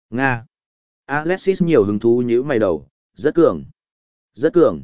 Nga. Alexis nhiều hứng thú nhíu mày đầu, rất cường. Rất cường.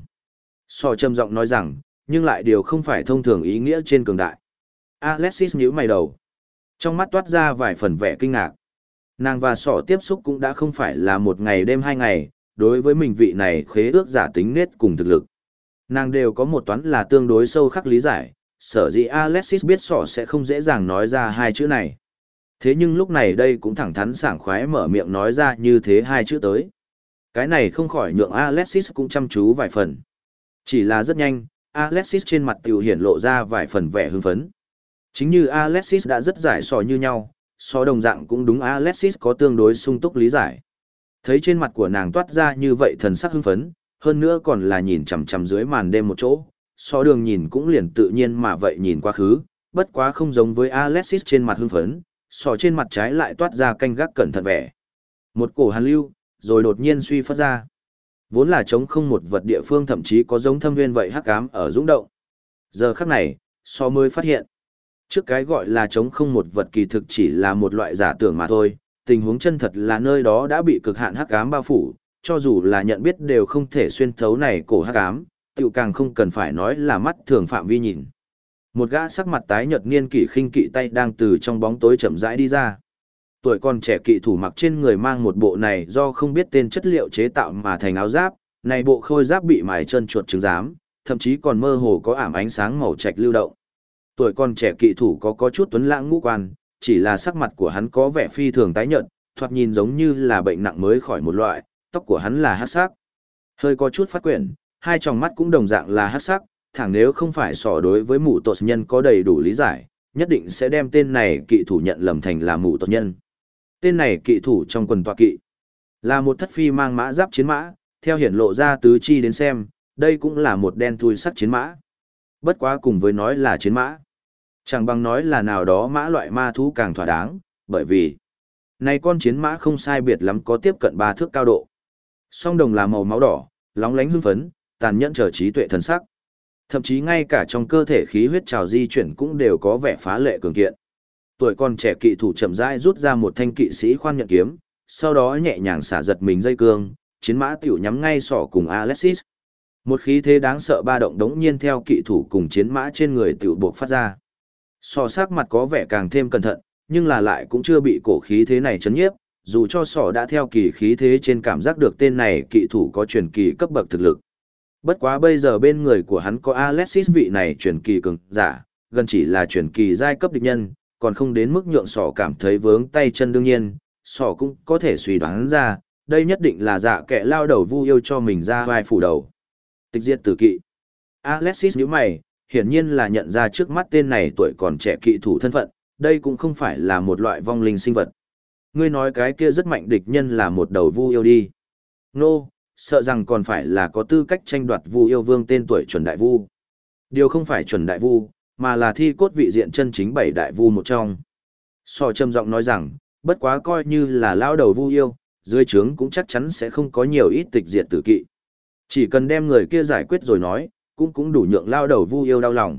So trầm giọng nói rằng, nhưng lại điều không phải thông thường ý nghĩa trên cường đại. Alexis nhíu mày đầu. Trong mắt toát ra vài phần vẻ kinh ngạc. Nàng và sỏ tiếp xúc cũng đã không phải là một ngày đêm 2 ngày, đối với mình vị này khế ước giả tính nết cùng thực lực. Nàng đều có một toán là tương đối sâu khắc lý giải, sở dĩ Alexis biết sỏ sẽ không dễ dàng nói ra hai chữ này. Thế nhưng lúc này đây cũng thẳng thắn sảng khoái mở miệng nói ra như thế hai chữ tới. Cái này không khỏi nhượng Alexis cũng chăm chú vài phần. Chỉ là rất nhanh, Alexis trên mặt tiểu hiển lộ ra vài phần vẻ hưng phấn. Chính như Alexis đã rất giải sò như nhau, so đồng dạng cũng đúng Alexis có tương đối sung túc lý giải. Thấy trên mặt của nàng toát ra như vậy thần sắc hưng phấn, hơn nữa còn là nhìn chằm chằm dưới màn đêm một chỗ, so đường nhìn cũng liền tự nhiên mà vậy nhìn quá khứ, bất quá không giống với Alexis trên mặt hưng phấn, so trên mặt trái lại toát ra canh gác cẩn thận vẻ. Một cổ hàn lưu, rồi đột nhiên suy phất ra. Vốn là trống không một vật địa phương thậm chí có giống thâm nguyên vậy hắc ám ở dũng động. Giờ khắc này, so mới phát hiện. Trước cái gọi là trống không một vật kỳ thực chỉ là một loại giả tưởng mà thôi, tình huống chân thật là nơi đó đã bị cực hạn hắc ám bao phủ, cho dù là nhận biết đều không thể xuyên thấu này cổ hắc ám, tiểu càng không cần phải nói là mắt thường phạm vi nhìn. Một gã sắc mặt tái nhợt niên kỷ khinh kỵ tay đang từ trong bóng tối chậm rãi đi ra. Tuổi còn trẻ kỵ thủ mặc trên người mang một bộ này do không biết tên chất liệu chế tạo mà thành áo giáp, này bộ khôi giáp bị mài chân chuột trứng giám, thậm chí còn mơ hồ có ảm ánh sáng màu trạch lưu động. Tuổi còn trẻ kỵ thủ có chút tuấn lãng ngũ quan, chỉ là sắc mặt của hắn có vẻ phi thường tái nhợt, thoạt nhìn giống như là bệnh nặng mới khỏi một loại, tóc của hắn là hắc sắc. Hơi có chút phát quyển, hai tròng mắt cũng đồng dạng là hắc sắc, thẳng nếu không phải sỏ đối với mụ tột nhân có đầy đủ lý giải, nhất định sẽ đem tên này kỵ thủ nhận lầm thành là mụ tột nhân. Tên này kỵ thủ trong quần tọa kỵ là một thất phi mang mã giáp chiến mã, theo hiển lộ ra tứ chi đến xem, đây cũng là một đen thui sắc chiến mã. Bất quá cùng với nói là chiến mã, chẳng bằng nói là nào đó mã loại ma thú càng thỏa đáng, bởi vì này con chiến mã không sai biệt lắm có tiếp cận 3 thước cao độ. Song đồng là màu máu đỏ, lóng lánh hưng phấn, tàn nhẫn trở trí tuệ thần sắc. Thậm chí ngay cả trong cơ thể khí huyết trào di chuyển cũng đều có vẻ phá lệ cường kiện. Tuổi còn trẻ kỵ thủ chậm rãi rút ra một thanh kỵ sĩ khoan nhận kiếm, sau đó nhẹ nhàng xả giật mình dây cương, chiến mã tiểu nhắm ngay sọ cùng Alexis. Một khí thế đáng sợ ba động đống nhiên theo kỵ thủ cùng chiến mã trên người tiểu buộc phát ra. Sọ sắc mặt có vẻ càng thêm cẩn thận, nhưng là lại cũng chưa bị cổ khí thế này chấn nhiếp, dù cho sọ đã theo kỳ khí thế trên cảm giác được tên này kỵ thủ có truyền kỳ cấp bậc thực lực. Bất quá bây giờ bên người của hắn có Alexis vị này truyền kỳ cường giả, gần chỉ là truyền kỳ giai cấp địch nhân, còn không đến mức nhượng sọ cảm thấy vướng tay chân đương nhiên, sọ cũng có thể suy đoán ra, đây nhất định là dạ kẻ lao đầu vu yêu cho mình ra vai phủ đầu. Tịch diệt tử kỵ. Alexis nhíu mày, hiển nhiên là nhận ra trước mắt tên này tuổi còn trẻ kỵ thủ thân phận, đây cũng không phải là một loại vong linh sinh vật. Ngươi nói cái kia rất mạnh địch nhân là một đầu vu yêu đi. Nô, sợ rằng còn phải là có tư cách tranh đoạt vu yêu vương tên tuổi chuẩn đại vu. Điều không phải chuẩn đại vu, mà là thi cốt vị diện chân chính 7 đại vu một trong. Sò trầm giọng nói rằng, bất quá coi như là lao đầu vu yêu, dưới trướng cũng chắc chắn sẽ không có nhiều ít tịch diệt tử kỵ. Chỉ cần đem người kia giải quyết rồi nói, cũng đủ nhượng lao đầu vu yêu đau lòng.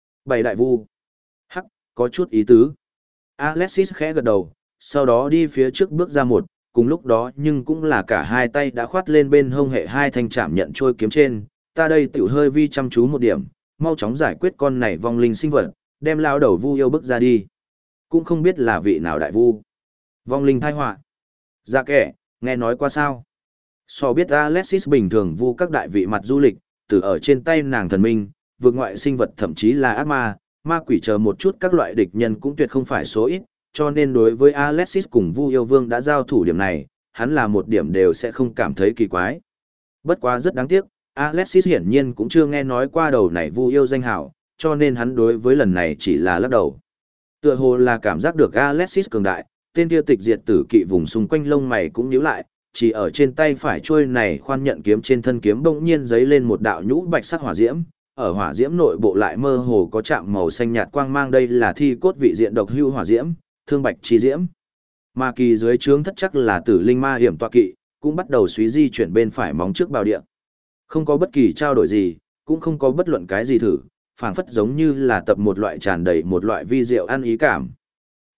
7 đại vu. Hắc, có chút ý tứ. Alexis khẽ gật đầu, sau đó đi phía trước bước ra một, cùng lúc đó nhưng cũng là cả hai tay đã khoát lên bên hông hệ hai thanh chạm nhận trôi kiếm trên, ta đây tiểu hơi vi chăm chú một điểm, mau chóng giải quyết con này vong linh sinh vật, đem lao đầu vu yêu bước ra đi. Cũng không biết là vị nào đại vu. Vong linh thai họa. Dạ kẻ, nghe nói qua sao? So biết Alexis bình thường vu các đại vị mặt du lịch, từ ở trên tay nàng thần minh, vượt ngoại sinh vật thậm chí là ác ma, ma quỷ chờ một chút các loại địch nhân cũng tuyệt không phải số ít, cho nên đối với Alexis cùng Vu Yêu Vương đã giao thủ điểm này, hắn là một điểm đều sẽ không cảm thấy kỳ quái. Bất quá rất đáng tiếc, Alexis hiển nhiên cũng chưa nghe nói qua đầu này Vu Yêu danh hảo, cho nên hắn đối với lần này chỉ là lắc đầu. Tựa hồ là cảm giác được Alexis cường đại, tên kia tịch diệt tử kỵ vùng xung quanh lông mày cũng nhíu lại, chỉ ở trên tay phải trôi này khoan nhận kiếm trên thân kiếm bỗng nhiên giấy lên một đạo nhũ bạch sắc hỏa diễm, ở hỏa diễm nội bộ lại mơ hồ có chạm màu xanh nhạt quang mang, đây là thi cốt vị diện độc hưu hỏa diễm, thương bạch chi diễm. Ma kỳ dưới trướng thất chắc là tử linh ma hiểm tọa kỵ, cũng bắt đầu suy di chuyển bên phải móng trước bào địa. Không có bất kỳ trao đổi gì, cũng không có bất luận cái gì thử, phảng phất giống như là tập một loại tràn đầy một loại vi diệu ăn ý cảm.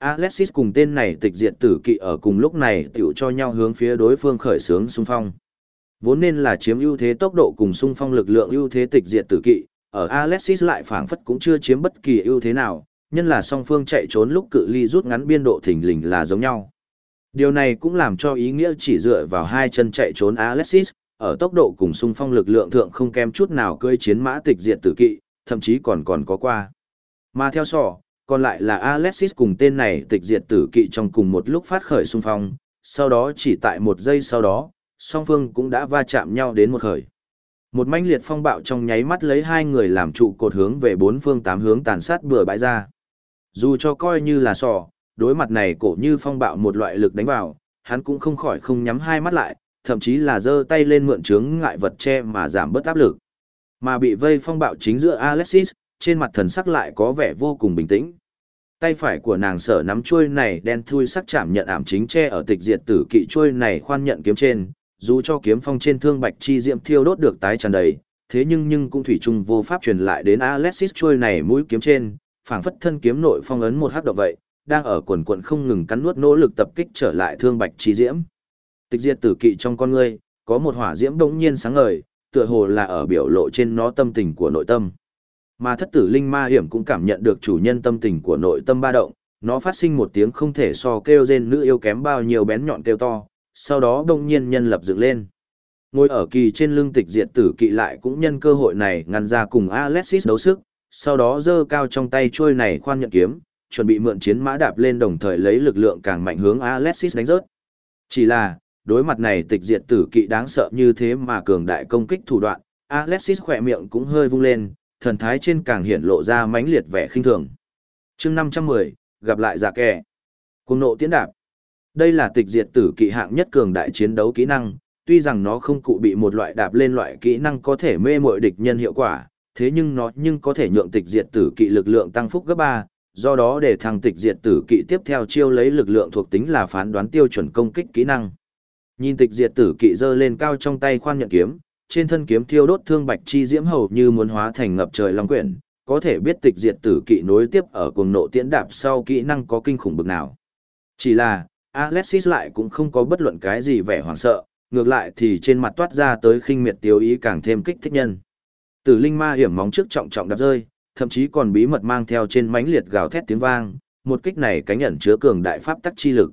Alexis cùng tên này tịch diệt tử kỵ ở cùng lúc này tiểu cho nhau hướng phía đối phương khởi xướng xung phong. Vốn nên là chiếm ưu thế tốc độ cùng xung phong lực lượng ưu thế tịch diệt tử kỵ, ở Alexis lại phảng phất cũng chưa chiếm bất kỳ ưu thế nào, nhân là song phương chạy trốn lúc cự ly rút ngắn biên độ thình lình là giống nhau. Điều này cũng làm cho ý nghĩa chỉ dựa vào hai chân chạy trốn Alexis, ở tốc độ cùng xung phong lực lượng thượng không kém chút nào cưỡi chiến mã tịch diệt tử kỵ, thậm chí còn có qua. Mà theo sỏ, còn lại là Alexis cùng tên này tịch diệt tử kỵ trong cùng một lúc phát khởi xung phong, sau đó chỉ tại một giây sau đó, song phương cũng đã va chạm nhau đến một khởi. Một mãnh liệt phong bạo trong nháy mắt lấy hai người làm trụ cột hướng về bốn phương tám hướng tàn sát bừa bãi ra. Dù cho coi như là sỏ, đối mặt này cổ như phong bạo một loại lực đánh vào, hắn cũng không khỏi không nhắm hai mắt lại, thậm chí là giơ tay lên mượn chướng ngại vật che mà giảm bớt áp lực. Mà bị vây phong bạo chính giữa Alexis, trên mặt thần sắc lại có vẻ vô cùng bình tĩnh. Tay phải của nàng sở nắm chuôi này đen thui sắc chạm nhận ảm chính che ở tịch diệt tử kỵ chuôi này khoan nhận kiếm trên, dù cho kiếm phong trên thương bạch chi diệm thiêu đốt được tái tràn đầy, thế nhưng cũng thủy chung vô pháp truyền lại đến Alexis chuôi này mũi kiếm trên, phảng phất thân kiếm nội phong ấn một hắc động vậy, đang ở quần quần không ngừng cắn nuốt nỗ lực tập kích trở lại thương bạch chi diễm. Tịch diệt tử kỵ trong con ngươi, có một hỏa diễm bỗng nhiên sáng ngời, tựa hồ là ở biểu lộ trên nó tâm tình của nội tâm. Mà thất tử linh ma hiểm cũng cảm nhận được chủ nhân tâm tình của nội tâm ba động, nó phát sinh một tiếng không thể so kêu rên nữ yêu kém bao nhiêu bén nhọn kêu to, sau đó bỗng nhiên nhân lập dựng lên. Ngồi ở kỳ trên lưng tịch diệt tử kỵ lại cũng nhân cơ hội này ngăn ra cùng Alexis đấu sức, sau đó giơ cao trong tay chuôi này khoan nhận kiếm, chuẩn bị mượn chiến mã đạp lên đồng thời lấy lực lượng càng mạnh hướng Alexis đánh rớt. Chỉ là, đối mặt này tịch diệt tử kỵ đáng sợ như thế mà cường đại công kích thủ đoạn, Alexis khỏe miệng cũng hơi vung lên, thần thái trên càng hiển lộ ra mãnh liệt vẻ khinh thường. Chương 510, gặp lại giả kẻ. Cuồng nộ tiến đạp. Đây là tịch diệt tử kỵ hạng nhất cường đại chiến đấu kỹ năng, tuy rằng nó không cụ bị một loại đạp lên loại kỹ năng có thể mê muội địch nhân hiệu quả, thế nhưng nó có thể nhượng tịch diệt tử kỵ lực lượng tăng phúc gấp 3, do đó để thăng tịch diệt tử kỵ tiếp theo chiêu lấy lực lượng thuộc tính là phán đoán tiêu chuẩn công kích kỹ năng. Nhìn tịch diệt tử kỵ giơ lên cao trong tay khoan nhận kiếm, trên thân kiếm thiêu đốt thương bạch chi diễm hầu như muốn hóa thành ngập trời long quyển, có thể biết tịch diệt tử kỵ nối tiếp ở cuồng nộ tiễn đạp sau kỹ năng có kinh khủng bực nào. Chỉ là, Alexis lại cũng không có bất luận cái gì vẻ hoảng sợ, ngược lại thì trên mặt toát ra tới khinh miệt tiêu ý càng thêm kích thích nhân. Tử linh ma hiểm móng trước trọng trọng đạp rơi, thậm chí còn bí mật mang theo trên mãnh liệt gào thét tiếng vang, một kích này cánh ẩn chứa cường đại pháp tắc chi lực.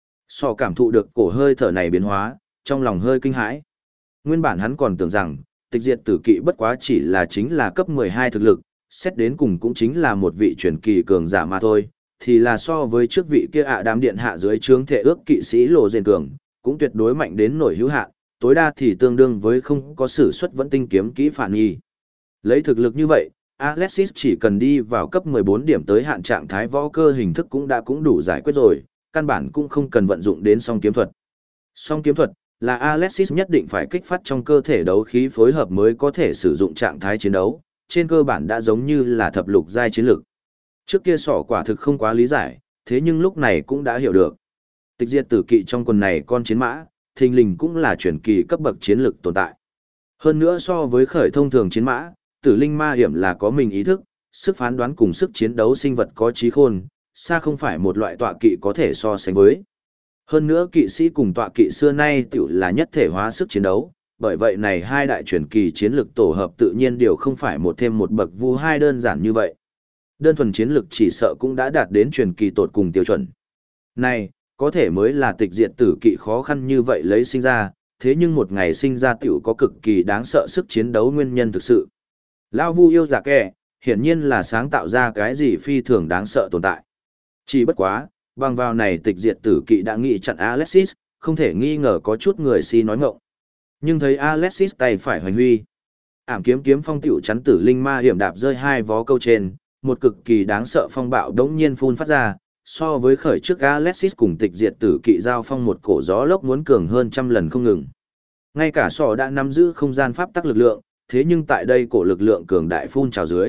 So cảm thụ được cổ hơi thở này biến hóa, trong lòng hơi kinh hãi. Nguyên bản hắn còn tưởng rằng, tịch diệt tử kỵ bất quá chỉ là chính là cấp 12 thực lực, xét đến cùng cũng chính là một vị truyền kỳ cường giả mà thôi, thì là so với trước vị kia đám điện hạ dưới trướng thể ước kỵ sĩ lộ rèn cường, cũng tuyệt đối mạnh đến nổi hữu hạn, tối đa thì tương đương với không có sử xuất vẫn tinh kiếm kỹ phản nghi. Lấy thực lực như vậy, Alexis chỉ cần đi vào cấp 14 điểm tới hạn trạng thái võ cơ hình thức cũng đủ giải quyết rồi, căn bản cũng không cần vận dụng đến song kiếm thuật. Song kiếm thuật là Alexis nhất định phải kích phát trong cơ thể đấu khí phối hợp mới có thể sử dụng trạng thái chiến đấu, trên cơ bản đã giống như là thập lục giai chiến lực. Trước kia sỏ quả thực không quá lý giải, thế nhưng lúc này cũng đã hiểu được. Tịch diệt tử kỵ trong quần này con chiến mã, thình lình cũng là truyền kỳ cấp bậc chiến lực tồn tại. Hơn nữa so với khởi thông thường chiến mã, tử linh ma hiểm là có mình ý thức, sức phán đoán cùng sức chiến đấu sinh vật có trí khôn, xa không phải một loại tọa kỵ có thể so sánh với. Hơn nữa kỵ sĩ cùng tọa kỵ xưa nay tiểu là nhất thể hóa sức chiến đấu, bởi vậy này hai đại truyền kỳ chiến lực tổ hợp tự nhiên điều không phải một thêm một bậc vu hai đơn giản như vậy. Đơn thuần chiến lực chỉ sợ cũng đã đạt đến truyền kỳ tột cùng tiêu chuẩn. Này, có thể mới là tịch diệt tử kỵ khó khăn như vậy lấy sinh ra, thế nhưng một ngày sinh ra tiểu có cực kỳ đáng sợ sức chiến đấu nguyên nhân thực sự. Lao Vu yêu giả kẻ, hiển nhiên là sáng tạo ra cái gì phi thường đáng sợ tồn tại. Chỉ bất quá, bằng vào này tịch diệt tử kỵ đã nghị chặn Alexis, không thể nghi ngờ có chút người si nói ngọng. Nhưng thấy Alexis tay phải hoành huy, ảm kiếm kiếm phong tiểu chắn tử linh ma hiểm đạp rơi hai vó câu trên, một cực kỳ đáng sợ phong bạo đống nhiên phun phát ra, so với khởi trước Alexis cùng tịch diệt tử kỵ giao phong một cổ gió lốc muốn cường hơn trăm lần không ngừng. Ngay cả sọ đã nắm giữ không gian pháp tắc lực lượng, thế nhưng tại đây cổ lực lượng cường đại phun trào dưới.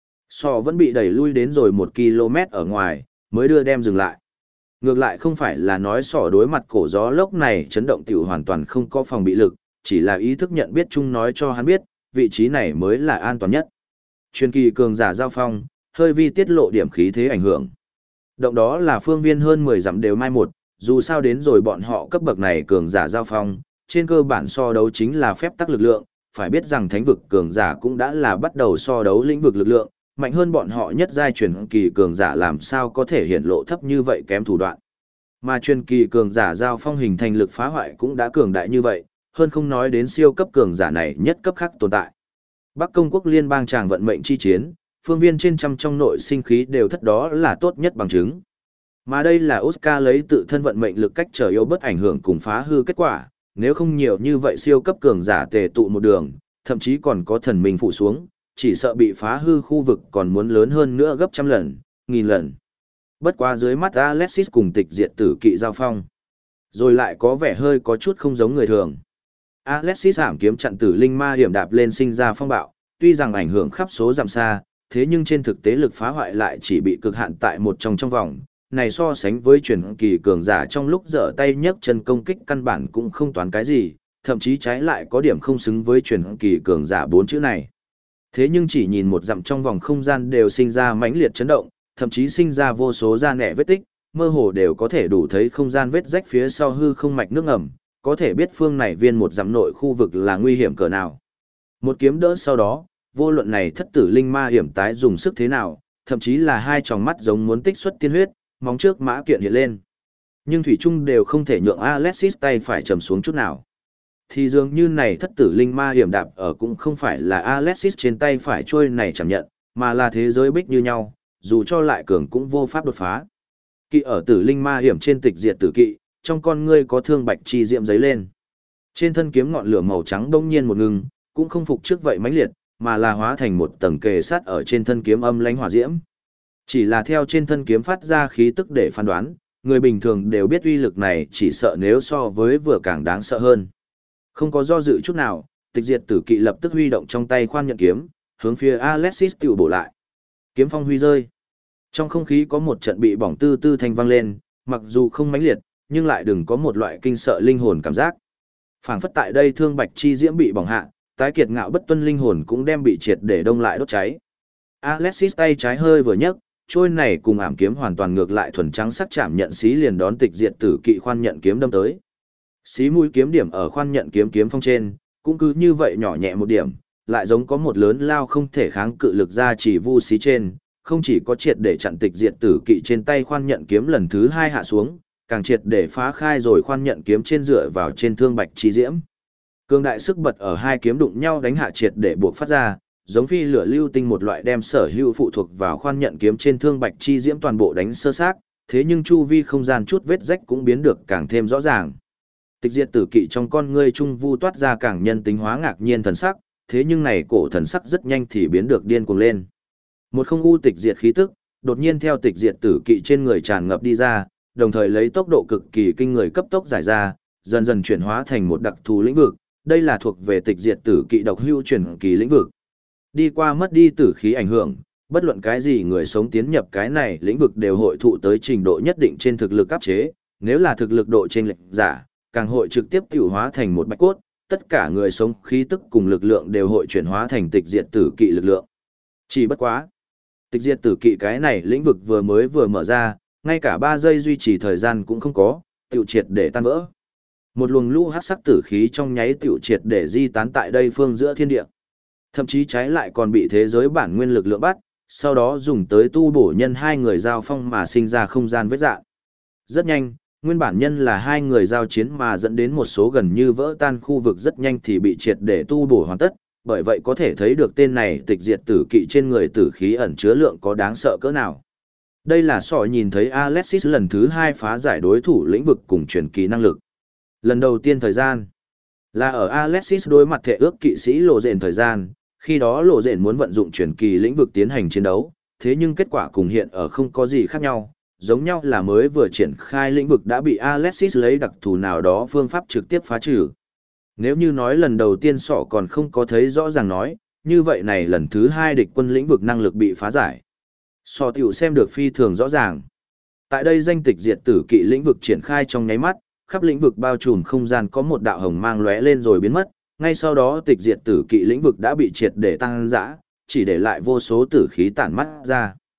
Sọ vẫn bị đẩy lui đến rồi 1 km ở ngoài, mới đưa đem dừng lại. Ngược lại không phải là nói sọ đối mặt cổ gió lốc này chấn động tiểu hoàn toàn không có phòng bị lực, chỉ là ý thức nhận biết chung nói cho hắn biết, vị trí này mới là an toàn nhất. Truyền kỳ cường giả giao phong, hơi vi tiết lộ điểm khí thế ảnh hưởng. Động đó là phương viên hơn 10 dặm đều mai một, dù sao đến rồi bọn họ cấp bậc này cường giả giao phong, trên cơ bản so đấu chính là phép tắc lực lượng, phải biết rằng thánh vực cường giả cũng đã là bắt đầu so đấu lĩnh vực lực lượng, mạnh hơn bọn họ nhất giai truyền kỳ cường giả làm sao có thể hiển lộ thấp như vậy kém thủ đoạn. Mà truyền kỳ cường giả giao phong hình thành lực phá hoại cũng đã cường đại như vậy, hơn không nói đến siêu cấp cường giả này nhất cấp khác tồn tại. Bắc Công quốc liên bang tràng vận mệnh chi chiến, phương viên trên trăm trong nội sinh khí đều thất đó là tốt nhất bằng chứng. Mà đây là Oscar lấy tự thân vận mệnh lực cách trở yếu bất ảnh hưởng cùng phá hư kết quả, nếu không nhiều như vậy siêu cấp cường giả tề tụ một đường, thậm chí còn có thần minh phụ xuống, chỉ sợ bị phá hư khu vực còn muốn lớn hơn nữa gấp trăm lần, nghìn lần. Bất quá dưới mắt Alexis cùng tịch diệt tử kỵ giao phong, rồi lại có vẻ hơi có chút không giống người thường. Alexis ảm kiếm chặn tử linh ma hiểm đạp lên sinh ra phong bạo, tuy rằng ảnh hưởng khắp số dặm xa, thế nhưng trên thực tế lực phá hoại lại chỉ bị cực hạn tại một trong vòng. Này so sánh với truyền kỳ cường giả trong lúc giở tay nhấc chân công kích căn bản cũng không toán cái gì, thậm chí trái lại có điểm không xứng với truyền kỳ cường giả 4 chữ này. Thế nhưng chỉ nhìn một dặm trong vòng không gian đều sinh ra mãnh liệt chấn động, thậm chí sinh ra vô số da nẻ vết tích, mơ hồ đều có thể đủ thấy không gian vết rách phía sau hư không mạch nước ngầm, có thể biết phương này viên một dặm nội khu vực là nguy hiểm cỡ nào. Một kiếm đỡ sau đó, vô luận này thất tử linh ma hiểm tái dùng sức thế nào, thậm chí là hai tròng mắt giống muốn tích xuất tiên huyết, móng trước mã kiện hiện lên. Nhưng thủy trung đều không thể nhượng Alexis tay phải trầm xuống chút nào. Thì dường như này thất tử linh ma hiểm đạp ở cũng không phải là Alexis trên tay phải trôi này chẳng nhận, mà là thế giới bích như nhau, dù cho lại cường cũng vô pháp đột phá. Kỵ ở tử linh ma hiểm trên tịch diệt tử kỵ, trong con ngươi có thương bạch chi diệm giấy lên. Trên thân kiếm ngọn lửa màu trắng đông nhiên một ngừng, cũng không phục trước vậy mãnh liệt, mà là hóa thành một tầng kề sát ở trên thân kiếm âm lãnh hỏa diễm. Chỉ là theo trên thân kiếm phát ra khí tức để phán đoán, người bình thường đều biết uy lực này chỉ sợ nếu so với vừa càng đáng sợ hơn. Không có do dự chút nào, tịch diệt tử kỵ lập tức huy động trong tay khoan nhận kiếm, hướng phía Alexis tiểu bổ lại. Kiếm phong huy rơi. Trong không khí có một trận bị bỏng tư tư thanh vang lên, mặc dù không mãnh liệt, nhưng lại đừng có một loại kinh sợ linh hồn cảm giác. Phảng phất tại đây thương bạch chi diễm bị bỏng hạ, tái kiệt ngạo bất tuân linh hồn cũng đem bị triệt để đông lại đốt cháy. Alexis tay trái hơi vừa nhấc, trôi này cùng ảm kiếm hoàn toàn ngược lại thuần trắng sắc chạm nhận xí liền đón tịch diệt tử kỵ khoan nhận kiếm đâm tới. Xí mũi kiếm điểm ở khoan nhận kiếm kiếm phong trên, cũng cứ như vậy nhỏ nhẹ một điểm, lại giống có một lớn lao không thể kháng cự lực ra chỉ vu xí trên, không chỉ có triệt để chặn tịch diệt tử kỵ trên tay khoan nhận kiếm lần thứ hai hạ xuống, càng triệt để phá khai rồi khoan nhận kiếm trên dựa vào trên thương bạch chi diễm. Cương đại sức bật ở hai kiếm đụng nhau đánh hạ triệt để buộc phát ra, giống phi lửa lưu tinh một loại đem sở hữu phụ thuộc vào khoan nhận kiếm trên thương bạch chi diễm toàn bộ đánh sơ xác, thế nhưng chu vi không gian chút vết rách cũng biến được càng thêm rõ ràng. Tịch diệt tử kỵ trong con ngươi trung vu toát ra càng nhân tính hóa ngạc nhiên thần sắc, thế nhưng này cổ thần sắc rất nhanh thì biến được điên cuồng lên. Một không u tịch diệt khí tức, đột nhiên theo tịch diệt tử kỵ trên người tràn ngập đi ra, đồng thời lấy tốc độ cực kỳ kinh người cấp tốc giải ra, dần dần chuyển hóa thành một đặc thù lĩnh vực, đây là thuộc về tịch diệt tử kỵ độc hưu chuyển kỳ lĩnh vực. Đi qua mất đi tử khí ảnh hưởng, bất luận cái gì người sống tiến nhập cái này lĩnh vực đều hội thụ tới trình độ nhất định trên thực lực áp chế, nếu là thực lực độ trên lệch giả, càng hội trực tiếp tiểu hóa thành một bạch cốt, tất cả người sống khí tức cùng lực lượng đều hội chuyển hóa thành tịch diệt tử kỵ lực lượng. Chỉ bất quá, tịch diệt tử kỵ cái này lĩnh vực vừa mở ra, ngay cả 3 giây duy trì thời gian cũng không có, tiểu triệt để tan vỡ. Một luồng lũ hắc sắc tử khí trong nháy tiểu triệt để di tán tại đây phương giữa thiên địa. Thậm chí trái lại còn bị thế giới bản nguyên lực lượng bắt, sau đó dùng tới tu bổ nhân hai người giao phong mà sinh ra không gian vết dạn. Rất nhanh, nguyên bản nhân là hai người giao chiến mà dẫn đến một số gần như vỡ tan khu vực rất nhanh thì bị triệt để tu bổ hoàn tất, bởi vậy có thể thấy được tên này tịch diệt tử kỵ trên người tử khí ẩn chứa lượng có đáng sợ cỡ nào. Đây là sỏi nhìn thấy Alexis lần thứ 2 phá giải đối thủ lĩnh vực cùng truyền kỳ năng lực. Lần đầu tiên thời gian là ở Alexis đối mặt thể ước kỵ sĩ lộ rện thời gian, khi đó lộ rện muốn vận dụng truyền kỳ lĩnh vực tiến hành chiến đấu, thế nhưng kết quả cùng hiện ở không có gì khác nhau, giống nhau là mới vừa triển khai lĩnh vực đã bị Alexis lấy đặc thù nào đó phương pháp trực tiếp phá trừ. Nếu như nói lần đầu tiên sọ còn không có thấy rõ ràng nói, như vậy này lần thứ 2 địch quân lĩnh vực năng lực bị phá giải. Sọ tiểu xem được phi thường rõ ràng. Tại đây danh tịch diệt tử kỵ lĩnh vực triển khai trong nháy mắt, khắp lĩnh vực bao trùm không gian có một đạo hồng mang lóe lên rồi biến mất, ngay sau đó tịch diệt tử kỵ lĩnh vực đã bị triệt để tăng dã, chỉ để lại vô số tử khí tản mắt ra.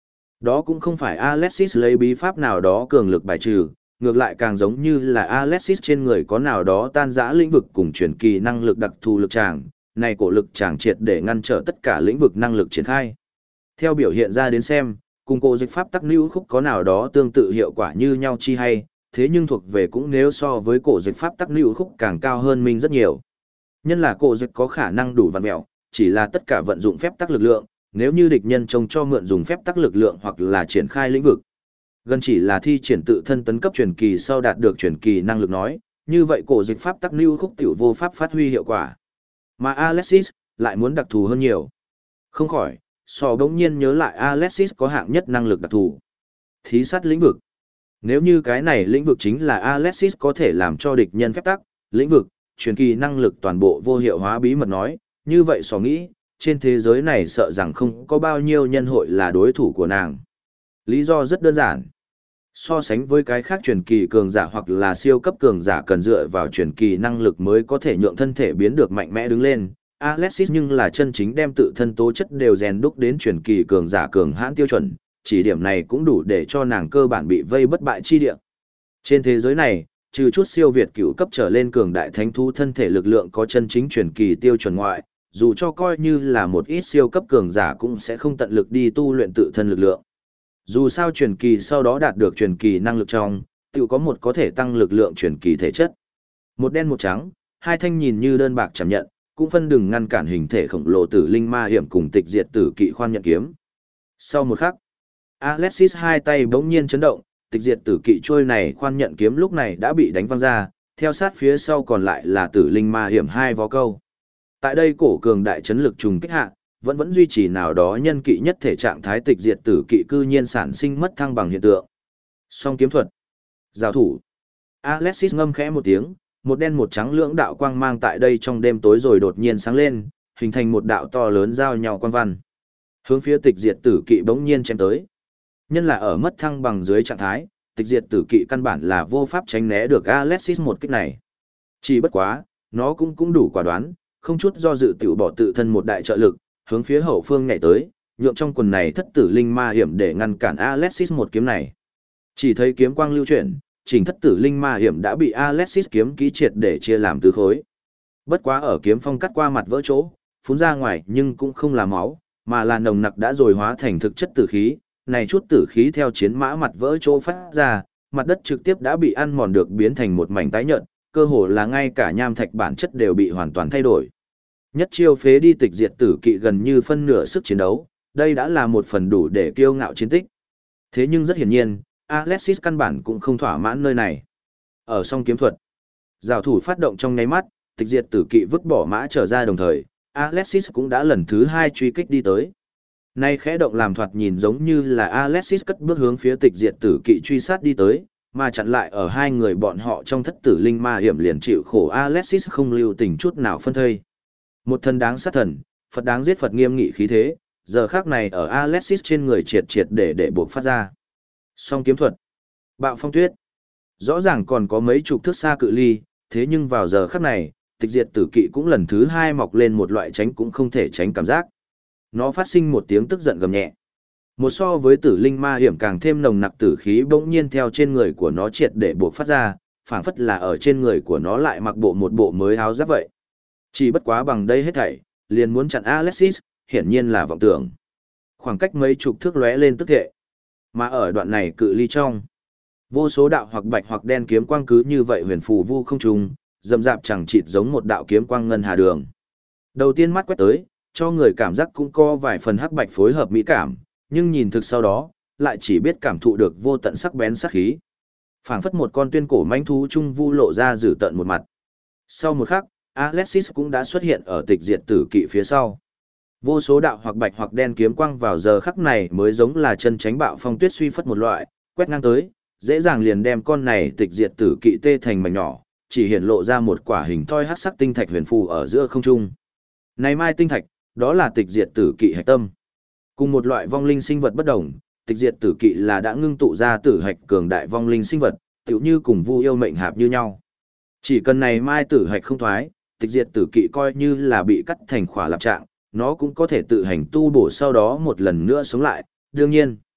Đó cũng không phải Alexis lấy bí pháp nào đó cường lực bài trừ, ngược lại càng giống như là Alexis trên người có nào đó tan rã lĩnh vực cùng truyền kỳ năng lực đặc thù lực tràng, này cổ lực tràng triệt để ngăn trở tất cả lĩnh vực năng lực triển khai. Theo biểu hiện ra đến xem, cùng cổ dịch pháp tắc lưu khúc có nào đó tương tự hiệu quả như nhau chi hay, thế nhưng thuộc về cũng nếu so với cổ dịch pháp tắc lưu khúc càng cao hơn mình rất nhiều. Nhân là cổ dịch có khả năng đủ vặn mẹo, chỉ là tất cả vận dụng phép tắc lực lượng, nếu như địch nhân trông cho mượn dùng phép tắc lực lượng hoặc là triển khai lĩnh vực. Gần chỉ là thi triển tự thân tấn cấp truyền kỳ sau đạt được truyền kỳ năng lực nói, như vậy cổ dịch pháp tắc lưu khúc tiểu vô pháp phát huy hiệu quả. Mà Alexis lại muốn đặc thù hơn nhiều. Không khỏi, bỗng nhiên nhớ lại Alexis có hạng nhất năng lực đặc thù. Thí sát lĩnh vực. Nếu như cái này lĩnh vực chính là Alexis có thể làm cho địch nhân phép tắc, lĩnh vực, truyền kỳ năng lực toàn bộ vô hiệu hóa bí mật nói, như vậy nghĩ, trên thế giới này sợ rằng không có bao nhiêu nhân hội là đối thủ của nàng. Lý do rất đơn giản. So sánh với cái khác truyền kỳ cường giả hoặc là siêu cấp cường giả cần dựa vào truyền kỳ năng lực mới có thể nhượng thân thể biến được mạnh mẽ đứng lên, Alexis nhưng là chân chính đem tự thân tố chất đều rèn đúc đến truyền kỳ cường giả cường hãn tiêu chuẩn, chỉ điểm này cũng đủ để cho nàng cơ bản bị vây bất bại chi địa. Trên thế giới này, trừ chút siêu việt cửu cấp trở lên cường đại thánh thú thân thể lực lượng có chân chính truyền kỳ tiêu chuẩn ngoại, dù cho coi như là một ít siêu cấp cường giả cũng sẽ không tận lực đi tu luyện tự thân lực lượng. Dù sao truyền kỳ sau đó đạt được truyền kỳ năng lực trong, tự có một có thể tăng lực lượng truyền kỳ thể chất. Một đen một trắng, hai thanh nhìn như đơn bạc chạm nhận, cũng phân đừng ngăn cản hình thể khổng lồ tử linh ma hiểm cùng tịch diệt tử kỵ khoan nhận kiếm. Sau một khắc, Alexis hai tay bỗng nhiên chấn động, tịch diệt tử kỵ trôi này khoan nhận kiếm lúc này đã bị đánh văng ra, theo sát phía sau còn lại là tử linh ma hiểm hai vó câu. Tại đây cổ cường đại chấn lực trùng kích hạ, vẫn duy trì nào đó nhân kỵ nhất thể trạng thái tịch diệt tử kỵ cư nhiên sản sinh mất thăng bằng hiện tượng. Song kiếm thuật. Giao thủ. Alexis ngâm khẽ một tiếng, một đen một trắng lưỡng đạo quang mang tại đây trong đêm tối rồi đột nhiên sáng lên, hình thành một đạo to lớn giao nhau quang văn. Hướng phía tịch diệt tử kỵ bỗng nhiên chém tới. Nhân là ở mất thăng bằng dưới trạng thái, tịch diệt tử kỵ căn bản là vô pháp tránh né được Alexis một kích này. Chỉ bất quá, nó cũng đủ quả đoán, không chút do dự tiểu bỏ tự thân một đại trợ lực, hướng phía hậu phương nhảy tới, nhượng trong quần này thất tử linh ma hiểm để ngăn cản Alexis một kiếm này. Chỉ thấy kiếm quang lưu chuyển, chỉnh thất tử linh ma hiểm đã bị Alexis kiếm kỹ triệt để chia làm tứ khối. Bất quá ở kiếm phong cắt qua mặt vỡ chỗ, phun ra ngoài nhưng cũng không là máu, mà là nồng nặc đã rồi hóa thành thực chất tử khí. Này chút tử khí theo chiến mã mặt vỡ chỗ phát ra, mặt đất trực tiếp đã bị ăn mòn được biến thành một mảnh tái nhợt, cơ hồ là ngay cả nham thạch bản chất đều bị hoàn toàn thay đổi. Nhất chiêu phế đi tịch diệt tử kỵ gần như phân nửa sức chiến đấu, đây đã là một phần đủ để kiêu ngạo chiến tích. Thế nhưng rất hiển nhiên, Alexis căn bản cũng không thỏa mãn nơi này. Ở song kiếm thuật, giao thủ phát động trong nháy mắt, tịch diệt tử kỵ vứt bỏ mã trở ra đồng thời, Alexis cũng đã lần thứ hai truy kích đi tới. Nay khẽ động làm thoạt nhìn giống như là Alexis cất bước hướng phía tịch diệt tử kỵ truy sát đi tới, mà chặn lại ở hai người bọn họ trong thất tử linh ma hiểm liền chịu khổ Alexis không lưu tình chút nào phân thây. Một thần đáng sát thần, Phật đáng giết Phật nghiêm nghị khí thế, giờ khác này ở Alexis trên người triệt để buộc phát ra. Song kiếm thuật, bạo phong tuyết. Rõ ràng còn có mấy chục thước xa cự ly, thế nhưng vào giờ khắc này, tịch diệt tử kỵ cũng lần thứ hai mọc lên một loại tránh cũng không thể tránh cảm giác. Nó phát sinh một tiếng tức giận gầm nhẹ. Một so với tử linh ma hiểm càng thêm nồng nặc tử khí bỗng nhiên theo trên người của nó triệt để buộc phát ra, phảng phất là ở trên người của nó lại mặc một bộ mới áo giáp vậy. Chỉ bất quá bằng đây hết thảy, liền muốn chặn Alexis, hiển nhiên là vọng tưởng. Khoảng cách mấy chục thước lóe lên tức thệ. Mà ở đoạn này cự ly trong, vô số đạo hoặc bạch hoặc đen kiếm quang cứ như vậy huyền phù vu không trùng, rậm rạp chẳng chịt giống một đạo kiếm quang ngân hà đường. Đầu tiên mắt quét tới, cho người cảm giác cũng có vài phần hắc bạch phối hợp mỹ cảm, nhưng nhìn thực sau đó, lại chỉ biết cảm thụ được vô tận sắc bén sắc khí. Phảng phất một con tuyên cổ mãnh thú trung vu lộ ra dữ tợn một mặt. Sau một khắc, Alexis cũng đã xuất hiện ở tịch diệt tử kỵ phía sau. Vô số đạo hoặc bạch hoặc đen kiếm quang vào giờ khắc này mới giống là chân tránh bạo phong tuyết suy phất một loại, quét ngang tới, dễ dàng liền đem con này tịch diệt tử kỵ tê thành mảnh nhỏ, chỉ hiện lộ ra một quả hình thoi hắc sắc tinh thạch huyền phù ở giữa không trung. Này mai tinh thạch, đó là tịch diệt tử kỵ hạch tâm. Cùng một loại vong linh sinh vật bất đồng, tịch diệt tử kỵ là đã ngưng tụ ra tử hạch cường đại vong linh sinh vật, tựu như cùng vu yêu mệnh hạp như nhau. Chỉ cần này mai tử hạch không thoái, tịch diệt tử kỵ coi như là bị cắt thành khỏa lạp trạng, nó cũng có thể tự hành tu bổ sau đó một lần nữa sống lại, đương nhiên.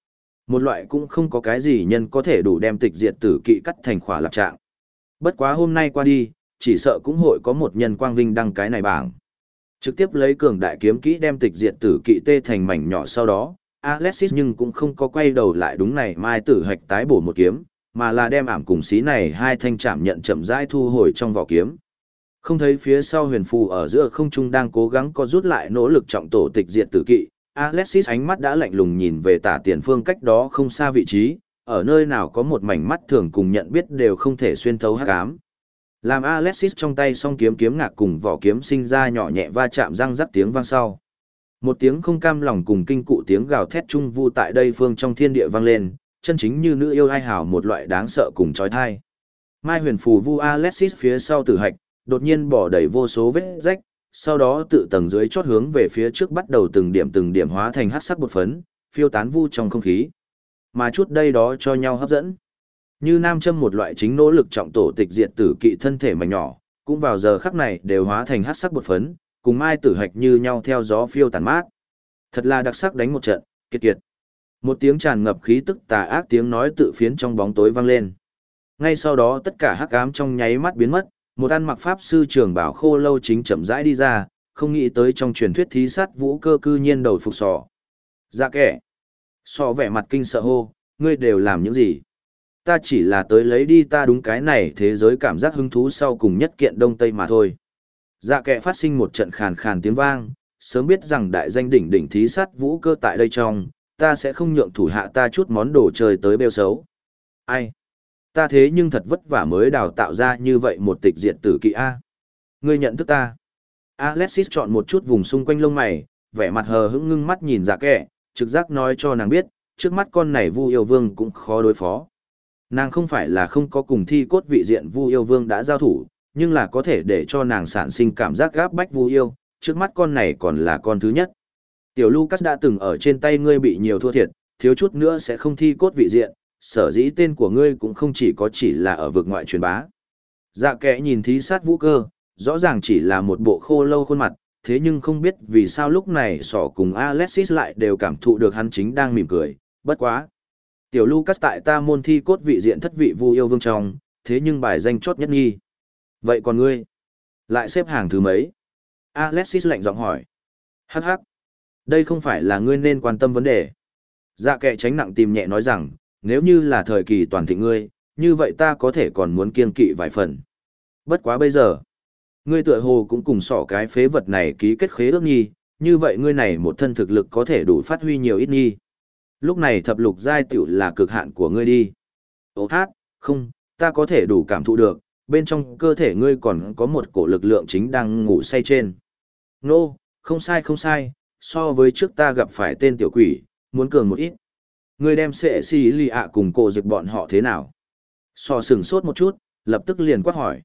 Một loại cũng không có cái gì nhân có thể đủ đem tịch diệt tử kỵ cắt thành khỏa lạp trạng. Bất quá hôm nay qua đi, chỉ sợ cũng hội có một nhân quang vinh đăng cái này bảng. Trực tiếp lấy cường đại kiếm kỹ đem tịch diệt tử kỵ tê thành mảnh nhỏ sau đó, Alexis nhưng cũng không có quay đầu lại đúng này mai tử hạch tái bổ một kiếm, mà là đem ảm cùng xí này hai thanh chạm nhận chậm rãi thu hồi trong vỏ kiếm. Không thấy phía sau huyền phù ở giữa không trung đang cố gắng có rút lại nỗ lực trọng tổ tịch diệt tử kỵ, Alexis ánh mắt đã lạnh lùng nhìn về tả tiền phương cách đó không xa vị trí, ở nơi nào có một mảnh mắt thường cùng nhận biết đều không thể xuyên thấu hắc ám. Làm Alexis trong tay song kiếm kiếm ngạc cùng vỏ kiếm sinh ra nhỏ nhẹ va chạm răng rắc tiếng vang sau. Một tiếng không cam lòng cùng kinh cụ tiếng gào thét trung vu tại đây phương trong thiên địa vang lên, chân chính như nữ yêu ai hào một loại đáng sợ cùng trói thai. Mai huyền phù vu Alexis phía sau tử hạch, đột nhiên bỏ đầy vô số vết rách, sau đó tự tầng dưới chót hướng về phía trước bắt đầu từng điểm hóa thành hắc sắc bột phấn, phiêu tán vu trong không khí. Mà chút đây đó cho nhau hấp dẫn. Như nam châm một loại chính nỗ lực trọng tổ tịch diệt tử kỵ thân thể mảnh nhỏ, cũng vào giờ khắc này đều hóa thành hắc sắc bột phấn, cùng mai tử hạch như nhau theo gió phiêu tán mát. Thật là đặc sắc đánh một trận, kiệt kiệt. Một tiếng tràn ngập khí tức tà ác tiếng nói tự phiến trong bóng tối vang lên. Ngay sau đó tất cả hắc ám trong nháy mắt biến mất, một ăn mặc pháp sư trường bảo khô lâu chính chậm rãi đi ra, không nghĩ tới trong truyền thuyết thí sát vũ cơ cư nhiên đầu phục sò. Dạ kẻ. Sò vẻ mặt kinh sợ hô, ngươi đều làm những gì? Ta chỉ là tới lấy đi ta đúng cái này thế giới cảm giác hứng thú sau cùng nhất kiện đông tây mà thôi. Dạ kẻ phát sinh một trận khàn khàn tiếng vang, sớm biết rằng đại danh đỉnh đỉnh thí sát vũ cơ tại đây trong, ta sẽ không nhượng thủ hạ ta chút món đồ chơi tới bêu xấu. Ai? Ta thế nhưng thật vất vả mới đào tạo ra như vậy một tịch diệt tử kỵ A. Ngươi nhận thức ta. Alexis chọn một chút vùng xung quanh lông mày, vẻ mặt hờ hững ngưng mắt nhìn dạ kẻ, trực giác nói cho nàng biết, trước mắt con này Vu Yêu Vương cũng khó đối phó. Nàng không phải là không có cùng thi cốt vị diện Vu Yêu Vương đã giao thủ, nhưng là có thể để cho nàng sản sinh cảm giác gáp bách Vu Yêu, trước mắt con này còn là con thứ nhất. Tiểu Lucas đã từng ở trên tay ngươi bị nhiều thua thiệt, thiếu chút nữa sẽ không thi cốt vị diện, sở dĩ tên của ngươi cũng không chỉ là ở vực ngoại truyền bá. Dạ kẻ nhìn thí sát vũ cơ, rõ ràng chỉ là một bộ khô lâu khuôn mặt, thế nhưng không biết vì sao lúc này sỏ cùng Alexis lại đều cảm thụ được hắn chính đang mỉm cười, bất quá. Tiểu Lucas tại ta môn thi cốt vị diện thất vị Vu Yêu Vương trong, thế nhưng bài danh chót nhất nghi. Vậy còn ngươi? Lại xếp hàng thứ mấy? Alexis lạnh giọng hỏi. Hắc hắc. Đây không phải là ngươi nên quan tâm vấn đề. Dạ kẻ tránh nặng tìm nhẹ nói rằng, nếu như là thời kỳ toàn thịnh ngươi, như vậy ta có thể còn muốn kiêng kỵ vài phần. Bất quá bây giờ, ngươi tựa hồ cũng cùng sỏ cái phế vật này ký kết khế ước nhi, như vậy ngươi này một thân thực lực có thể đủ phát huy nhiều ít nhi. Lúc này thập lục giai tiểu là cực hạn của ngươi đi. Ô hát, không, ta có thể đủ cảm thụ được, bên trong cơ thể ngươi còn có một cổ lực lượng chính đang ngủ say trên. Nô, không sai không sai, so với trước ta gặp phải tên tiểu quỷ, muốn cường một ít. Ngươi đem sệ xì lì ạ cùng cổ dịch bọn họ thế nào? So sừng sốt một chút, lập tức liền quát hỏi.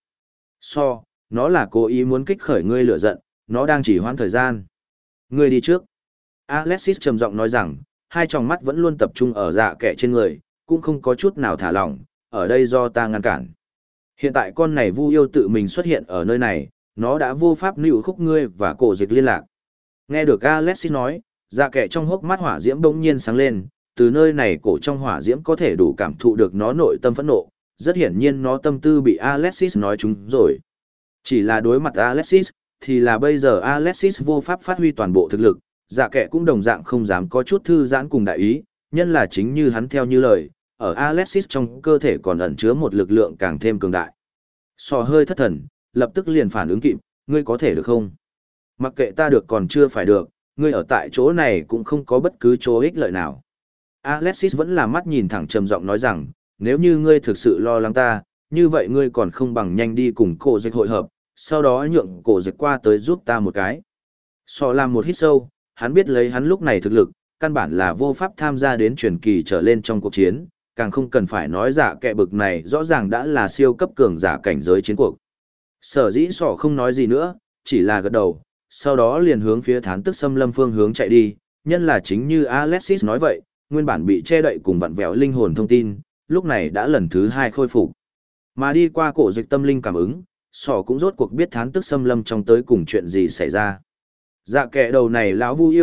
So, nó là cố ý muốn kích khởi ngươi lửa giận, nó đang chỉ hoãn thời gian. Ngươi đi trước. Alexis trầm giọng nói rằng, hai tròng mắt vẫn luôn tập trung ở dạ kẻ trên người, cũng không có chút nào thả lỏng, ở đây do ta ngăn cản. Hiện tại con này Vu Yêu tự mình xuất hiện ở nơi này, nó đã vô pháp nịu khúc ngươi và cổ dịch liên lạc. Nghe được Alexis nói, dạ kẻ trong hốc mắt hỏa diễm bỗng nhiên sáng lên, từ nơi này cổ trong hỏa diễm có thể đủ cảm thụ được nó nội tâm phẫn nộ, rất hiển nhiên nó tâm tư bị Alexis nói trúng rồi. Chỉ là đối mặt Alexis, thì là bây giờ Alexis vô pháp phát huy toàn bộ thực lực, dạ kẻ cũng đồng dạng không dám có chút thư giãn cùng đại ý, nhân là chính như hắn theo như lời, ở Alexis trong cơ thể còn ẩn chứa một lực lượng càng thêm cường đại. So hơi thất thần, lập tức liền phản ứng kịp, ngươi có thể được không? Mặc kệ ta được còn chưa phải được, ngươi ở tại chỗ này cũng không có bất cứ chỗ ích lợi nào. Alexis vẫn là mắt nhìn thẳng trầm giọng nói rằng, nếu như ngươi thực sự lo lắng ta, như vậy ngươi còn không bằng nhanh đi cùng cổ dịch hội hợp, sau đó nhượng cổ dịch qua tới giúp ta một cái. So làm một hít sâu, hắn biết lấy hắn lúc này thực lực, căn bản là vô pháp tham gia đến truyền kỳ trở lên trong cuộc chiến, càng không cần phải nói giả kẻ bực này rõ ràng đã là siêu cấp cường giả cảnh giới chiến cuộc. Sở dĩ sỏ không nói gì nữa, chỉ là gật đầu, sau đó liền hướng phía thán tức xâm lâm phương hướng chạy đi, nhân là chính như Alexis nói vậy, nguyên bản bị che đậy cùng vặn vẹo linh hồn thông tin, lúc này đã lần thứ hai khôi phục. Mà đi qua cổ dịch tâm linh cảm ứng, sỏ cũng rốt cuộc biết thán tức xâm lâm trong tới cùng chuyện gì xảy ra. Dạ kẻ đầu này lão Vu Yêu,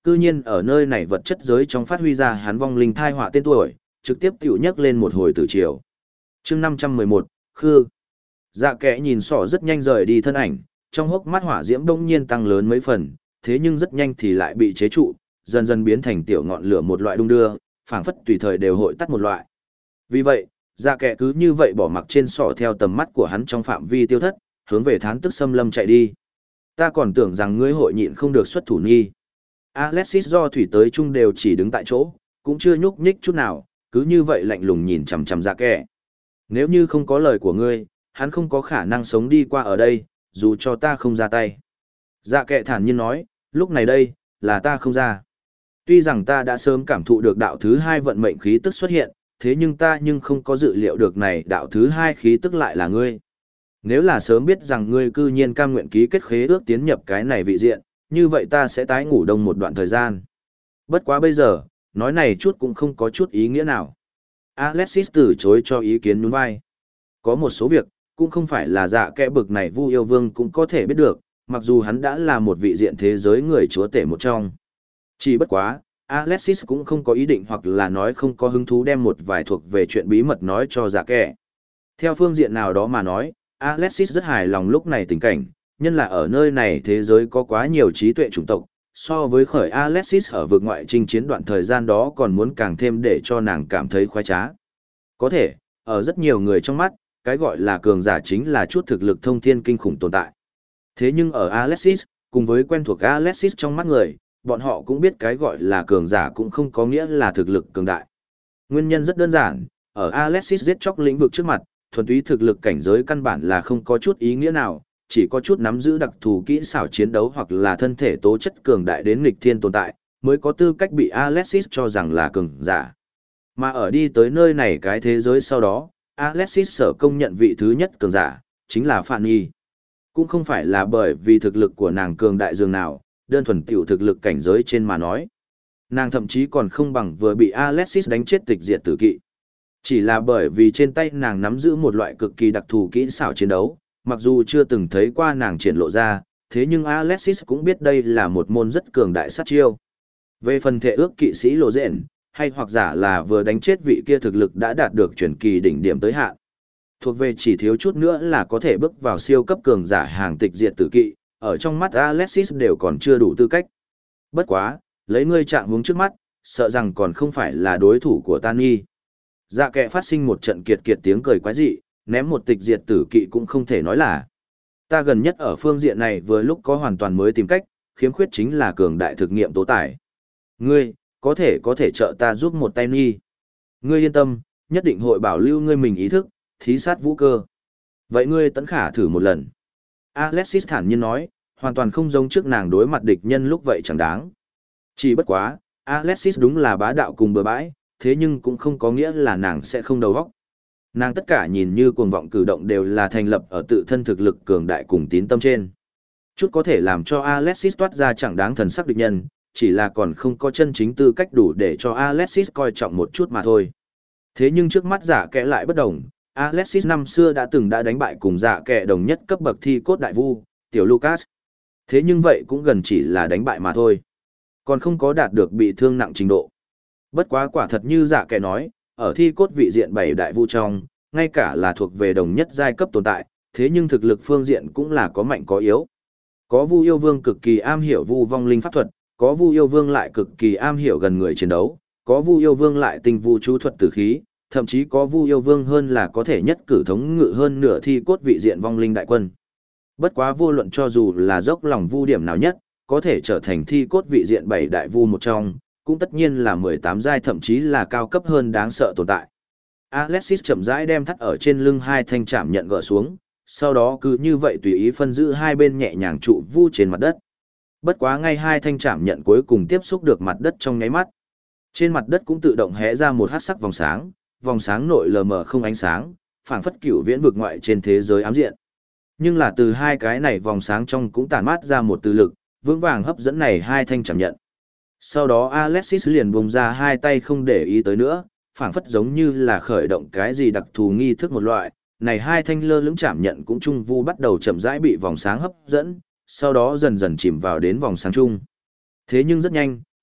cư nhiên ở nơi này vật chất giới trong phát huy ra hắn vong linh thai họa tên tuổi, trực tiếp tiểu nhấc lên một hồi tử triều. Chương 511, Khư. Dạ kẽ nhìn sỏ rất nhanh rời đi thân ảnh, trong hốc mắt hỏa diễm đông nhiên tăng lớn mấy phần, thế nhưng rất nhanh thì lại bị chế trụ, dần dần biến thành tiểu ngọn lửa một loại đung đưa, phảng phất tùy thời đều hội tắt một loại. Vì vậy, dạ kẽ cứ như vậy bỏ mặc trên sỏ theo tầm mắt của hắn trong phạm vi tiêu thất, hướng về thán tức xâm lâm chạy đi. Ta còn tưởng rằng ngươi hội nhịn không được xuất thủ nghi. Alexis do thủy tới chung đều chỉ đứng tại chỗ, cũng chưa nhúc nhích chút nào, cứ như vậy lạnh lùng nhìn chằm chằm dạ kẽ. Nếu như không có lời của ngươi, hắn không có khả năng sống đi qua ở đây, dù cho ta không ra tay. Dạ kệ thản nhiên nói, lúc này đây, là ta không ra. Tuy rằng ta đã sớm cảm thụ được đạo thứ hai vận mệnh khí tức xuất hiện, thế nhưng ta không có dự liệu được này đạo thứ hai khí tức lại là ngươi. Nếu là sớm biết rằng ngươi cư nhiên cam nguyện ký kết khế ước tiến nhập cái này vị diện, như vậy ta sẽ tái ngủ đông một đoạn thời gian. Bất quá bây giờ, nói này chút cũng không có chút ý nghĩa nào. Alexis từ chối cho ý kiến nhún vai. Có một số việc, cũng không phải là dạ kẽ bực này Vu Yêu Vương cũng có thể biết được, mặc dù hắn đã là một vị diện thế giới người chúa tể một trong. Chỉ bất quá, Alexis cũng không có ý định hoặc là nói không có hứng thú đem một vài thuộc về chuyện bí mật nói cho dạ kẽ. Theo phương diện nào đó mà nói, Alexis rất hài lòng lúc này tình cảnh, nhân là ở nơi này thế giới có quá nhiều trí tuệ chủng tộc, so với khởi Alexis ở vực ngoại chinh chiến đoạn thời gian đó còn muốn càng thêm để cho nàng cảm thấy khoái trá. Có thể, ở rất nhiều người trong mắt, cái gọi là cường giả chính là chút thực lực thông thiên kinh khủng tồn tại. Thế nhưng ở Alexis, cùng với quen thuộc Alexis trong mắt người, bọn họ cũng biết cái gọi là cường giả cũng không có nghĩa là thực lực cường đại. Nguyên nhân rất đơn giản, ở Alexis giết chóc lĩnh vực trước mặt, thuần túy thực lực cảnh giới căn bản là không có chút ý nghĩa nào, chỉ có chút nắm giữ đặc thù kỹ xảo chiến đấu hoặc là thân thể tố chất cường đại đến nghịch thiên tồn tại, mới có tư cách bị Alexis cho rằng là cường giả. Mà ở đi tới nơi này cái thế giới sau đó, Alexis sở công nhận vị thứ nhất cường giả, chính là Phạn Nhi. Cũng không phải là bởi vì thực lực của nàng cường đại dường nào, đơn thuần tiểu thực lực cảnh giới trên mà nói. Nàng thậm chí còn không bằng vừa bị Alexis đánh chết tịch diệt tử kỵ. Chỉ là bởi vì trên tay nàng nắm giữ một loại cực kỳ đặc thù kỹ xảo chiến đấu, mặc dù chưa từng thấy qua nàng triển lộ ra, thế nhưng Alexis cũng biết đây là một môn rất cường đại sát chiêu. Về phần thể ước kỵ sĩ lộ rện, hay hoặc giả là vừa đánh chết vị kia thực lực đã đạt được truyền kỳ đỉnh điểm tới hạn. Thuộc về chỉ thiếu chút nữa là có thể bước vào siêu cấp cường giả hàng tịch diệt tử kỵ, ở trong mắt Alexis đều còn chưa đủ tư cách. Bất quá, lấy ngươi trạng hướng trước mắt, sợ rằng còn không phải là đối thủ của Tani. Dạ kệ phát sinh một trận kiệt kiệt tiếng cười quái dị, ném một tịch diệt tử kỵ cũng không thể nói là. Ta gần nhất ở phương diện này vừa lúc có hoàn toàn mới tìm cách, khiếm khuyết chính là cường đại thực nghiệm tố tải. Ngươi, có thể trợ ta giúp một tay nghi. Ngươi yên tâm, nhất định hội bảo lưu ngươi mình ý thức, thí sát vũ cơ. Vậy ngươi tẫn khả thử một lần. Alexis thản nhiên nói, hoàn toàn không giống trước nàng đối mặt địch nhân lúc vậy chẳng đáng. Chỉ bất quá, Alexis đúng là bá đạo cùng bừa bãi, thế nhưng cũng không có nghĩa là nàng sẽ không đầu óc. Nàng tất cả nhìn như cuồng vọng cử động đều là thành lập ở tự thân thực lực cường đại cùng tín tâm trên. Chút có thể làm cho Alexis toát ra chẳng đáng thần sắc địch nhân, chỉ là còn không có chân chính tư cách đủ để cho Alexis coi trọng một chút mà thôi. Thế nhưng trước mắt giả kẻ lại bất đồng, Alexis năm xưa đã đánh bại cùng giả kẻ đồng nhất cấp bậc thi cốt đại vu, tiểu Lucas. Thế nhưng vậy cũng gần chỉ là đánh bại mà thôi. Còn không có đạt được bị thương nặng trình độ. Bất quá quả thật như giả kẻ nói, ở thi cốt vị diện 7 đại vu trong, ngay cả là thuộc về đồng nhất giai cấp tồn tại, thế nhưng thực lực phương diện cũng là có mạnh có yếu. Có Vu Yêu Vương cực kỳ am hiểu vu vong linh pháp thuật, có Vu Yêu Vương lại cực kỳ am hiểu gần người chiến đấu, có Vu Yêu Vương lại tinh vu chú thuật tử khí, thậm chí có Vu Yêu Vương hơn là có thể nhất cử thống ngự hơn nửa thi cốt vị diện vong linh đại quân. Bất quá vô luận cho dù là dốc lòng vu điểm nào nhất, có thể trở thành thi cốt vị diện 7 đại vu một trong, cũng tất nhiên là 18 giai thậm chí là cao cấp hơn đáng sợ tồn tại. Alexis chậm rãi đem thắt ở trên lưng hai thanh chạm nhận gỡ xuống, sau đó cứ như vậy tùy ý phân giữ hai bên nhẹ nhàng trụ vu trên mặt đất. Bất quá ngay hai thanh chạm nhận cuối cùng tiếp xúc được mặt đất trong nháy mắt. Trên mặt đất cũng tự động hé ra một hắc sắc vòng sáng nội lờ mờ không ánh sáng, phảng phất cửu viễn vực ngoại trên thế giới ám diện. Nhưng là từ hai cái này vòng sáng trong cũng tản mát ra một từ lực, vững vàng hấp dẫn này hai thanh chạm nhận. Sau đó Alexis liền bùng ra hai tay không để ý tới nữa, phảng phất giống như là khởi động cái gì đặc thù nghi thức một loại, này hai thanh lơ lửng chạm nhận cũng trung vu bắt đầu chậm rãi bị vòng sáng hấp dẫn, sau đó dần dần chìm vào đến vòng sáng chung. Thế nhưng rất nhanh,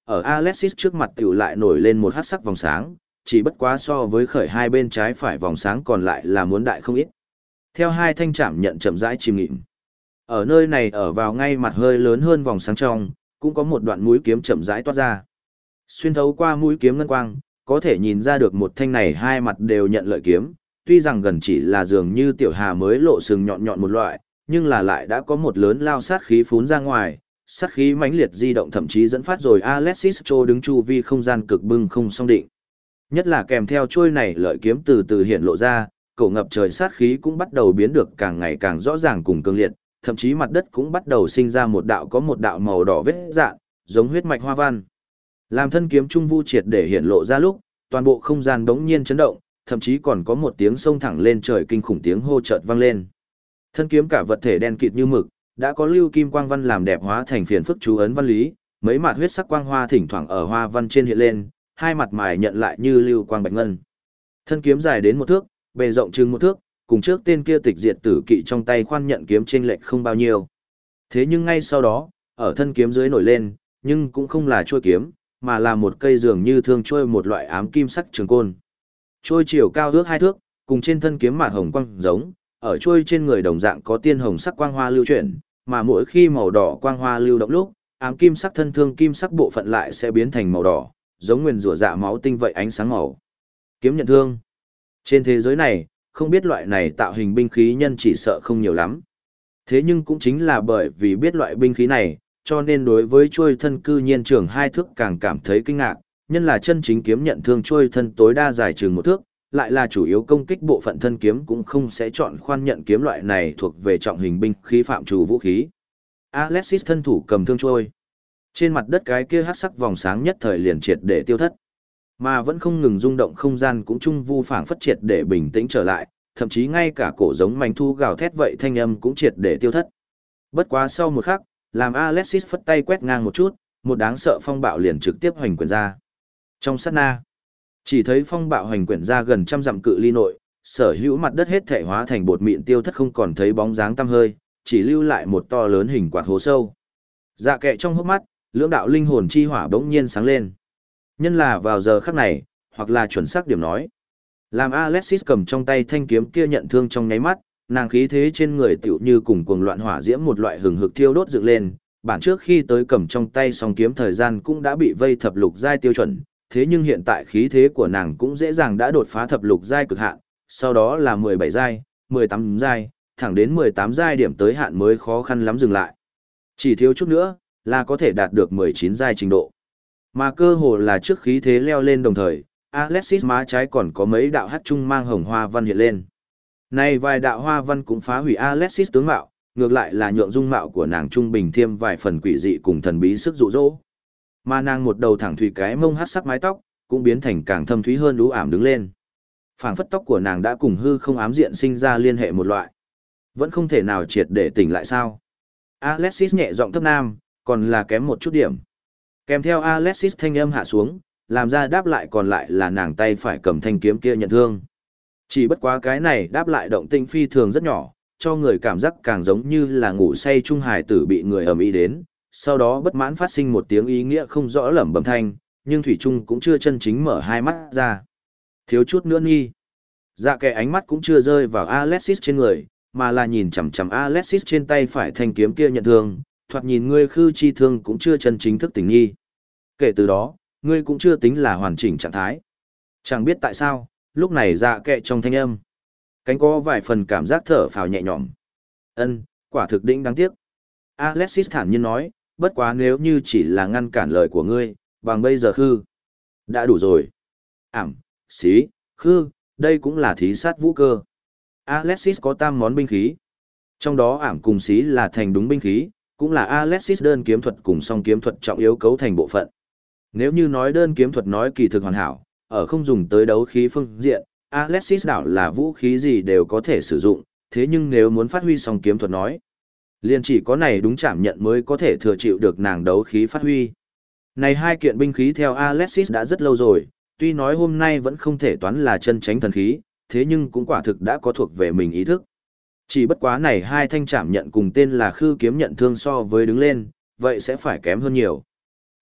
ở Alexis trước mặt tiểu lại nổi lên một hắc sắc vòng sáng, chỉ bất quá so với khởi hai bên trái phải vòng sáng còn lại là muốn đại không ít. Theo hai thanh chạm nhận chậm rãi chìm nghịm. Ở nơi này ở vào ngay mặt hơi lớn hơn vòng sáng trong, cũng có một đoạn mũi kiếm chậm rãi toát ra. Xuyên thấu qua mũi kiếm ngân quang, có thể nhìn ra được một thanh này hai mặt đều nhận lợi kiếm, tuy rằng gần chỉ là dường như tiểu hà mới lộ sừng nhọn nhọn một loại, nhưng là lại đã có một lớn lao sát khí phún ra ngoài, sát khí mãnh liệt di động thậm chí dẫn phát rồi Alexis Cho đứng chu vi không gian cực bưng không song định. Nhất là kèm theo chuôi này lợi kiếm từ từ hiện lộ ra, cổ ngập trời sát khí cũng bắt đầu biến được càng ngày càng rõ ràng cùng cường liệt, thậm chí mặt đất cũng bắt đầu sinh ra một đạo màu đỏ vết dạn, giống huyết mạch hoa văn. Làm thân kiếm trung vu triệt để hiện lộ ra lúc, toàn bộ không gian bỗng nhiên chấn động, thậm chí còn có một tiếng sông thẳng lên trời kinh khủng tiếng hô chợt vang lên. Thân kiếm cả vật thể đen kịt như mực, đã có lưu kim quang văn làm đẹp hóa thành phiền phức chú ấn văn lý, mấy mạt huyết sắc quang hoa thỉnh thoảng ở hoa văn trên hiện lên, hai mặt mài nhận lại như lưu quang bạch ngân. Thân kiếm dài đến 1 thước, bề rộng chừng 1 thước, cùng trước tên kia tịch diệt tử kỵ trong tay khoan nhận kiếm chênh lệch không bao nhiêu. Thế nhưng ngay sau đó, ở thân kiếm dưới nổi lên, nhưng cũng không là chuôi kiếm, mà là một cây dường như thương trôi một loại ám kim sắc trường côn. Trôi chiều cao ước 2 thước, cùng trên thân kiếm mạt hồng quang giống, ở trôi trên người đồng dạng có tiên hồng sắc quang hoa lưu chuyển, mà mỗi khi màu đỏ quang hoa lưu động lúc, ám kim sắc thân thương kim sắc bộ phận lại sẽ biến thành màu đỏ, giống nguyên rủa dạ máu tinh vậy ánh sáng màu. Kiếm nhận thương. Trên thế giới này, không biết loại này tạo hình binh khí nhân chỉ sợ không nhiều lắm. Thế nhưng cũng chính là bởi vì biết loại binh khí này, cho nên đối với chuôi thân cư nhiên trường 2 thước càng cảm thấy kinh ngạc, nhân là chân chính kiếm nhận thương chuôi thân tối đa dài chừng 1 thước, lại là chủ yếu công kích bộ phận thân kiếm cũng không sẽ chọn khoan nhận kiếm loại này thuộc về trọng hình binh khí phạm trù vũ khí. Alexis thân thủ cầm thương chuôi. Trên mặt đất cái kia hắc sắc vòng sáng nhất thời liền triệt để tiêu thất. Mà vẫn không ngừng rung động không gian cũng trung vu phảng phất triệt để bình tĩnh trở lại, thậm chí ngay cả cổ giống manh thu gào thét vậy thanh âm cũng triệt để tiêu thất. Bất quá sau một khắc, làm Alexis phất tay quét ngang một chút, một đáng sợ phong bạo liền trực tiếp hoành quyển ra. Trong sát na, chỉ thấy phong bạo hoành quyển ra gần 100 dặm cự ly nội, sở hữu mặt đất hết thể hóa thành bột mịn tiêu thất không còn thấy bóng dáng tăm hơi, chỉ lưu lại một to lớn hình quạt hố sâu. Dạ kệ trong hốc mắt, lưỡng đạo linh hồn chi hỏa bỗng nhiên sáng lên. Nhân là vào giờ khắc này, hoặc là chuẩn xác điểm nói. Làm Alexis cầm trong tay thanh kiếm kia nhận thương trong nháy mắt, nàng khí thế trên người tựu như cùng cuồng loạn hỏa diễm một loại hừng hực thiêu đốt dựng lên, bản trước khi tới cầm trong tay song kiếm thời gian cũng đã bị vây thập lục giai tiêu chuẩn, thế nhưng hiện tại khí thế của nàng cũng dễ dàng đã đột phá thập lục giai cực hạn, sau đó là 17 giai, 18 giai, thẳng đến 18 giai điểm tới hạn mới khó khăn lắm dừng lại. Chỉ thiếu chút nữa là có thể đạt được 19 giai trình độ. Mà cơ hồ là trước khí thế leo lên đồng thời, Alexis má trái còn có mấy đạo hắc trung mang hồng hoa văn hiện lên. Này vài đạo hoa văn cũng phá hủy Alexis tướng mạo, ngược lại là nhượng dung mạo của nàng trung bình thêm vài phần quỷ dị cùng thần bí sức dụ dỗ. Mà nàng một đầu thẳng thủy cái mông hắc sắc mái tóc, cũng biến thành càng thâm thúy hơn lũ ảm đứng lên. Phảng phất tóc của nàng đã cùng hư không ám diện sinh ra liên hệ một loại. Vẫn không thể nào triệt để tỉnh lại sao? Alexis nhẹ giọng thấp nam, còn là kém một chút điểm. Kèm theo Alexis thanh âm hạ xuống, làm ra đáp lại còn lại là nàng tay phải cầm thanh kiếm kia nhận thương. Chỉ bất quá cái này đáp lại động tinh phi thường rất nhỏ, cho người cảm giác càng giống như là ngủ say trung hài tử bị người ầm ĩ đến, sau đó bất mãn phát sinh một tiếng ý nghĩa không rõ lẩm bẩm thanh, nhưng thủy trung cũng chưa chân chính mở hai mắt ra. Thiếu chút nữa nghi. Dạ kẻ ánh mắt cũng chưa rơi vào Alexis trên người, mà là nhìn chằm chằm Alexis trên tay phải thanh kiếm kia nhận thương, thoạt nhìn ngươi khư chi thương cũng chưa chân chính thức tỉnh nghi. Kể từ đó, ngươi cũng chưa tính là hoàn chỉnh trạng thái. Chẳng biết tại sao, lúc này dạ kệ trong thanh âm. Cánh có vài phần cảm giác thở phào nhẹ nhõm. Quả thực đỉnh đáng tiếc. Alexis thản nhiên nói, bất quá nếu như chỉ là ngăn cản lời của ngươi, bằng bây giờ khư. Đã đủ rồi. Xí, khư, đây cũng là thí sát vũ cơ. Alexis có 3 món binh khí. Trong đó cùng xí là thành đúng binh khí, cũng là Alexis đơn kiếm thuật cùng song kiếm thuật trọng yếu cấu thành bộ phận. Nếu như nói đơn kiếm thuật nói kỳ thực hoàn hảo, ở không dùng tới đấu khí phương diện, Alexis đảo là vũ khí gì đều có thể sử dụng, thế nhưng nếu muốn phát huy song kiếm thuật nói, liền chỉ có này đúng chạm nhận mới có thể thừa chịu được nàng đấu khí phát huy. Này hai kiện binh khí theo Alexis đã rất lâu rồi, tuy nói hôm nay vẫn không thể toán là chân chánh thần khí, thế nhưng cũng quả thực đã có thuộc về mình ý thức. Chỉ bất quá này hai thanh chạm nhận cùng tên là khư kiếm nhận thương so với đứng lên, vậy sẽ phải kém hơn nhiều.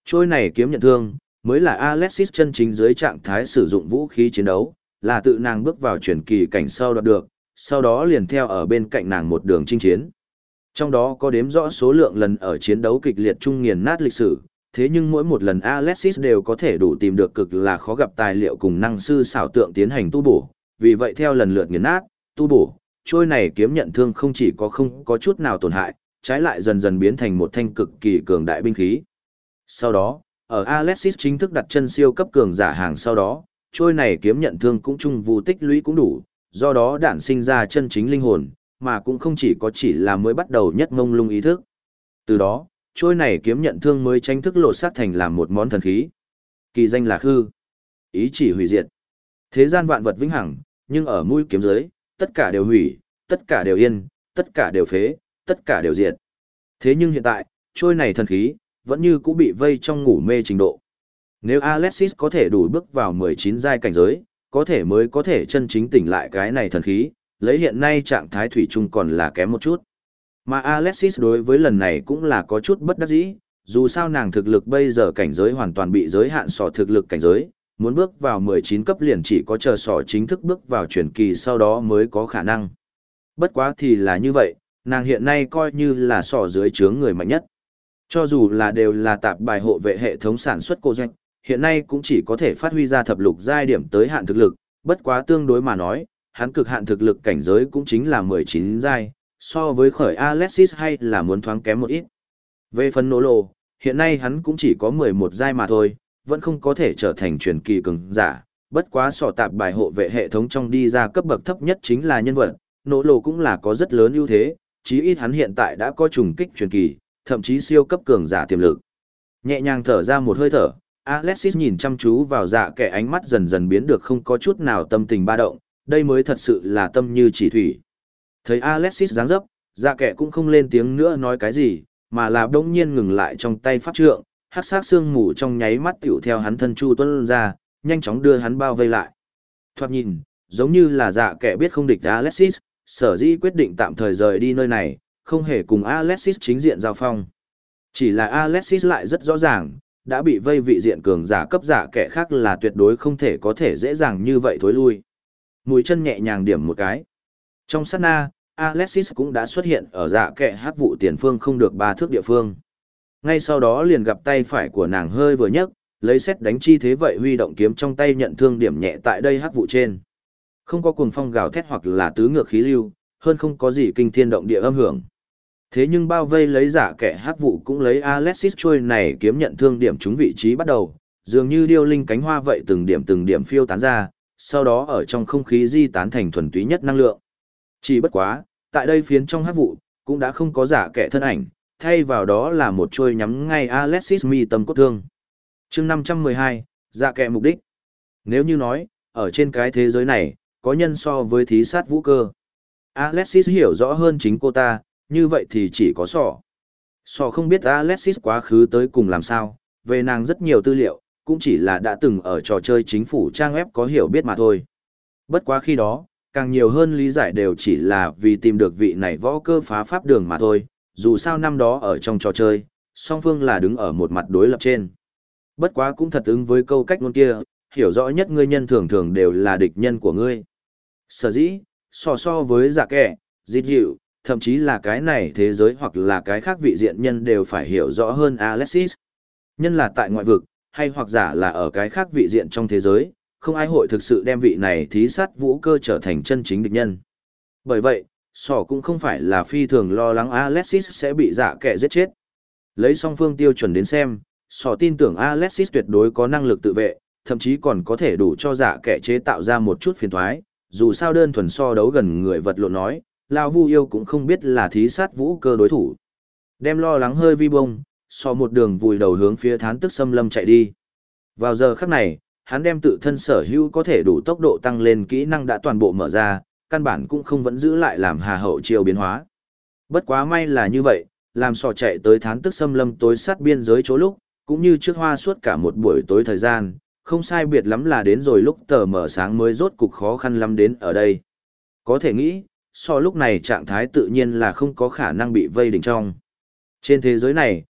Trôi này kiếm nhận thương, mới là Alexis chân chính dưới trạng thái sử dụng vũ khí chiến đấu, là tự nàng bước vào truyền kỳ cảnh sau đoạt được, sau đó liền theo ở bên cạnh nàng một đường chinh chiến. Trong đó có đếm rõ số lượng lần ở chiến đấu kịch liệt trung nghiền nát lịch sử, thế nhưng mỗi một lần Alexis đều có thể đủ tìm được cực là khó gặp tài liệu cùng năng sư xảo tượng tiến hành tu bổ, vì vậy theo lần lượt nghiền nát, tu bổ, trôi này kiếm nhận thương không chỉ có không có chút nào tổn hại, trái lại dần dần biến thành một thanh cực kỳ cường đại binh khí. Sau đó, ở Alexis chính thức đặt chân siêu cấp cường giả hàng sau đó, trôi này kiếm nhận thương cũng chung vụ tích lũy cũng đủ, do đó đản sinh ra chân chính linh hồn, mà cũng không chỉ là mới bắt đầu nhất mông lung ý thức. Từ đó, trôi này kiếm nhận thương mới tranh thức lột xác thành làm một món thần khí. Kỳ danh là Khư, ý chỉ hủy diệt. Thế gian vạn vật vĩnh hằng, nhưng ở mũi kiếm dưới, tất cả đều hủy, tất cả đều yên, tất cả đều phế, tất cả đều diệt. Thế nhưng hiện tại, trôi này thần khí, vẫn như cũ bị vây trong ngủ mê trình độ. Nếu Alexis có thể đủ bước vào 19 giai cảnh giới, có thể mới có thể chân chính tỉnh lại cái này thần khí, lấy hiện nay trạng thái thủy chung còn là kém một chút. Mà Alexis đối với lần này cũng là có chút bất đắc dĩ, dù sao nàng thực lực bây giờ cảnh giới hoàn toàn bị giới hạn sỏ thực lực cảnh giới, muốn bước vào 19 cấp liền chỉ có chờ sỏ chính thức bước vào truyền kỳ sau đó mới có khả năng. Bất quá thì là như vậy, nàng hiện nay coi như là sỏ dưới trướng người mạnh nhất. Cho dù là đều là tạp bài hộ vệ hệ thống sản xuất cô doanh, hiện nay cũng chỉ có thể phát huy ra thập lục giai điểm tới hạn thực lực, bất quá tương đối mà nói, hắn cực hạn thực lực cảnh giới cũng chính là 19 giai, so với khởi Alexis hay là muốn thoáng kém một ít. Về phần nỗ lộ, hiện nay hắn cũng chỉ có 11 giai mà thôi, vẫn không có thể trở thành truyền kỳ cường giả, bất quá sỏ tạp bài hộ vệ hệ thống trong đi ra cấp bậc thấp nhất chính là nhân vật, nỗ lộ cũng là có rất lớn ưu thế, chí ít hắn hiện tại đã có trùng kích truyền kỳ, thậm chí siêu cấp cường giả tiềm lực. Nhẹ nhàng thở ra một hơi thở, Alexis nhìn chăm chú vào dạ kẻ, ánh mắt dần dần biến được không có chút nào tâm tình ba động, đây mới thật sự là tâm như chỉ thủy. Thấy Alexis dáng dấp, dạ kẻ cũng không lên tiếng nữa nói cái gì, mà là đông nhiên ngừng lại trong tay pháp trượng, hắc sát xương mù trong nháy mắt tiểu theo hắn thân chu tuân ra, nhanh chóng đưa hắn bao vây lại. Thoạt nhìn, giống như là dạ kẻ biết không địch Alexis, sở dĩ quyết định tạm thời rời đi nơi này, không hề cùng Alexis chính diện giao phong. Chỉ là Alexis lại rất rõ ràng, đã bị vây vị diện cường giả cấp giả kẻ khác là tuyệt đối không thể có thể dễ dàng như vậy thối lui. Mũi chân nhẹ nhàng điểm một cái. Trong sát na, Alexis cũng đã xuất hiện ở dạ kẻ hắc vụ tiền phương không được 3 thước địa phương. Ngay sau đó liền gặp tay phải của nàng hơi vừa nhấc, lấy xét đánh chi thế vậy huy động kiếm trong tay nhận thương điểm nhẹ tại đây hắc vụ trên. Không có cuồng phong gào thét hoặc là tứ ngược khí lưu, hơn không có gì kinh thiên động địa âm hưởng. Thế nhưng bao vây lấy giả kẻ hắc vụ cũng lấy Alexis trôi này kiếm nhận thương điểm trúng vị trí bắt đầu, dường như điêu linh cánh hoa vậy từng điểm phiêu tán ra, sau đó ở trong không khí di tán thành thuần túy nhất năng lượng. Chỉ bất quá, tại đây phiến trong hắc vụ, cũng đã không có giả kẻ thân ảnh, thay vào đó là một trôi nhắm ngay Alexis mi tâm cốt thương. Chương 512, giả kẻ mục đích. Nếu như nói, ở trên cái thế giới này, có nhân so với thí sát vũ cơ. Alexis hiểu rõ hơn chính cô ta, như vậy thì chỉ có sỏ. Sỏ không biết Alexis quá khứ tới cùng làm sao, về nàng rất nhiều tư liệu, cũng chỉ là đã từng ở trò chơi chính phủ trang web có hiểu biết mà thôi. Bất quá khi đó, càng nhiều hơn lý giải đều chỉ là vì tìm được vị này võ cơ phá pháp đường mà thôi, dù sao năm đó ở trong trò chơi, song phương là đứng ở một mặt đối lập trên. Bất quá cũng thật ứng với câu cách ngôn kia, hiểu rõ nhất ngươi nhân thường thường đều là địch nhân của ngươi. Sở dĩ, so với giả kẻ, dịch dịu, thậm chí là cái này thế giới hoặc là cái khác vị diện nhân đều phải hiểu rõ hơn Alexis. Nhân là tại ngoại vực, hay hoặc giả là ở cái khác vị diện trong thế giới, không ai hội thực sự đem vị này thí sát vũ cơ trở thành chân chính địch nhân. Bởi vậy, sỏ cũng không phải là phi thường lo lắng Alexis sẽ bị giả kẻ giết chết. Lấy song phương tiêu chuẩn đến xem, sỏ tin tưởng Alexis tuyệt đối có năng lực tự vệ, thậm chí còn có thể đủ cho giả kẻ chế tạo ra một chút phiền thoái, dù sao đơn thuần so đấu gần người vật lộn nói, Lao Vu Yêu cũng không biết là thí sát vũ cơ đối thủ. Đem lo lắng hơi vi bông, so một đường vùi đầu hướng phía thán tức xâm lâm chạy đi. Vào giờ khắc này, hắn đem tự thân sở hữu có thể đủ tốc độ tăng lên kỹ năng đã toàn bộ mở ra, căn bản cũng không vẫn giữ lại làm hà hậu chiêu biến hóa. Bất quá may là như vậy, làm sò chạy tới thán tức xâm lâm tối sát biên giới chỗ lúc, cũng như trước hoa suốt cả một buổi tối thời gian, không sai biệt lắm là đến rồi lúc tờ mở sáng mới rốt cục khó khăn lắm đến ở đây. Có thể nghĩ, so lúc này trạng thái tự nhiên là không có khả năng bị vây đỉnh trong. Trên thế giới này,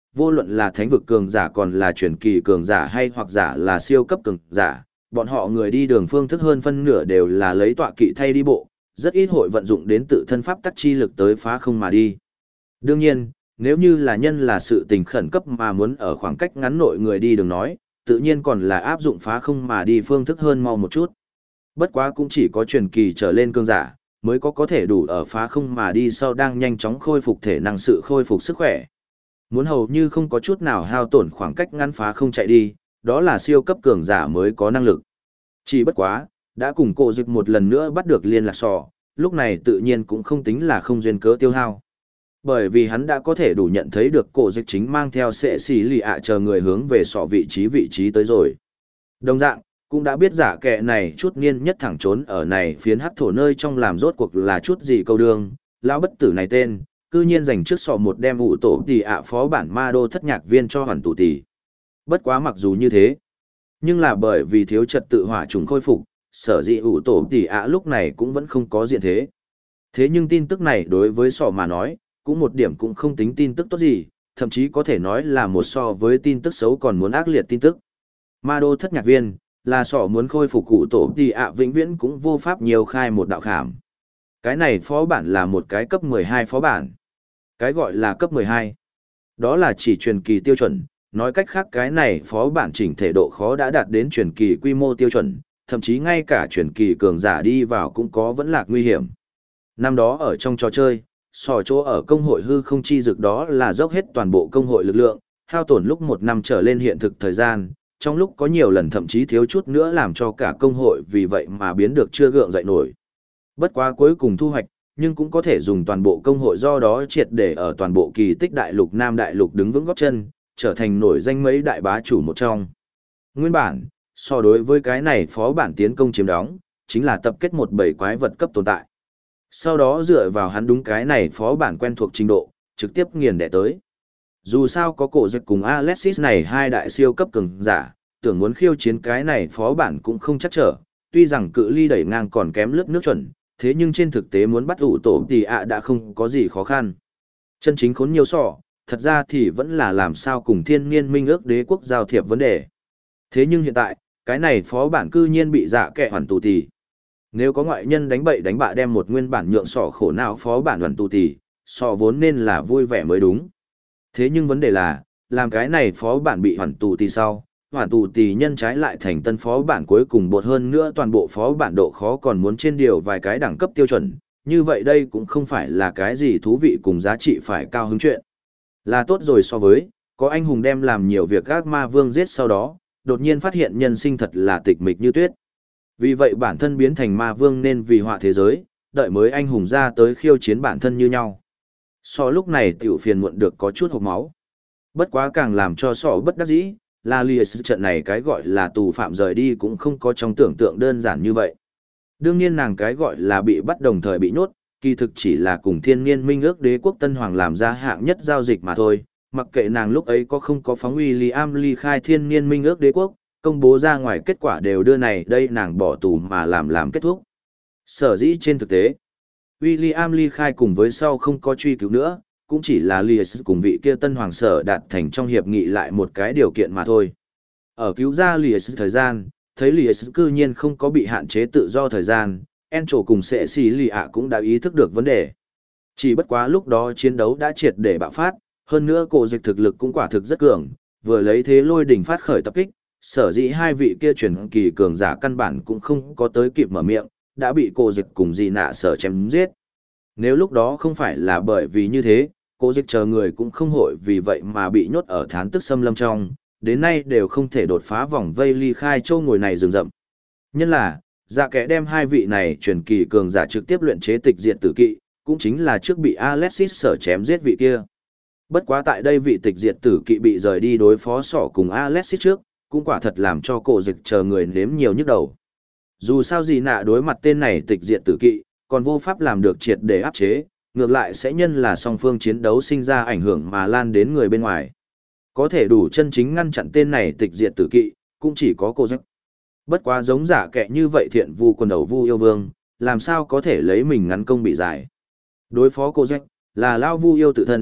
vô luận là thánh vực cường giả còn là truyền kỳ cường giả hay hoặc giả là siêu cấp cường giả, bọn họ người đi đường phương thức hơn phân nửa đều là lấy tọa kỵ thay đi bộ, rất ít hội vận dụng đến tự thân pháp tắc chi lực tới phá không mà đi. Đương nhiên, nếu như là nhân là sự tình khẩn cấp mà muốn ở khoảng cách ngắn nội người đi đường nói, tự nhiên còn là áp dụng phá không mà đi phương thức hơn mau một chút. Bất quá cũng chỉ có truyền kỳ trở lên cường giả, mới có thể đủ ở phá không mà đi sau đang nhanh chóng khôi phục thể năng sự khôi phục sức khỏe. Muốn hầu như không có chút nào hao tổn khoảng cách ngắn phá không chạy đi, đó là siêu cấp cường giả mới có năng lực. Chỉ bất quá, đã cùng cổ dịch một lần nữa bắt được liên lạc sò, lúc này tự nhiên cũng không tính là không duyên cớ tiêu hao. Bởi vì hắn đã có thể đủ nhận thấy được cổ dịch chính mang theo sệ xì lì ạ chờ người hướng về sọ vị trí tới rồi. Đồng dạng, cũng đã biết giả kệ này chút niên nhất thẳng trốn ở này phiến hắc thổ nơi trong làm rốt cuộc là chút gì câu đương, lão bất tử này tên, cư nhiên dành trước sọ một đem ủ tổ tỷ ạ phó bản ma đô thất nhạc viên cho hoàn tụ tỷ. Bất quá mặc dù như thế, nhưng là bởi vì thiếu trật tự hỏa trùng khôi phục, sở dĩ ủ tổ tỷ ạ lúc này cũng vẫn không có diện thế. Thế nhưng tin tức này đối với sọ mà nói, cũng một điểm cũng không tính tin tức tốt gì, thậm chí có thể nói là một so với tin tức xấu còn muốn ác liệt tin tức. Ma đô thất nhạc viên, là sọ muốn khôi phục cụ tổ tỷ ạ vĩnh viễn cũng vô pháp nhiều khai một đạo khảm. Cái này phó bản là một cái cấp 12 phó bản. Cái gọi là cấp 12. Đó là chỉ truyền kỳ tiêu chuẩn, nói cách khác cái này phó bản chỉnh thể độ khó đã đạt đến truyền kỳ quy mô tiêu chuẩn, thậm chí ngay cả truyền kỳ cường giả đi vào cũng có vẫn lạc nguy hiểm. Năm đó ở trong trò chơi, sò chỗ ở công hội hư không chi dực đó là dốc hết toàn bộ công hội lực lượng, hao tổn lúc 1 năm trở lên hiện thực thời gian, trong lúc có nhiều lần thậm chí thiếu chút nữa làm cho cả công hội vì vậy mà biến được chưa gượng dậy nổi. Bất quá cuối cùng thu hoạch, nhưng cũng có thể dùng toàn bộ công hội do đó triệt để ở toàn bộ kỳ tích đại lục Nam đại lục đứng vững gót chân, trở thành nổi danh mấy đại bá chủ một trong. Nguyên bản, so đối với cái này phó bản tiến công chiếm đóng, chính là tập kết một bầy quái vật cấp tồn tại. Sau đó dựa vào hắn đúng cái này phó bản quen thuộc trình độ, trực tiếp nghiền đẻ tới. Dù sao có cổ dịch cùng Alexis này hai đại siêu cấp cường giả, tưởng muốn khiêu chiến cái này phó bản cũng không chắc trở, tuy rằng cự ly đẩy ngang còn kém lướt nước chuẩn, thế nhưng trên thực tế muốn bắt ủ tổ thì đã không có gì khó khăn. Chân chính khốn nhiều sọ, thật ra thì vẫn là làm sao cùng thiên niên minh ước đế quốc giao thiệp vấn đề. Thế nhưng hiện tại, cái này phó bản cư nhiên bị dạ kẹ hoàn tù tì. Nếu có ngoại nhân đánh bậy đánh bạ đem một nguyên bản nhượng sọ khổ não phó bản hoàn tù tì, sọ vốn nên là vui vẻ mới đúng. Thế nhưng vấn đề là, làm cái này phó bản bị hoàn tù tì sau, hoàn tù tì nhân trái lại thành tân phó bản cuối cùng bột hơn nữa toàn bộ phó bản độ khó còn muốn trên điều vài cái đẳng cấp tiêu chuẩn, như vậy đây cũng không phải là cái gì thú vị cùng giá trị phải cao hứng chuyện. Là tốt rồi so với, có anh hùng đem làm nhiều việc gác ma vương giết sau đó, đột nhiên phát hiện nhân sinh thật là tịch mịch như tuyết. Vì vậy bản thân biến thành ma vương nên vì họa thế giới, đợi mới anh hùng ra tới khiêu chiến bản thân như nhau. So lúc này tiểu phiền muộn được có chút hộc máu. Bất quá càng làm cho sọ bất đắc dĩ, là lìa sự trận này cái gọi là tù phạm rời đi cũng không có trong tưởng tượng đơn giản như vậy. Đương nhiên nàng cái gọi là bị bắt đồng thời bị nhốt, kỳ thực chỉ là cùng thiên niên minh ước đế quốc Tân Hoàng làm ra hạng nhất giao dịch mà thôi, mặc kệ nàng lúc ấy có không có phóng William ly khai thiên niên minh ước đế quốc, công bố ra ngoài kết quả đều đưa này đây nàng bỏ tù mà làm kết thúc. Sở dĩ trên thực tế, William ly khai cùng với sau không có truy cứu nữa, cũng chỉ là Lies cùng vị kia Tân Hoàng sở đạt thành trong hiệp nghị lại một cái điều kiện mà thôi. Ở cứu ra Lies thời gian, thấy Lies cư nhiên không có bị hạn chế tự do thời gian, Encho cùng Sệ Xì Lì ạ cũng đã ý thức được vấn đề. Chỉ bất quá lúc đó chiến đấu đã triệt để bạo phát, hơn nữa cổ dịch thực lực cũng quả thực rất cường, vừa lấy thế lôi đỉnh phát khởi tập kích, sở dĩ hai vị kia truyền kỳ cường giả căn bản cũng không có tới kịp mở miệng, đã bị cổ dịch cùng dị nạ sở chém giết. Nếu lúc đó không phải là bởi vì như thế, cổ dịch chờ người cũng không hội vì vậy mà bị nhốt ở thán tức xâm lâm trong, đến nay đều không thể đột phá vòng vây ly khai châu ngồi này rừng rậm. Nhân là, dạ kẻ đem hai vị này truyền kỳ cường giả trực tiếp luyện chế tịch diệt tử kỵ, cũng chính là trước bị Alexis sở chém giết vị kia. Bất quá tại đây vị tịch diệt tử kỵ bị rời đi đối phó sỏ cùng Alexis trước, cũng quả thật làm cho cổ dịch chờ người nếm nhiều nhức đầu. Dù sao gì nạ đối mặt tên này tịch diệt tử kỵ, còn vô pháp làm được triệt để áp chế, ngược lại sẽ nhân là song phương chiến đấu sinh ra ảnh hưởng mà lan đến người bên ngoài. Có thể đủ chân chính ngăn chặn tên này tịch diệt tử kỵ, cũng chỉ có cổ dịch. Bất quá giống giả kệ như vậy thiện vu quần đầu vu yêu vương, làm sao có thể lấy mình ngắn công bị giải. Đối phó cổ dịch, là lao vu yêu tự thân,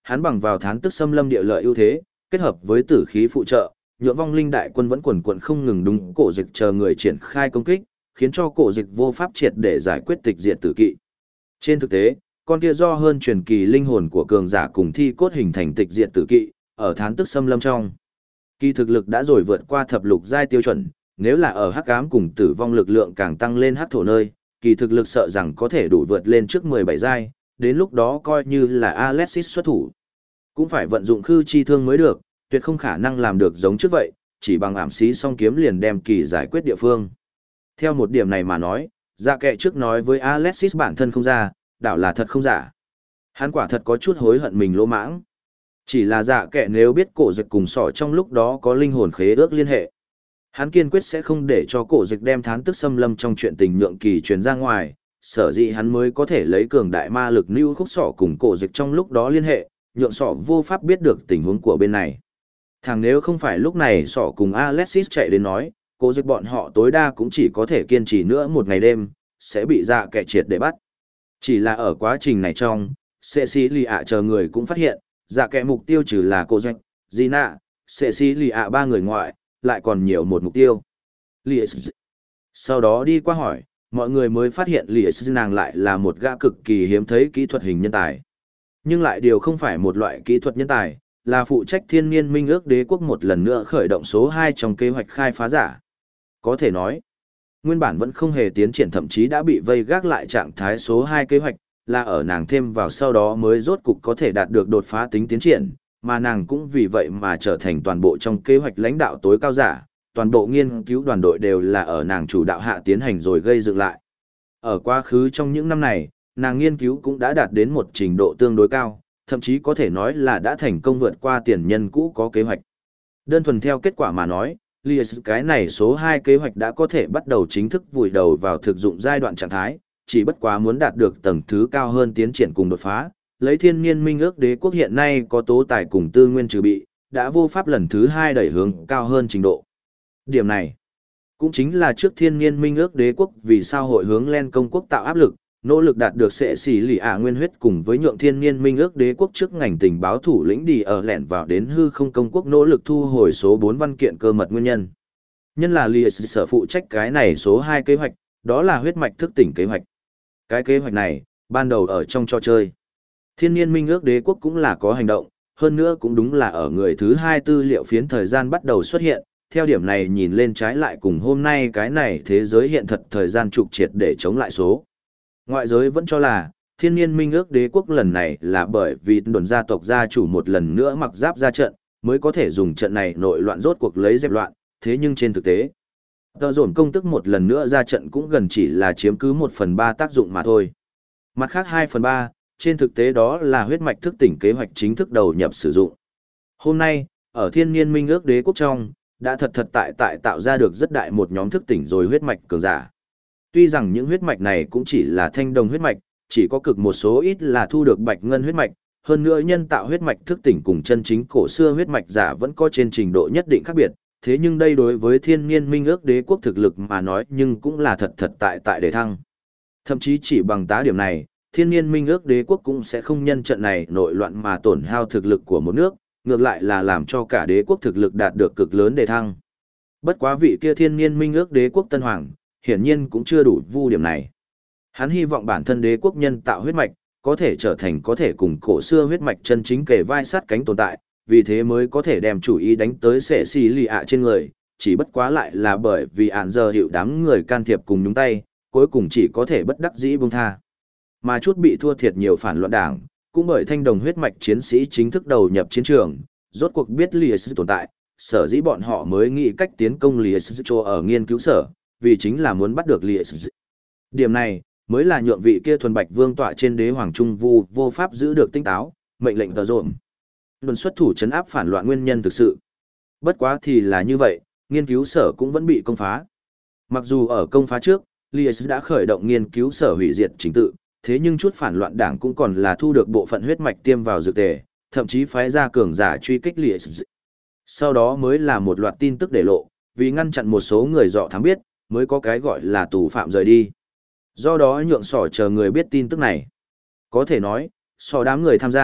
Hắn bằng vào thán tức xâm lâm địa lợi ưu thế, kết hợp với tử khí phụ trợ, nhượng vong linh đại quân vẫn quần quận không ngừng đúng cổ dịch chờ người triển khai công kích, khiến cho cổ dịch vô pháp triệt để giải quyết tịch diệt tử kỵ. Trên thực tế, con kia do hơn truyền kỳ linh hồn của cường giả cùng thi cốt hình thành tịch diệt tử kỵ, ở thán tức xâm lâm trong. Kỳ thực lực đã rồi vượt qua thập lục giai tiêu chuẩn, nếu là ở hắc ám cùng tử vong lực lượng càng tăng lên hắc thổ nơi, kỳ thực lực sợ rằng có thể đủ vượt lên trước 17 giai, đến lúc đó coi như là Alexis xuất thủ. Cũng phải vận dụng khư chi thương mới được, tuyệt không khả năng làm được giống trước vậy, chỉ bằng ảm xí song kiếm liền đem kỳ giải quyết địa phương. Theo một điểm này mà nói, dạ kệ trước nói với Alexis bản thân không ra, đảo là thật không giả. Hắn quả thật có chút hối hận mình lỗ mãng. Chỉ là dạ kệ nếu biết cổ dịch cùng sỏ trong lúc đó có linh hồn khế ước liên hệ. Hắn kiên quyết sẽ không để cho cổ dịch đem thán tức xâm lâm trong chuyện tình nhượng kỳ truyền ra ngoài, sở dĩ hắn mới có thể lấy cường đại ma lực lưu khúc sỏ cùng cổ dịch trong lúc đó liên hệ, nhượng sỏ vô pháp biết được tình huống của bên này. Thằng nếu không phải lúc này sỏ cùng Alexis chạy đến nói, cổ dịch bọn họ tối đa cũng chỉ có thể kiên trì nữa một ngày đêm, sẽ bị dạ kệ triệt để bắt. Chỉ là ở quá trình này trong, Cecilia chờ người cũng phát hiện, dạ kệ mục tiêu trừ là cổ dịch, Gina, Cecilia ba người ngoại, lại còn nhiều một mục tiêu. Lies. Sau đó đi qua hỏi, mọi người mới phát hiện Lies nàng lại là một gã cực kỳ hiếm thấy kỹ thuật hình nhân tài. Nhưng lại điều không phải một loại kỹ thuật nhân tài, là phụ trách thiên niên minh ước đế quốc một lần nữa khởi động số 2 trong kế hoạch khai phá giả. Có thể nói, nguyên bản vẫn không hề tiến triển thậm chí đã bị vây gác lại trạng thái số 2 kế hoạch, là ở nàng thêm vào sau đó mới rốt cục có thể đạt được đột phá tính tiến triển, mà nàng cũng vì vậy mà trở thành toàn bộ trong kế hoạch lãnh đạo tối cao giả, toàn bộ nghiên cứu đoàn đội đều là ở nàng chủ đạo hạ tiến hành rồi gây dựng lại. Ở quá khứ trong những năm này, nàng nghiên cứu cũng đã đạt đến một trình độ tương đối cao, thậm chí có thể nói là đã thành công vượt qua tiền nhân cũ có kế hoạch. Đơn thuần theo kết quả mà nói, Lies cái này số 2 kế hoạch đã có thể bắt đầu chính thức vùi đầu vào thực dụng giai đoạn trạng thái, chỉ bất quá muốn đạt được tầng thứ cao hơn tiến triển cùng đột phá, lấy thiên niên minh ước đế quốc hiện nay có tố tài cùng tư nguyên trừ bị, đã vô pháp lần thứ 2 đẩy hướng cao hơn trình độ. Điểm này, cũng chính là trước thiên niên minh ước đế quốc vì sao hội hướng lên công quốc tạo áp lực, nỗ lực đạt được sệ xỉ lì nguyên huyết cùng với nhượng thiên niên minh ước đế quốc trước ngành tình báo thủ lĩnh đi ở lẻn vào đến hư không công quốc nỗ lực thu hồi số 4 văn kiện cơ mật nguyên nhân. Nhân là Lies sở phụ trách cái này số 2 kế hoạch, đó là huyết mạch thức tỉnh kế hoạch. Cái kế hoạch này, ban đầu ở trong trò chơi. Thiên niên minh ước đế quốc cũng là có hành động, hơn nữa cũng đúng là ở người thứ 2 tư liệu phiến thời gian bắt đầu xuất hiện, theo điểm này nhìn lên trái lại cùng hôm nay cái này thế giới hiện thật thời gian trục triệt để chống lại số. Ngoại giới vẫn cho là, thiên niên minh ước đế quốc lần này là bởi vì đồn gia tộc gia chủ một lần nữa mặc giáp ra trận, mới có thể dùng trận này nội loạn rốt cuộc lấy dẹp loạn, thế nhưng trên thực tế, tờ dồn công tức một lần nữa ra trận cũng gần chỉ là chiếm cứ 1/3 tác dụng mà thôi. Mặt khác 2/3, trên thực tế đó là huyết mạch thức tỉnh kế hoạch chính thức đầu nhập sử dụng. Hôm nay, ở thiên niên minh ước đế quốc trong, đã thật tại tạo ra được rất đại một nhóm thức tỉnh rồi huyết mạch cường giả. Tuy rằng những huyết mạch này cũng chỉ là thanh đồng huyết mạch, chỉ có cực một số ít là thu được bạch ngân huyết mạch, hơn nữa nhân tạo huyết mạch thức tỉnh cùng chân chính cổ xưa huyết mạch giả vẫn có trên trình độ nhất định khác biệt, thế nhưng đây đối với thiên niên minh ước đế quốc thực lực mà nói nhưng cũng là thật tại để thăng. Thậm chí chỉ bằng tá điểm này, thiên niên minh ước đế quốc cũng sẽ không nhân trận này nội loạn mà tổn hao thực lực của một nước, ngược lại là làm cho cả đế quốc thực lực đạt được cực lớn đề thăng. Bất quá vị kia thiên niên minh ước đế quốc tân hoàng, hiển nhiên cũng chưa đủ vu điểm này. Hắn hy vọng bản thân đế quốc nhân tạo huyết mạch, có thể trở thành có thể cùng cổ xưa huyết mạch chân chính kề vai sát cánh tồn tại, vì thế mới có thể đem chủ ý đánh tới sệ xì lì ạ trên người, chỉ bất quá lại là bởi vì ản giờ hiệu đám người can thiệp cùng nhúng tay, cuối cùng chỉ có thể bất đắc dĩ buông tha. Mà chút bị thua thiệt nhiều phản loạn đảng, cũng bởi thanh đồng huyết mạch chiến sĩ chính thức đầu nhập chiến trường, rốt cuộc biết Lies tồn tại, sở dĩ bọn họ mới nghĩ cách tiến công Lies cho ở nghiên cứu sở, vì chính là muốn bắt được Lies. Điểm này, mới là nhượng vị kia thuần bạch vương tọa trên đế hoàng trung vu vô pháp giữ được tinh táo, mệnh lệnh tờ rộn. Luận xuất thủ trấn áp phản loạn nguyên nhân thực sự. Bất quá thì là như vậy, nghiên cứu sở cũng vẫn bị công phá. Mặc dù ở công phá trước, Lies đã khởi động nghiên cứu sở hủy diệt chính tự, thế nhưng chút phản loạn đảng cũng còn là thu được bộ phận huyết mạch tiêm vào dược tề, thậm chí phái ra cường giả truy kích Lies. Sau đó mới là một loạt tin tức để lộ, vì ngăn chặn một số người dọ thám biết, mới có cái gọi là tù phạm rời đi. Do đó nhượng sỏ chờ người biết tin tức này. Có thể nói, sỏ đám người tham gia,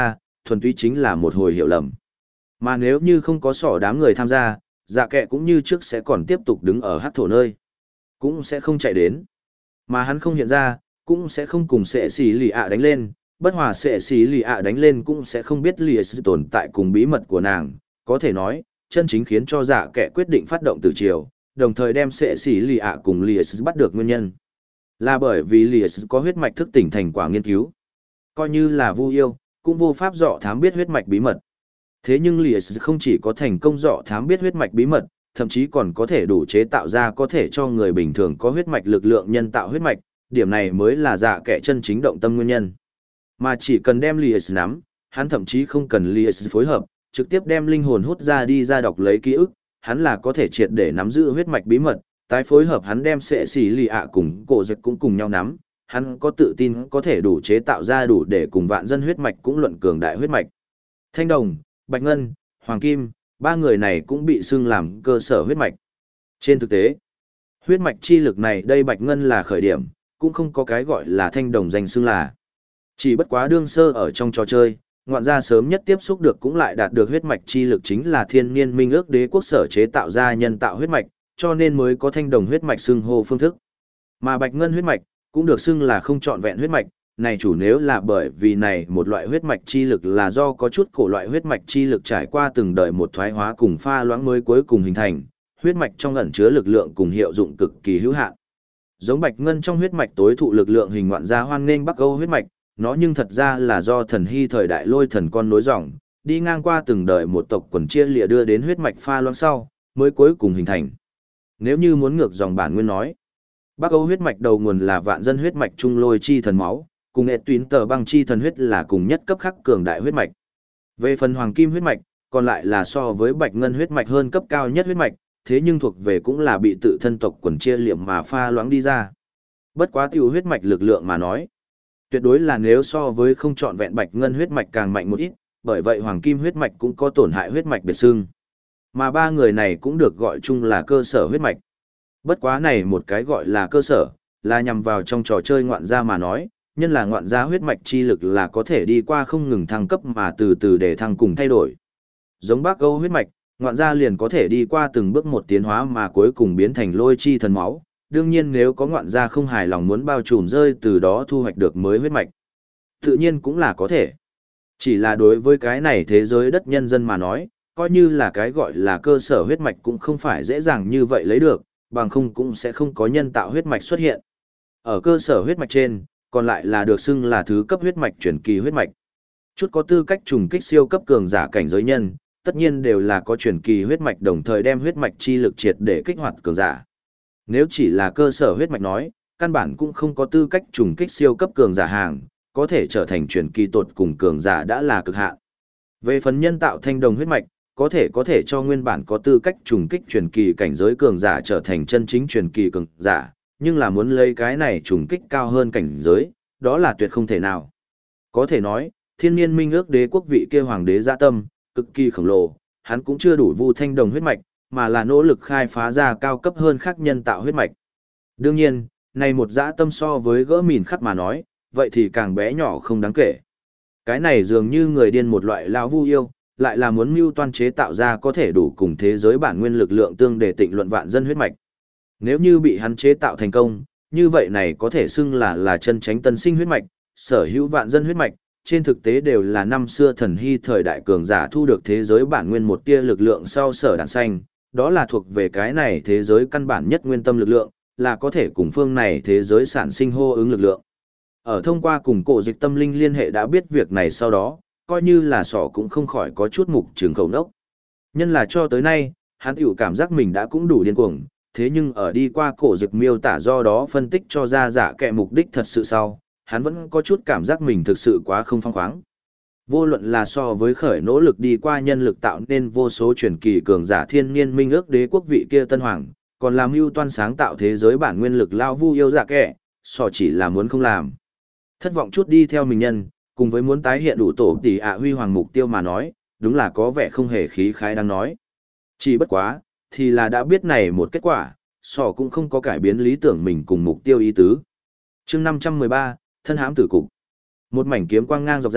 thuần túy chính là một hồi hiểu lầm. Mà nếu như không có sỏ đám người tham gia, dạ kệ cũng như trước sẽ còn tiếp tục đứng ở hắc thổ nơi. Cũng sẽ không chạy đến. Mà hắn không hiện ra, cũng sẽ không cùng sệ xỉ lì ạ đánh lên, bất hòa sệ xỉ lì ạ đánh lên cũng sẽ không biết lìa sự tồn tại cùng bí mật của nàng. Có thể nói, chân chính khiến cho dạ kệ quyết định phát động từ chiều, đồng thời đem sệ xỉ lì ạ cùng lìa sự bắt được nguyên nhân. Là bởi vì lìa sự có huyết mạch thức tỉnh thành quả nghiên cứu. Coi như là Vu yêu, cũng vô pháp dọ thám biết huyết mạch bí mật. Thế nhưng lìa sự không chỉ có thành công dọ thám biết huyết mạch bí mật, thậm chí còn có thể đủ chế tạo ra có thể cho người bình thường có huyết mạch lực lượng nhân tạo huyết mạch, điểm này mới là dạ kẻ chân chính động tâm nguyên nhân. Mà chỉ cần đem Lies nắm, hắn thậm chí không cần Lies phối hợp, trực tiếp đem linh hồn hút ra đi ra đọc lấy ký ức, hắn là có thể triệt để nắm giữ huyết mạch bí mật, tái phối hợp hắn đem sệ xỉ lì ạ cùng cổ dịch cũng cùng nhau nắm, hắn có tự tin có thể đủ chế tạo ra đủ để cùng vạn dân huyết mạch cũng luận cường đại huyết mạch. Thanh đồng, bạch ngân, hoàng kim, ba người này cũng bị xưng làm cơ sở huyết mạch. Trên thực tế, huyết mạch chi lực này đây bạch ngân là khởi điểm, cũng không có cái gọi là thanh đồng danh xưng là. Chỉ bất quá đương sơ ở trong trò chơi, ngoạn gia sớm nhất tiếp xúc được cũng lại đạt được huyết mạch chi lực chính là thiên niên minh ước đế quốc sở chế tạo ra nhân tạo huyết mạch, cho nên mới có thanh đồng huyết mạch xưng hô phương thức. Mà bạch ngân huyết mạch, cũng được xưng là không trọn vẹn huyết mạch, này chủ nếu là bởi vì này một loại huyết mạch chi lực là do có chút cổ loại huyết mạch chi lực trải qua từng đời một thoái hóa cùng pha loãng mới cuối cùng hình thành, huyết mạch trong ẩn chứa lực lượng cùng hiệu dụng cực kỳ hữu hạn. Giống bạch ngân trong huyết mạch tối thụ lực lượng hình ngoạn gia hoan nghênh Bắc Âu huyết mạch, nó nhưng thật ra là do thần hy thời đại lôi thần con nối dòng, đi ngang qua từng đời một tộc quần chia lìa đưa đến huyết mạch pha loãng sau, mới cuối cùng hình thành. Nếu như muốn ngược dòng bản nguyên nói, Bắc Âu huyết mạch đầu nguồn là vạn dân huyết mạch trung lôi chi thần máu, cùng ệt tuyến tờ băng chi thần huyết là cùng nhất cấp khắc cường đại huyết mạch. Về phần hoàng kim huyết mạch, còn lại là so với bạch ngân huyết mạch hơn cấp cao nhất huyết mạch, thế nhưng thuộc về cũng là bị tự thân tộc quần chia liệm mà pha loãng đi ra. Bất quá tiêu huyết mạch lực lượng mà nói, tuyệt đối là nếu so với không trọn vẹn bạch ngân huyết mạch càng mạnh một ít, bởi vậy hoàng kim huyết mạch cũng có tổn hại huyết mạch biệt xưng. Mà ba người này cũng được gọi chung là cơ sở huyết mạch. Bất quá này một cái gọi là cơ sở, là nhằm vào trong trò chơi ngoạn gia mà nói, nhân là ngoạn gia huyết mạch chi lực là có thể đi qua không ngừng thăng cấp mà từ từ để thăng cùng thay đổi. Giống Bắc Âu huyết mạch, ngoạn gia liền có thể đi qua từng bước một tiến hóa mà cuối cùng biến thành lôi chi thần máu. Đương nhiên nếu có ngoạn gia không hài lòng muốn bao trùm rơi từ đó thu hoạch được mới huyết mạch, tự nhiên cũng là có thể. Chỉ là đối với cái này thế giới đất nhân dân mà nói, coi như là cái gọi là cơ sở huyết mạch cũng không phải dễ dàng như vậy lấy được, bằng không cũng sẽ không có nhân tạo huyết mạch xuất hiện. Ở cơ sở huyết mạch trên, còn lại là được xưng là thứ cấp huyết mạch chuyển kỳ huyết mạch. Chút có tư cách trùng kích siêu cấp cường giả cảnh giới nhân, tất nhiên đều là có chuyển kỳ huyết mạch đồng thời đem huyết mạch chi lực triệt để kích hoạt cường giả. Nếu chỉ là cơ sở huyết mạch nói, căn bản cũng không có tư cách trùng kích siêu cấp cường giả hàng, có thể trở thành chuyển kỳ tột cùng cường giả đã là cực hạn. Về phần nhân tạo thanh đồng huyết mạch, có thể cho nguyên bản có tư cách trùng kích truyền kỳ cảnh giới cường giả trở thành chân chính truyền kỳ cường giả, nhưng là muốn lấy cái này trùng kích cao hơn cảnh giới, đó là tuyệt không thể nào. Có thể nói, thiên niên minh ước đế quốc vị kia hoàng đế dạ tâm, cực kỳ khổng lồ, hắn cũng chưa đủ vu thanh đồng huyết mạch, mà là nỗ lực khai phá ra cao cấp hơn khác nhân tạo huyết mạch. Đương nhiên, này một dạ tâm so với gỡ mìn khắc mà nói, vậy thì càng bé nhỏ không đáng kể. Cái này dường như người điên một loại lão vu yêu, lại là muốn mưu toan chế tạo ra có thể đủ cùng thế giới bản nguyên lực lượng tương để tịnh luận vạn dân huyết mạch. Nếu như bị hắn chế tạo thành công, như vậy này có thể xưng là chân chánh tân sinh huyết mạch, sở hữu vạn dân huyết mạch, trên thực tế đều là năm xưa thần hy thời đại cường giả thu được thế giới bản nguyên một tia lực lượng sau sở đàn xanh, đó là thuộc về cái này thế giới căn bản nhất nguyên tâm lực lượng, là có thể cùng phương này thế giới sản sinh hô ứng lực lượng. Ở thông qua cùng cổ dịch tâm linh liên hệ đã biết việc này sau đó, coi như là sỏ cũng không khỏi có chút mục trường khẩu nốc. Nhân là cho tới nay, hắn tiểu cảm giác mình đã cũng đủ điên cuồng, thế nhưng ở đi qua cổ dịch miêu tả do đó phân tích cho ra giả kệ mục đích thật sự sau, hắn vẫn có chút cảm giác mình thực sự quá không phăng khoáng. Vô luận là so với khởi nỗ lực đi qua nhân lực tạo nên vô số truyền kỳ cường giả thiên niên minh ước đế quốc vị kia tân hoàng, còn làm mưu toan sáng tạo thế giới bản nguyên lực lao vu yêu giả kệ, sỏ chỉ là muốn không làm. Thất vọng chút đi theo mình nhân, cùng với muốn tái hiện đủ tổ tỷ ạ huy hoàng mục tiêu mà nói, đúng là có vẻ không hề khí khái đang nói. Chỉ bất quá, thì là đã biết này một kết quả, sỏ cũng không có cải biến lý tưởng mình cùng mục tiêu ý tứ. chương 513, thân hãm tử cục. Một mảnh kiếm quang ngang dọc ra,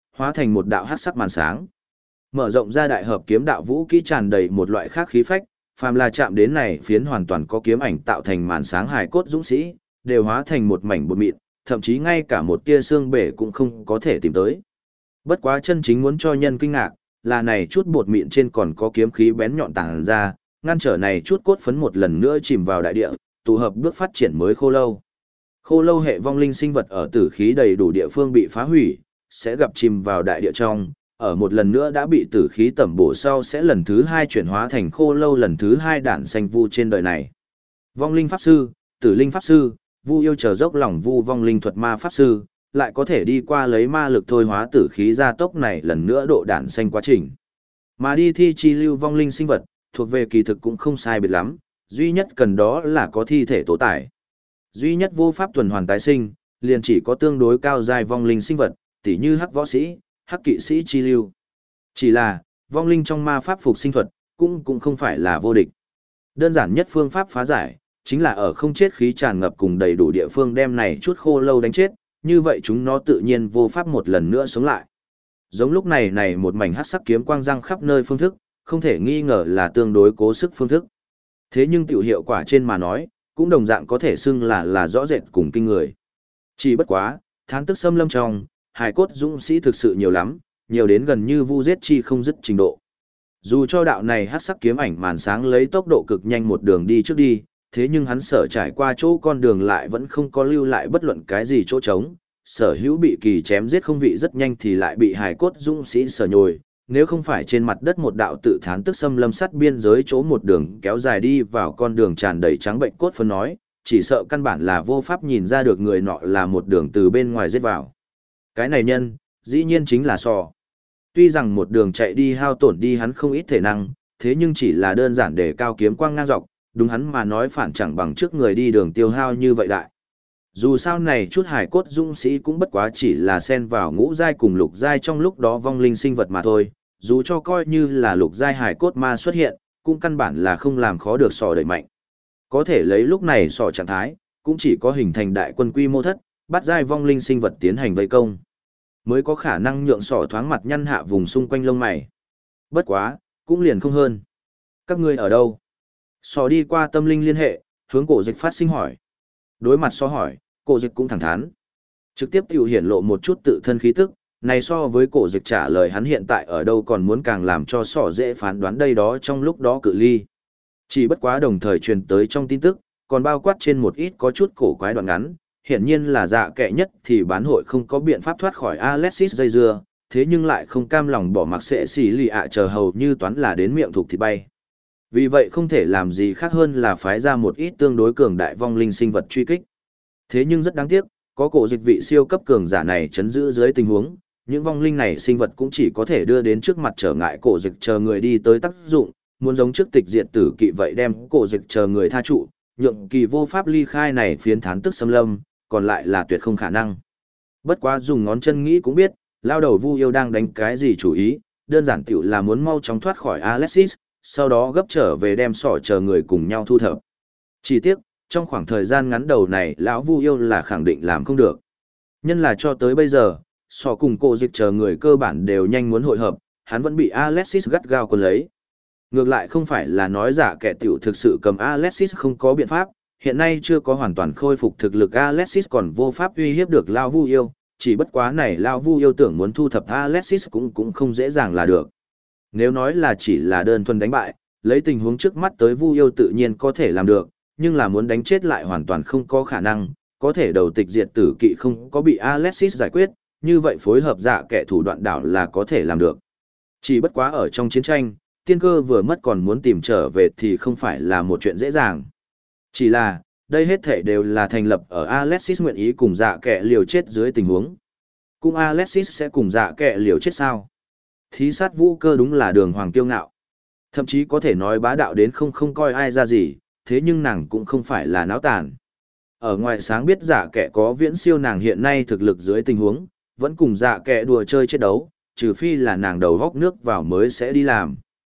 hóa thành một đạo hắc sắc màn sáng. Mở rộng ra đại hợp kiếm đạo vũ kỹ tràn đầy một loại khác khí phách, phàm là chạm đến này phiến hoàn toàn có kiếm ảnh tạo thành màn sáng hài cốt dũng sĩ, đều hóa thành một mảnh bột mịn, thậm chí ngay cả một tia xương bể cũng không có thể tìm tới. Bất quá chân chính muốn cho nhân kinh ngạc, là này chút bột mịn trên còn có kiếm khí bén nhọn tàng ra, ngăn trở này chút cốt phấn một lần nữa chìm vào đại địa, tụ hợp bước phát triển mới khô lâu. Khô lâu hệ vong linh sinh vật ở tử khí đầy đủ địa phương bị phá hủy, sẽ gặp chìm vào đại địa trong, ở một lần nữa đã bị tử khí tẩm bổ sau sẽ lần thứ hai chuyển hóa thành khô lâu lần thứ hai đản xanh vu trên đời này. Vong linh pháp sư, tử linh pháp sư, vu yêu chờ dốc lòng vu vong linh thuật ma pháp sư, lại có thể đi qua lấy ma lực thôi hóa tử khí gia tốc này lần nữa độ đản xanh quá trình. Mà đi thi chi lưu vong linh sinh vật, thuộc về kỳ thực cũng không sai biệt lắm, duy nhất cần đó là có thi thể tố tải. Duy nhất vô pháp tuần hoàn tái sinh, liền chỉ có tương đối cao giai vong linh sinh vật, tỉ như hắc võ sĩ, hắc kỵ sĩ chi lưu. Chỉ là, vong linh trong ma pháp phục sinh thuật, cũng không phải là vô địch. Đơn giản nhất phương pháp phá giải, chính là ở không chết khí tràn ngập cùng đầy đủ địa phương đem này chút khô lâu đánh chết, như vậy chúng nó tự nhiên vô pháp một lần nữa sống lại. Giống lúc này một mảnh hắc sắc kiếm quang răng khắp nơi phương thức, không thể nghi ngờ là tương đối cố sức phương thức. Thế nhưng tiểu hiệu quả trên mà nói, cũng đồng dạng có thể xưng là rõ rệt cùng kinh người. Chỉ bất quá, thán tức xâm lâm trong, hài cốt dũng sĩ thực sự nhiều lắm, nhiều đến gần như vu giết chi không dứt trình độ. Dù cho đạo này hắc sắc kiếm ảnh màn sáng lấy tốc độ cực nhanh một đường đi trước đi, thế nhưng hắn sở trải qua chỗ con đường lại vẫn không có lưu lại bất luận cái gì chỗ trống, sở hữu bị kỳ chém giết không vị rất nhanh thì lại bị hài cốt dũng sĩ sở nhồi, nếu không phải trên mặt đất một đạo tự thán tức xâm lâm sắt biên giới chỗ một đường kéo dài đi vào con đường tràn đầy trắng bệnh cốt phấn nói, chỉ sợ căn bản là vô pháp nhìn ra được người nọ là một đường từ bên ngoài giết vào. Cái này nhân, dĩ nhiên chính là Sò. Tuy rằng một đường chạy đi hao tổn đi hắn không ít thể năng, thế nhưng chỉ là đơn giản để cao kiếm quang ngang dọc, đúng hắn mà nói phản chẳng bằng trước người đi đường tiêu hao như vậy đại. Dù sao này chút hải cốt dũng sĩ cũng bất quá chỉ là xen vào ngũ giai cùng lục giai trong lúc đó vong linh sinh vật mà thôi, dù cho coi như là lục giai hải cốt ma xuất hiện, cũng căn bản là không làm khó được Sò đẩy mạnh. Có thể lấy lúc này Sò trạng thái, cũng chỉ có hình thành đại quân quy mô thất, bắt giai vong linh sinh vật tiến hành vây công, mới có khả năng nhượng Sò thoáng mặt nhăn hạ vùng xung quanh lông mày. Bất quá, cũng liền không hơn. Các ngươi ở đâu? Sò đi qua tâm linh liên hệ, hướng cổ dịch phát sinh hỏi. Đối mặt Sò hỏi, cổ dịch cũng thẳng thắn. Trực tiếp tiểu hiển lộ một chút tự thân khí tức, này so với cổ dịch trả lời hắn hiện tại ở đâu còn muốn càng làm cho Sò dễ phán đoán đây đó trong lúc đó cự ly. Chỉ bất quá đồng thời truyền tới trong tin tức, còn bao quát trên một ít có chút cổ quái đoạn ngắn, hiển nhiên là dạ kệ nhất thì bán hội không có biện pháp thoát khỏi Alexis dây dưa, thế nhưng lại không cam lòng bỏ mặc sẽ xỉ lì ạ chờ hầu như toán là đến miệng thuộc thịt bay. Vì vậy không thể làm gì khác hơn là phái ra một ít tương đối cường đại vong linh sinh vật truy kích. Thế nhưng rất đáng tiếc, có cổ dịch vị siêu cấp cường giả này chấn giữ dưới tình huống, những vong linh này sinh vật cũng chỉ có thể đưa đến trước mặt trở ngại cổ dịch chờ người đi tới tác dụng, muốn giống trước tịch diệt tử kỵ vậy đem cổ dịch chờ người tha trụ, nhượng kỳ vô pháp ly khai này phiến thán tức xâm lâm, còn lại là tuyệt không khả năng. Bất quá dùng ngón chân nghĩ cũng biết, lao đầu Vu Yêu đang đánh cái gì chủ ý, đơn giản tiểu là muốn mau chóng thoát khỏi Alexis, sau đó gấp trở về đem Sò chờ người cùng nhau thu thập. Chỉ tiếc, trong khoảng thời gian ngắn đầu này lão Vu Yêu là khẳng định làm không được. Nhân là cho tới bây giờ, Sò cùng cổ dịch chờ người cơ bản đều nhanh muốn hội hợp, hắn vẫn bị Alexis gắt gao cuốn lấy. Ngược lại không phải là nói giả kẻ tiểu thực sự cầm Alexis không có biện pháp, hiện nay chưa có hoàn toàn khôi phục thực lực Alexis còn vô pháp uy hiếp được Lao Vu Yêu, chỉ bất quá này Lao Vu Yêu tưởng muốn thu thập Alexis cũng không dễ dàng là được. Nếu nói là chỉ là đơn thuần đánh bại, lấy tình huống trước mắt tới Vu Yêu tự nhiên có thể làm được, nhưng là muốn đánh chết lại hoàn toàn không có khả năng, có thể đầu tịch diệt tử kỵ không có bị Alexis giải quyết, như vậy phối hợp giả kẻ thủ đoạn đảo là có thể làm được. Chỉ bất quá ở trong chiến tranh, tiên cơ vừa mất còn muốn tìm trở về thì không phải là một chuyện dễ dàng. Chỉ là, đây hết thể đều là thành lập ở Alexis nguyện ý cùng dạ kẻ liều chết dưới tình huống. Cũng Alexis sẽ cùng dạ kẻ liều chết sao? Thí sát vũ cơ đúng là đường hoàng kiêu ngạo. Thậm chí có thể nói bá đạo đến không coi ai ra gì, thế nhưng nàng cũng không phải là náo tàn. Ở ngoài sáng biết dạ kẻ có viễn siêu nàng hiện nay thực lực dưới tình huống, vẫn cùng dạ kẻ đùa chơi chết đấu, trừ phi là nàng đầu góc nước vào mới sẽ đi làm.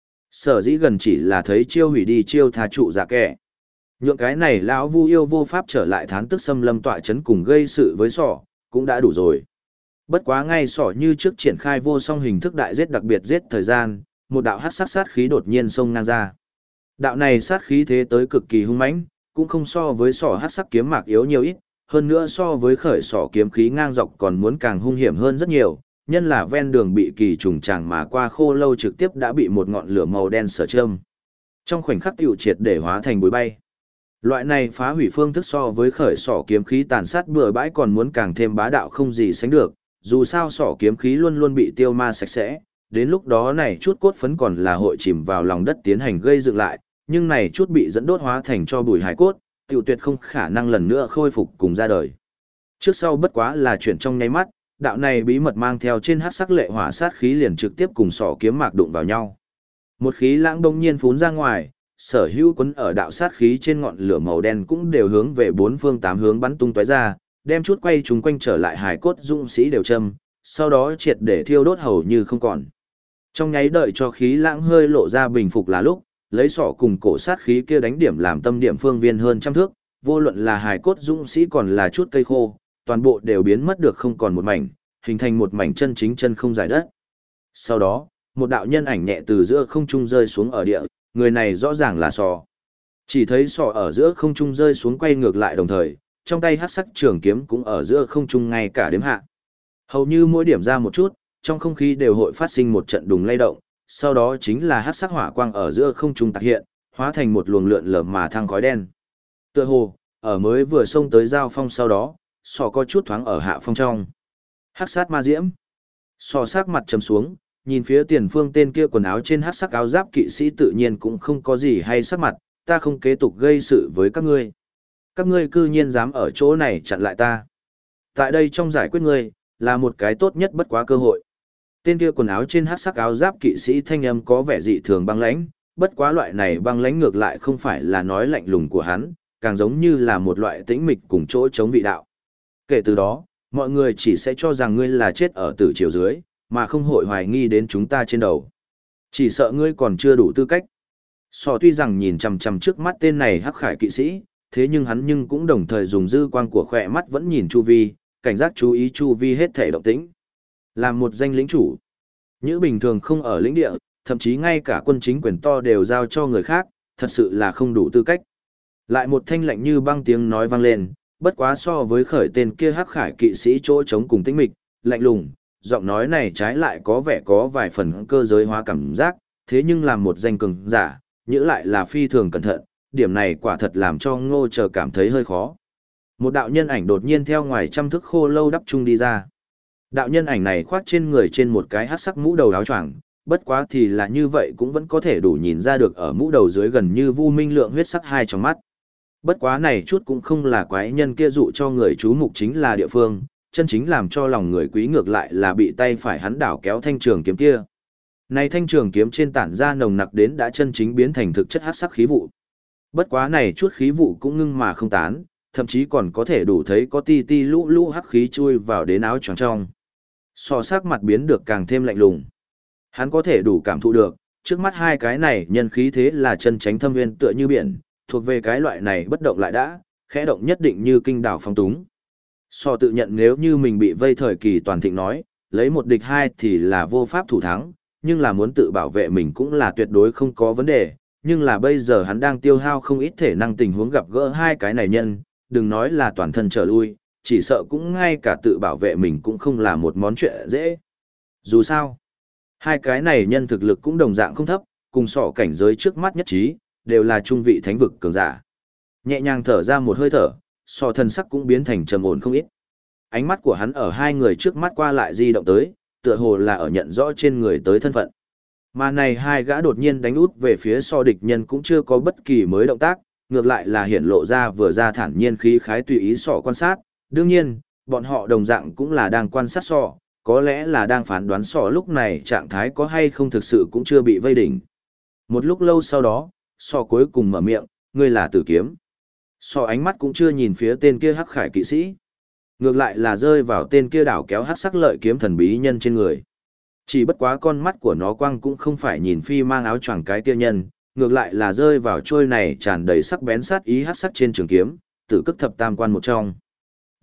Sở dĩ gần chỉ là thấy chiêu hủy đi chiêu tha trụ dạ kẻ. Nhượng cái này lão Vu Yêu vô pháp trở lại thán tức xâm lâm tọa chấn cùng gây sự với Sò, cũng đã đủ rồi. Bất quá ngay sỏ như trước triển khai vô song hình thức đại giết đặc biệt giết thời gian, một đạo hắc sắc sát khí đột nhiên xông ngang ra. Đạo này sát khí thế tới cực kỳ hung mãnh, cũng không so với sỏ hắc sắc kiếm mạc yếu nhiều ít, hơn nữa so với khởi sỏ kiếm khí ngang dọc còn muốn càng hung hiểm hơn rất nhiều, nhân là ven đường bị kỳ trùng tràng mà qua khô lâu trực tiếp đã bị một ngọn lửa màu đen sở châm. Trong khoảnh khắc tiêu triệt để hóa thành bụi bay. Loại này phá hủy phương thức so với khởi sỏ kiếm khí tàn sát bừa bãi còn muốn càng thêm bá đạo không gì sánh được, dù sao sỏ kiếm khí luôn luôn bị tiêu ma sạch sẽ, đến lúc đó này chút cốt phấn còn là hội chìm vào lòng đất tiến hành gây dựng lại, nhưng này chút bị dẫn đốt hóa thành cho bụi hải cốt, tiểu tuyệt không khả năng lần nữa khôi phục cùng ra đời. Trước sau bất quá là chuyện trong nháy mắt, đạo này bí mật mang theo trên hắc sắc lệ hỏa sát khí liền trực tiếp cùng sỏ kiếm mạc đụng vào nhau. Một khí lãng đông nhiên phún ra ngoài, sở hữu quấn ở đạo sát khí trên ngọn lửa màu đen cũng đều hướng về bốn phương tám hướng bắn tung tóe ra, đem chút quay chúng quanh trở lại hải cốt dũng sĩ đều châm, sau đó triệt để thiêu đốt hầu như không còn. Trong nháy đợi cho khí lãng hơi lộ ra bình phục là lúc, lấy sọ cùng cổ sát khí kia đánh điểm làm tâm điểm phương viên hơn trăm thước, vô luận là hải cốt dũng sĩ còn là chút cây khô, toàn bộ đều biến mất được không còn một mảnh, hình thành một mảnh chân chính chân không dài đất. Sau đó, một đạo nhân ảnh nhẹ từ giữa không trung rơi xuống ở địa, người này rõ ràng là sọ. Chỉ thấy sọ ở giữa không trung rơi xuống quay ngược lại đồng thời, trong tay hắc sắc trường kiếm cũng ở giữa không trung ngay cả đếm hạ. Hầu như mỗi điểm ra một chút, trong không khí đều hội phát sinh một trận đùng lay động, sau đó chính là hắc sắc hỏa quang ở giữa không trung tạc hiện, hóa thành một luồng lượn lờ mà thăng khói đen. Tựa hồ, ở mới vừa xông tới giao phong sau đó, sọ có chút thoáng ở hạ phong trong. Hắc sát ma diễm. Sọ sắc mặt trầm xuống, nhìn phía tiền phương tên kia quần áo trên hắc sắc áo giáp kỵ sĩ tự nhiên cũng không có gì hay sắc mặt, ta không kế tục gây sự với các ngươi. Các ngươi cư nhiên dám ở chỗ này chặn lại ta. Tại đây trong giải quyết ngươi, là một cái tốt nhất bất quá cơ hội. Tên kia quần áo trên hắc sắc áo giáp kỵ sĩ thanh âm có vẻ dị thường băng lãnh, bất quá loại này băng lãnh ngược lại không phải là nói lạnh lùng của hắn, càng giống như là một loại tĩnh mịch cùng chỗ chống vị đạo. Kể từ đó, mọi người chỉ sẽ cho rằng ngươi là chết ở tử triều dưới, mà không hội hoài nghi đến chúng ta trên đầu. Chỉ sợ ngươi còn chưa đủ tư cách. Sọ tuy rằng nhìn chằm chằm trước mắt tên này hắc khải kỵ sĩ, thế nhưng hắn cũng đồng thời dùng dư quang của khỏe mắt vẫn nhìn chu vi, cảnh giác chú ý chu vi hết thể động tĩnh. Làm một danh lĩnh chủ, những bình thường không ở lĩnh địa, thậm chí ngay cả quân chính quyền to đều giao cho người khác, thật sự là không đủ tư cách. Lại một thanh lạnh như băng tiếng nói vang lên, bất quá so với khởi tên kia hắc khải kỵ sĩ chỗ chống cùng tĩnh mịch, lạnh lùng, giọng nói này trái lại có vẻ có vài phần cơ giới hóa cảm giác, thế nhưng làm một danh cường giả, nhữ lại là phi thường cẩn thận, điểm này quả thật làm cho Ngô Chờ cảm thấy hơi khó. Một đạo nhân ảnh đột nhiên theo ngoài trăm thước khô lâu đắp trung đi ra. Đạo nhân ảnh này khoác trên người trên một cái hắc sắc mũ đầu áo choàng, bất quá thì là như vậy cũng vẫn có thể đủ nhìn ra được ở mũ đầu dưới gần như vu minh lượng huyết sắc hai trong mắt. Bất quá này chút cũng không là quái nhân kia dụ cho người chú mục chính là địa phương, chân chính làm cho lòng người quý ngược lại là bị tay phải hắn đảo kéo thanh trường kiếm kia. Này thanh trường kiếm trên tản ra nồng nặc đến đã chân chính biến thành thực chất hắc sắc khí vụ. Bất quá này chút khí vụ cũng ngưng mà không tán, thậm chí còn có thể đủ thấy có ti ti lũ lũ hắc khí chui vào đến áo choàng trong. So sắc mặt biến được càng thêm lạnh lùng. Hắn có thể đủ cảm thụ được, trước mắt hai cái này nhân khí thế là chân tránh thâm nguyên tựa như biển, thuộc về cái loại này bất động lại đã, khẽ động nhất định như kinh đảo phong túng. So tự nhận nếu như mình bị vây thời kỳ toàn thịnh nói, lấy một địch hai thì là vô pháp thủ thắng, nhưng là muốn tự bảo vệ mình cũng là tuyệt đối không có vấn đề, nhưng là bây giờ hắn đang tiêu hao không ít thể năng tình huống gặp gỡ hai cái này nhân, đừng nói là toàn thân trở lui, chỉ sợ cũng ngay cả tự bảo vệ mình cũng không là một món chuyện dễ. Dù sao, hai cái này nhân thực lực cũng đồng dạng không thấp, cùng sọ cảnh giới trước mắt nhất trí, đều là trung vị thánh vực cường giả. Nhẹ nhàng thở ra một hơi thở, sọ thân sắc cũng biến thành trầm ổn không ít. Ánh mắt của hắn ở hai người trước mắt qua lại di động tới, tựa hồ là ở nhận rõ trên người tới thân phận. Mà này hai gã đột nhiên đánh út về phía so địch nhân cũng chưa có bất kỳ mới động tác, ngược lại là hiện lộ ra vừa ra thản nhiên khí khái tùy ý sọ quan sát. Đương nhiên, bọn họ đồng dạng cũng là đang quan sát sọ, có lẽ là đang phán đoán sọ lúc này trạng thái có hay không thực sự cũng chưa bị vây đỉnh. Một lúc lâu sau đó, sọ cuối cùng mở miệng, ngươi là Tử Kiếm. Sọ ánh mắt cũng chưa nhìn phía tên kia hắc khải kỵ sĩ, ngược lại là rơi vào tên kia đảo kéo hắc sắc lợi kiếm thần bí nhân trên người. Chỉ bất quá con mắt của nó quang cũng không phải nhìn phi mang áo choàng cái kia nhân, ngược lại là rơi vào trôi này tràn đầy sắc bén sát ý hắc sắc trên trường kiếm, Tử Cức thập tam quan một trong.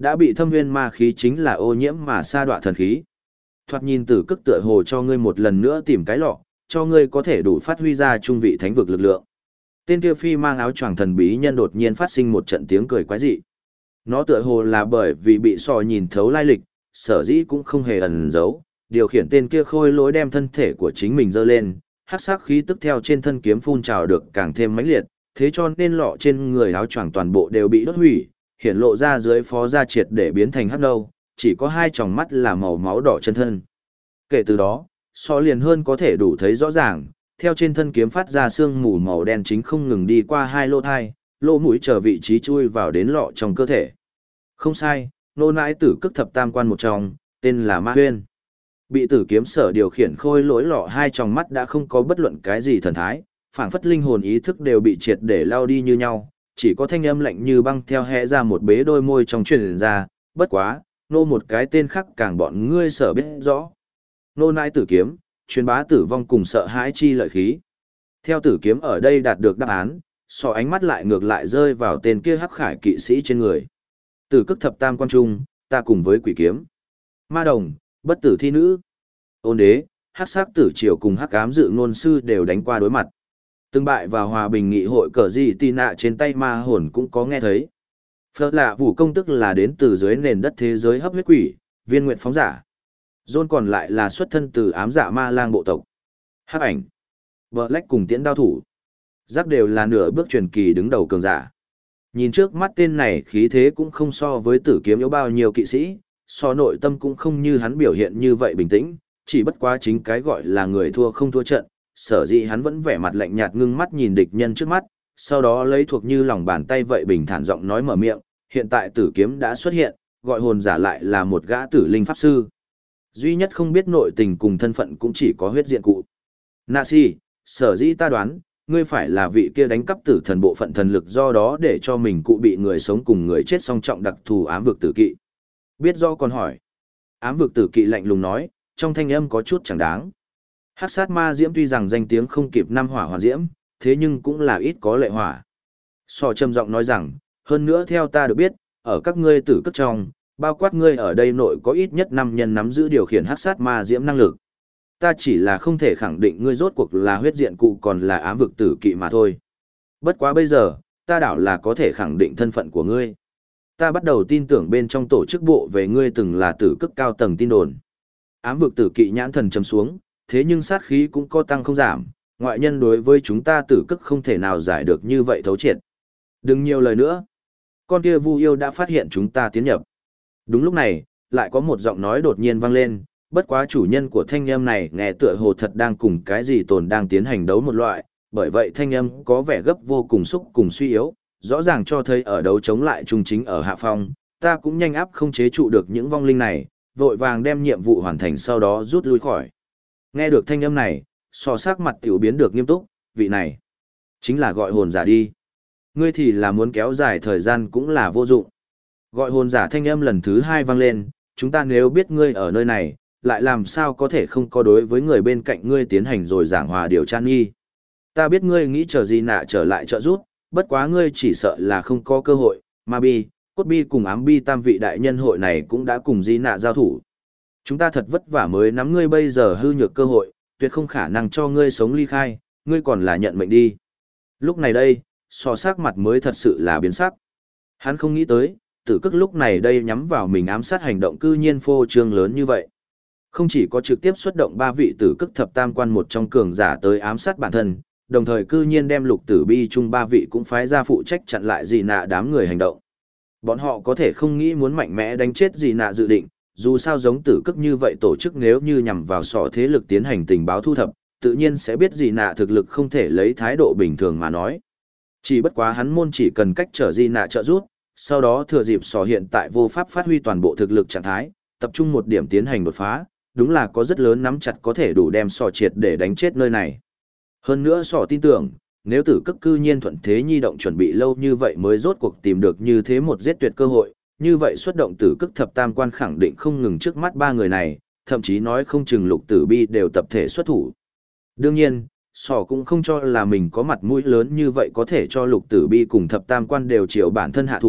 Đã bị thâm nguyên ma khí chính là ô nhiễm mà sa đọa thần khí. Thoạt nhìn Tử Cức tựa hồ cho ngươi một lần nữa tìm cái lọ, cho ngươi có thể đủ phát huy ra trung vị thánh vực lực lượng. Tên kia phi mang áo choàng thần bí nhân đột nhiên phát sinh một trận tiếng cười quái dị. Nó tựa hồ là bởi vì bị sò nhìn thấu lai lịch, sở dĩ cũng không hề ẩn giấu, điều khiển tên kia khôi lối đem thân thể của chính mình dơ lên, hắc sắc khí tức theo trên thân kiếm phun trào được càng thêm mãnh liệt, thế cho nên lọ trên người áo choàng toàn bộ đều bị đốt hủy, hiển lộ ra dưới phó da triệt để biến thành hắc nâu, chỉ có hai tròng mắt là màu máu đỏ chân thân. Kể từ đó, so liền hơn có thể đủ thấy rõ ràng, theo trên thân kiếm phát ra sương mù màu đen chính không ngừng đi qua hai lỗ thai, lỗ mũi chờ vị trí chui vào đến lọ trong cơ thể. Không sai, nô nãi Tử Cức thập tam quan một trong, tên là Ma Huyên. Bị Tử kiếm sở điều khiển khôi lỗi lọ hai tròng mắt đã không có bất luận cái gì thần thái, phảng phất linh hồn ý thức đều bị triệt để lao đi như nhau, chỉ có thanh âm lạnh như băng theo hẽ ra một bế đôi môi trong truyền ra, bất quá, nô một cái tên khác càng bọn ngươi sở biết rõ. Nô nãi Tử kiếm, truyền bá tử vong cùng sợ hãi chi lợi khí. Theo Tử kiếm ở đây đạt được đáp án, so ánh mắt lại ngược lại rơi vào tên kia hắc khải kỵ sĩ trên người. Tử Cức thập tam quan trung, ta cùng với quỷ kiếm. Ma đồng, bất tử thi nữ. Ôn đế, hắc sắc tử triều cùng hắc ám dự ngôn sư đều đánh qua đối mặt. Từng bại vào hòa bình nghị hội cờ gì tì nạ trên tay ma hồn cũng có nghe thấy. Phật lạ vũ công tức là đến từ dưới nền đất thế giới hấp huyết quỷ, viên nguyện phóng giả. John còn lại là xuất thân từ ám dạ ma lang bộ tộc. Hắc ảnh, Black cùng tiễn đao thủ. Giác đều là nửa bước truyền kỳ đứng đầu cường giả. Nhìn trước mắt tên này khí thế cũng không so với Tử kiếm yếu bao nhiêu kỵ sĩ, so nội tâm cũng không như hắn biểu hiện như vậy bình tĩnh, chỉ bất quá chính cái gọi là người thua không thua trận, sở dĩ hắn vẫn vẻ mặt lạnh nhạt ngưng mắt nhìn địch nhân trước mắt, sau đó lấy thuộc như lòng bàn tay vậy bình thản giọng nói mở miệng, hiện tại Tử kiếm đã xuất hiện, gọi hồn giả lại là một gã tử linh pháp sư. Duy nhất không biết nội tình cùng thân phận cũng chỉ có huyết diện cụ. Nạ si, sở dĩ ta đoán, ngươi phải là vị kia đánh cắp tử thần bộ phận thần lực do đó để cho mình cụ bị người sống cùng người chết song trọng đặc thù ám vực tử kỵ. Biết do còn hỏi. Ám vực tử kỵ lạnh lùng nói, trong thanh âm có chút chẳng đáng. Hắc sát ma diễm tuy rằng danh tiếng không kịp năm hỏa hoàn diễm, thế nhưng cũng là ít có lệ hỏa. So trầm giọng nói rằng, hơn nữa theo ta được biết, ở các ngươi tử cất trong, bao quát ngươi ở đây nội có ít nhất 5 nhân nắm giữ điều khiển hắc sát ma diễm năng lực. Ta chỉ là không thể khẳng định ngươi rốt cuộc là huyết diện cụ còn là ám vực tử kỵ mà thôi. Bất quá bây giờ, ta đảo là có thể khẳng định thân phận của ngươi. Ta bắt đầu tin tưởng bên trong tổ chức bộ về ngươi từng là tử cực cao tầng tin đồn. Ám vực tử kỵ nhãn thần trầm xuống, thế nhưng sát khí cũng có tăng không giảm, ngoại nhân đối với chúng ta tử cực không thể nào giải được như vậy thấu triệt. Đừng nhiều lời nữa. Con kia Vu yêu đã phát hiện chúng ta tiến nhập. Đúng lúc này, lại có một giọng nói đột nhiên vang lên, bất quá chủ nhân của thanh âm này nghe tựa hồ thật đang cùng cái gì tồn đang tiến hành đấu một loại, bởi vậy thanh âm có vẻ gấp vô cùng xúc cùng suy yếu, rõ ràng cho thấy ở đấu chống lại trung chính ở hạ phong, ta cũng nhanh áp không chế trụ được những vong linh này, vội vàng đem nhiệm vụ hoàn thành sau đó rút lui khỏi. Nghe được thanh âm này, so sắc mặt tiểu biến được nghiêm túc, vị này chính là gọi hồn giả đi. Ngươi thì là muốn kéo dài thời gian cũng là vô dụng. Gọi hồn giả thanh âm lần thứ 2 vang lên, chúng ta nếu biết ngươi ở nơi này, lại làm sao có thể không có đối với người bên cạnh ngươi tiến hành rồi giảng hòa điều tra nghi. Ta biết ngươi nghĩ chờ gì nạ trở lại trợ giúp, bất quá ngươi chỉ sợ là không có cơ hội, Ma Bi, Cốt Bi cùng Ám Bi tam vị đại nhân hội này cũng đã cùng di nạ giao thủ. Chúng ta thật vất vả mới nắm ngươi bây giờ hư nhược cơ hội, tuyệt không khả năng cho ngươi sống ly khai, ngươi còn là nhận mệnh đi. Lúc này đây, so sắc mặt mới thật sự là biến sắc. Hắn không nghĩ tới, tử cức lúc này đây nhắm vào mình ám sát hành động cư nhiên phô trương lớn như vậy. Không chỉ có trực tiếp xuất động 3 vị tử cức thập tam quan một trong cường giả tới ám sát bản thân, đồng thời cư nhiên đem lục tử bi chung 3 vị cũng phái ra phụ trách chặn lại dị nạ đám người hành động. Bọn họ có thể không nghĩ muốn mạnh mẽ đánh chết dị nạ dự định, dù sao giống tử cức như vậy tổ chức nếu như nhằm vào sọ thế lực tiến hành tình báo thu thập, tự nhiên sẽ biết dị nạ thực lực không thể lấy thái độ bình thường mà nói. Chỉ bất quá hắn môn chỉ cần cách trở dị nạ trợ giúp, sau đó thừa dịp sọ hiện tại vô pháp phát huy toàn bộ thực lực trạng thái, tập trung một điểm tiến hành đột phá, đúng là có rất lớn nắm chặt có thể đủ đem sọ triệt để đánh chết nơi này. Hơn nữa sọ tin tưởng, nếu tử cức cư nhiên thuận thế nhi động chuẩn bị lâu như vậy mới rốt cuộc tìm được như thế một giết tuyệt cơ hội, như vậy xuất động tử cức thập tam quan khẳng định không ngừng trước mắt 3 người này, thậm chí nói không chừng lục tử bi đều tập thể xuất thủ. Đương nhiên, sọ cũng không cho là mình có mặt mũi lớn như vậy có thể cho lục tử bi cùng thập tam quan đều chiều bản thân hạ thủ,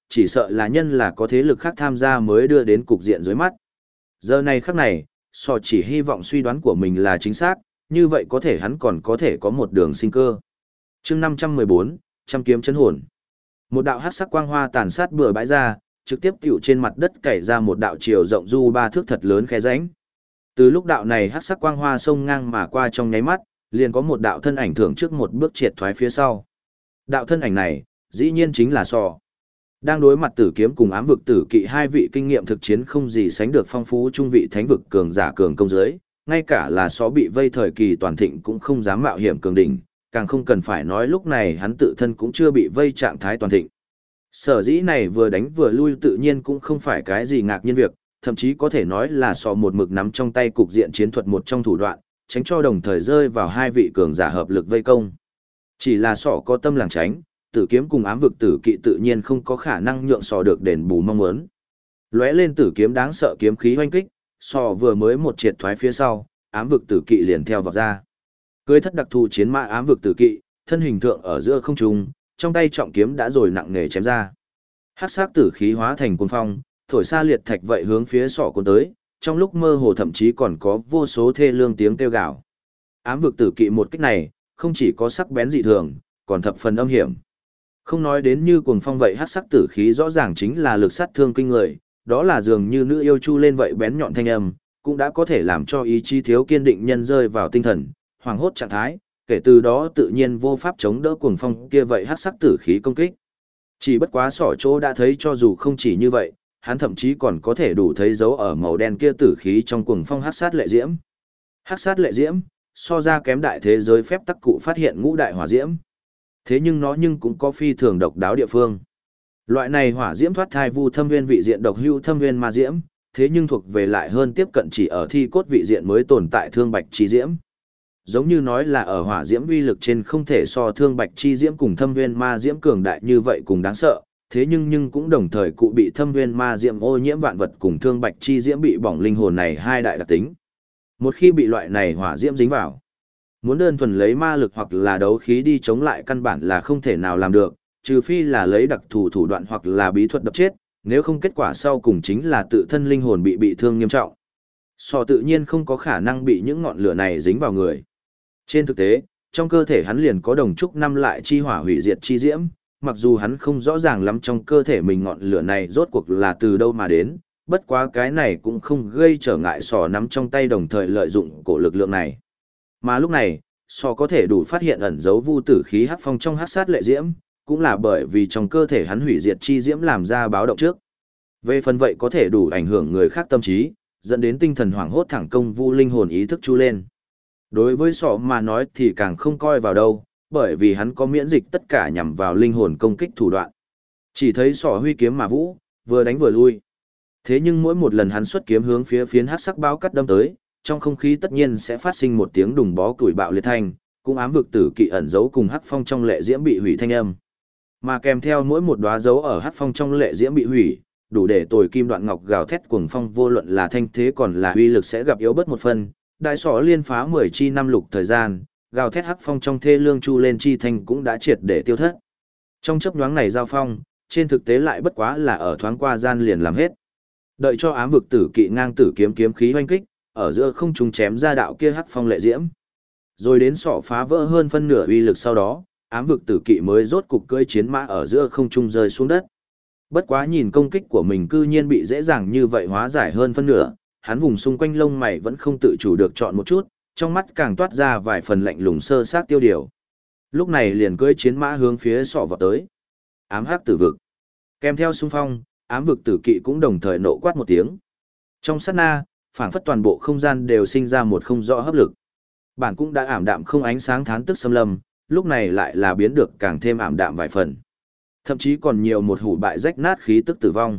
chỉ sợ là nhân là có thế lực khác tham gia mới đưa đến cục diện dưới mắt. Giờ này khắc này, Sò chỉ hy vọng suy đoán của mình là chính xác, như vậy có thể hắn còn có thể có một đường sinh cơ. chương 514, trăm kiếm chấn hồn. Một đạo hắc sắc quang hoa tàn sát bừa bãi ra, trực tiếp tiểu trên mặt đất cày ra một đạo chiều rộng du 3 thước thật lớn khe rãnh. Từ lúc đạo này hắc sắc quang hoa xông ngang mà qua trong nháy mắt, liền có một đạo thân ảnh thưởng trước một bước triệt thoái phía sau. Đạo thân ảnh này, dĩ nhiên chính là Sò. Đang đối mặt Tử Kiếm cùng Ám Vực Tử Kỵ hai vị kinh nghiệm thực chiến không gì sánh được phong phú trung vị thánh vực cường giả cường công giới, ngay cả là Sò bị vây thời kỳ toàn thịnh cũng không dám mạo hiểm cường đỉnh, càng không cần phải nói lúc này hắn tự thân cũng chưa bị vây trạng thái toàn thịnh. Sở dĩ này vừa đánh vừa lui tự nhiên cũng không phải cái gì ngạc nhiên việc, thậm chí có thể nói là Sò một mực nắm trong tay cục diện chiến thuật một trong thủ đoạn, tránh cho đồng thời rơi vào hai vị cường giả hợp lực vây công. Chỉ là Sò có tâm lảng tránh, Tử Kiếm cùng Ám Vực Tử Kỵ tự nhiên không có khả năng nhượng Sò được đền bù mong muốn. Lóe lên Tử Kiếm đáng sợ kiếm khí hoanh kích, Sò vừa mới một triệt thoái phía sau, Ám Vực Tử Kỵ liền theo vào ra. Cưới thất đặc thù chiến mã Ám Vực Tử Kỵ, thân hình thượng ở giữa không trung, trong tay trọng kiếm đã rồi nặng nề chém ra. Hắc sắc tử khí hóa thành cuồng phong, thổi xa liệt thạch vậy hướng phía Sò cuốn tới, trong lúc mơ hồ thậm chí còn có vô số thê lương tiếng kêu gào. Ám Vực Tử Kỵ một kích này, không chỉ có sắc bén dị thường, còn thập phần âm hiểm. Không nói đến như cuồng phong vậy hắc sắc tử khí rõ ràng chính là lực sát thương kinh người, đó là dường như nữ yêu chu lên vậy bén nhọn thanh âm, cũng đã có thể làm cho ý chí thiếu kiên định nhân rơi vào tinh thần, hoảng hốt trạng thái, kể từ đó tự nhiên vô pháp chống đỡ cuồng phong kia vậy hắc sắc tử khí công kích. Chỉ bất quá Sỏ chỗ đã thấy cho dù không chỉ như vậy, hắn thậm chí còn có thể đủ thấy dấu ở màu đen kia tử khí trong cuồng phong hắc sát lệ diễm. Hắc sát lệ diễm, so ra kém đại thế giới phép tắc cụ phát hiện ngũ đại hỏa diễm. Thế nhưng nó cũng có phi thường độc đáo địa phương. Loại này hỏa diễm thoát thai vu thâm nguyên vị diện độc hưu thâm nguyên ma diễm, thế nhưng thuộc về lại hơn tiếp cận chỉ ở thi cốt vị diện mới tồn tại thương bạch chi diễm. Giống như nói là ở hỏa diễm uy lực trên không thể so thương bạch chi diễm cùng thâm nguyên ma diễm cường đại như vậy cùng đáng sợ, thế nhưng cũng đồng thời cụ bị thâm nguyên ma diễm ô nhiễm vạn vật cùng thương bạch chi diễm bị bỏng linh hồn này hai đại đặc tính. Một khi bị loại này hỏa diễm dính vào, muốn đơn thuần lấy ma lực hoặc là đấu khí đi chống lại căn bản là không thể nào làm được, trừ phi là lấy đặc thù thủ đoạn hoặc là bí thuật đập chết, nếu không kết quả sau cùng chính là tự thân linh hồn bị thương nghiêm trọng. Sò tự nhiên không có khả năng bị những ngọn lửa này dính vào người. Trên thực tế, trong cơ thể hắn liền có đồng trúc năm lại chi hỏa hủy diệt chi diễm, mặc dù hắn không rõ ràng lắm trong cơ thể mình ngọn lửa này rốt cuộc là từ đâu mà đến, bất quá cái này cũng không gây trở ngại Sò nắm trong tay đồng thời lợi dụng cổ lực lượng này. Mà lúc này, Sò có thể đủ phát hiện ẩn dấu vu tử khí hắc phong trong hắc sát lệ diễm, cũng là bởi vì trong cơ thể hắn hủy diệt chi diễm làm ra báo động trước. Về phần vậy có thể đủ ảnh hưởng người khác tâm trí, dẫn đến tinh thần hoảng hốt thẳng công vu linh hồn ý thức chu lên. Đối với Sò mà nói thì càng không coi vào đâu, bởi vì hắn có miễn dịch tất cả nhằm vào linh hồn công kích thủ đoạn. Chỉ thấy Sò huy kiếm mà vũ, vừa đánh vừa lui. Thế nhưng mỗi một lần hắn xuất kiếm hướng phía phiến hắc sắc báo cắt đâm tới, trong không khí tất nhiên sẽ phát sinh một tiếng đùng bó củi bạo liệt thanh, cũng Ám Vực Tử Kỵ ẩn dấu cùng hắc phong trong lệ diễm bị hủy thanh âm. Mà kèm theo mỗi một đóa dấu ở hắc phong trong lệ diễm bị hủy, đủ để tồi kim đoạn ngọc gào thét cuồng phong vô luận là thanh thế còn là uy lực sẽ gặp yếu bớt một phần. Đại Sỏ liên phá 10 chi năm lục thời gian, gào thét hắc phong trong thê lương chu lên chi thanh cũng đã triệt để tiêu thất. Trong chớp nhoáng này giao phong, trên thực tế lại bất quá là ở thoáng qua gian liền làm hết. Đợi cho Ám Vực Tử Kỵ ngang tử kiếm khí hoanh kích, ở giữa không trung chém ra đạo kia hắc phong lệ diễm. Rồi đến Sỏ phá vỡ hơn phân nửa uy lực sau đó, Ám Vực Tử Kỵ mới rốt cục cưỡi chiến mã ở giữa không trung rơi xuống đất. Bất quá nhìn công kích của mình cư nhiên bị dễ dàng như vậy hóa giải hơn phân nửa, hắn vùng xung quanh lông mày vẫn không tự chủ được chọn một chút, trong mắt càng toát ra vài phần lạnh lùng sơ sát tiêu điều. Lúc này liền cưỡi chiến mã hướng phía Sỏ vọt tới. Ám hắc tử vực. Kèm theo xung phong, Ám Vực Tử Kỵ cũng đồng thời nộ quát một tiếng. Trong sát na, phảng phất toàn bộ không gian đều sinh ra một không rõ hấp lực. Bản cũng đã ảm đạm không ánh sáng thán tức xâm lâm, lúc này lại là biến được càng thêm ảm đạm vài phần. Thậm chí còn nhiều một hủ bại rách nát khí tức tử vong.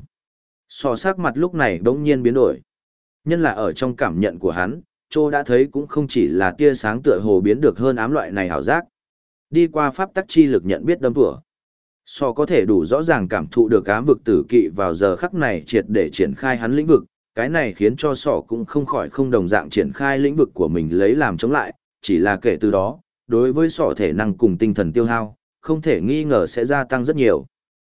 Sò sắc mặt lúc này bỗng nhiên biến đổi. Nhân là ở trong cảm nhận của hắn, Trô đã thấy cũng không chỉ là tia sáng tựa hồ biến được hơn ám loại này ảo giác. Đi qua pháp tắc chi lực nhận biết đâm tủa. Sò có thể đủ rõ ràng cảm thụ được Ám Vực Tử Kỵ vào giờ khắc này triệt để triển khai hắn lĩnh vực, cái này khiến cho Sỏ cũng không khỏi không đồng dạng triển khai lĩnh vực của mình lấy làm chống lại, chỉ là kể từ đó, đối với Sỏ thể năng cùng tinh thần tiêu hao, không thể nghi ngờ sẽ gia tăng rất nhiều.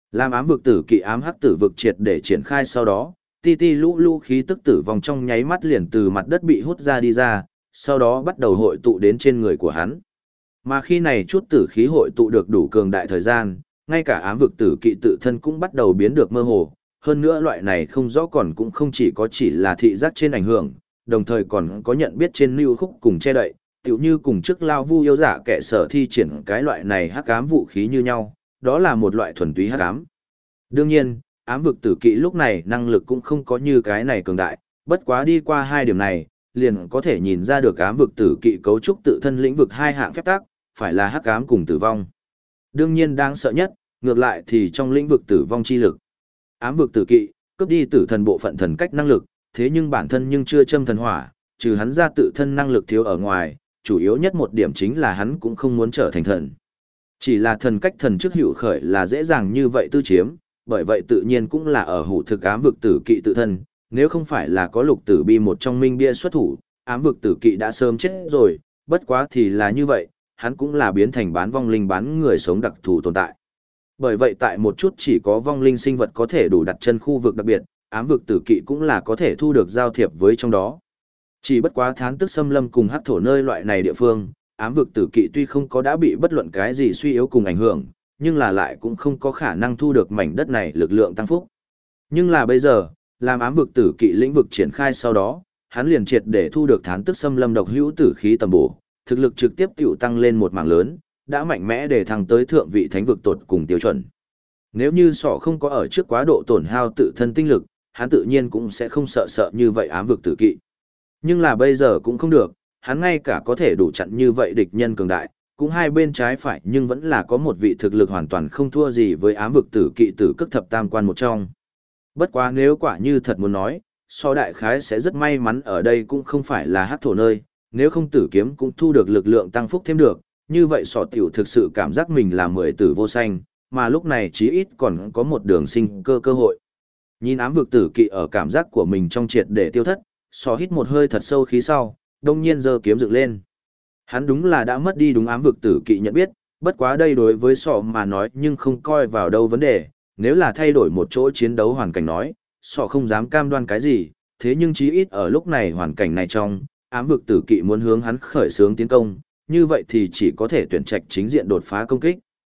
Làm ám vực tử kỵ ám hắc tử vực triệt để triển khai sau đó, ti ti lũ lũ khí tức tử vong trong nháy mắt liền từ mặt đất bị hút ra đi ra, sau đó bắt đầu hội tụ đến trên người của hắn. Mà khi này chút tử khí hội tụ được đủ cường đại thời gian, ngay cả ám vực tử kỵ tự thân cũng bắt đầu biến được mơ hồ, hơn nữa loại này không rõ còn cũng không chỉ là thị giác trên ảnh hưởng, đồng thời còn có nhận biết trên lưu khúc cùng che đậy, tựu như cùng trước Lao Vu yêu giả kẻ sở thi triển cái loại này hắc ám vũ khí như nhau, đó là một loại thuần túy hắc ám. Đương nhiên, ám vực tử kỵ lúc này năng lực cũng không có như cái này cường đại, bất quá đi qua hai điểm này, liền có thể nhìn ra được ám vực tử kỵ cấu trúc tự thân lĩnh vực hai hạng phép tắc, phải là hắc ám cùng tử vong. Đương nhiên đáng sợ nhất, ngược lại thì trong lĩnh vực tử vong chi lực. Ám vực tử kỵ, cướp đi tử thần bộ phận thần cách năng lực, thế nhưng bản thân nhưng chưa châm thần hỏa, trừ hắn ra tự thân năng lực thiếu ở ngoài, chủ yếu nhất một điểm chính là hắn cũng không muốn trở thành thần. Chỉ là thần cách thần trước hữu khởi là dễ dàng như vậy tư chiếm, bởi vậy tự nhiên cũng là ở hủ thực ám vực tử kỵ tự thân, nếu không phải là có lục tử bi một trong minh bia xuất thủ, ám vực tử kỵ đã sớm chết rồi, bất quá thì là như vậy, hắn cũng là biến thành bán vong linh bán người sống đặc thù tồn tại. Bởi vậy tại một chút chỉ có vong linh sinh vật có thể đủ đặt chân khu vực đặc biệt, ám vực tử kỵ cũng là có thể thu được giao thiệp với trong đó. Chỉ bất quá thán tức xâm lâm cùng hắc thổ nơi loại này địa phương, ám vực tử kỵ tuy không có đã bị bất luận cái gì suy yếu cùng ảnh hưởng, nhưng là lại cũng không có khả năng thu được mảnh đất này lực lượng tăng phúc. Nhưng là bây giờ, làm ám vực tử kỵ lĩnh vực triển khai sau đó, hắn liền triệt để thu được thán tức xâm lâm độc hữu tử khí tầm bổ, thực lực trực tiếp tiểu tăng lên một mảng lớn, đã mạnh mẽ để thăng tới thượng vị thánh vực tột cùng tiêu chuẩn. Nếu như sọ không có ở trước quá độ tổn hao tự thân tinh lực, hắn tự nhiên cũng sẽ không sợ như vậy ám vực tử kỵ. Nhưng là bây giờ cũng không được, hắn ngay cả có thể đủ chặn như vậy địch nhân cường đại, cũng hai bên trái phải nhưng vẫn là có một vị thực lực hoàn toàn không thua gì với ám vực tử kỵ tử cức thập tam quan một trong. Bất quá nếu quả như thật muốn nói, so đại khái sẽ rất may mắn ở đây cũng không phải là hắc thổ nơi, nếu không tử kiếm cũng thu được lực lượng tăng phúc thêm được, như vậy sọ tiểu thực sự cảm giác mình là mười tử vô sanh, mà lúc này chí ít còn có một đường sinh cơ hội. Nhìn ám vực tử kỵ ở cảm giác của mình trong triệt để tiêu thất, sọ hít một hơi thật sâu khí sau, đông nhiên giơ kiếm dựng lên. Hắn đúng là đã mất đi đúng ám vực tử kỵ nhận biết, bất quá đây đối với sọ mà nói nhưng không coi vào đâu vấn đề, nếu là thay đổi một chỗ chiến đấu hoàn cảnh nói, sọ không dám cam đoan cái gì, thế nhưng chí ít ở lúc này hoàn cảnh này trong, ám vực tử kỵ muốn hướng hắn khởi xướng tiến công, như vậy thì chỉ có thể tuyển trạch chính diện đột phá công kích.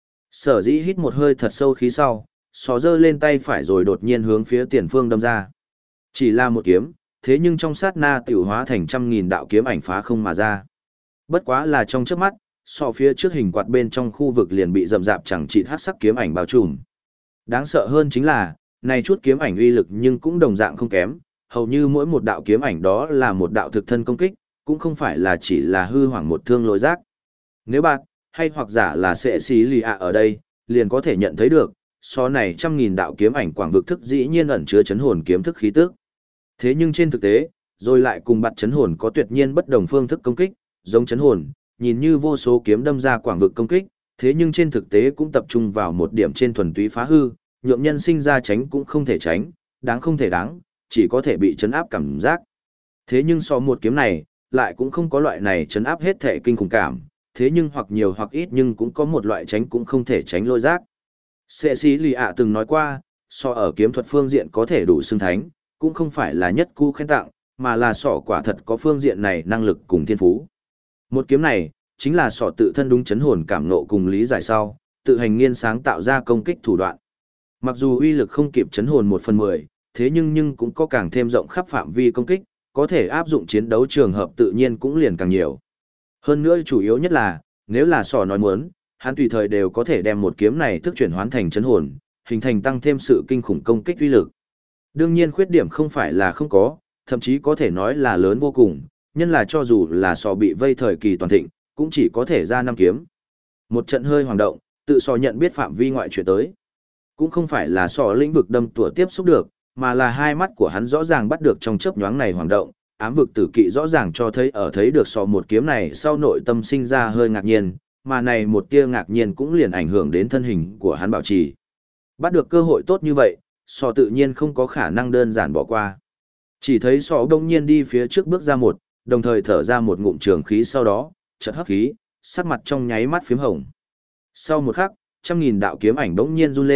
Sở dĩ hít một hơi thật sâu khí sau, sọ giơ lên tay phải rồi đột nhiên hướng phía tiền phương đâm ra. Chỉ là một kiếm, thế nhưng trong sát na tiểu hóa thành trăm nghìn đạo kiếm ảnh phá không mà ra. Bất quá là trong chớp mắt, sọ phía trước hình quạt bên trong khu vực liền bị rậm rạp chẳng chịt hắc sắc kiếm ảnh bao trùm. Đáng sợ hơn chính là, này chút kiếm ảnh uy lực nhưng cũng đồng dạng không kém, hầu như mỗi một đạo kiếm ảnh đó là một đạo thực thân công kích, cũng không phải là chỉ là hư hoảng một thương lôi giác. Nếu bạn, hay hoặc giả là sẽ xí lì ạ ở đây, liền có thể nhận thấy được, so này trăm nghìn đạo kiếm ảnh quảng vực thức dĩ nhiên ẩn chứa chấn hồn kiếm thức khí tức. Thế nhưng trên thực tế, rồi lại cùng bạt chấn hồn có tuyệt nhiên bất đồng phương thức công kích, giống chấn hồn, nhìn như vô số kiếm đâm ra quảng vực công kích, thế nhưng trên thực tế cũng tập trung vào một điểm trên thuần túy phá hư, nhượng nhân sinh ra tránh cũng không thể tránh, đáng không thể đáng, chỉ có thể bị chấn áp cảm giác. Thế nhưng so một kiếm này, lại cũng không có loại này chấn áp hết thể kinh khủng cảm, thế nhưng hoặc nhiều hoặc ít nhưng cũng có một loại tránh cũng không thể tránh lôi giác. Sệ sĩ lì ạ từng nói qua, so ở kiếm thuật phương diện có thể đủ xưng thánh, cũng không phải là nhất cú khen tặng, mà là sọ quả thật có phương diện này năng lực cùng thiên phú. Một kiếm này, chính là sọ tự thân đúng chấn hồn cảm nộ cùng lý giải sau, tự hành nghiên sáng tạo ra công kích thủ đoạn. Mặc dù uy lực không kịp chấn hồn 1/10, thế nhưng cũng có càng thêm rộng khắp phạm vi công kích, có thể áp dụng chiến đấu trường hợp tự nhiên cũng liền càng nhiều. Hơn nữa chủ yếu nhất là, nếu là sọ nói muốn, hắn tùy thời đều có thể đem một kiếm này thức chuyển hoán thành chấn hồn, hình thành tăng thêm sự kinh khủng công kích uy lực. Đương nhiên khuyết điểm không phải là không có, thậm chí có thể nói là lớn vô cùng, nhân là cho dù là sọ bị vây thời kỳ toàn thịnh, cũng chỉ có thể ra 5 kiếm. Một trận hơi hoàng động, tự sọ nhận biết phạm vi ngoại chuyện tới. Cũng không phải là sọ lĩnh vực đâm tủa tiếp xúc được, mà là hai mắt của hắn rõ ràng bắt được trong chớp nhoáng này hoàng động, ám vực tử kỵ rõ ràng cho thấy ở thấy được sọ một kiếm này sau nội tâm sinh ra hơi ngạc nhiên, mà này một tia ngạc nhiên cũng liền ảnh hưởng đến thân hình của hắn bảo trì. Bắt được cơ hội tốt như vậy, sọ tự nhiên không có khả năng đơn giản bỏ qua. Chỉ thấy sọ đông nhiên đi phía trước bước ra một, đồng thời thở ra một ngụm trường khí sau đó, chợt hấp khí, sắc mặt trong nháy mắt phím hồng. Sau một khắc, trăm nghìn đạo kiếm ảnh bỗng nhiên run lên,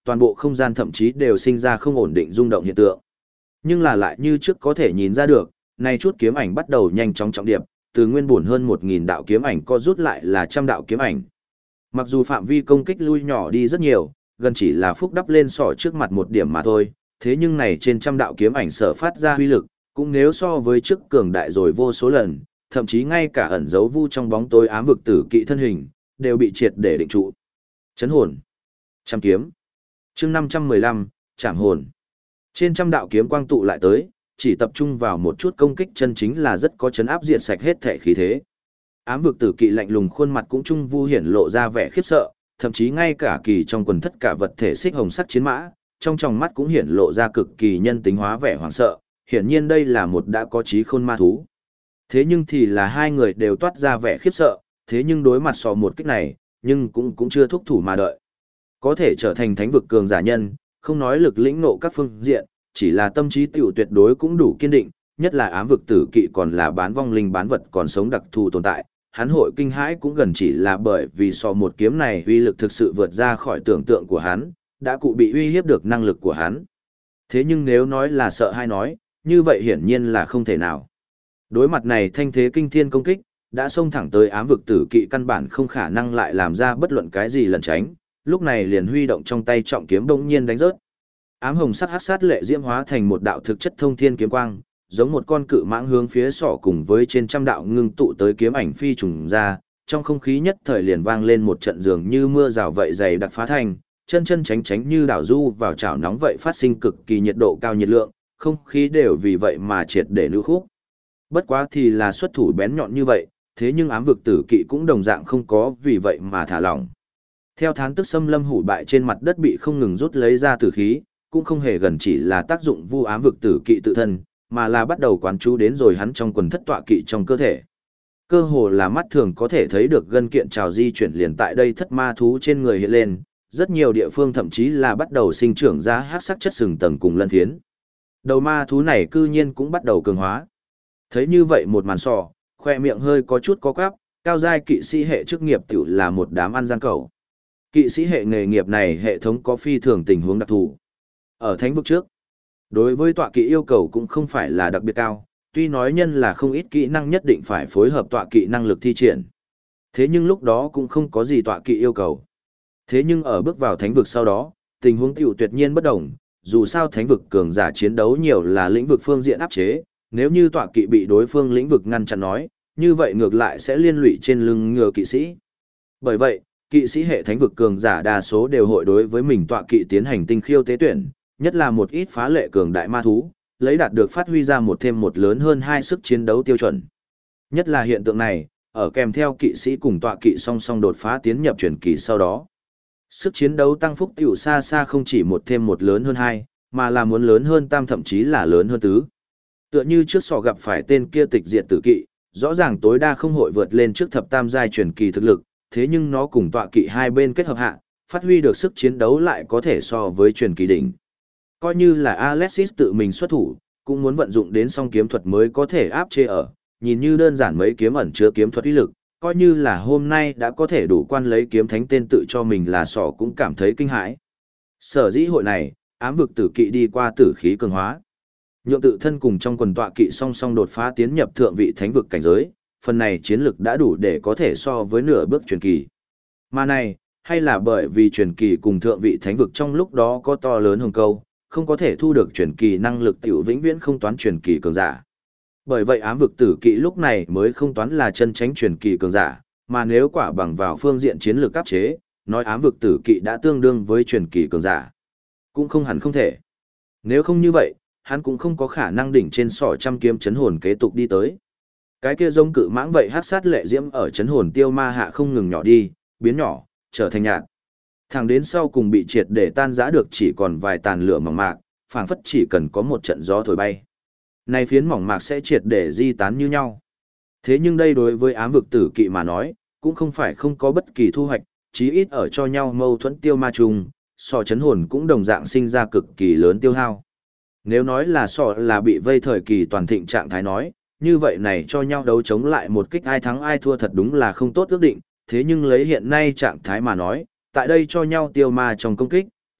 toàn bộ không gian thậm chí đều sinh ra không ổn định rung động hiện tượng. Nhưng là lại như trước có thể nhìn ra được, nay chút kiếm ảnh bắt đầu nhanh chóng trọng điệp, từ nguyên bổn hơn 1000 đạo kiếm ảnh co rút lại là trăm đạo kiếm ảnh. Mặc dù phạm vi công kích lui nhỏ đi rất nhiều, gần chỉ là phúc đắp lên sọ trước mặt một điểm mà thôi, thế nhưng này trên trăm đạo kiếm ảnh sở phát ra huy lực, cũng nếu so với trước cường đại rồi vô số lần, thậm chí ngay cả ẩn dấu vu trong bóng tối ám vực tử kỵ thân hình, đều bị triệt để định trụ. Chấn hồn. Trăm kiếm. Chương 515, Trảm hồn. Trên trăm đạo kiếm quang tụ lại tới, chỉ tập trung vào một chút công kích chân chính là rất có chấn áp diệt sạch hết thể khí thế. Ám vực tử kỵ lạnh lùng khuôn mặt cũng trung vu hiển lộ ra vẻ khiếp sợ, thậm chí ngay cả kỳ trong quần thất cả vật thể xích hồng sắc chiến mã, trong tròng mắt cũng hiển lộ ra cực kỳ nhân tính hóa vẻ hoảng sợ, hiển nhiên đây là một đã có trí khôn ma thú. Thế nhưng thì là hai người đều toát ra vẻ khiếp sợ, thế nhưng đối mặt so một kích này, nhưng cũng chưa thúc thủ mà đợi. Có thể trở thành thánh vực cường giả nhân, không nói lực lĩnh nộ các phương diện, chỉ là tâm trí tiểu tuyệt đối cũng đủ kiên định, nhất là ám vực tử kỵ còn là bán vong linh bán vật còn sống đặc thù tồn tại, hắn hội kinh hãi cũng gần chỉ là bởi vì so một kiếm này uy lực thực sự vượt ra khỏi tưởng tượng của hắn, đã cụ bị uy hiếp được năng lực của hắn. Thế nhưng nếu nói là sợ hay nói, như vậy hiển nhiên là không thể nào. Đối mặt này thanh thế kinh thiên công kích, đã xông thẳng tới ám vực tử kỵ căn bản không khả năng lại làm ra bất luận cái gì lẩn tránh, lúc này liền huy động trong tay trọng kiếm bỗng nhiên đánh rớt. Ám hồng sắc hắc sát lệ diễm hóa thành một đạo thực chất thông thiên kiếm quang, giống một con cự mãng hướng phía sọ cùng với trên trăm đạo ngưng tụ tới kiếm ảnh phi trùng ra, trong không khí nhất thời liền vang lên một trận dường như mưa rào vậy dày đặc phá thành, chân chân tránh tránh như đảo du vào chảo nóng vậy phát sinh cực kỳ nhiệt độ cao nhiệt lượng, không khí đều vì vậy mà triệt để lưu khúc. Bất quá thì là xuất thủ bén nhọn như vậy, thế nhưng ám vực tử kỵ cũng đồng dạng không có vì vậy mà thả lỏng. Theo thán tức xâm lâm hủ bại trên mặt đất bị không ngừng rút lấy ra tử khí, cũng không hề gần chỉ là tác dụng vu ám vực tử kỵ tự thân, mà là bắt đầu quán chú đến rồi hắn trong quần thất tọa kỵ trong cơ thể. Cơ hồ là mắt thường có thể thấy được gân kiện trào di chuyển liền tại đây thất ma thú trên người hiện lên, rất nhiều địa phương thậm chí là bắt đầu sinh trưởng ra hắc sắc chất sừng tầng cùng lân phiến. Đầu ma thú này cư nhiên cũng bắt đầu cường hóa. Thấy như vậy một màn sò, khoe miệng hơi có chút có quắp, cao giai kỵ sĩ hệ chức nghiệp tiểu là một đám ăn gian cẩu. Kỵ sĩ hệ nghề nghiệp này hệ thống có phi thường tình huống đặc thù. Ở thánh vực trước, đối với tọa kỵ yêu cầu cũng không phải là đặc biệt cao, tuy nói nhân là không ít kỹ năng nhất định phải phối hợp tọa kỵ năng lực thi triển. Thế nhưng lúc đó cũng không có gì tọa kỵ yêu cầu. Thế nhưng ở bước vào thánh vực sau đó, tình huống tiểu tuyệt nhiên bất đồng, dù sao thánh vực cường giả chiến đấu nhiều là lĩnh vực phương diện áp chế, nếu như tọa kỵ bị đối phương lĩnh vực ngăn chặn nói, như vậy ngược lại sẽ liên lụy trên lưng ngựa kỵ sĩ. Bởi vậy, kỵ sĩ hệ thánh vực cường giả đa số đều hội đối với mình tọa kỵ tiến hành tinh khiêu tế tuyển, nhất là một ít phá lệ cường đại ma thú, lấy đạt được phát huy ra một thêm một lớn hơn hai sức chiến đấu tiêu chuẩn. Nhất là hiện tượng này, ở kèm theo kỵ sĩ cùng tọa kỵ song song đột phá tiến nhập truyền kỳ sau đó. Sức chiến đấu tăng phúc tiểu xa xa không chỉ một thêm một lớn hơn hai, mà là muốn lớn hơn tam thậm chí là lớn hơn tứ. Tựa như trước sọ gặp phải tên kia tịch diệt tử kỵ, rõ ràng tối đa không hội vượt lên trước thập tam giai truyền kỳ thực lực, thế nhưng nó cùng tọa kỵ hai bên kết hợp hạ, phát huy được sức chiến đấu lại có thể so với truyền kỳ đỉnh. Coi như là Alexis tự mình xuất thủ, cũng muốn vận dụng đến song kiếm thuật mới có thể áp chế ở, nhìn như đơn giản mấy kiếm ẩn chứa kiếm thuật uy lực, coi như là hôm nay đã có thể đủ quan lấy kiếm thánh tên tự cho mình là sọ cũng cảm thấy kinh hãi. Sở dĩ hội này, ám vực tử kỵ đi qua tử khí cường hóa. Nhượng tự thân cùng trong quần tọa kỵ song song đột phá tiến nhập thượng vị thánh vực cảnh giới, phần này chiến lực đã đủ để có thể so với nửa bước truyền kỳ. Mà này, hay là bởi vì truyền kỳ cùng thượng vị thánh vực trong lúc đó có to lớn hồng câu, không có thể thu được truyền kỳ năng lực tiểu vĩnh viễn không toán truyền kỳ cường giả. Bởi vậy ám vực tử kỵ lúc này mới không toán là chân tránh truyền kỳ cường giả, mà nếu quả bằng vào phương diện chiến lược áp chế, nói ám vực tử kỵ đã tương đương với truyền kỳ cường giả. Cũng không hẳn không thể. Nếu không như vậy, hắn cũng không có khả năng đỉnh trên sỏ trăm kiếm chấn hồn kế tục đi tới. Cái kia giống cự mãng vậy hắc sát lệ diễm ở chấn hồn tiêu ma hạ không ngừng nhỏ đi, biến nhỏ, trở thành nhạt. Thẳng đến sau cùng bị triệt để tan rã được chỉ còn vài tàn lửa mỏng mạc, phảng phất chỉ cần có một trận gió thổi bay. Này phiến mỏng mạc sẽ triệt để di tán như nhau. Thế nhưng đây đối với ám vực tử kỵ mà nói, cũng không phải không có bất kỳ thu hoạch, chí ít ở cho nhau mâu thuẫn tiêu ma trùng, sọ chấn hồn cũng đồng dạng sinh ra cực kỳ lớn tiêu hao. Nếu nói là sọ là bị vây thời kỳ toàn thịnh trạng thái nói, như vậy này cho nhau đấu chống lại một kích ai thắng ai thua thật đúng là không tốt ước định, thế nhưng lấy hiện nay trạng thái mà nói, tại đây cho nhau tiêu ma trong công kích,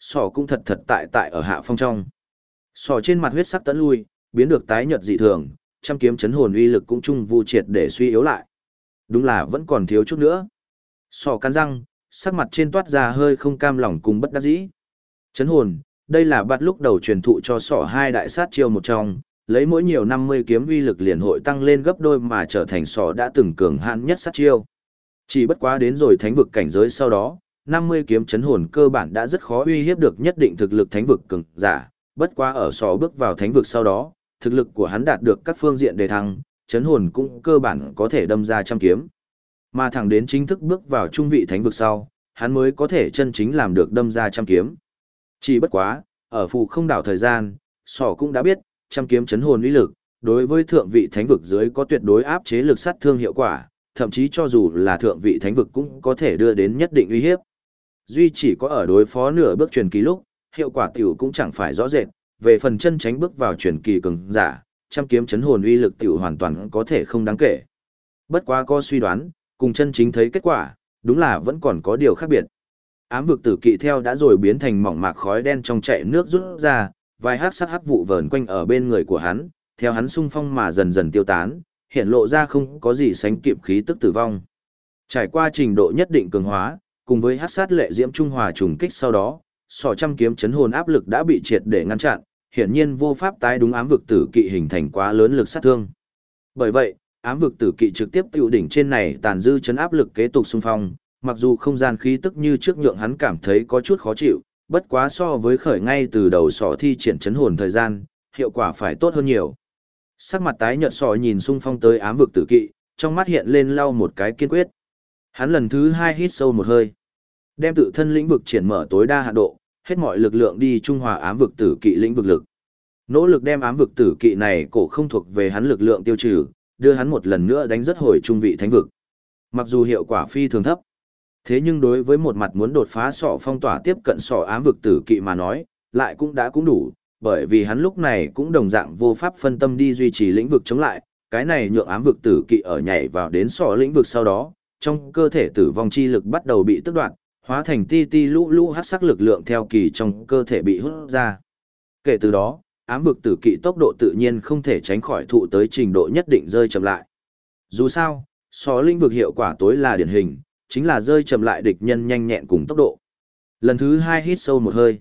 sọ cũng thật thật tại tại ở hạ phong trong. Sọ trên mặt huyết sắc tẫn lui, biến được tái nhợt dị thường, trăm kiếm chấn hồn uy lực cũng chung vu triệt để suy yếu lại. Đúng là vẫn còn thiếu chút nữa. Sọ cắn răng, sắc mặt trên toát ra hơi không cam lòng cùng bất đắc dĩ. Chấn hồn, đây là bắt lúc đầu truyền thụ cho sọ hai đại sát chiêu một trong, lấy mỗi nhiều 50 kiếm uy lực liền hội tăng lên gấp đôi mà trở thành sọ đã từng cường hãn nhất sát chiêu. Chỉ bất quá đến rồi thánh vực cảnh giới sau đó, 50 kiếm chấn hồn cơ bản đã rất khó uy hiếp được nhất định thực lực thánh vực cường giả, bất quá ở sọ bước vào thánh vực sau đó, thực lực của hắn đạt được các phương diện đề thăng, chấn hồn cũng cơ bản có thể đâm ra trăm kiếm. Mà thẳng đến chính thức bước vào trung vị thánh vực sau, hắn mới có thể chân chính làm được đâm ra trăm kiếm. Chỉ bất quá, ở phù không đảo thời gian, sọ cũng đã biết, trăm kiếm chấn hồn uy lực, đối với thượng vị thánh vực dưới có tuyệt đối áp chế lực sát thương hiệu quả, thậm chí cho dù là thượng vị thánh vực cũng có thể đưa đến nhất định uy hiếp. Duy chỉ có ở đối phó nửa bước truyền kỳ lúc, hiệu quả tiểu cũng chẳng phải rõ rệt, về phần chân tránh bước vào truyền kỳ cường giả, trăm kiếm chấn hồn uy lực tiểu hoàn toàn có thể không đáng kể. Bất quá có suy đoán, cùng chân chính thấy kết quả, đúng là vẫn còn có điều khác biệt. Ám vực tử kỵ theo đã rồi biến thành mỏng mạc khói đen trong chạy nước rút ra, vài hắc sắc hắc vụ vờn quanh ở bên người của hắn, theo hắn xung phong mà dần dần tiêu tán, hiện lộ ra không có gì sánh kịp khí tức tử vong. Trải qua trình độ nhất định cường hóa, cùng với hắc sát lệ diễm trung hòa trùng kích sau đó, sọ trăm kiếm chấn hồn áp lực đã bị triệt để ngăn chặn, hiển nhiên vô pháp tái đúng ám vực tử kỵ hình thành quá lớn lực sát thương. Bởi vậy, ám vực tử kỵ trực tiếp tiêu đỉnh trên này tàn dư chấn áp lực kế tục xung phong, mặc dù không gian khí tức như trước nhượng hắn cảm thấy có chút khó chịu, bất quá so với khởi ngay từ đầu sọ thi triển chấn hồn thời gian, hiệu quả phải tốt hơn nhiều. Sắc mặt tái nhợt sọ nhìn xung phong tới ám vực tử kỵ, trong mắt hiện lên lau một cái kiên quyết. Hắn lần thứ hai hít sâu một hơi, đem tự thân lĩnh vực triển mở tối đa hạn độ, hết mọi lực lượng đi trung hòa ám vực tử kỵ lĩnh vực lực. Nỗ lực đem ám vực tử kỵ này cổ không thuộc về hắn lực lượng tiêu trừ, đưa hắn một lần nữa đánh rất hồi trung vị thánh vực. Mặc dù hiệu quả phi thường thấp, thế nhưng đối với một mặt muốn đột phá sọ phong tỏa tiếp cận sọ ám vực tử kỵ mà nói, lại cũng đủ, bởi vì hắn lúc này cũng đồng dạng vô pháp phân tâm đi duy trì lĩnh vực chống lại, cái này nhượng ám vực tử kỵ ở nhảy vào đến sọ lĩnh vực sau đó, trong cơ thể tử vong chi lực bắt đầu bị tước đoạt, hóa thành ti ti lũ lũ hắc sắc lực lượng theo kỳ trong cơ thể bị hút ra. Kể từ đó, ám vực tử kỵ tốc độ tự nhiên không thể tránh khỏi thụ tới trình độ nhất định rơi chậm lại. Dù sao, sọ lĩnh vực hiệu quả tối là điển hình, chính là rơi chậm lại địch nhân nhanh nhẹn cùng tốc độ. Lần thứ hai hít sâu một hơi,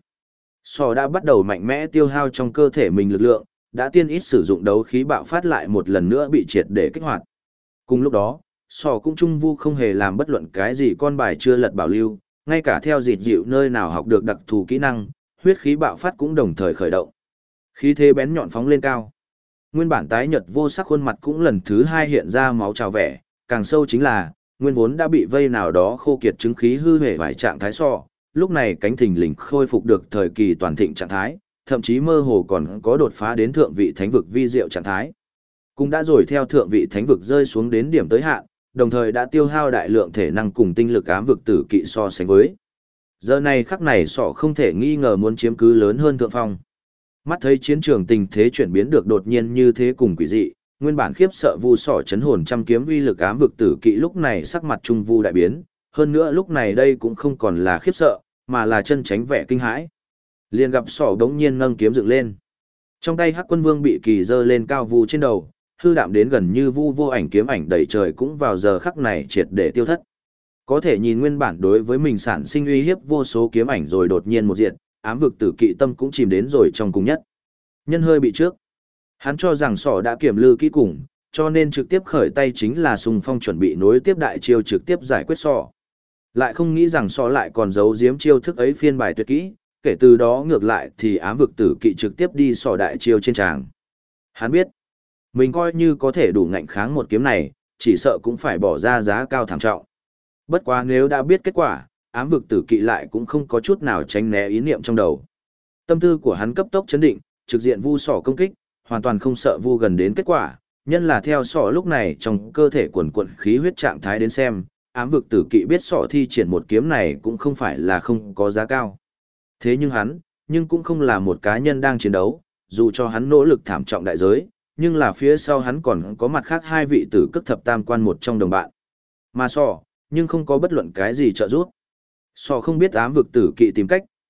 sọ đã bắt đầu mạnh mẽ tiêu hao trong cơ thể mình lực lượng, đã tiên ít sử dụng đấu khí bạo phát lại một lần nữa bị triệt để kích hoạt. Cùng lúc đó, sọ cũng trung vu không hề làm bất luận cái gì con bài chưa lật bảo lưu, ngay cả theo dịt dịu nơi nào học được đặc thù kỹ năng, huyết khí bạo phát cũng đồng thời khởi động. Khí thế bén nhọn phóng lên cao. Nguyên bản tái nhợt vô sắc khuôn mặt cũng lần thứ hai hiện ra máu trào vẻ, càng sâu chính là, nguyên vốn đã bị vây nào đó khô kiệt chứng khí hư hề vài trạng thái sọ, lúc này cánh thình lình khôi phục được thời kỳ toàn thịnh trạng thái, thậm chí mơ hồ còn có đột phá đến thượng vị thánh vực vi diệu trạng thái. Cũng đã rồi theo thượng vị thánh vực rơi xuống đến điểm tới hạn, đồng thời đã tiêu hao đại lượng thể năng cùng tinh lực ám vực tử kỵ so sánh với. Giờ này khắc này sọ không thể nghi ngờ muốn chiếm cứ lớn hơn thượng phong. Mắt thấy chiến trường tình thế chuyển biến được đột nhiên như thế cùng quỷ dị, nguyên bản khiếp sợ vu sọ chấn hồn trăm kiếm uy lực ám vực tử kỵ lúc này sắc mặt trung vu đại biến, hơn nữa lúc này đây cũng không còn là khiếp sợ, mà là chân tránh vẻ kinh hãi. Liền gặp sọ đống nhiên nâng kiếm dựng lên. Trong tay Hắc Quân Vương bị kỳ giơ lên cao vu trên đầu, hư đạm đến gần như vu vô ảnh kiếm ảnh đầy trời cũng vào giờ khắc này triệt để tiêu thất. Có thể nhìn nguyên bản đối với mình sản sinh uy hiếp vô số kiếm ảnh rồi đột nhiên một diệt, ám vực tử kỵ tâm cũng chìm đến rồi trong cùng nhất. Nhân hơi bị trước. Hắn cho rằng sọ đã kiểm lư kỹ cùng, cho nên trực tiếp khởi tay chính là xung phong chuẩn bị nối tiếp đại chiêu trực tiếp giải quyết sọ. Lại không nghĩ rằng sọ lại còn giấu giếm chiêu thức ấy phiên bài tuyệt kỹ, kể từ đó ngược lại thì ám vực tử kỵ trực tiếp đi sọ đại chiêu trên tràng. Hắn biết, mình coi như có thể đủ ngạnh kháng một kiếm này, chỉ sợ cũng phải bỏ ra giá cao thảm trọng. Bất quá nếu đã biết kết quả, ám vực tử kỵ lại cũng không có chút nào tránh né ý niệm trong đầu. Tâm tư của hắn cấp tốc chấn định, trực diện vu sọ công kích, hoàn toàn không sợ vu gần đến kết quả, nhân là theo sọ lúc này trong cơ thể quần quận khí huyết trạng thái đến xem, ám vực tử kỵ biết sọ thi triển một kiếm này cũng không phải là không có giá cao. Thế nhưng hắn, nhưng cũng không là một cá nhân đang chiến đấu, dù cho hắn nỗ lực thảm trọng đại giới, nhưng là phía sau hắn còn có mặt khác hai vị tử cức thập tam quan một trong đồng bạn. Mà sọ, nhưng không có bất luận cái gì trợ giúp. Sọ không biết ám vực tử kỵ tìm cách,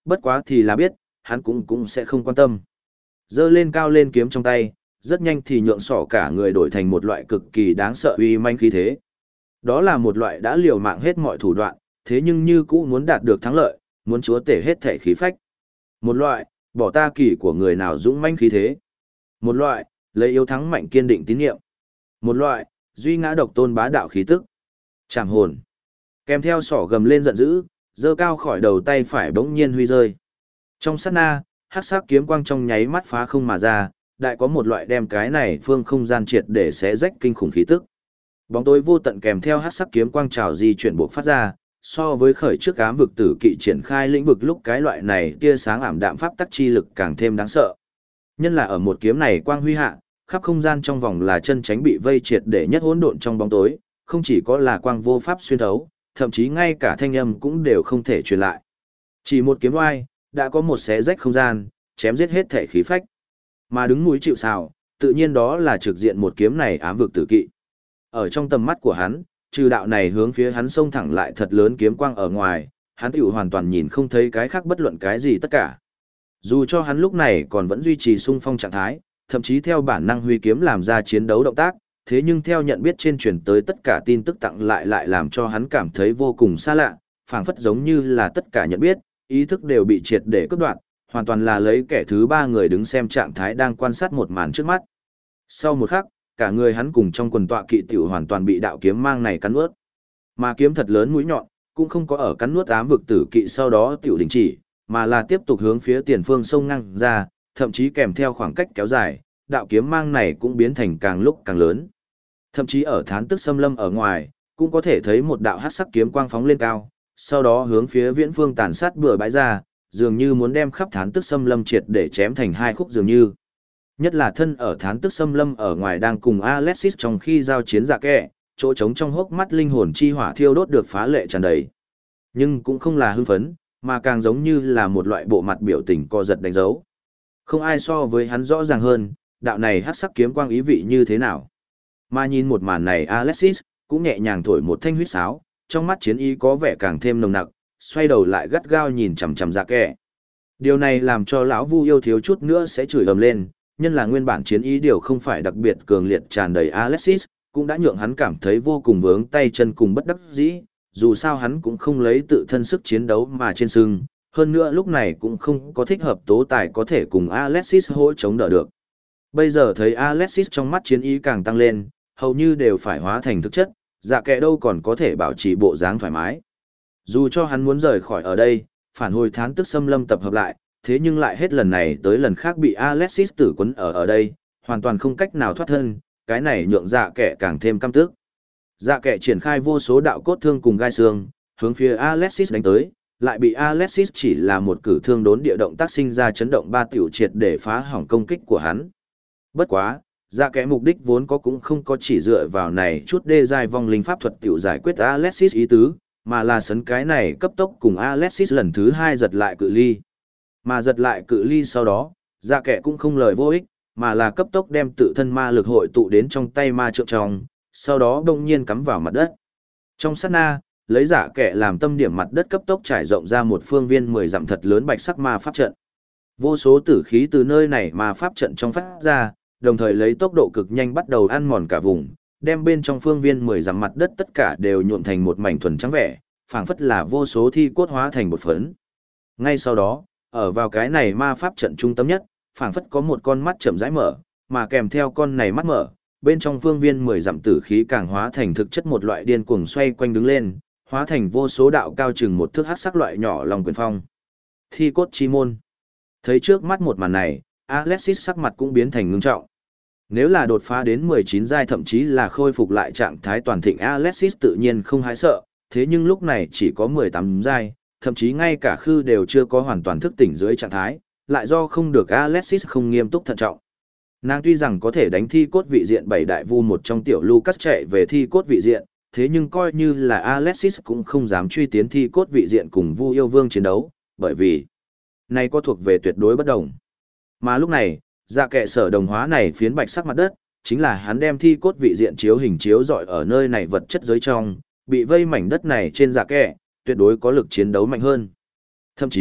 bất quá thì là biết, hắn cũng sẽ không quan tâm. Giơ lên cao lên kiếm trong tay, rất nhanh thì nhượng sỏ cả người đổi thành một loại cực kỳ đáng sợ uy manh khí thế. Đó là một loại đã liều mạng hết mọi thủ đoạn, thế nhưng như cũ muốn đạt được thắng lợi, muốn chúa tể hết thể khí phách. Một loại, bỏ ta kỳ của người nào dũng manh khí thế. Một loại, lấy yếu thắng mạnh kiên định tín nhiệm. Một loại, duy ngã độc tôn bá đạo khí tức. Trảm hồn. Kèm theo sỏ gầm lên giận dữ, giơ cao khỏi đầu tay phải bỗng nhiên huy rơi. Trong sát na, hắc sắc kiếm quang trong nháy mắt phá không mà ra, đại có một loại đem cái này phương không gian triệt để xé rách kinh khủng khí tức. Bóng tối vô tận kèm theo hắc sắc kiếm quang trào di chuyển buộc phát ra, so với khởi trước ám vực tử kỵ triển khai lĩnh vực lúc cái loại này tia sáng ảm đạm pháp tắc chi lực càng thêm đáng sợ. Nhân là ở một kiếm này quang huy hạ, khắp không gian trong vòng là chân tránh bị vây triệt để nhất hỗn độn trong bóng tối, không chỉ có là quang vô pháp xuyên thấu, thậm chí ngay cả thanh âm cũng đều không thể truyền lại. Chỉ một kiếm oai, đã có một xé rách không gian, chém giết hết thể khí phách. Mà đứng núi chịu sào, tự nhiên đó là trực diện một kiếm này ám vực tử kỵ. Ở trong tầm mắt của hắn, trừ đạo này hướng phía hắn xông thẳng lại thật lớn kiếm quang ở ngoài, hắn tiểu hoàn toàn nhìn không thấy cái khác bất luận cái gì tất cả. Dù cho hắn lúc này còn vẫn duy trì sung phong trạng thái, thậm chí theo bản năng huy kiếm làm ra chiến đấu động tác, thế nhưng theo nhận biết trên truyền tới tất cả tin tức tặng lại làm cho hắn cảm thấy vô cùng xa lạ, phảng phất giống như là tất cả nhận biết, ý thức đều bị triệt để cắt đoạn, hoàn toàn là lấy kẻ thứ ba người đứng xem trạng thái đang quan sát một màn trước mắt. Sau một khắc, cả người hắn cùng trong quần tọa kỵ tiểu hoàn toàn bị đạo kiếm mang này cắn nuốt. Mà kiếm thật lớn mũi nhọn, cũng không có ở cắn nuốt ám vực tử kỵ sau đó tiểu đình chỉ, mà là tiếp tục hướng phía tiền phương sông ngang ra, thậm chí kèm theo khoảng cách kéo dài, đạo kiếm mang này cũng biến thành càng lúc càng lớn. Thậm chí ở thán tức xâm lâm ở ngoài, cũng có thể thấy một đạo hắc sắc kiếm quang phóng lên cao, sau đó hướng phía viễn phương tàn sát bừa bãi ra, dường như muốn đem khắp thán tức xâm lâm triệt để chém thành hai khúc dường như. Nhất là thân ở thán tức xâm lâm ở ngoài đang cùng Alexis trong khi giao chiến dạ kẹ, chỗ trống trong hốc mắt linh hồn chi hỏa thiêu đốt được phá lệ tràn đầy. Nhưng cũng không là hưng phấn, mà càng giống như là một loại bộ mặt biểu tình co giật đánh dấu. Không ai so với hắn rõ ràng hơn, đạo này hắc sắc kiếm quang ý vị như thế nào. Mà nhìn một màn này Alexis cũng nhẹ nhàng thổi một thanh huýt sáo, trong mắt chiến ý có vẻ càng thêm nồng nặc, xoay đầu lại gắt gao nhìn chằm chằm dạ kẹ. Điều này làm cho lão Vu yêu thiếu chút nữa sẽ chửi ầm lên, nhân là nguyên bản chiến ý điều không phải đặc biệt cường liệt tràn đầy Alexis, cũng đã nhượng hắn cảm thấy vô cùng vướng tay chân cùng bất đắc dĩ, dù sao hắn cũng không lấy tự thân sức chiến đấu mà trên sưng, hơn nữa lúc này cũng không có thích hợp tố tài có thể cùng Alexis hỗ chống đỡ được. Bây giờ thấy Alexis trong mắt chiến ý càng tăng lên, hầu như đều phải hóa thành thực chất, dạ kệ đâu còn có thể bảo trì bộ dáng thoải mái. Dù cho hắn muốn rời khỏi ở đây, phản hồi thán tức xâm lâm tập hợp lại, thế nhưng lại hết lần này tới lần khác bị Alexis tử quấn ở đây, hoàn toàn không cách nào thoát thân, cái này nhượng dạ kệ càng thêm căm tức. Dạ kệ triển khai vô số đạo cốt thương cùng gai xương, hướng phía Alexis đánh tới, lại bị Alexis chỉ là một cử thương đốn địa động tác sinh ra chấn động ba tiểu triệt để phá hỏng công kích của hắn. Bất quá, dạ kệ mục đích vốn có cũng không có chỉ dựa vào này chút đê giai vong linh pháp thuật tiểu giải quyết Alexis ý tứ, mà là sấn cái này cấp tốc cùng Alexis lần thứ hai giật lại cự ly. Mà giật lại cự ly sau đó, dạ kệ cũng không lời vô ích, mà là cấp tốc đem tự thân ma lực hội tụ đến trong tay ma trượng trong, sau đó đông nhiên cắm vào mặt đất. Trong sát na, lấy dạ kệ làm tâm điểm mặt đất cấp tốc trải rộng ra một phương viên 10 dặm thật lớn bạch sắc ma pháp trận. Vô số tử khí từ nơi này ma pháp trận trong phát ra, đồng thời lấy tốc độ cực nhanh bắt đầu ăn mòn cả vùng, đem bên trong phương viên 10 dặm mặt đất tất cả đều nhuộm thành một mảnh thuần trắng vẻ, phảng phất là vô số thi cốt hóa thành một phấn. Ngay sau đó, ở vào cái này ma pháp trận trung tâm nhất, phảng phất có một con mắt chậm rãi mở, mà kèm theo con này mắt mở, bên trong phương viên 10 dặm tử khí càng hóa thành thực chất một loại điên cuồng xoay quanh đứng lên, hóa thành vô số đạo cao chừng một thước hắc sắc loại nhỏ lòng quyền phong. Thi cốt chi môn. Thấy trước mắt một màn này, Alexis sắc mặt cũng biến thành ngưng trọng. Nếu là đột phá đến 19 giai thậm chí là khôi phục lại trạng thái toàn thịnh, Alexis tự nhiên không hái sợ, thế nhưng lúc này chỉ có 18 giai, thậm chí ngay cả khư đều chưa có hoàn toàn thức tỉnh dưới trạng thái, lại do không được Alexis không nghiêm túc thận trọng. Nàng tuy rằng có thể đánh thi cốt vị diện 7 đại vu một trong tiểu Lucas chạy về thi cốt vị diện, thế nhưng coi như là Alexis cũng không dám truy tiến thi cốt vị diện cùng Vu Yêu Vương chiến đấu, bởi vì này có thuộc về tuyệt đối bất đồng. Mà lúc này, dạ kệ sở đồng hóa này phiến bạch sắc mặt đất, chính là hắn đem thi cốt vị diện chiếu hình chiếu dọi ở nơi này vật chất giới trong, bị vây mảnh đất này trên dạ kệ, tuyệt đối có lực chiến đấu mạnh hơn. Thậm chí,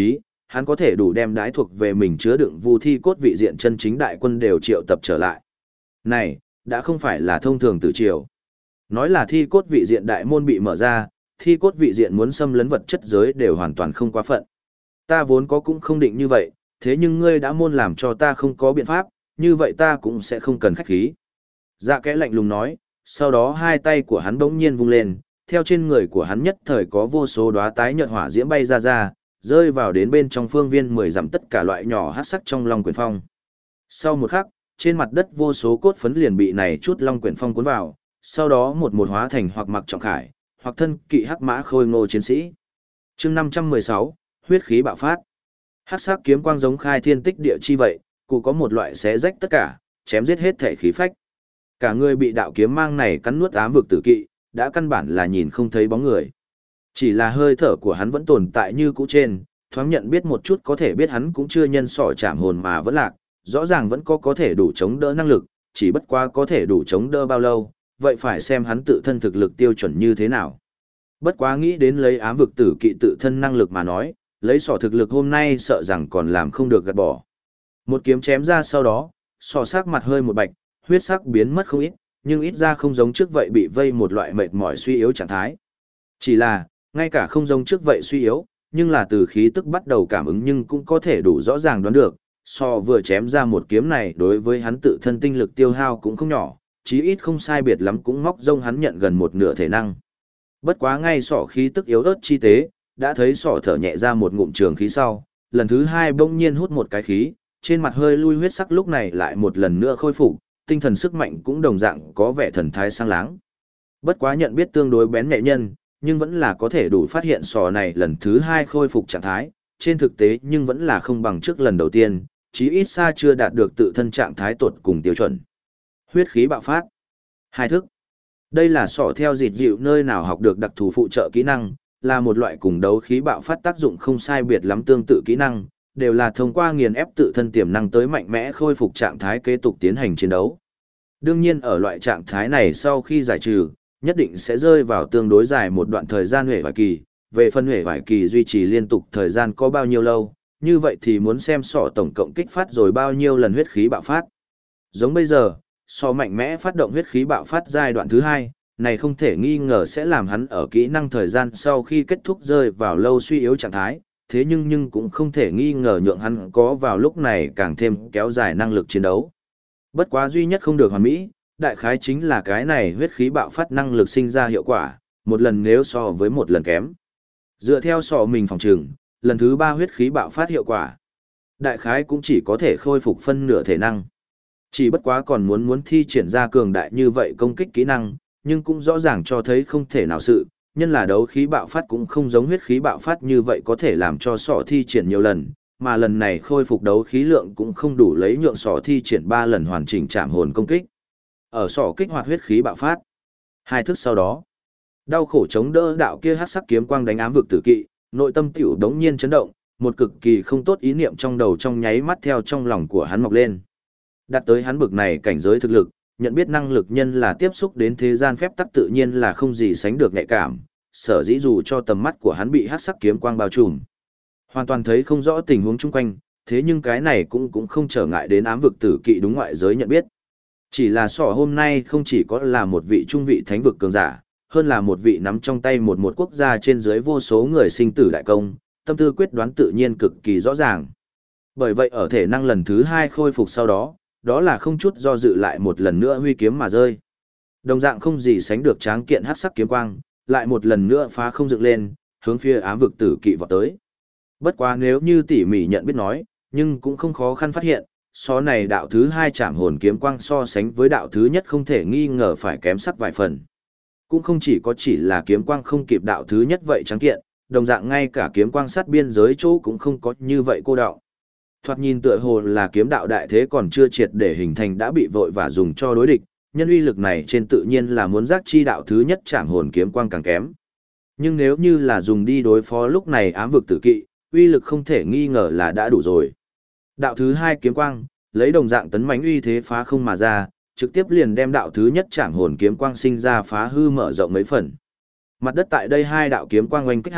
hắn có thể đủ đem đái thuộc về mình chứa đựng vu thi cốt vị diện chân chính đại quân đều triệu tập trở lại. Này, đã không phải là thông thường tử triều. Nói là thi cốt vị diện đại môn bị mở ra, thi cốt vị diện muốn xâm lấn vật chất giới đều hoàn toàn không quá phận. Ta vốn có cũng không định như vậy, thế nhưng ngươi đã môn làm cho ta không có biện pháp, như vậy ta cũng sẽ không cần khách khí. Dạ kẽ lạnh lùng nói, sau đó hai tay của hắn bỗng nhiên vung lên, theo trên người của hắn nhất thời có vô số đóa tái nhợt hỏa diễm bay ra, rơi vào đến bên trong phương viên 10 dặm tất cả loại nhỏ hắc sắc trong long quyển phong. Sau một khắc, trên mặt đất vô số cốt phấn liền bị này chút long quyển phong cuốn vào, sau đó một hóa thành hoặc mặc trọng khải, hoặc thân kỵ hắc mã khôi ngô chiến sĩ. Chương 516, huyết khí bạo phát. Hắc sắc kiếm quang giống khai thiên tích địa chi vậy, cụ có một loại xé rách tất cả, chém giết hết thể khí phách. Cả người bị đạo kiếm mang này cắn nuốt ám vực tử kỵ, đã căn bản là nhìn không thấy bóng người. Chỉ là hơi thở của hắn vẫn tồn tại như cũ trên, thoáng nhận biết một chút có thể biết hắn cũng chưa nhân sỏ chạm hồn mà vẫn lạc, rõ ràng vẫn có thể đủ chống đỡ năng lực, chỉ bất quá có thể đủ chống đỡ bao lâu, vậy phải xem hắn tự thân thực lực tiêu chuẩn như thế nào. Bất quá nghĩ đến lấy ám vực tử kỵ tự thân năng lực mà nói, lấy sỏ thực lực hôm nay sợ rằng còn làm không được gạt bỏ. Một kiếm chém ra sau đó, sỏ sắc mặt hơi một bạch, huyết sắc biến mất không ít, nhưng ít ra không giống trước vậy bị vây một loại mệt mỏi suy yếu trạng thái. Chỉ là, ngay cả không giống trước vậy suy yếu, nhưng là từ khí tức bắt đầu cảm ứng nhưng cũng có thể đủ rõ ràng đoán được, so vừa chém ra một kiếm này đối với hắn tự thân tinh lực tiêu hao cũng không nhỏ, chí ít không sai biệt lắm cũng móc rông hắn nhận gần một nửa thể năng. Bất quá ngay sọ khí tức yếu ớt chi tế, đã thấy sọ thở nhẹ ra một ngụm trường khí sau, lần thứ hai bỗng nhiên hút một cái khí, trên mặt hơi lui huyết sắc lúc này lại một lần nữa khôi phục, tinh thần sức mạnh cũng đồng dạng có vẻ thần thái sang láng. Bất quá nhận biết tương đối bén nhạy nhân, nhưng vẫn là có thể đủ phát hiện sọ này lần thứ hai khôi phục trạng thái, trên thực tế nhưng vẫn là không bằng trước lần đầu tiên, chí ít xa chưa đạt được tự thân trạng thái tột cùng tiêu chuẩn. Huyết khí bạo phát. Hai thức. Đây là sọ theo dịt dịu nơi nào học được đặc thù phụ trợ kỹ năng, là một loại cùng đấu khí bạo phát tác dụng không sai biệt lắm tương tự kỹ năng, đều là thông qua nghiền ép tự thân tiềm năng tới mạnh mẽ khôi phục trạng thái kế tục tiến hành chiến đấu. Đương nhiên ở loại trạng thái này sau khi giải trừ, nhất định sẽ rơi vào tương đối dài một đoạn thời gian huệ vải kỳ, về phân huệ vải kỳ duy trì liên tục thời gian có bao nhiêu lâu, như vậy thì muốn xem sọ tổng cộng kích phát rồi bao nhiêu lần huyết khí bạo phát. Giống bây giờ, sọ mạnh mẽ phát động huyết khí bạo phát giai đoạn thứ hai, này không thể nghi ngờ sẽ làm hắn ở kỹ năng thời gian sau khi kết thúc rơi vào lâu suy yếu trạng thái, thế nhưng cũng không thể nghi ngờ nhượng hắn có vào lúc này càng thêm kéo dài năng lực chiến đấu. Bất quá duy nhất không được hoàn mỹ, đại khái chính là cái này huyết khí bạo phát năng lực sinh ra hiệu quả, một lần nếu so với một lần kém. Dựa theo sọ mình phòng trừng, lần thứ 3 huyết khí bạo phát hiệu quả, đại khái cũng chỉ có thể khôi phục phân nửa thể năng. Chỉ bất quá còn muốn thi triển ra cường đại như vậy công kích kỹ năng, nhưng cũng rõ ràng cho thấy không thể nào sự, nhân là đấu khí bạo phát cũng không giống huyết khí bạo phát như vậy có thể làm cho sọ thi triển nhiều lần, mà lần này khôi phục đấu khí lượng cũng không đủ lấy nhượng sọ thi triển 3 lần hoàn chỉnh trảm hồn công kích. Ở sọ kích hoạt huyết khí bạo phát. Hai thức sau đó, đau khổ chống đỡ đạo kia hắc sắc kiếm quang đánh ám vực tử kỵ, nội tâm tiểu đống nhiên chấn động, một cực kỳ không tốt ý niệm trong đầu trong nháy mắt theo trong lòng của hắn mọc lên. Đạt tới hắn bực này cảnh giới thực lực, nhận biết năng lực nhân là tiếp xúc đến thế gian phép tắc tự nhiên là không gì sánh được nhạy cảm, sở dĩ dù cho tầm mắt của hắn bị hắc sắc kiếm quang bao trùm, hoàn toàn thấy không rõ tình huống chung quanh, thế nhưng cái này cũng không trở ngại đến ám vực tử kỵ đúng ngoại giới nhận biết. Chỉ là sọ hôm nay không chỉ có là một vị trung vị thánh vực cường giả, hơn là một vị nắm trong tay một quốc gia trên dưới vô số người sinh tử đại công, tâm tư quyết đoán tự nhiên cực kỳ rõ ràng. Bởi vậy ở thể năng lần thứ 2 khôi phục sau đó, đó là không chút do dự lại một lần nữa huy kiếm mà rơi. Đồng dạng không gì sánh được tráng kiện hắc sắc kiếm quang, lại một lần nữa phá không dựng lên, hướng phía ám vực tử kỵ vọt tới. Bất quá nếu như tỉ mỉ nhận biết nói, nhưng cũng không khó khăn phát hiện, so này đạo thứ 2 trảm hồn kiếm quang so sánh với đạo thứ nhất không thể nghi ngờ phải kém sắc vài phần. Cũng không chỉ là kiếm quang không kịp đạo thứ nhất vậy trắng kiện, đồng dạng ngay cả kiếm quang sát biên giới chỗ cũng không có như vậy cô đạo. Thoạt nhìn tựa hồ là kiếm đạo đại thế còn chưa triệt để hình thành đã bị vội và dùng cho đối địch, nhân uy lực này trên tự nhiên là muốn giác chi đạo thứ nhất trảm hồn kiếm quang càng kém. Nhưng nếu như là dùng đi đối phó lúc này ám vực tử kỵ, uy lực không thể nghi ngờ là đã đủ rồi. Đạo thứ 2 kiếm quang, lấy đồng dạng tấn mãnh uy thế phá không mà ra, trực tiếp liền đem đạo thứ nhất trảm hồn kiếm quang sinh ra phá hư mở rộng mấy phần. Mặt đất tại đây 2 đạo kiếm quang oanh kích hạ,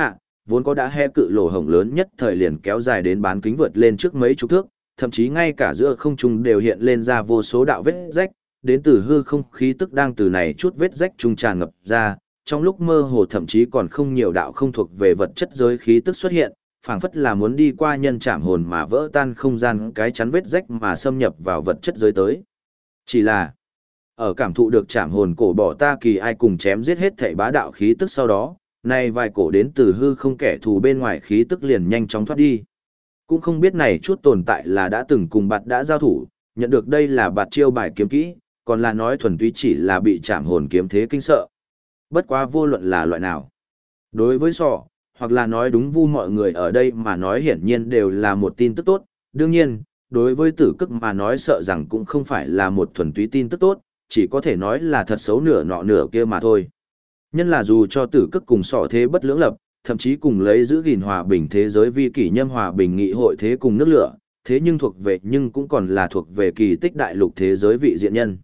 vốn có đã he cự lỗ hổng lớn nhất thời liền kéo dài đến bán kính vượt lên trước mấy chục thước, thậm chí ngay cả giữa không trung đều hiện lên ra vô số đạo vết rách, đến từ hư không khí tức đang từ này chút vết rách trung tràn ngập ra, trong lúc mơ hồ thậm chí còn không nhiều đạo không thuộc về vật chất giới khí tức xuất hiện, phảng phất là muốn đi qua nhân chạm hồn mà vỡ tan không gian cái chắn vết rách mà xâm nhập vào vật chất giới tới. Chỉ là, ở cảm thụ được chạm hồn cổ bỏ ta kỳ ai cùng chém giết hết thảy bá đạo khí tức sau đó, nay vài cổ đến từ hư không kẻ thù bên ngoài khí tức liền nhanh chóng thoát đi. Cũng không biết này chút tồn tại là đã từng cùng bạt đã giao thủ, nhận được đây là bạt chiêu bài kiếm kỹ, còn là nói thuần túy chỉ là bị chạm hồn kiếm thế kinh sợ. Bất quá vô luận là loại nào. Đối với sọ, hoặc là nói đúng vu mọi người ở đây mà nói hiển nhiên đều là một tin tức tốt. Đương nhiên, đối với tử cức mà nói sợ rằng cũng không phải là một thuần túy tin tức tốt, chỉ có thể nói là thật xấu nửa nọ nửa kia mà thôi. Nhân là dù cho tử cức cùng sọ thế bất lưỡng lập, thậm chí cùng lấy giữ gìn hòa bình thế giới vi kỷ nhâm hòa bình nghị hội thế cùng nước lửa, thế nhưng thuộc về nhưng cũng còn là thuộc về kỳ tích đại lục thế giới vị diện nhân.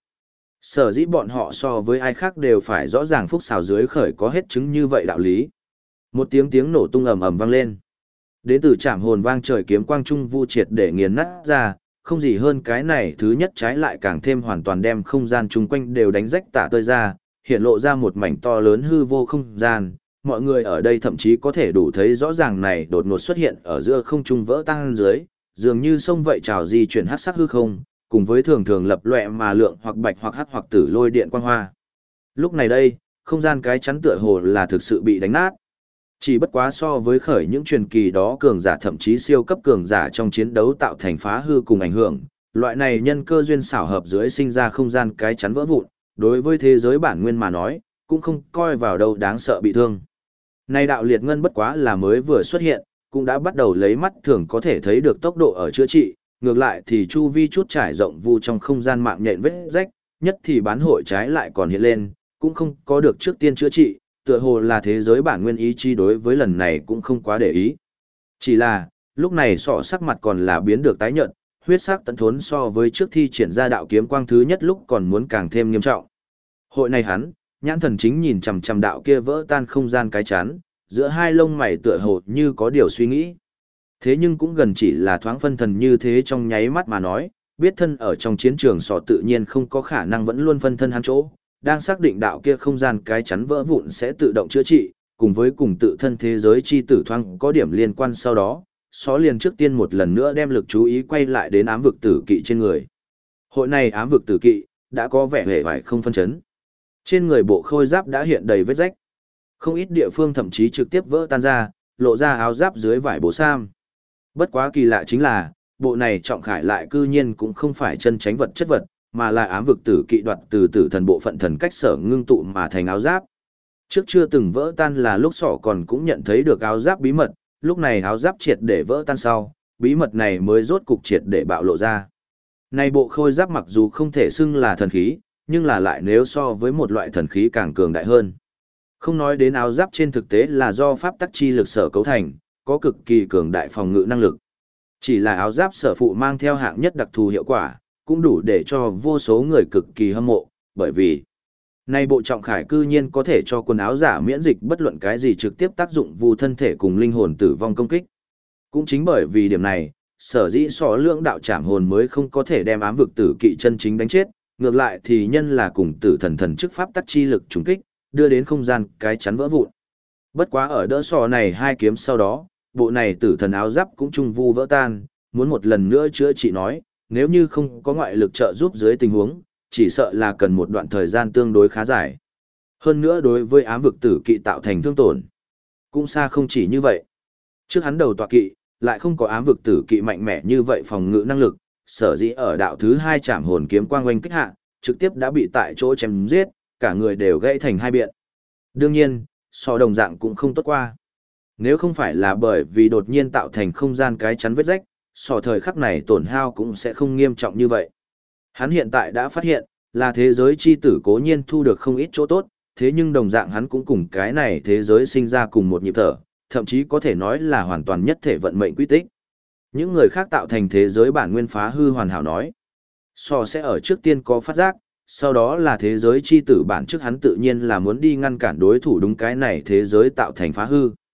Sở dĩ bọn họ so với ai khác đều phải rõ ràng phúc xào dưới khởi có hết chứng như vậy đạo lý. Một tiếng nổ tung ầm ầm vang lên. Đến từ trảm hồn vang trời kiếm quang trung vu triệt để nghiền nát ra, không gì hơn cái này thứ nhất trái lại càng thêm hoàn toàn đem không gian chung quanh đều đánh rách tả tơi ra, hiện lộ ra một mảnh to lớn hư vô không gian. Mọi người ở đây thậm chí có thể đủ thấy rõ ràng này đột ngột xuất hiện ở giữa không trung vỡ tan dưới, dường như sông vậy trào di chuyển hắc sắc hư không, cùng với thường thường lập loè mà lượng hoặc bạch hoặc hắc hoặc tử lôi điện quang hoa. Lúc này đây, không gian cái chắn tựa hồ là thực sự bị đánh nát. Chỉ bất quá so với khởi những truyền kỳ đó cường giả thậm chí siêu cấp cường giả trong chiến đấu tạo thành phá hư cùng ảnh hưởng, loại này nhân cơ duyên xảo hợp dưới sinh ra không gian cái chắn vỡ vụn, đối với thế giới bản nguyên mà nói, cũng không coi vào đâu đáng sợ bị thương. Này đạo liệt ngân bất quá là mới vừa xuất hiện, cũng đã bắt đầu lấy mắt thường có thể thấy được tốc độ ở chữa trị, ngược lại thì chu vi chút trải rộng vu trong không gian mạng nhện vết rách, nhất thì bán hội trái lại còn hiện lên, cũng không có được trước tiên chữa trị, tựa hồ là thế giới bản nguyên ý chi đối với lần này cũng không quá để ý. Chỉ là, lúc này sọ sắc mặt còn là biến được tái nhợt, huyết sắc tận thốn so với trước thi triển ra đạo kiếm quang thứ nhất lúc còn muốn càng thêm nghiêm trọng. Hội này hắn, nhãn thần chính nhìn chằm chằm đạo kia vỡ tan không gian cái chắn, giữa hai lông mày tựa hồ như có điều suy nghĩ. Thế nhưng cũng gần chỉ là thoáng phân thần như thế trong nháy mắt mà nói, biết thân ở trong chiến trường sọ tự nhiên không có khả năng vẫn luôn phân thân hắn chỗ, đang xác định đạo kia không gian cái chắn vỡ vụn sẽ tự động chữa trị, cùng với cùng tự thân thế giới chi tử thoáng có điểm liên quan sau đó, só liền trước tiên một lần nữa đem lực chú ý quay lại đến ám vực tử kỵ trên người. Hội này ám vực tử kỵ, đã có vẻ hề vải không phân chấn. Trên người bộ khôi giáp đã hiện đầy vết rách. Không ít địa phương thậm chí trực tiếp vỡ tan ra, lộ ra áo giáp dưới vải bố sam. Bất quá kỳ lạ chính là, bộ này trọng khải lại cư nhiên cũng không phải chân tránh vật chất vật, mà là ám vực tử kỵ đoạt từ tử thần bộ phận thần cách sở ngưng tụ mà thành áo giáp. Trước chưa từng vỡ tan là lúc sọ còn cũng nhận thấy được áo giáp bí mật, lúc này áo giáp triệt để vỡ tan sau, bí mật này mới rốt cục triệt để bạo lộ ra. Này bộ khôi giáp mặc dù không thể xưng là thần khí, nhưng là lại nếu so với một loại thần khí càng cường đại hơn. Không nói đến áo giáp trên thực tế là do pháp tắc chi lực sở cấu thành, có cực kỳ cường đại phòng ngự năng lực. Chỉ là áo giáp sở phụ mang theo hạng nhất đặc thù hiệu quả, cũng đủ để cho vô số người cực kỳ hâm mộ, bởi vì nay bộ trọng khải cư nhiên có thể cho quần áo giả miễn dịch bất luận cái gì trực tiếp tác dụng vu thân thể cùng linh hồn tử vong công kích. Cũng chính bởi vì điểm này, sở dĩ sọ lưỡng đạo trảm hồn mới không có thể đem ám vực tử kỵ chân chính đánh chết, ngược lại thì nhân là cùng tử thần thần chức pháp tắc chi lực trùng kích, đưa đến không gian cái chắn vỡ vụn. Bất quá ở đỡ sọ này hai kiếm sau đó, bộ này tử thần áo giáp cũng trung vu vỡ tan, muốn một lần nữa chữa trị nói, nếu như không có ngoại lực trợ giúp dưới tình huống, chỉ sợ là cần một đoạn thời gian tương đối khá dài. Hơn nữa đối với ám vực tử kỵ tạo thành thương tổn, cũng xa không chỉ như vậy. Trước hắn đầu tọa kỵ, lại không có ám vực tử kỵ mạnh mẽ như vậy phòng ngự năng lực, sở dĩ ở đạo thứ hai trảm hồn kiếm quang oanh kích hạ, trực tiếp đã bị tại chỗ chém giết, cả người đều gãy thành hai biện. Đương nhiên, so đồng dạng cũng không tốt qua. Nếu không phải là bởi vì đột nhiên tạo thành không gian cái chắn vết rách, so thời khắc này tổn hao cũng sẽ không nghiêm trọng như vậy. Hắn hiện tại đã phát hiện, là thế giới chi tử cố nhiên thu được không ít chỗ tốt, thế nhưng đồng dạng hắn cũng cùng cái này thế giới sinh ra cùng một nhịp thở, thậm chí có thể nói là hoàn toàn nhất thể vận mệnh quy tích. Những người khác tạo thành thế giới bản nguyên phá hư hoàn hảo nói. So sẽ ở trước tiên có phát giác, sau đó là thế giới chi tử bản trước hắn tự nhiên là muốn đi ngăn cản đối thủ đúng cái này thế giới tạo thành phá hư.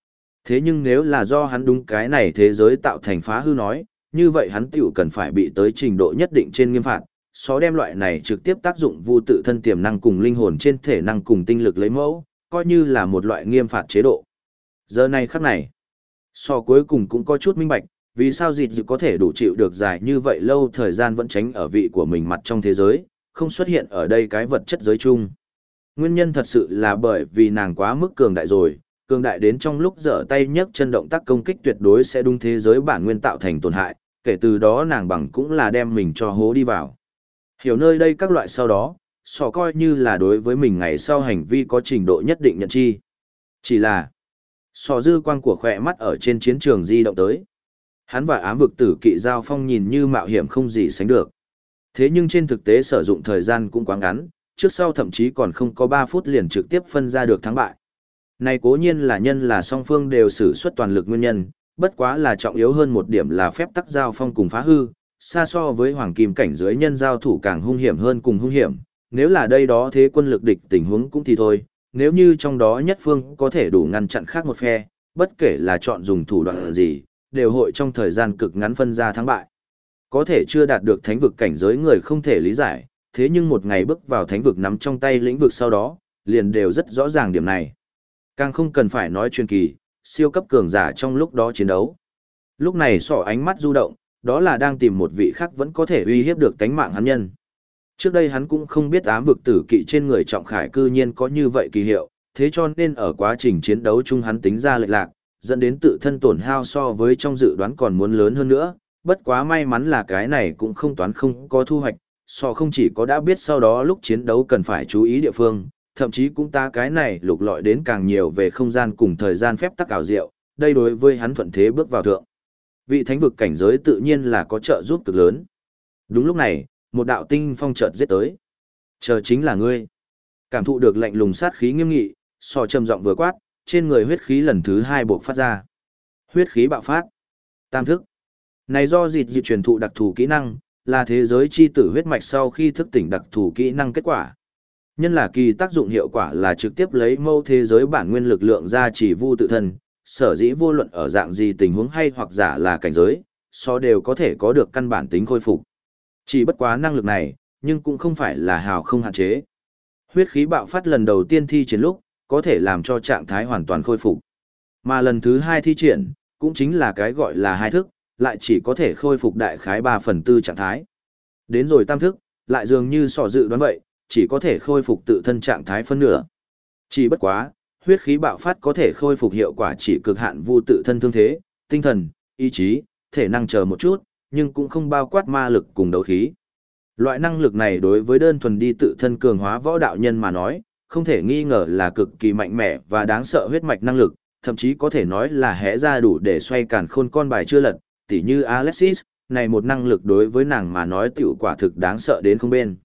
Thế nhưng nếu là do hắn đúng cái này thế giới tạo thành phá hư nói, như vậy hắn tiểu cần phải bị tới trình độ nhất định trên nghiêm phạt, xó đem loại này trực tiếp tác dụng vu tự thân tiềm năng cùng linh hồn trên thể năng cùng tinh lực lấy mẫu, coi như là một loại nghiêm phạt chế độ. Giờ này khắc này, so cuối cùng cũng có chút minh bạch, vì sao dịt dịu có thể đủ chịu được dài như vậy lâu thời gian vẫn tránh ở vị của mình mặt trong thế giới, không xuất hiện ở đây cái vật chất giới chung. Nguyên nhân thật sự là bởi vì nàng quá mức cường đại rồi, cường đại đến trong lúc giở tay nhấc chân động tác công kích tuyệt đối sẽ đúng thế giới bản nguyên tạo thành tổn hại, kể từ đó nàng bằng cũng là đem mình cho hố đi vào. Hiểu nơi đây các loại sau đó, sò coi như là đối với mình ngày sau hành vi có trình độ nhất định nhận chi. Chỉ là, sò dư quang của khỏe mắt ở trên chiến trường di động tới. Hắn và ám vực tử kỵ giao phong nhìn như mạo hiểm không gì sánh được. Thế nhưng trên thực tế sử dụng thời gian cũng quá ngắn, trước sau thậm chí còn không có 3 phút liền trực tiếp phân ra được thắng bại. Này cố nhiên là nhân là song phương đều sử xuất toàn lực nguyên nhân, bất quá là trọng yếu hơn một điểm là phép tắc giao phong cùng phá hư, xa so với hoàng kim cảnh giới nhân giao thủ càng hung hiểm hơn cùng hung hiểm, nếu là đây đó thế quân lực địch tình huống cũng thì thôi, nếu như trong đó nhất phương có thể đủ ngăn chặn khác một phe, bất kể là chọn dùng thủ đoạn gì, đều hội trong thời gian cực ngắn phân ra thắng bại. Có thể chưa đạt được thánh vực cảnh giới người không thể lý giải, thế nhưng một ngày bước vào thánh vực nắm trong tay lĩnh vực sau đó, liền đều rất rõ ràng điểm này. Càng không cần phải nói truyền kỳ, siêu cấp cường giả trong lúc đó chiến đấu. Lúc này sỏ ánh mắt du động, đó là đang tìm một vị khác vẫn có thể uy hiếp được tánh mạng hắn nhân. Trước đây hắn cũng không biết ám vực tử kỵ trên người trọng khải cư nhiên có như vậy kỳ hiệu, thế cho nên ở quá trình chiến đấu chung hắn tính ra lệch lạc, dẫn đến tự thân tổn hao so với trong dự đoán còn muốn lớn hơn nữa, bất quá may mắn là cái này cũng không toán không có thu hoạch, so không chỉ có đã biết sau đó lúc chiến đấu cần phải chú ý địa phương, thậm chí cũng ta cái này lục lọi đến càng nhiều về không gian cùng thời gian phép tắc ảo diệu, đây đối với hắn thuận thế bước vào thượng. Vị thánh vực cảnh giới tự nhiên là có trợ giúp cực lớn. Đúng lúc này, một đạo tinh phong chợt giết tới. Chờ chính là ngươi. Cảm thụ được lạnh lùng sát khí nghiêm nghị, so trầm giọng vừa quát, trên người huyết khí lần thứ 2 buộc phát ra. Huyết khí bạo phát. Tam thức. Này do dịt truyền thụ đặc thù kỹ năng, là thế giới chi tử huyết mạch sau khi thức tỉnh đặc thù kỹ năng kết quả. Nhân là kỳ tác dụng hiệu quả là trực tiếp lấy mâu thế giới bản nguyên lực lượng ra chỉ vu tự thân, sở dĩ vô luận ở dạng gì tình huống hay hoặc giả là cảnh giới, so đều có thể có được căn bản tính khôi phục. Chỉ bất quá năng lực này, nhưng cũng không phải là hào không hạn chế. Huyết khí bạo phát lần đầu tiên thi triển lúc, có thể làm cho trạng thái hoàn toàn khôi phục. Mà lần thứ 2 thi triển, cũng chính là cái gọi là 2 thức, lại chỉ có thể khôi phục đại khái 3/4 trạng thái. Đến rồi tam thức, lại dường như sọ dự đoán vậy, chỉ có thể khôi phục tự thân trạng thái phân nửa. Chỉ bất quá, huyết khí bạo phát có thể khôi phục hiệu quả chỉ cực hạn vu tự thân thương thế, tinh thần, ý chí, thể năng chờ một chút, nhưng cũng không bao quát ma lực cùng đấu khí. Loại năng lực này đối với đơn thuần đi tự thân cường hóa võ đạo nhân mà nói, không thể nghi ngờ là cực kỳ mạnh mẽ và đáng sợ huyết mạch năng lực, thậm chí có thể nói là hẽ ra đủ để xoay càn khôn con bài chưa lật, tỉ như Alexis, này một năng lực đối với nàng mà nói tiểu quả thực đáng sợ đến không bên.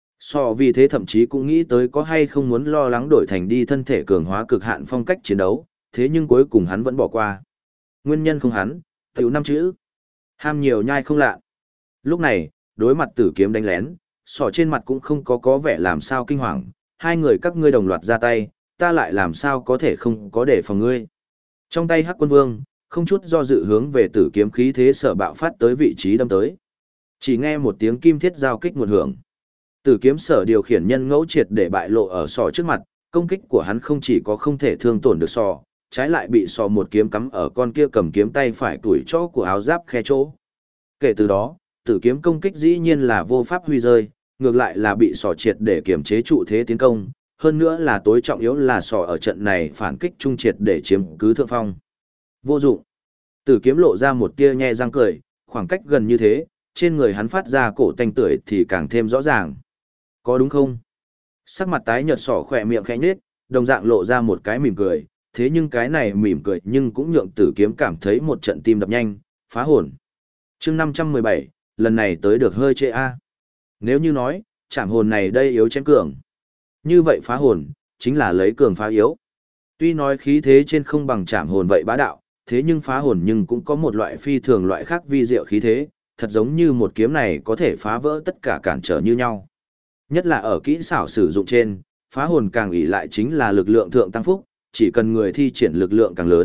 So vì thế thậm chí cũng nghĩ tới có hay không muốn lo lắng đổi thành đi thân thể cường hóa cực hạn phong cách chiến đấu, thế nhưng cuối cùng hắn vẫn bỏ qua. Nguyên nhân không hắn, tiểu 5 chữ. Ham nhiều nhai không lạ. Lúc này, đối mặt tử kiếm đánh lén, sỏ trên mặt cũng không có vẻ làm sao kinh hoàng, hai người các ngươi đồng loạt ra tay, ta lại làm sao có thể không có để phòng ngươi. Trong tay Hắc Quân Vương, không chút do dự hướng về tử kiếm khí thế sở bạo phát tới vị trí đâm tới. Chỉ nghe một tiếng kim thiết giao kích một hưởng. Tử kiếm sở điều khiển nhân ngẫu triệt để bại lộ ở sò trước mặt, công kích của hắn không chỉ có không thể thương tổn được sò, trái lại bị sò một kiếm cắm ở con kia cầm kiếm tay phải tuổi chỗ của áo giáp khe chỗ. Kể từ đó, tử kiếm công kích dĩ nhiên là vô pháp huy rơi, ngược lại là bị sò triệt để kiểm chế trụ thế tiến công, hơn nữa là tối trọng yếu là sò ở trận này phản kích trung triệt để chiếm cứ thượng phong. Vô dụng. Tử kiếm lộ ra một tia nhe răng cười, khoảng cách gần như thế, trên người hắn phát ra cổ tanh tưởi thì càng thêm rõ ràng. Có đúng không? Sắc mặt tái nhợt sỏ khỏe miệng khẽ nhếch, đồng dạng lộ ra một cái mỉm cười, thế nhưng cái này mỉm cười nhưng cũng nhượng tử kiếm cảm thấy một trận tim đập nhanh, phá hồn. Chương 517, lần này tới được hơi trễ a. Nếu như nói, chạm hồn này đây yếu chém cường. Như vậy phá hồn, chính là lấy cường phá yếu. Tuy nói khí thế trên không bằng chạm hồn vậy bá đạo, thế nhưng phá hồn nhưng cũng có một loại phi thường loại khác vi diệu khí thế, thật giống như một kiếm này có thể phá vỡ tất cả cản trở như nhau. Nhất là ở kỹ xảo sử dụng trên, phá hồn càng ỷ lại chính là lực lượng thượng tăng phúc, chỉ cần người thi triển lực lượng càng lớn,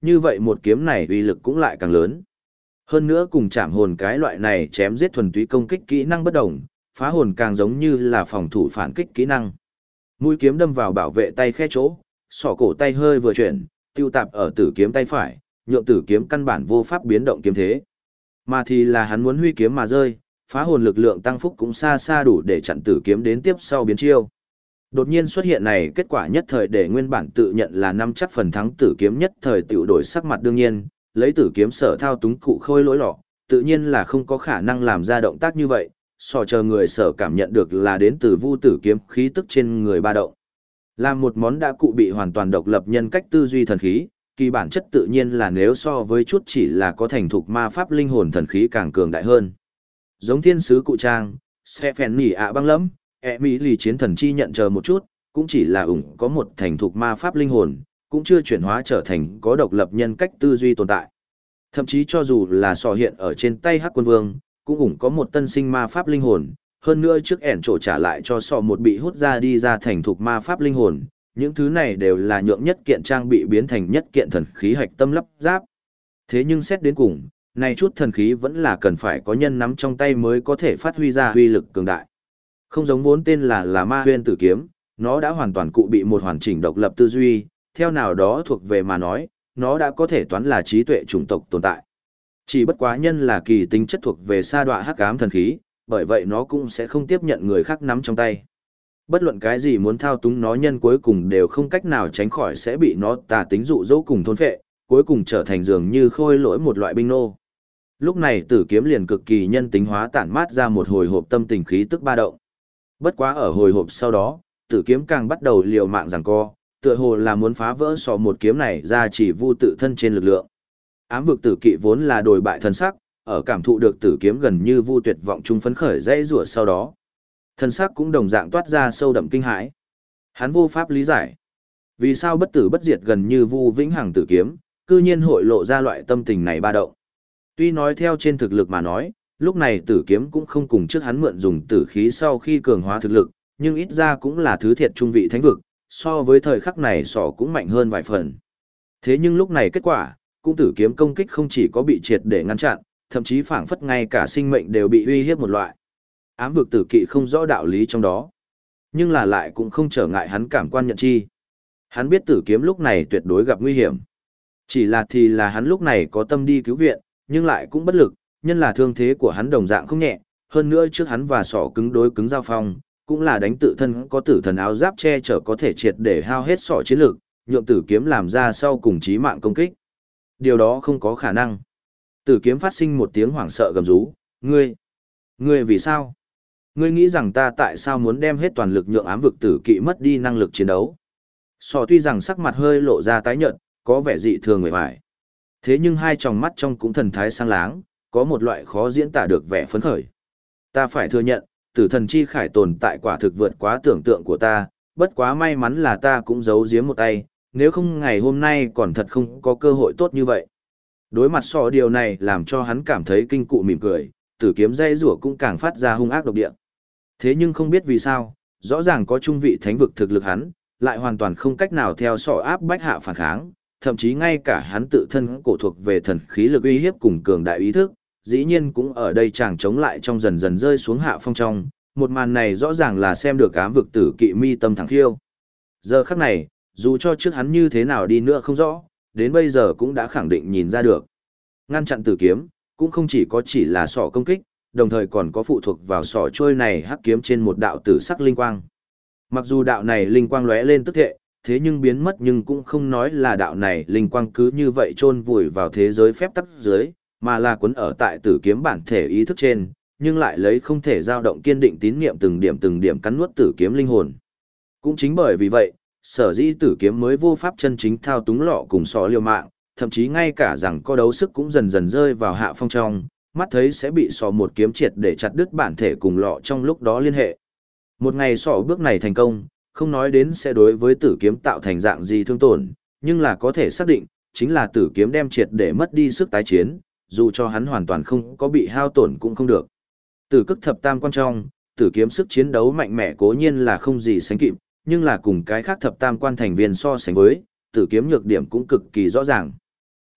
như vậy một kiếm này uy lực cũng lại càng lớn. Hơn nữa cùng chạm hồn cái loại này chém giết thuần túy công kích kỹ năng bất đồng, phá hồn càng giống như là phòng thủ phản kích kỹ năng. Mũi kiếm đâm vào bảo vệ tay khe chỗ, sọ cổ tay hơi vừa chuyển, tiêu tạp ở tử kiếm tay phải, nhượng tử kiếm căn bản vô pháp biến động kiếm thế. Mà thì là hắn muốn huy kiếm mà rơi, phá hồn lực lượng tăng phúc cũng xa xa đủ để chặn tử kiếm đến tiếp sau biến chiêu. Đột nhiên xuất hiện này kết quả nhất thời để nguyên bản tự nhận là năm chắc phần thắng tử kiếm nhất thời tiểu đổi sắc mặt đương nhiên, lấy tử kiếm sở thao túng cụ khôi lỗi lọ, tự nhiên là không có khả năng làm ra động tác như vậy, chờ người sở cảm nhận được là đến từ vu tử kiếm khí tức trên người ba động. Là một món đã cụ bị hoàn toàn độc lập nhân cách tư duy thần khí, kỳ bản chất tự nhiên là nếu so với chút chỉ là có thành thục ma pháp linh hồn thần khí càng cường đại hơn. Giống thiên sứ cụ trang, Stephen Nỉ ạ băng lẫm, Mỹ lì chiến thần chi nhận chờ một chút, cũng chỉ là có một thành thục ma pháp linh hồn, cũng chưa chuyển hóa trở thành có độc lập nhân cách tư duy tồn tại. Thậm chí cho dù là hiện ở trên tay Hắc Quân Vương, cũng có một tân sinh ma pháp linh hồn, hơn nữa trước ẻn trổ trả lại cho một bị hút ra đi ra thành thục ma pháp linh hồn, những thứ này đều là nhượng nhất kiện trang bị biến thành nhất kiện thần khí hạch tâm lắp ráp. Thế nhưng xét đến cùng, này chút thần khí vẫn là cần phải có nhân nắm trong tay mới có thể phát huy ra uy lực cường đại. Không giống vốn tên là Ma Huyên Tử Kiếm, nó đã hoàn toàn cụ bị một hoàn chỉnh độc lập tư duy, theo nào đó thuộc về mà nói, nó đã có thể toán là trí tuệ chủng tộc tồn tại. Chỉ bất quá nhân là kỳ tính chất thuộc về sa đọa hắc ám thần khí, bởi vậy nó cũng sẽ không tiếp nhận người khác nắm trong tay. Bất luận cái gì muốn thao túng nó nhân cuối cùng đều không cách nào tránh khỏi sẽ bị nó tà tính dụ dỗ cùng thôn phệ, cuối cùng trở thành dường như khôi lỗi một loại binh nô. Lúc này tử kiếm liền cực kỳ nhân tính hóa tản mát ra một hồi hộp tâm tình khí tức ba động. Bất quá ở hồi hộp sau đó, tử kiếm càng bắt đầu liều mạng giằng co, tựa hồ là muốn phá vỡ một kiếm này ra chỉ vu tự thân trên lực lượng. Ám vực tử kỵ vốn là đồi bại thân sắc, ở cảm thụ được tử kiếm gần như vu tuyệt vọng trung phấn khởi dãy rủa sau đó. Thân sắc cũng đồng dạng toát ra sâu đậm kinh hãi. Hắn vô pháp lý giải. Vì sao bất tử bất diệt gần như vu vĩnh hằng tử kiếm, cư nhiên hội lộ ra loại tâm tình này ba động. Tuy nói theo trên thực lực mà nói, lúc này tử kiếm cũng không cùng trước hắn mượn dùng tử khí sau khi cường hóa thực lực, nhưng ít ra cũng là thứ thiệt trung vị thánh vực, so với thời khắc này cũng mạnh hơn vài phần. Thế nhưng lúc này kết quả, cũng tử kiếm công kích không chỉ có bị triệt để ngăn chặn, thậm chí phảng phất ngay cả sinh mệnh đều bị uy hiếp một loại. Ám vực tử kỵ không rõ đạo lý trong đó, nhưng là lại cũng không trở ngại hắn cảm quan nhận chi. Hắn biết tử kiếm lúc này tuyệt đối gặp nguy hiểm. Chỉ là hắn lúc này có tâm đi cứu viện, nhưng lại cũng bất lực, nhân là thương thế của hắn đồng dạng không nhẹ, hơn nữa trước hắn và cứng đối cứng giao phong, cũng là đánh tự thân có tử thần áo giáp che chở có thể triệt để hao hết chiến lực, nhượng tử kiếm làm ra sau cùng chí mạng công kích. Điều đó không có khả năng. Tử kiếm phát sinh một tiếng hoảng sợ gầm rú, ngươi vì sao? Ngươi nghĩ rằng ta tại sao muốn đem hết toàn lực nhượng ám vực tử kỵ mất đi năng lực chiến đấu? Tuy rằng sắc mặt hơi lộ ra tái nhợt, có vẻ dị thường uể oải. Thế nhưng hai tròng mắt trong cũng thần thái sáng láng, có một loại khó diễn tả được vẻ phấn khởi. Ta phải thừa nhận, tử thần chi khải tồn tại quả thực vượt quá tưởng tượng của ta, bất quá may mắn là ta cũng giấu giếm một tay, nếu không ngày hôm nay còn thật không có cơ hội tốt như vậy. Đối mặt điều này làm cho hắn cảm thấy kinh cụ mỉm cười, tử kiếm dây rủa cũng càng phát ra hung ác độc địa. Thế nhưng không biết vì sao, rõ ràng có trung vị thánh vực thực lực hắn, lại hoàn toàn không cách nào theo áp bách hạ phản kháng, thậm chí ngay cả hắn tự thân cổ thuộc về thần khí lực uy hiếp cùng cường đại ý thức, dĩ nhiên cũng ở đây chàng chống lại trong dần dần rơi xuống hạ phong trong, một màn này rõ ràng là xem được ám vực tử kỵ mi tâm thẳng khiêu. Giờ khắc này, dù cho trước hắn như thế nào đi nữa không rõ, đến bây giờ cũng đã khẳng định nhìn ra được. Ngăn chặn tử kiếm, cũng không chỉ là công kích, đồng thời còn có phụ thuộc vào trôi này hắc kiếm trên một đạo tử sắc linh quang. Mặc dù đạo này linh quang lóe lên tức thệ, thế nhưng biến mất nhưng cũng không nói là đạo này linh quang cứ như vậy chôn vùi vào thế giới phép tắc dưới, mà là cuốn ở tại tử kiếm bản thể ý thức trên, nhưng lại lấy không thể dao động kiên định tín niệm từng điểm cắn nuốt tử kiếm linh hồn. Cũng chính bởi vì vậy, sở dĩ tử kiếm mới vô pháp chân chính thao túng lọ cùng liều mạng, thậm chí ngay cả rằng có đấu sức cũng dần dần rơi vào hạ phong trong, mắt thấy sẽ bị một kiếm triệt để chặt đứt bản thể cùng lọ trong lúc đó liên hệ. Một ngày bước này thành công, không nói đến sẽ đối với tử kiếm tạo thành dạng gì thương tổn, nhưng là có thể xác định, chính là tử kiếm đem triệt để mất đi sức tái chiến, dù cho hắn hoàn toàn không có bị hao tổn cũng không được. Tử cức thập tam quan trong, tử kiếm sức chiến đấu mạnh mẽ cố nhiên là không gì sánh kịp, nhưng là cùng cái khác thập tam quan thành viên so sánh với, tử kiếm nhược điểm cũng cực kỳ rõ ràng.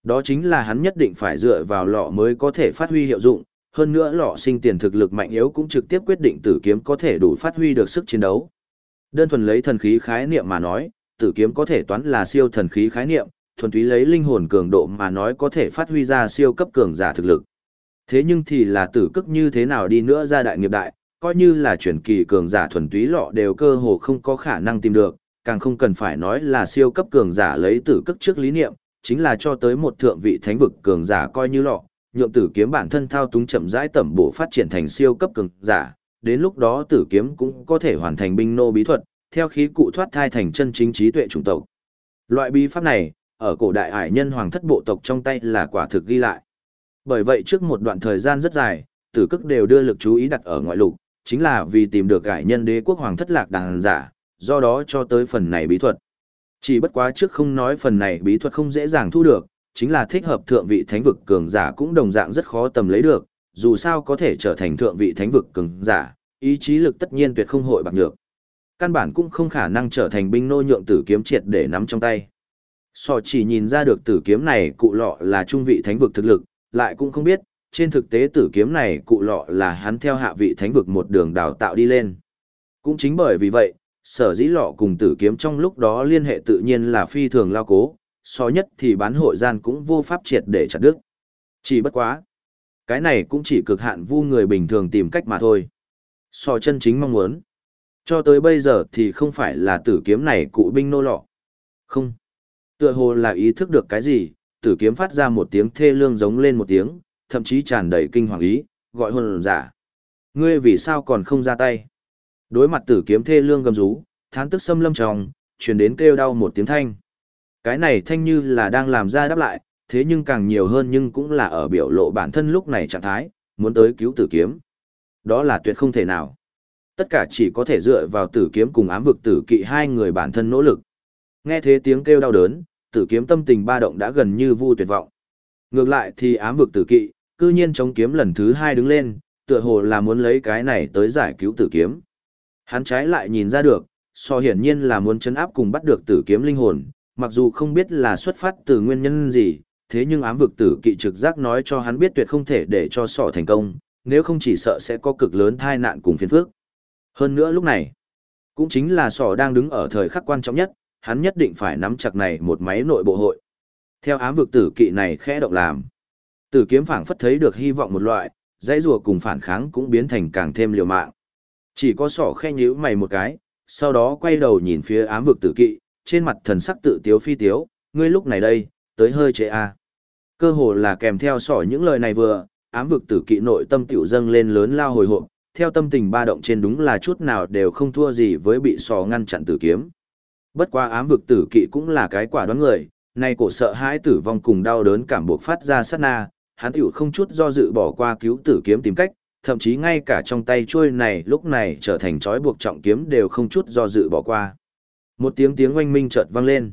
Đó chính là hắn nhất định phải dựa vào lọ mới có thể phát huy hiệu dụng, hơn nữa lọ sinh tiền thực lực mạnh yếu cũng trực tiếp quyết định tử kiếm có thể đủ phát huy được sức chiến đấu. Đơn thuần lấy thần khí khái niệm mà nói, tử kiếm có thể toán là siêu thần khí khái niệm, thuần túy lấy linh hồn cường độ mà nói có thể phát huy ra siêu cấp cường giả thực lực. Thế nhưng thì là tử cức như thế nào đi nữa ra đại nghiệp đại, coi như là chuyển kỳ cường giả thuần túy lọ đều cơ hồ không có khả năng tìm được, càng không cần phải nói là siêu cấp cường giả lấy tử cức trước lý niệm, chính là cho tới một thượng vị thánh vực cường giả coi như lọ, nhượng tử kiếm bản thân thao túng chậm rãi tẩm bổ phát triển thành siêu cấp cường giả, đến lúc đó tử kiếm cũng có thể hoàn thành binh nô bí thuật, theo khí cụ thoát thai thành chân chính trí tuệ chủng tộc. Loại bí pháp này, ở cổ đại ải nhân hoàng thất bộ tộc trong tay là quả thực ghi lại. Bởi vậy trước một đoạn thời gian rất dài, tử cức đều đưa lực chú ý đặt ở ngoại lục, chính là vì tìm được ải nhân đế quốc hoàng thất lạc đàn giả, do đó cho tới phần này bí thuật. Chỉ bất quá trước không nói phần này bí thuật không dễ dàng thu được, chính là thích hợp thượng vị thánh vực cường giả cũng đồng dạng rất khó tầm lấy được, dù sao có thể trở thành thượng vị thánh vực cường giả, ý chí lực tất nhiên tuyệt không hội bạc nhược. Căn bản cũng không khả năng trở thành binh nô nhượng tử kiếm triệt để nắm trong tay. Sò chỉ nhìn ra được tử kiếm này cụ lọ là trung vị thánh vực thực lực, lại cũng không biết, trên thực tế tử kiếm này cụ lọ là hắn theo hạ vị thánh vực một đường đào tạo đi lên. Cũng chính bởi vì vậy, sở dĩ lọ cùng tử kiếm trong lúc đó liên hệ tự nhiên là phi thường lao cố, so nhất thì bán hội gian cũng vô pháp triệt để chặt đứt. Chỉ bất quá. Cái này cũng chỉ cực hạn vu người bình thường tìm cách mà thôi. So chân chính mong muốn. Cho tới bây giờ thì không phải là tử kiếm này cụ binh nô lọ. Không. Tựa hồ là ý thức được cái gì, tử kiếm phát ra một tiếng thê lương giống lên một tiếng, thậm chí tràn đầy kinh hoàng ý, gọi hồn giả. Ngươi vì sao còn không ra tay? Đối mặt tử kiếm thê lương gầm rú, thán tức xâm lâm tròng, truyền đến kêu đau một tiếng thanh. Cái này thanh như là đang làm ra đáp lại, thế nhưng càng nhiều hơn nhưng cũng là ở biểu lộ bản thân lúc này trạng thái, muốn tới cứu tử kiếm. Đó là tuyệt không thể nào. Tất cả chỉ có thể dựa vào tử kiếm cùng ám vực tử kỵ hai người bản thân nỗ lực. Nghe thế tiếng kêu đau đớn, tử kiếm tâm tình ba động đã gần như vu tuyệt vọng. Ngược lại thì ám vực tử kỵ, cư nhiên chống kiếm lần thứ hai đứng lên, tựa hồ là muốn lấy cái này tới giải cứu tử kiếm. Hắn trái lại nhìn ra được, so hiển nhiên là muốn chấn áp cùng bắt được tử kiếm linh hồn, mặc dù không biết là xuất phát từ nguyên nhân gì, thế nhưng ám vực tử kỵ trực giác nói cho hắn biết tuyệt không thể để cho sọ thành công, nếu không chỉ sợ sẽ có cực lớn tai nạn cùng phiền phức. Hơn nữa lúc này, cũng chính là sọ đang đứng ở thời khắc quan trọng nhất, hắn nhất định phải nắm chặt này một máy nội bộ hội. Theo ám vực tử kỵ này khẽ động làm, tử kiếm phảng phất thấy được hy vọng một loại, dãy rùa cùng phản kháng cũng biến thành càng thêm liều mạng. Chỉ có sọ khẽ nhíu mày một cái, sau đó quay đầu nhìn phía ám vực tử kỵ, trên mặt thần sắc tự tiếu phi tiếu, ngươi lúc này đây, tới hơi trễ a. Cơ hồ là kèm theo sỏ những lời này vừa, ám vực tử kỵ nội tâm tiểu dâng lên lớn lao hồi hộp, theo tâm tình ba động trên đúng là chút nào đều không thua gì với bị sò ngăn chặn tử kiếm. Bất quá ám vực tử kỵ cũng là cái quả đoán người, nay cổ sợ hãi tử vong cùng đau đớn cảm buộc phát ra sát na, hắn tiểu không chút do dự bỏ qua cứu tử kiếm tìm cách, thậm chí ngay cả trong tay chuôi này lúc này trở thành trói buộc trọng kiếm đều không chút do dự bỏ qua. Một tiếng oanh minh chợt vang lên.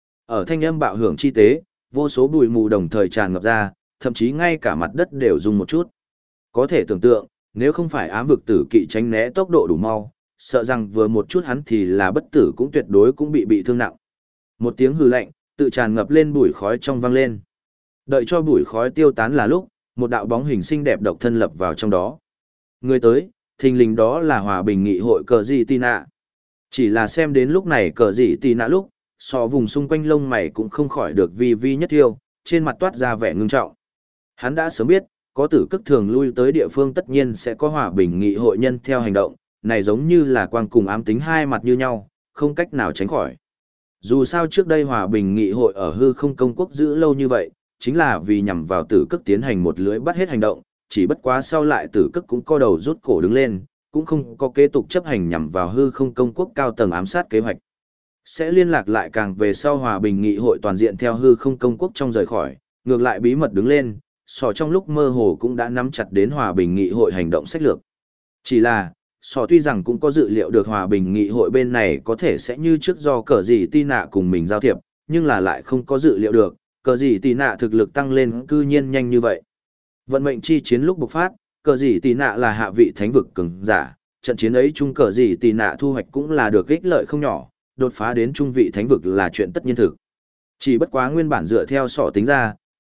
Ở thanh âm bạo hưởng chi tế, vô số bụi mù đồng thời tràn ngập ra, thậm chí ngay cả mặt đất đều rung một chút. Có thể tưởng tượng, nếu không phải ám vực tử kỵ tránh né tốc độ đủ mau, sợ rằng vừa một chút hắn thì là bất tử cũng tuyệt đối cũng bị thương nặng. Một tiếng hừ lạnh, tự tràn ngập lên bụi khói trong vang lên. Đợi cho bụi khói tiêu tán là lúc, một đạo bóng hình xinh đẹp độc thân lập vào trong đó. Người tới, thình lình đó là Hòa Bình Nghị hội Cờ Dị Tì Nạ. Chỉ là xem đến lúc này Cờ Dị Tì Nạ lúc, so vùng xung quanh lông mày cũng không khỏi được vi vi nhất thiêu, trên mặt toát ra vẻ ngưng trọng. Hắn đã sớm biết, có tử cức thường lui tới địa phương tất nhiên sẽ có Hòa Bình Nghị hội nhân theo hành động, này giống như là quang cùng ám tính hai mặt như nhau, không cách nào tránh khỏi. Dù sao trước đây Hòa Bình Nghị hội ở hư không công quốc giữ lâu như vậy, chính là vì nhằm vào tử cức tiến hành một lưới bắt hết hành động, chỉ bất quá sau lại tử cức cũng co đầu rút cổ đứng lên, cũng không có kế tục chấp hành nhằm vào hư không công quốc cao tầng ám sát kế hoạch. Sẽ liên lạc lại càng về sau Hòa Bình Nghị hội toàn diện theo hư không công quốc trong rời khỏi, ngược lại bí mật đứng lên, sò trong lúc mơ hồ cũng đã nắm chặt đến Hòa Bình Nghị hội hành động sách lược. Chỉ là, sò tuy rằng cũng có dự liệu được Hòa Bình Nghị hội bên này có thể sẽ như trước do Cờ Dị Tì Nạ cùng mình giao thiệp, nhưng là lại không có dự liệu được, Cờ Dị Tì Nạ thực lực tăng lên cư nhiên nhanh như vậy. Vận mệnh chi chiến lúc bộc phát, Cờ Dị Tì Nạ là hạ vị thánh vực cường giả, trận chiến ấy chung Cờ Dị Tì Nạ thu hoạch cũng là được ích lợi không nhỏ, đột phá đến trung vị thánh vực là chuyện tất nhiên thực. Chỉ bất quá nguyên bản dựa theo sọ tính ra,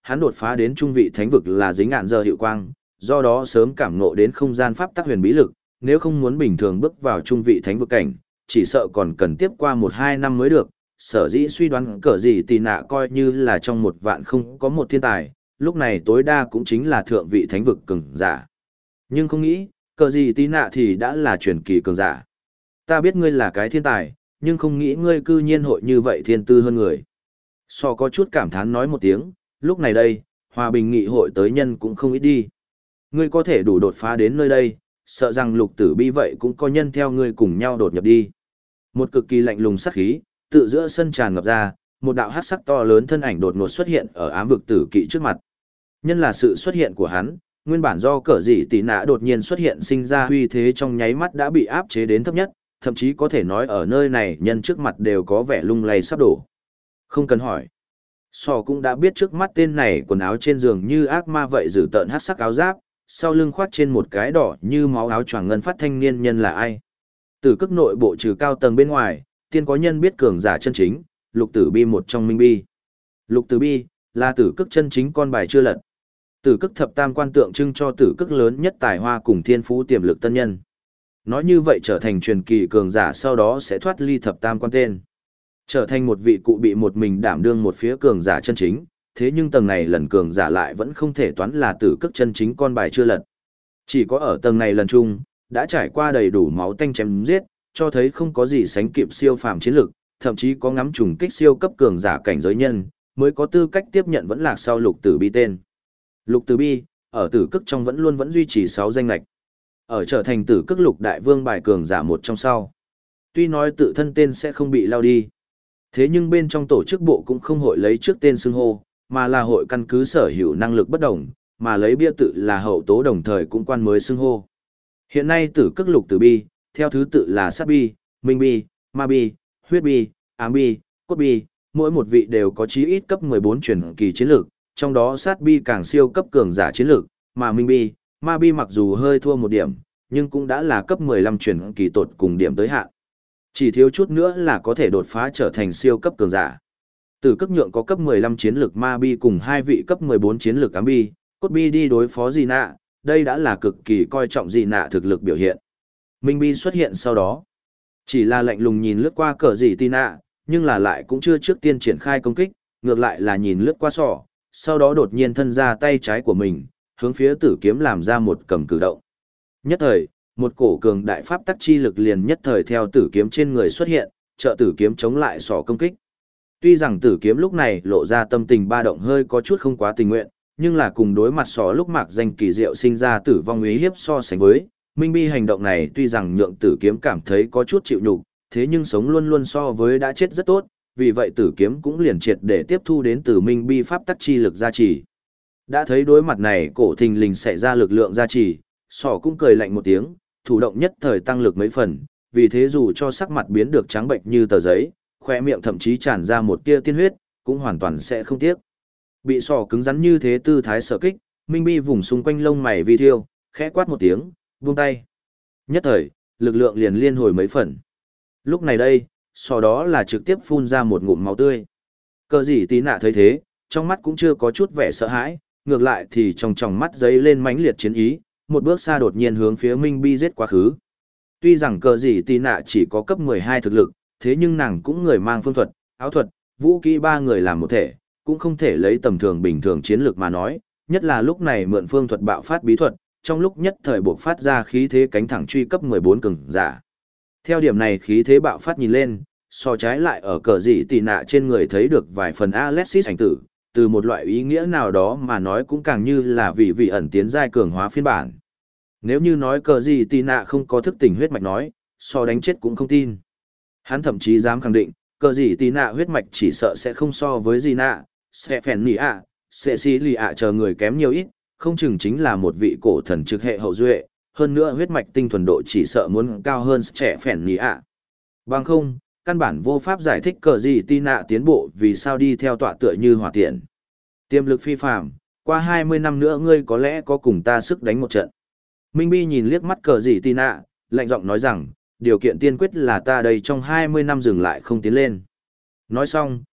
hắn đột phá đến trung vị thánh vực là dính ngạn giờ hiệu quang, do đó sớm cảm ngộ đến không gian pháp tắc huyền bí lực, nếu không muốn bình thường bước vào trung vị thánh vực cảnh, chỉ sợ còn cần tiếp qua 1-2 năm mới được. Sở dĩ suy đoán cỡ gì tì nạ coi như là trong 1 vạn không có một thiên tài, lúc này tối đa cũng chính là thượng vị thánh vực cường giả. Nhưng không nghĩ, cỡ gì tì nạ thì đã là truyền kỳ cường giả. Ta biết ngươi là cái thiên tài, nhưng không nghĩ ngươi cư nhiên hội như vậy thiên tư hơn người. So có chút cảm thán nói một tiếng, lúc này đây, hòa bình nghị hội tới nhân cũng không ít đi. Ngươi có thể đủ đột phá đến nơi đây, sợ rằng lục tử bi vậy cũng có nhân theo ngươi cùng nhau đột nhập đi. Một cực kỳ lạnh lùng sát khí, tự giữa sân tràn ngập ra, một đạo hắc sắc to lớn thân ảnh đột ngột xuất hiện ở ám vực tử kỵ trước mặt. Nhân là sự xuất hiện của hắn, nguyên bản do cỡ gì tỷ nã đột nhiên xuất hiện sinh ra uy thế trong nháy mắt đã bị áp chế đến thấp nhất, thậm chí có thể nói ở nơi này nhân trước mặt đều có vẻ lung lay sắp đổ. Không cần hỏi. Sò cũng đã biết trước mắt tên này quần áo trên giường như ác ma vậy giữ tợn hắc sắc áo giáp, sau lưng khoác trên một cái đỏ như máu áo choàng ngân phát thanh niên nhân là ai. Từ cước nội bộ trừ cao tầng bên ngoài, tiên có nhân biết cường giả chân chính, lục tử bi một trong minh bi. Lục tử bi, là tử cước chân chính con bài chưa lật. Tử cước thập tam quan tượng trưng cho tử cước lớn nhất tài hoa cùng thiên phú tiềm lực tân nhân. Nói như vậy trở thành truyền kỳ cường giả sau đó sẽ thoát ly thập tam quan tên. Trở thành một vị cụ bị một mình đảm đương một phía cường giả chân chính, thế nhưng tầng này lần cường giả lại vẫn không thể toán là tử cước chân chính con bài chưa lật. Chỉ có ở tầng này lần chung, đã trải qua đầy đủ máu tanh chém giết, cho thấy không có gì sánh kịp siêu phàm chiến lực, thậm chí có ngắm trùng kích siêu cấp cường giả cảnh giới nhân, mới có tư cách tiếp nhận vẫn lạc sau lục tử bi tên. Lục tử bi, ở tử cước trong vẫn duy trì 6 danh lạch. Ở trở thành tử cước lục đại vương bài cường giả một trong sau. Tuy nói tự thân tên sẽ không bị lao đi, thế nhưng bên trong tổ chức bộ cũng không hội lấy trước tên xưng hô, mà là hội căn cứ sở hữu năng lực bất đồng, mà lấy bia tự là hậu tố đồng thời cũng quan mới xưng hô. Hiện nay tử cước lục tử bi, theo thứ tự là sát bi, minh bi, ma bi, huyết bi, ám bi, cốt bi, mỗi một vị đều có chí ít cấp 14 truyền kỳ chiến lược, trong đó sát bi càng siêu cấp cường giả chiến lược, mà minh bi, ma bi mặc dù hơi thua một điểm, nhưng cũng đã là cấp 15 truyền kỳ tột cùng điểm tới hạn. Chỉ thiếu chút nữa là có thể đột phá trở thành siêu cấp cường giả. Tử cước nhượng có cấp 15 chiến lược ma bi cùng 2 vị cấp 14 chiến lược ám bi, cốt bi đi đối phó dị nạ, đây đã là cực kỳ coi trọng dị nạ thực lực biểu hiện. Minh bi xuất hiện sau đó, chỉ là lạnh lùng nhìn lướt qua cờ dị tì nạ, nhưng là lại cũng chưa trước tiên triển khai công kích, ngược lại là nhìn lướt qua sọ, sau đó đột nhiên thân ra tay trái của mình, hướng phía tử kiếm làm ra một cầm cử động. Nhất thời, một cổ cường đại pháp tắc chi lực liền nhất thời theo tử kiếm trên người xuất hiện, trợ tử kiếm chống lại sọ công kích. Tuy rằng tử kiếm lúc này lộ ra tâm tình ba động hơi có chút không quá tình nguyện, nhưng là cùng đối mặt sọ lúc mạc danh kỳ diệu sinh ra tử vong uy hiếp so sánh với, Minh Bi hành động này tuy rằng nhượng tử kiếm cảm thấy có chút chịu nhục, thế nhưng sống luôn luôn so với đã chết rất tốt, vì vậy tử kiếm cũng liền triệt để tiếp thu đến từ Minh Bi pháp tắc chi lực gia trì. Đã thấy đối mặt này cổ thình lình xảy ra lực lượng gia trì, sọ cũng cười lạnh một tiếng, thủ động nhất thời tăng lực mấy phần, vì thế dù cho sắc mặt biến được trắng bệnh như tờ giấy, khoe miệng thậm chí tràn ra một tia tiên huyết, cũng hoàn toàn sẽ không tiếc. Bị sọ cứng rắn như thế tư thái sở kích, Minh Bi vùng xung quanh lông mày vi thiêu, khẽ quát một tiếng, buông tay. Nhất thời, lực lượng liền liên hồi mấy phần. Lúc này đây, sọ đó là trực tiếp phun ra một ngụm máu tươi. Cờ gì tí nạ thấy thế, trong mắt cũng chưa có chút vẻ sợ hãi, ngược lại thì trong tròng mắt giấy lên mãnh liệt chiến ý, một bước xa đột nhiên hướng phía Minh Bi giết quá khứ. Tuy rằng cờ gì tí nạ chỉ có cấp 12 thực lực, thế nhưng nàng cũng người mang phương thuật, áo thuật, vũ kỹ ba người làm một thể, cũng không thể lấy tầm thường bình thường chiến lược mà nói, nhất là lúc này mượn phương thuật bạo phát bí thuật, trong lúc nhất thời buộc phát ra khí thế cánh thẳng truy cấp 14 cường giả. Theo điểm này khí thế bạo phát nhìn lên, so trái lại ở cờ dị tì nạ trên người thấy được vài phần Alexis ảnh tử, từ một loại ý nghĩa nào đó mà nói cũng càng như là vị ẩn tiến giai cường hóa phiên bản. Nếu như nói cờ dị tì nạ không có thức tỉnh huyết mạch nói, so đánh chết cũng không tin. Hắn thậm chí dám khẳng định, cờ dị tì nạ huyết mạch chỉ sợ sẽ không so với gì nạ, sẽ phèn nỉ ạ, sẽ xí lì ạ chờ người kém nhiều ít, không chừng chính là một vị cổ thần trực hệ hậu duệ, hơn nữa huyết mạch tinh thuần độ chỉ sợ muốn cao hơn trẻ phèn nỉ ạ. Bằng không, căn bản vô pháp giải thích cờ gì tì nạ tiến bộ vì sao đi theo tọa tựa như hỏa tiện. Tiềm lực phi phàm, qua 20 năm nữa ngươi có lẽ có cùng ta sức đánh một trận. Minh Bi nhìn liếc mắt cờ gì tì nạ, lạnh giọng nói rằng, điều kiện tiên quyết là ta đây trong 20 năm dừng lại không tiến lên. Nói xong,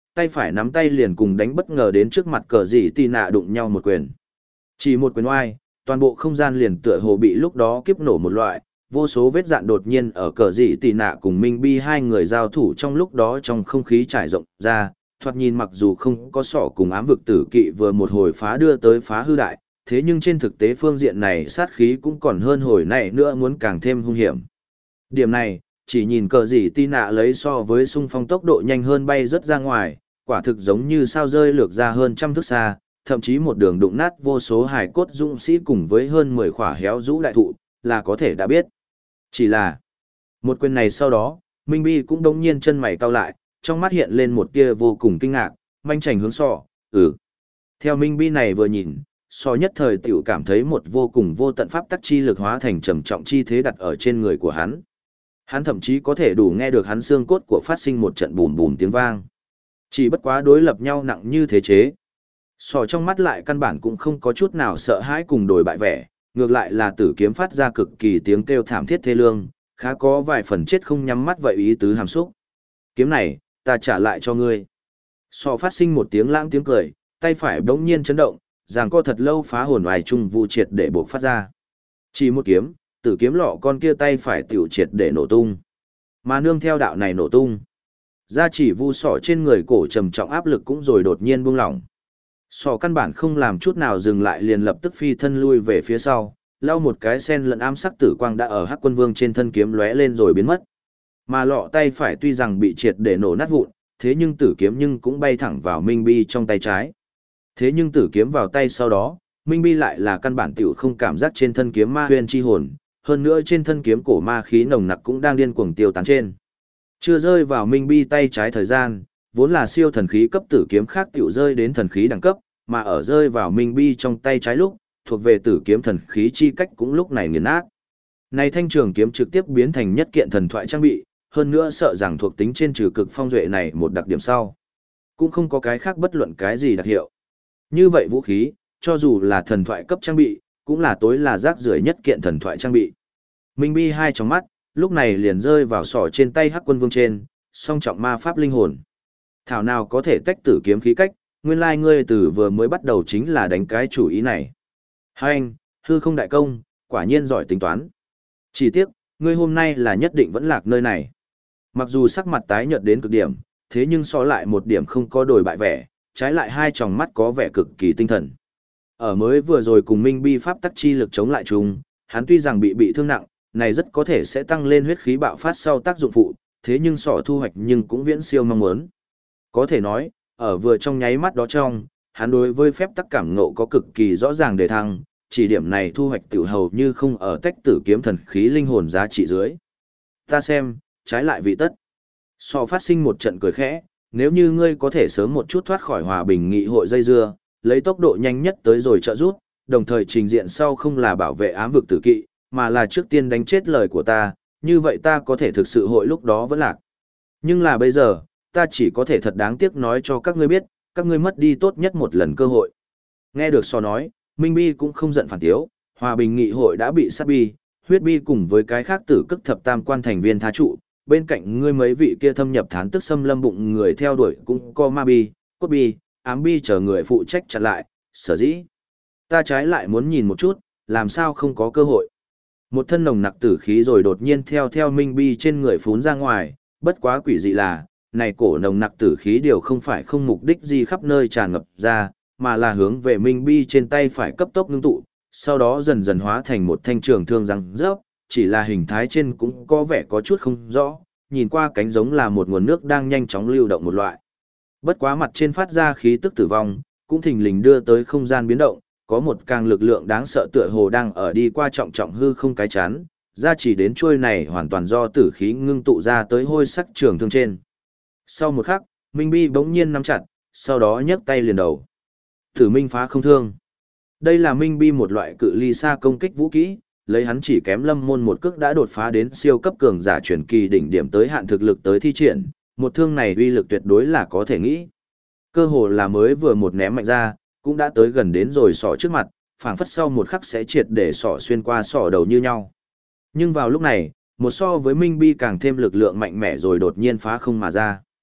tay phải nắm tay liền cùng đánh bất ngờ đến trước mặt cờ dị tì nạ đụng nhau một quyền. Chỉ một quyền oai, toàn bộ không gian liền tựa hồ bị lúc đó kiếp nổ một loại, vô số vết dạn đột nhiên ở cờ dị tì nạ cùng Minh Bi hai người giao thủ trong lúc đó trong không khí trải rộng ra, thoạt nhìn mặc dù không có sỏ cùng ám vực tử kỵ vừa một hồi phá đưa tới phá hư đại, thế nhưng trên thực tế phương diện này sát khí cũng còn hơn hồi này nữa muốn càng thêm hung hiểm. Điểm này, chỉ nhìn cờ dị tì nạ lấy so với xung phong tốc độ nhanh hơn bay rất ra ngoài, quả thực giống như sao rơi lược ra hơn trăm thước xa, thậm chí một đường đụng nát vô số hài cốt dũng sĩ cùng với hơn 10 khỏa héo rũ đại thụ, là có thể đã biết. Chỉ là, một quyền này sau đó, Minh Bi cũng đống nhiên chân mày cau lại, trong mắt hiện lên một tia vô cùng kinh ngạc, manh chành hướng sọ, Theo Minh Bi này vừa nhìn, sọ nhất thời tiểu cảm thấy một vô cùng vô tận pháp tắc chi lực hóa thành trầm trọng chi thế đặt ở trên người của hắn. Hắn thậm chí có thể đủ nghe được hắn xương cốt của phát sinh một trận bùm bùm tiếng vang. Chỉ bất quá đối lập nhau nặng như thế chế. Sò trong mắt lại căn bản cũng không có chút nào sợ hãi cùng đổi bại vẻ, ngược lại là tử kiếm phát ra cực kỳ tiếng kêu thảm thiết thê lương, khá có vài phần chết không nhắm mắt vậy ý tứ hàm xúc. Kiếm này, ta trả lại cho ngươi. Sò phát sinh một tiếng lãng tiếng cười, tay phải bỗng nhiên chấn động, giằng co thật lâu phá hồn oai trung vu triệt để buộc phát ra. Chỉ một kiếm, tử kiếm lọ con kia tay phải tiểu triệt để nổ tung. Mà nương theo đạo này nổ tung, gia chỉ vu sọ trên người cổ trầm trọng áp lực cũng rồi đột nhiên buông lỏng. Sọ căn bản không làm chút nào dừng lại liền lập tức phi thân lui về phía sau, lau một cái sen lẫn ám sắc tử quang đã ở Hắc Quân Vương trên thân kiếm lóe lên rồi biến mất. Mà lọ tay phải tuy rằng bị triệt để nổ nát vụn, thế nhưng tử kiếm nhưng cũng bay thẳng vào Minh Bi trong tay trái. Thế nhưng tử kiếm vào tay sau đó, Minh Bi lại là căn bản tiểu không cảm giác trên thân kiếm ma huyền chi hồn, hơn nữa trên thân kiếm cổ ma khí nồng nặc cũng đang điên cuồng tiêu tán trên. Chưa rơi vào Minh Bi tay trái thời gian, vốn là siêu thần khí cấp tử kiếm khác tiểu rơi đến thần khí đẳng cấp, mà ở rơi vào Minh Bi trong tay trái lúc, thuộc về tử kiếm thần khí chi cách cũng lúc này nghiền nát. Này thanh trường kiếm trực tiếp biến thành nhất kiện thần thoại trang bị, hơn nữa sợ rằng thuộc tính trên trừ cực phong duệ này một đặc điểm sau. Cũng không có cái khác bất luận cái gì đặc hiệu. Như vậy vũ khí, cho dù là thần thoại cấp trang bị, cũng là tối là rác rưởi nhất kiện thần thoại trang bị. Minh Bi hai trong mắt, lúc này liền rơi vào sỏ trên tay Hắc Quân Vương trên, song trọng ma pháp linh hồn. Thảo nào có thể tách tử kiếm khí cách, nguyên lai ngươi từ vừa mới bắt đầu chính là đánh cái chủ ý này. Hai anh, hư không đại công, quả nhiên giỏi tính toán. Chỉ tiếc, ngươi hôm nay là nhất định vẫn lạc nơi này. Mặc dù sắc mặt tái nhợt đến cực điểm, thế nhưng so lại một điểm không có đổi bại vẻ, trái lại hai tròng mắt có vẻ cực kỳ tinh thần. Ở mới vừa rồi cùng Minh Bi pháp tắc chi lực chống lại chung, hắn tuy rằng bị thương nặng, này rất có thể sẽ tăng lên huyết khí bạo phát sau tác dụng phụ, thế nhưng sọ thu hoạch nhưng cũng viễn siêu mong muốn. Có thể nói, ở vừa trong nháy mắt đó trong, hắn đối với phép tắc cảm ngộ có cực kỳ rõ ràng đề thăng, chỉ điểm này thu hoạch tiểu hầu như không ở tách tử kiếm thần khí linh hồn giá trị dưới. Ta xem, trái lại vị tất. Sọ phát sinh một trận cười khẽ, nếu như ngươi có thể sớm một chút thoát khỏi hòa bình nghị hội dây dưa, lấy tốc độ nhanh nhất tới rồi trợ giúp, đồng thời trình diện sau không là bảo vệ ám vực tử kỵ, mà là trước tiên đánh chết lời của ta, như vậy ta có thể thực sự hội lúc đó vẫn lạc. Nhưng là bây giờ, ta chỉ có thể thật đáng tiếc nói cho các ngươi biết, các ngươi mất đi tốt nhất một lần cơ hội. Nghe được Sò nói, Minh Bi cũng không giận phản tiếu, hòa bình nghị hội đã bị sát bi, huyết bi cùng với cái khác tử cức thập tam quan thành viên thá trụ, bên cạnh ngươi mấy vị kia thâm nhập thán tức xâm lâm bụng người theo đuổi cũng có ma bi, cốt bi, ám bi chờ người phụ trách chặn lại, sở dĩ. Ta trái lại muốn nhìn một chút, làm sao không có cơ hội. Một thân nồng nặc tử khí rồi đột nhiên theo Minh Bi trên người phún ra ngoài, bất quá quỷ dị là, này cổ nồng nặc tử khí đều không phải không mục đích gì khắp nơi tràn ngập ra, mà là hướng về Minh Bi trên tay phải cấp tốc ngưng tụ, sau đó dần dần hóa thành một thanh trường thương răng rớp, chỉ là hình thái trên cũng có vẻ có chút không rõ, nhìn qua cánh giống là một nguồn nước đang nhanh chóng lưu động một loại. Bất quá mặt trên phát ra khí tức tử vong, cũng thình lình đưa tới không gian biến động, có một càng lực lượng đáng sợ tựa hồ đang ở đi qua trọng trọng hư không cái chán, ra chỉ đến chuôi này hoàn toàn do tử khí ngưng tụ ra tới hôi sắc trường thương trên. Sau một khắc, Minh Bi bỗng nhiên nắm chặt, sau đó nhấc tay liền đầu. Tử Minh phá không thương. Đây là Minh Bi một loại cự ly xa công kích vũ kỹ, lấy hắn chỉ kém Lâm Môn một cước đã đột phá đến siêu cấp cường giả truyền kỳ đỉnh điểm tới hạn thực lực tới thi triển, một thương này uy lực tuyệt đối là có thể nghĩ. Cơ hồ là mới vừa một ném mạnh ra, cũng đã tới gần đến rồi sọ trước mặt, phảng phất sau một khắc sẽ triệt để sọ xuyên qua sọ đầu như nhau. Nhưng vào lúc này, một so với Minh Bi càng thêm lực lượng mạnh mẽ rồi đột nhiên phá không mà ra.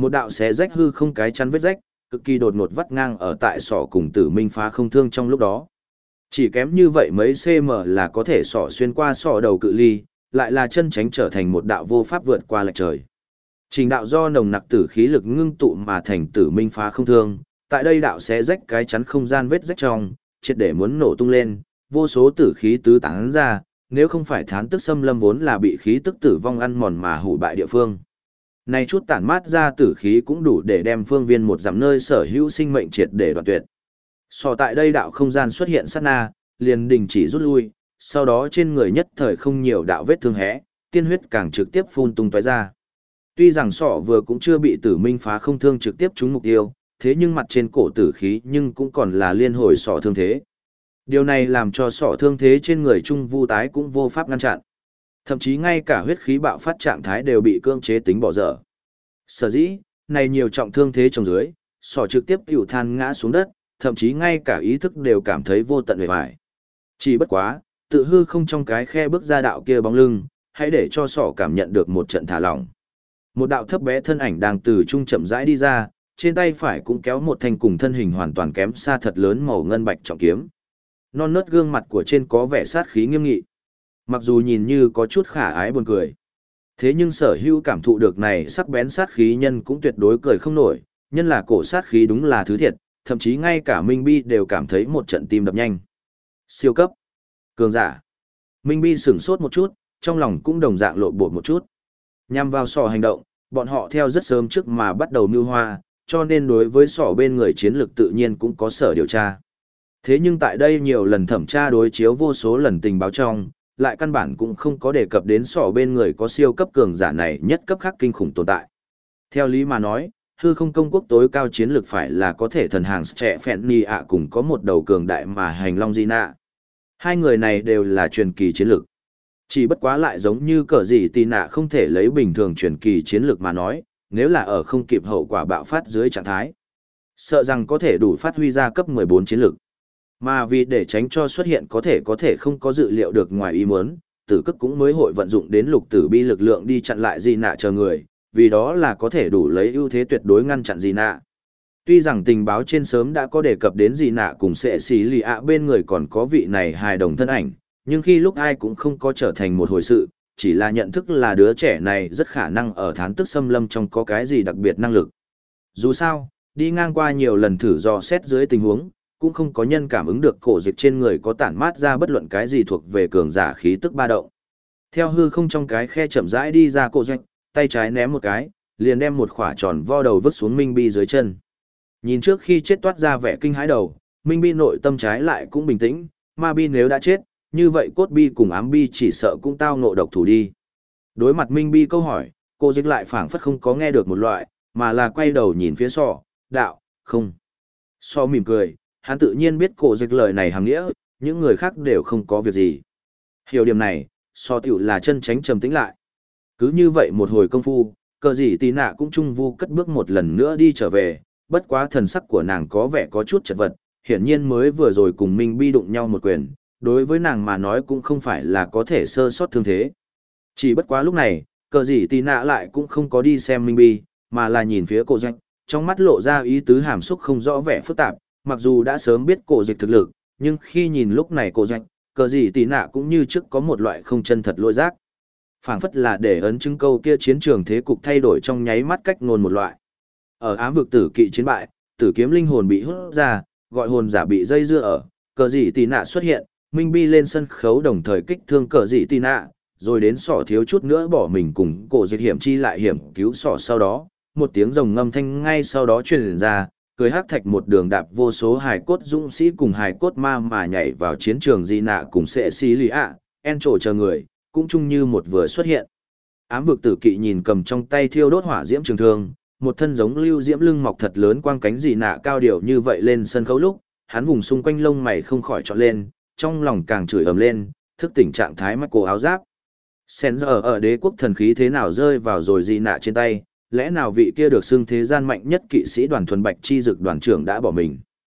Một đạo xé rách hư không cái chắn vết rách, cực kỳ đột ngột vắt ngang ở tại sọ cùng Tử Minh phá không thương trong lúc đó. Chỉ kém như vậy mấy cm là có thể sọ xuyên qua sọ đầu cự ly, lại là chân tránh trở thành một đạo vô pháp vượt qua lệch trời. Trình đạo do nồng nặc tử khí lực ngưng tụ mà thành Tử Minh phá không thương, tại đây đạo xé rách cái chắn không gian vết rách trong, triệt để muốn nổ tung lên, vô số tử khí tứ tán ra, nếu không phải thán tức xâm lâm vốn là bị khí tức tử vong ăn mòn mà hủ bại địa phương. Này chút tản mát ra tử khí cũng đủ để đem phương viên một dặm nơi sở hữu sinh mệnh triệt để đoạn tuyệt. Sò tại đây đạo không gian xuất hiện sát na, liền đình chỉ rút lui, sau đó trên người nhất thời không nhiều đạo vết thương hẽ, tiên huyết càng trực tiếp phun tung tóe ra. Tuy rằng sọ vừa cũng chưa bị Tử Minh phá không thương trực tiếp trúng mục tiêu, thế nhưng mặt trên cổ tử khí nhưng cũng còn là liên hồi sọ thương thế. Điều này làm cho sọ thương thế trên người Trung Vu tái cũng vô pháp ngăn chặn. Thậm chí ngay cả huyết khí bạo phát trạng thái đều bị cưỡng chế tính bỏ dở. Sở dĩ, này nhiều trọng thương thế trong dưới, sọ trực tiếp tiểu than ngã xuống đất, thậm chí ngay cả ý thức đều cảm thấy vô tận uể oải. Chỉ bất quá, tự hư không trong cái khe bước ra đạo kia bóng lưng, hãy để cho sọ cảm nhận được một trận thả lỏng. Một đạo thấp bé thân ảnh đang từ trung chậm rãi đi ra, trên tay phải cũng kéo một thanh cùng thân hình hoàn toàn kém xa thật lớn màu ngân bạch trọng kiếm. Non nớt gương mặt của trên có vẻ sát khí nghiêm nghị. Mặc dù nhìn như có chút khả ái buồn cười. Thế nhưng Sở Hữu cảm thụ được này sắc bén sát khí nhân cũng tuyệt đối cười không nổi, nhân là cổ sát khí đúng là thứ thiệt, thậm chí ngay cả Minh Bi đều cảm thấy một trận tim đập nhanh. Siêu cấp. Cường giả. Minh Bi sửng sốt một chút, trong lòng cũng đồng dạng lộ bột một chút. Nhằm vào sỏ hành động, bọn họ theo rất sớm trước mà bắt đầu mưu hoa, cho nên đối với sỏ bên người chiến lược tự nhiên cũng có sở điều tra. Thế nhưng tại đây nhiều lần thẩm tra đối chiếu vô số lần tình báo trong, lại căn bản cũng không có đề cập đến sỏ bên người có siêu cấp cường giả này nhất cấp khác kinh khủng tồn tại. Theo lý mà nói, hư không công quốc tối cao chiến lược phải là có thể thần hàng trẻ phẹn ni ạ cùng có một đầu cường đại mà hành long di nạ. Hai người này đều là truyền kỳ chiến lược. Chỉ bất quá lại giống như cờ gì tì nạ không thể lấy bình thường truyền kỳ chiến lược mà nói, nếu là ở không kịp hậu quả bạo phát dưới trạng thái. Sợ rằng có thể đủ phát huy ra cấp 14 chiến lược. Mà vì để tránh cho xuất hiện có thể không có dự liệu được ngoài ý muốn, tử cức cũng mới hội vận dụng đến lục tử bi lực lượng đi chặn lại di nạ chờ người, vì đó là có thể đủ lấy ưu thế tuyệt đối ngăn chặn di nạ. Tuy rằng tình báo trên sớm đã có đề cập đến di nạ cùng sệ xì lì ạ bên người còn có vị này hài đồng thân ảnh, nhưng khi lúc ai cũng không có trở thành một hồi sự, chỉ là nhận thức là đứa trẻ này rất khả năng ở thán tức xâm lâm trong có cái gì đặc biệt năng lực. Dù sao, đi ngang qua nhiều lần thử dò xét dưới tình huống, cũng không có nhân cảm ứng được cổ dịch trên người có tản mát ra bất luận cái gì thuộc về cường giả khí tức ba động. Theo hư không trong cái khe chậm rãi đi ra cổ dịch, tay trái ném một cái, liền đem một khỏa tròn vo đầu vứt xuống Minh Bi dưới chân. Nhìn trước khi chết toát ra vẻ kinh hãi đầu, Minh Bi nội tâm trái lại cũng bình tĩnh, Ma Bi nếu đã chết, như vậy cốt Bi cùng ám Bi chỉ sợ cũng tao ngộ độc thủ đi. Đối mặt Minh Bi câu hỏi, cô dịch lại phảng phất không có nghe được một loại, mà là quay đầu nhìn phía sọ, đạo, không. Sọ mỉm cười, hắn tự nhiên biết cổ dịch lời này hàng nghĩa, những người khác đều không có việc gì. Hiểu điểm này, so tiểu là chân tránh trầm tĩnh lại. Cứ như vậy một hồi công phu, cờ gì tí nạ cũng trung vu cất bước một lần nữa đi trở về, bất quá thần sắc của nàng có vẻ có chút chật vật, hiển nhiên mới vừa rồi cùng Minh Bi đụng nhau một quyền, đối với nàng mà nói cũng không phải là có thể sơ sót thương thế. Chỉ bất quá lúc này, cờ gì tí nạ lại cũng không có đi xem Minh Bi, mà là nhìn phía cổ dịch, trong mắt lộ ra ý tứ hàm xúc không rõ vẻ phức tạp. Mặc dù đã sớm biết cổ dịch thực lực, nhưng khi nhìn lúc này cổ dịch, cờ gì tí nạ cũng như trước có một loại không chân thật lỗi giác. Phảng phất là để ấn chứng câu kia chiến trường thế cục thay đổi trong nháy mắt cách ngôn một loại. Ở ám vực tử kỵ chiến bại, tử kiếm linh hồn bị hút ra, gọi hồn giả bị dây dưa ở, cờ gì tí nạ xuất hiện, Minh Bi lên sân khấu đồng thời kích thương cờ gì tí nạ, rồi đến sỏ thiếu chút nữa bỏ mình cùng cổ dịch hiểm chi lại hiểm cứu sỏ sau đó, một tiếng rồng ngâm thanh ngay sau đó truyền ra. Cười hắc thạch một đường đạp vô số hài cốt dũng sĩ cùng hài cốt ma mà nhảy vào chiến trường di nạ cùng sệ xì lì ạ, en trổ chờ người, cũng chung như một vừa xuất hiện. Ám vực tử kỵ nhìn cầm trong tay thiêu đốt hỏa diễm trường thương, một thân giống lưu diễm lưng mọc thật lớn quang cánh di nạ cao điệu như vậy lên sân khấu lúc, hắn vùng xung quanh lông mày không khỏi trọn lên, trong lòng càng chửi ầm lên, thức tỉnh trạng thái mắt cổ áo giáp. Sen giờ ở đế quốc thần khí thế nào rơi vào rồi di nạ trên tay, lẽ nào vị kia được xưng thế gian mạnh nhất kỵ sĩ đoàn thuần bạch chi dực đoàn trưởng đã bỏ mình.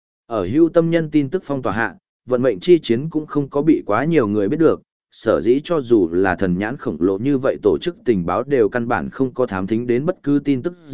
Ở hưu tâm nhân tin tức phong tỏa hạ, vận mệnh chi chiến cũng không có bị quá nhiều người biết được, sở dĩ cho dù là thần nhãn khổng lồ như vậy tổ chức tình báo đều căn bản không có thám thính đến bất cứ tin tức gì,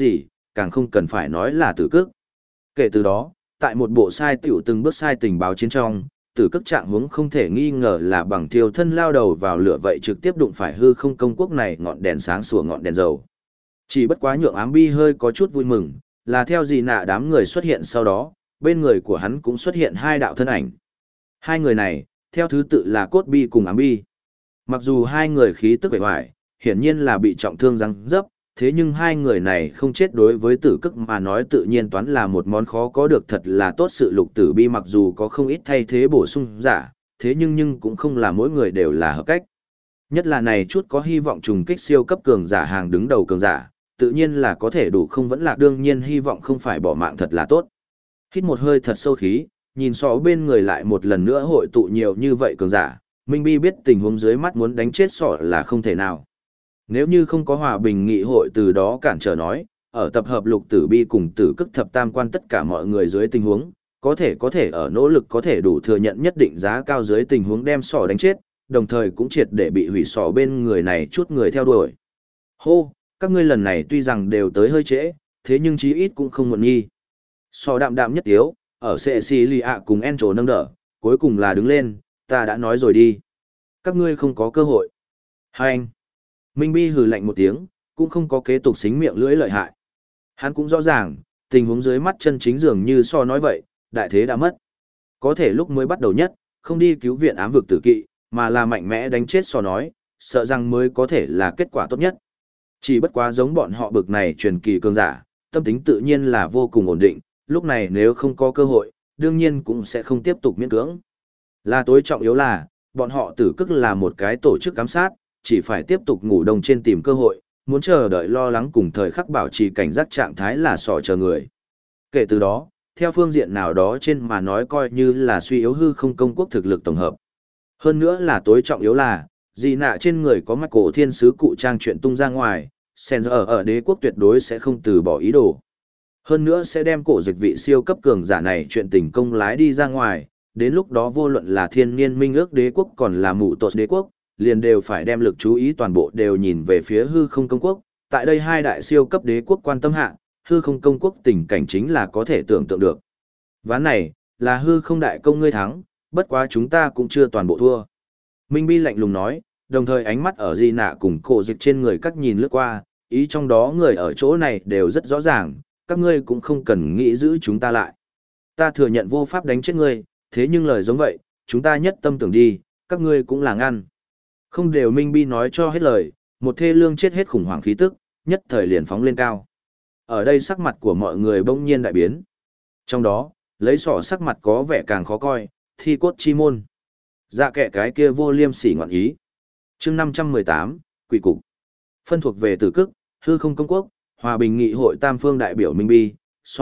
càng không cần phải nói là tử cước. Kể từ đó, tại một bộ sai tiểu từng bước sai tình báo chiến trong, tử cước trạng huống không thể nghi ngờ là bằng thiêu thân lao đầu vào lửa vậy trực tiếp đụng phải hư không công quốc này ngọn đèn sáng sủa ngọn đèn dầu. Chỉ bất quá nhượng ám bi hơi có chút vui mừng, là theo gì nạ đám người xuất hiện sau đó, bên người của hắn cũng xuất hiện hai đạo thân ảnh. Hai người này, theo thứ tự là Cốt Bi cùng ám bi. Mặc dù hai người khí tức bề ngoài, hiển nhiên là bị trọng thương răng dấp, thế nhưng hai người này không chết đối với tử cức mà nói tự nhiên toán là một món khó có được thật là tốt. Sự lục tử bi mặc dù có không ít thay thế bổ sung giả, thế nhưng cũng không là mỗi người đều là hợp cách. Nhất là này chút có hy vọng trùng kích siêu cấp cường giả hàng đứng đầu cường giả, tự nhiên là có thể đủ không vẫn lạc, đương nhiên hy vọng không phải bỏ mạng thật là tốt. Hít một hơi thật sâu khí, nhìn sọ bên người lại một lần nữa hội tụ nhiều như vậy cường giả, Minh Bi biết tình huống dưới mắt muốn đánh chết sọ là không thể nào. Nếu như không có hòa bình nghị hội từ đó cản trở nói, ở tập hợp lục tử bi cùng tử cức thập tam quan tất cả mọi người dưới tình huống, có thể ở nỗ lực có thể đủ thừa nhận nhất định giá cao dưới tình huống đem sọ đánh chết, đồng thời cũng triệt để bị hủy sọ bên người này chút người theo đuổi. Hô, các ngươi lần này tuy rằng đều tới hơi trễ, thế nhưng chí ít cũng không muộn nghi. Sọ đạm đạm nhất tiếu, ở Cecilia cùng Encho nâng đỡ, cuối cùng là đứng lên, ta đã nói rồi đi. Các ngươi không có cơ hội. Hai anh. Minh Bi hừ lạnh một tiếng, cũng không có kế tục xính miệng lưỡi lợi hại. Hắn cũng rõ ràng, tình huống dưới mắt chân chính dường như so nói vậy, đại thế đã mất. Có thể lúc mới bắt đầu nhất, không đi cứu viện ám vực tử kỵ, mà là mạnh mẽ đánh chết so nói, sợ rằng mới có thể là kết quả tốt nhất. Chỉ bất quá giống bọn họ bực này truyền kỳ cường giả, tâm tính tự nhiên là vô cùng ổn định, lúc này nếu không có cơ hội, đương nhiên cũng sẽ không tiếp tục miễn cưỡng. Là tối trọng yếu là, bọn họ tử cức là một cái tổ chức giám sát, chỉ phải tiếp tục ngủ đông trên tìm cơ hội, muốn chờ đợi lo lắng cùng thời khắc bảo trì cảnh giác trạng thái là sỏ chờ người. Kể từ đó, theo phương diện nào đó trên mà nói coi như là suy yếu hư không công quốc thực lực tổng hợp. Hơn nữa là tối trọng yếu là, gì nạ trên người có mắt cổ thiên sứ cụ trang chuyện tung ra ngoài, sen ở đế quốc tuyệt đối sẽ không từ bỏ ý đồ. Hơn nữa sẽ đem cổ dịch vị siêu cấp cường giả này chuyện tình công lái đi ra ngoài, đến lúc đó vô luận là thiên niên minh ước đế quốc còn là mụ tột đế quốc, liền đều phải đem lực chú ý toàn bộ đều nhìn về phía hư không công quốc. Tại đây hai đại siêu cấp đế quốc quan tâm hạ, hư không công quốc tình cảnh chính là có thể tưởng tượng được. Ván này, là hư không đại công ngươi thắng, bất quá chúng ta cũng chưa toàn bộ thua. Minh Bi lạnh lùng nói, đồng thời ánh mắt ở Di Nạ cùng cổ dịch trên người các nhìn lướt qua, ý trong đó người ở chỗ này đều rất rõ ràng, các ngươi cũng không cần nghĩ giữ chúng ta lại. Ta thừa nhận vô pháp đánh chết ngươi, thế nhưng lời giống vậy, chúng ta nhất tâm tưởng đi, các ngươi cũng là ngăn. Không đều Minh Bi nói cho hết lời, một thê lương chết hết khủng hoảng khí tức, nhất thời liền phóng lên cao. Ở đây sắc mặt của mọi người bỗng nhiên đại biến. Trong đó, lấy sỏ sắc mặt có vẻ càng khó coi, thi cốt chi môn. Dạ kệ cái kia vô liêm sỉ ngọn ý. chương 518, Quỷ Cục. Phân thuộc về tử cức, hư không công quốc, hòa bình nghị hội tam phương đại biểu Minh Bi,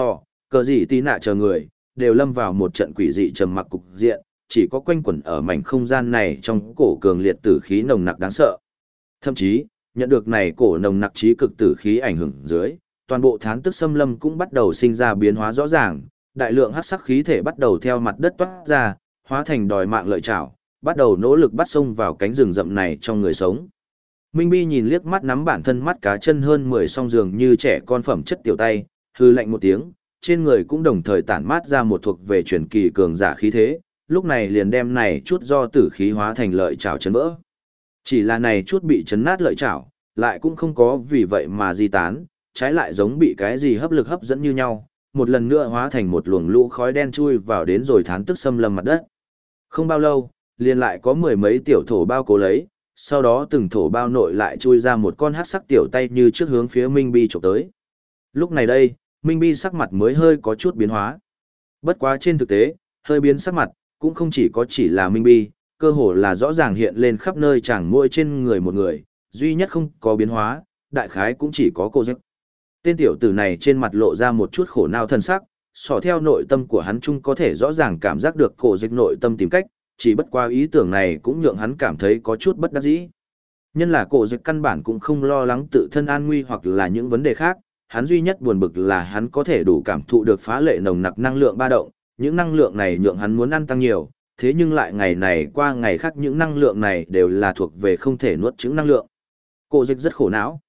cờ gì tí nạ chờ người, đều lâm vào một trận quỷ dị trầm mặc cục diện, chỉ có quanh quẩn ở mảnh không gian này trong cổ cường liệt tử khí nồng nặc đáng sợ. Thậm chí, nhận được này cổ nồng nặc trí cực tử khí ảnh hưởng dưới, toàn bộ thán tức xâm lâm cũng bắt đầu sinh ra biến hóa rõ ràng, đại lượng hắc sắc khí thể bắt đầu theo mặt đất toát ra, hóa thành đòi mạng lợi chảo, bắt đầu nỗ lực bắt sông vào cánh rừng rậm này trong người sống. Minh Bi nhìn liếc mắt nắm bản thân mắt cá chân hơn 10 song giường như trẻ con phẩm chất tiểu tay, hư lạnh một tiếng, trên người cũng đồng thời tản mát ra một thuộc về truyền kỳ cường giả khí thế, lúc này liền đem này chút do tử khí hóa thành lợi chảo chấn vỡ. Chỉ là này chút bị chấn nát lợi chảo, lại cũng không có vì vậy mà di tán, trái lại giống bị cái gì hấp lực hấp dẫn như nhau, một lần nữa hóa thành một luồng lũ khói đen chui vào đến rồi thán tức xâm lâm mặt đất. Không bao lâu, liền lại có mười mấy tiểu thổ bao cố lấy, sau đó từng thổ bao nội lại chui ra một con hắc sắc tiểu tay như trước hướng phía Minh Bi chụp tới. Lúc này đây, Minh Bi sắc mặt mới hơi có chút biến hóa. Bất quá trên thực tế, hơi biến sắc mặt, cũng không chỉ là Minh Bi, cơ hồ là rõ ràng hiện lên khắp nơi chẳng mỗi trên người một người, duy nhất không có biến hóa, đại khái cũng chỉ có cô Dách. Tên tiểu tử này trên mặt lộ ra một chút khổ não thân sắc, sò theo nội tâm của hắn chung có thể rõ ràng cảm giác được cổ Dách nội tâm tìm cách, chỉ bất qua ý tưởng này cũng nhượng hắn cảm thấy có chút bất đắc dĩ. Nhân là cổ Dách căn bản cũng không lo lắng tự thân an nguy hoặc là những vấn đề khác, hắn duy nhất buồn bực là hắn có thể đủ cảm thụ được phá lệ nồng nặc năng lượng ba động, những năng lượng này nhượng hắn muốn ăn tăng nhiều, thế nhưng lại ngày này qua ngày khác những năng lượng này đều là thuộc về không thể nuốt chửng năng lượng. Cổ Dịch rất khổ não.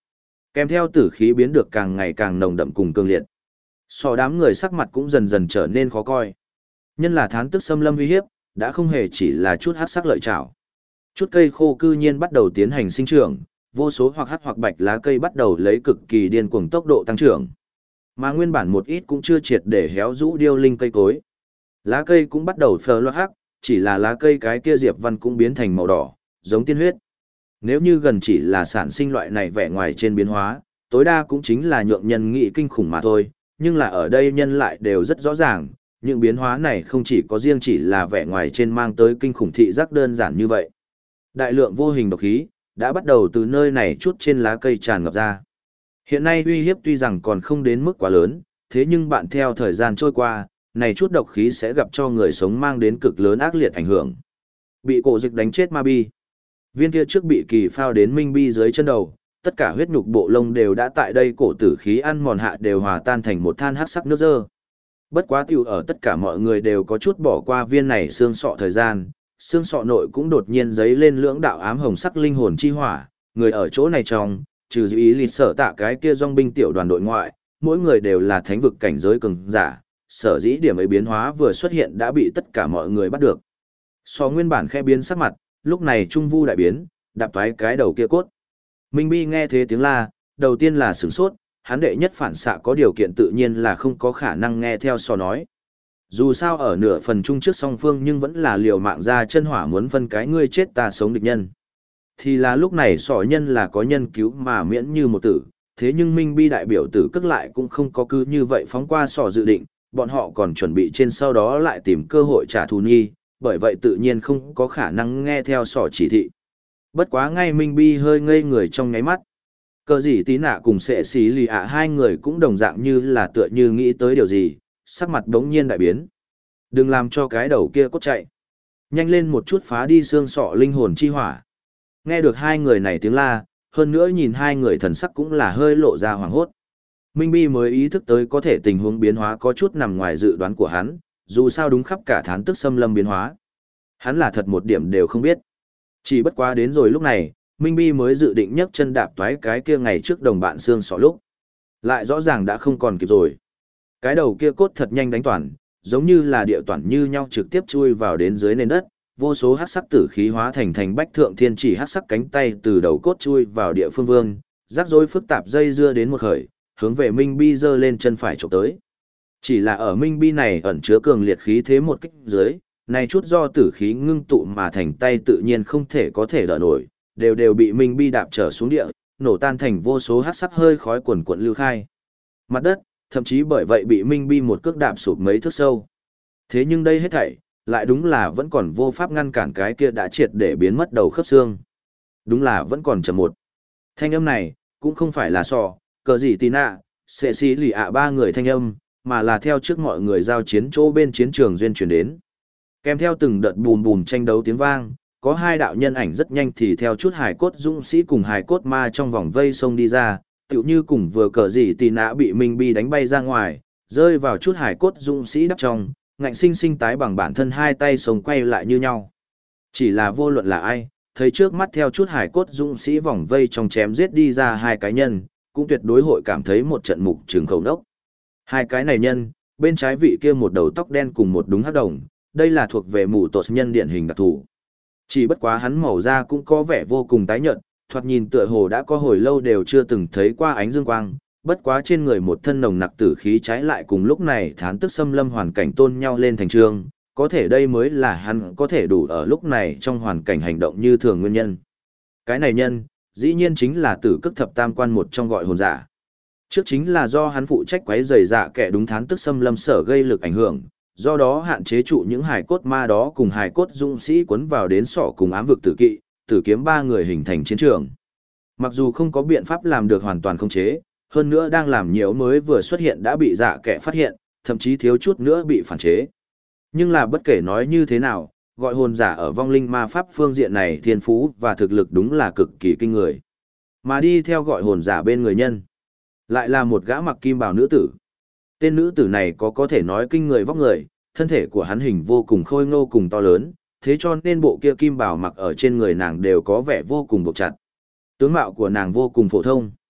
Kèm theo tử khí biến được càng ngày càng nồng đậm cùng cường liệt. Sọ đám người sắc mặt cũng dần dần trở nên khó coi. Nhân là thán tức xâm lâm uy hiếp, đã không hề chỉ là chút hắc sắc lợi trảo. Chút cây khô cư nhiên bắt đầu tiến hành sinh trưởng, vô số hoặc hắc hoặc bạch lá cây bắt đầu lấy cực kỳ điên cuồng tốc độ tăng trưởng. Mà nguyên bản một ít cũng chưa triệt để héo rũ điêu linh cây cối. Lá cây cũng bắt đầu phờ loát hắc, chỉ là lá cây cái kia diệp văn cũng biến thành màu đỏ, giống tiên huyết. Nếu như gần chỉ là sản sinh loại này vẻ ngoài trên biến hóa, tối đa cũng chính là nhượng nhân nghị kinh khủng mà thôi, nhưng là ở đây nhân lại đều rất rõ ràng, những biến hóa này không chỉ có riêng chỉ là vẻ ngoài trên mang tới kinh khủng thị giác đơn giản như vậy. Đại lượng vô hình độc khí đã bắt đầu từ nơi này chút trên lá cây tràn ngập ra. Hiện nay uy hiếp tuy rằng còn không đến mức quá lớn, thế nhưng bạn theo thời gian trôi qua, này chút độc khí sẽ gặp cho người sống mang đến cực lớn ác liệt ảnh hưởng. Bị cổ dịch đánh chết ma bi. Viên kia trước bị kỳ phao đến minh bi dưới chân đầu, tất cả huyết nhục bộ lông đều đã tại đây cổ tử khí ăn mòn hạ đều hòa tan thành một than hắc sắc nước dơ. Bất quá tiểu ở tất cả mọi người đều có chút bỏ qua viên này xương sọ thời gian, xương sọ nội cũng đột nhiên giấy lên lưỡng đạo ám hồng sắc linh hồn chi hỏa, người ở chỗ này trong, trừ dư ý lịt sở tạ cái kia dòng binh tiểu đoàn đội ngoại, mỗi người đều là thánh vực cảnh giới cường giả, sở dĩ điểm ấy biến hóa vừa xuất hiện đã bị tất cả mọi người bắt được. So nguyên bản khe biến sắc mặt, lúc này trung vu đại biến, đạp thoái cái đầu kia cốt. Minh Bi nghe thế tiếng la, đầu tiên là sửng sốt, hắn đệ nhất phản xạ có điều kiện tự nhiên là không có khả năng nghe theo so nói. Dù sao ở nửa phần chung trước song phương nhưng vẫn là liều mạng ra chân hỏa muốn phân cái ngươi chết ta sống địch nhân. Thì là lúc này sỏ nhân là có nhân cứu mà miễn như một tử, thế nhưng Minh Bi đại biểu tử cất lại cũng không có cứ như vậy phóng qua sỏ dự định, bọn họ còn chuẩn bị trên sau đó lại tìm cơ hội trả thù nhi, bởi vậy tự nhiên không có khả năng nghe theo sỏ chỉ thị. Bất quá ngay Minh Bi hơi ngây người trong ngáy mắt. Cờ gì tí nạ cùng sệ xí lì ạ hai người cũng đồng dạng như là tựa như nghĩ tới điều gì, sắc mặt đống nhiên đại biến. Đừng làm cho cái đầu kia cốt chạy. Nhanh lên một chút phá đi xương sọ linh hồn chi hỏa. Nghe được hai người này tiếng la, hơn nữa nhìn hai người thần sắc cũng là hơi lộ ra hoảng hốt. Minh Bi mới ý thức tới có thể tình huống biến hóa có chút nằm ngoài dự đoán của hắn, dù sao đúng khắp cả thán tức xâm lâm biến hóa. Hắn là thật một điểm đều không biết. Chỉ bất quá đến rồi lúc này, Minh Bi mới dự định nhấc chân đạp toái cái kia ngày trước đồng bạn xương sọ lúc. Lại rõ ràng đã không còn kịp rồi. Cái đầu kia cốt thật nhanh đánh toàn, giống như là địa toàn như nhau trực tiếp chui vào đến dưới nền đất, vô số hắc sắc tử khí hóa thành bách thượng thiên chỉ hắc sắc cánh tay từ đầu cốt chui vào địa phương vương, rắc rối phức tạp dây dưa đến một khởi, hướng về Minh Bi giơ lên chân phải chụp tới. Chỉ là ở Minh Bi này ẩn chứa cường liệt khí thế một kích dưới, này chút do tử khí ngưng tụ mà thành tay tự nhiên không thể có thể đỡ nổi, đều bị Minh Bi đạp trở xuống địa, nổ tan thành vô số hắc sắc hơi khói cuồn cuộn lưu khai. Mặt đất, thậm chí bởi vậy bị Minh Bi một cước đạp sụp mấy thước sâu. Thế nhưng đây hết thảy, lại đúng là vẫn còn vô pháp ngăn cản cái kia đã triệt để biến mất đầu khớp xương. Đúng là vẫn còn chậm một. Thanh âm này, cũng không phải là sò, cờ gì tì nạ, sệ xí lì ạ ba người thanh âm, mà là theo trước mọi người giao chiến chỗ bên chiến trường duyên chuyển đến. Kèm theo từng đợt bùm bùm tranh đấu tiếng vang, có hai đạo nhân ảnh rất nhanh thì theo chút hài cốt dũng sĩ cùng hài cốt ma trong vòng vây sông đi ra, tựu như cùng vừa cờ gì tì nạ bị Minh Bi đánh bay ra ngoài, rơi vào chút hài cốt dũng sĩ đắp trong, ngạnh sinh sinh tái bằng bản thân hai tay sống quay lại như nhau. Chỉ là vô luận là ai, thấy trước mắt theo chút hài cốt dũng sĩ vòng vây trong chém giết đi ra hai cái nhân, cũng tuyệt đối hội cảm thấy một trận mục trường khẩu đốc. Hai cái này nhân, bên trái vị kia một đầu tóc đen cùng một đúng hắc đồng, đây là thuộc về mù tột nhân điển hình đặc thù. Chỉ bất quá hắn màu da cũng có vẻ vô cùng tái nhợt, thoạt nhìn tựa hồ đã có hồi lâu đều chưa từng thấy qua ánh dương quang, bất quá trên người một thân nồng nặc tử khí trái lại cùng lúc này thán tức xâm lâm hoàn cảnh tôn nhau lên thành trường, có thể đây mới là hắn có thể đủ ở lúc này trong hoàn cảnh hành động như thường nguyên nhân. Cái này nhân, dĩ nhiên chính là tử cức thập tam quan một trong gọi hồn giả. Trước chính là do hắn phụ trách quấy rầy dạ kẻ đúng thán tức xâm lâm sở gây lực ảnh hưởng, do đó hạn chế trụ những hài cốt ma đó cùng hài cốt dũng sĩ cuốn vào đến sọ cùng ám vực tử kỵ, tử kiếm ba người hình thành chiến trường. Mặc dù không có biện pháp làm được hoàn toàn khống chế, hơn nữa đang làm nhiễu mới vừa xuất hiện đã bị dạ kẻ phát hiện, thậm chí thiếu chút nữa bị phản chế. Nhưng là bất kể nói như thế nào, gọi hồn giả ở vong linh ma pháp phương diện này thiên phú và thực lực đúng là cực kỳ kinh người. Mà đi theo gọi hồn giả bên người nhân, lại là một gã mặc kim bào nữ tử. Tên nữ tử này có thể nói kinh người vóc người, thân thể của hắn hình vô cùng khôi ngô cùng to lớn, thế cho nên bộ kia kim bào mặc ở trên người nàng đều có vẻ vô cùng buộc chặt. Tướng mạo của nàng vô cùng phổ thông.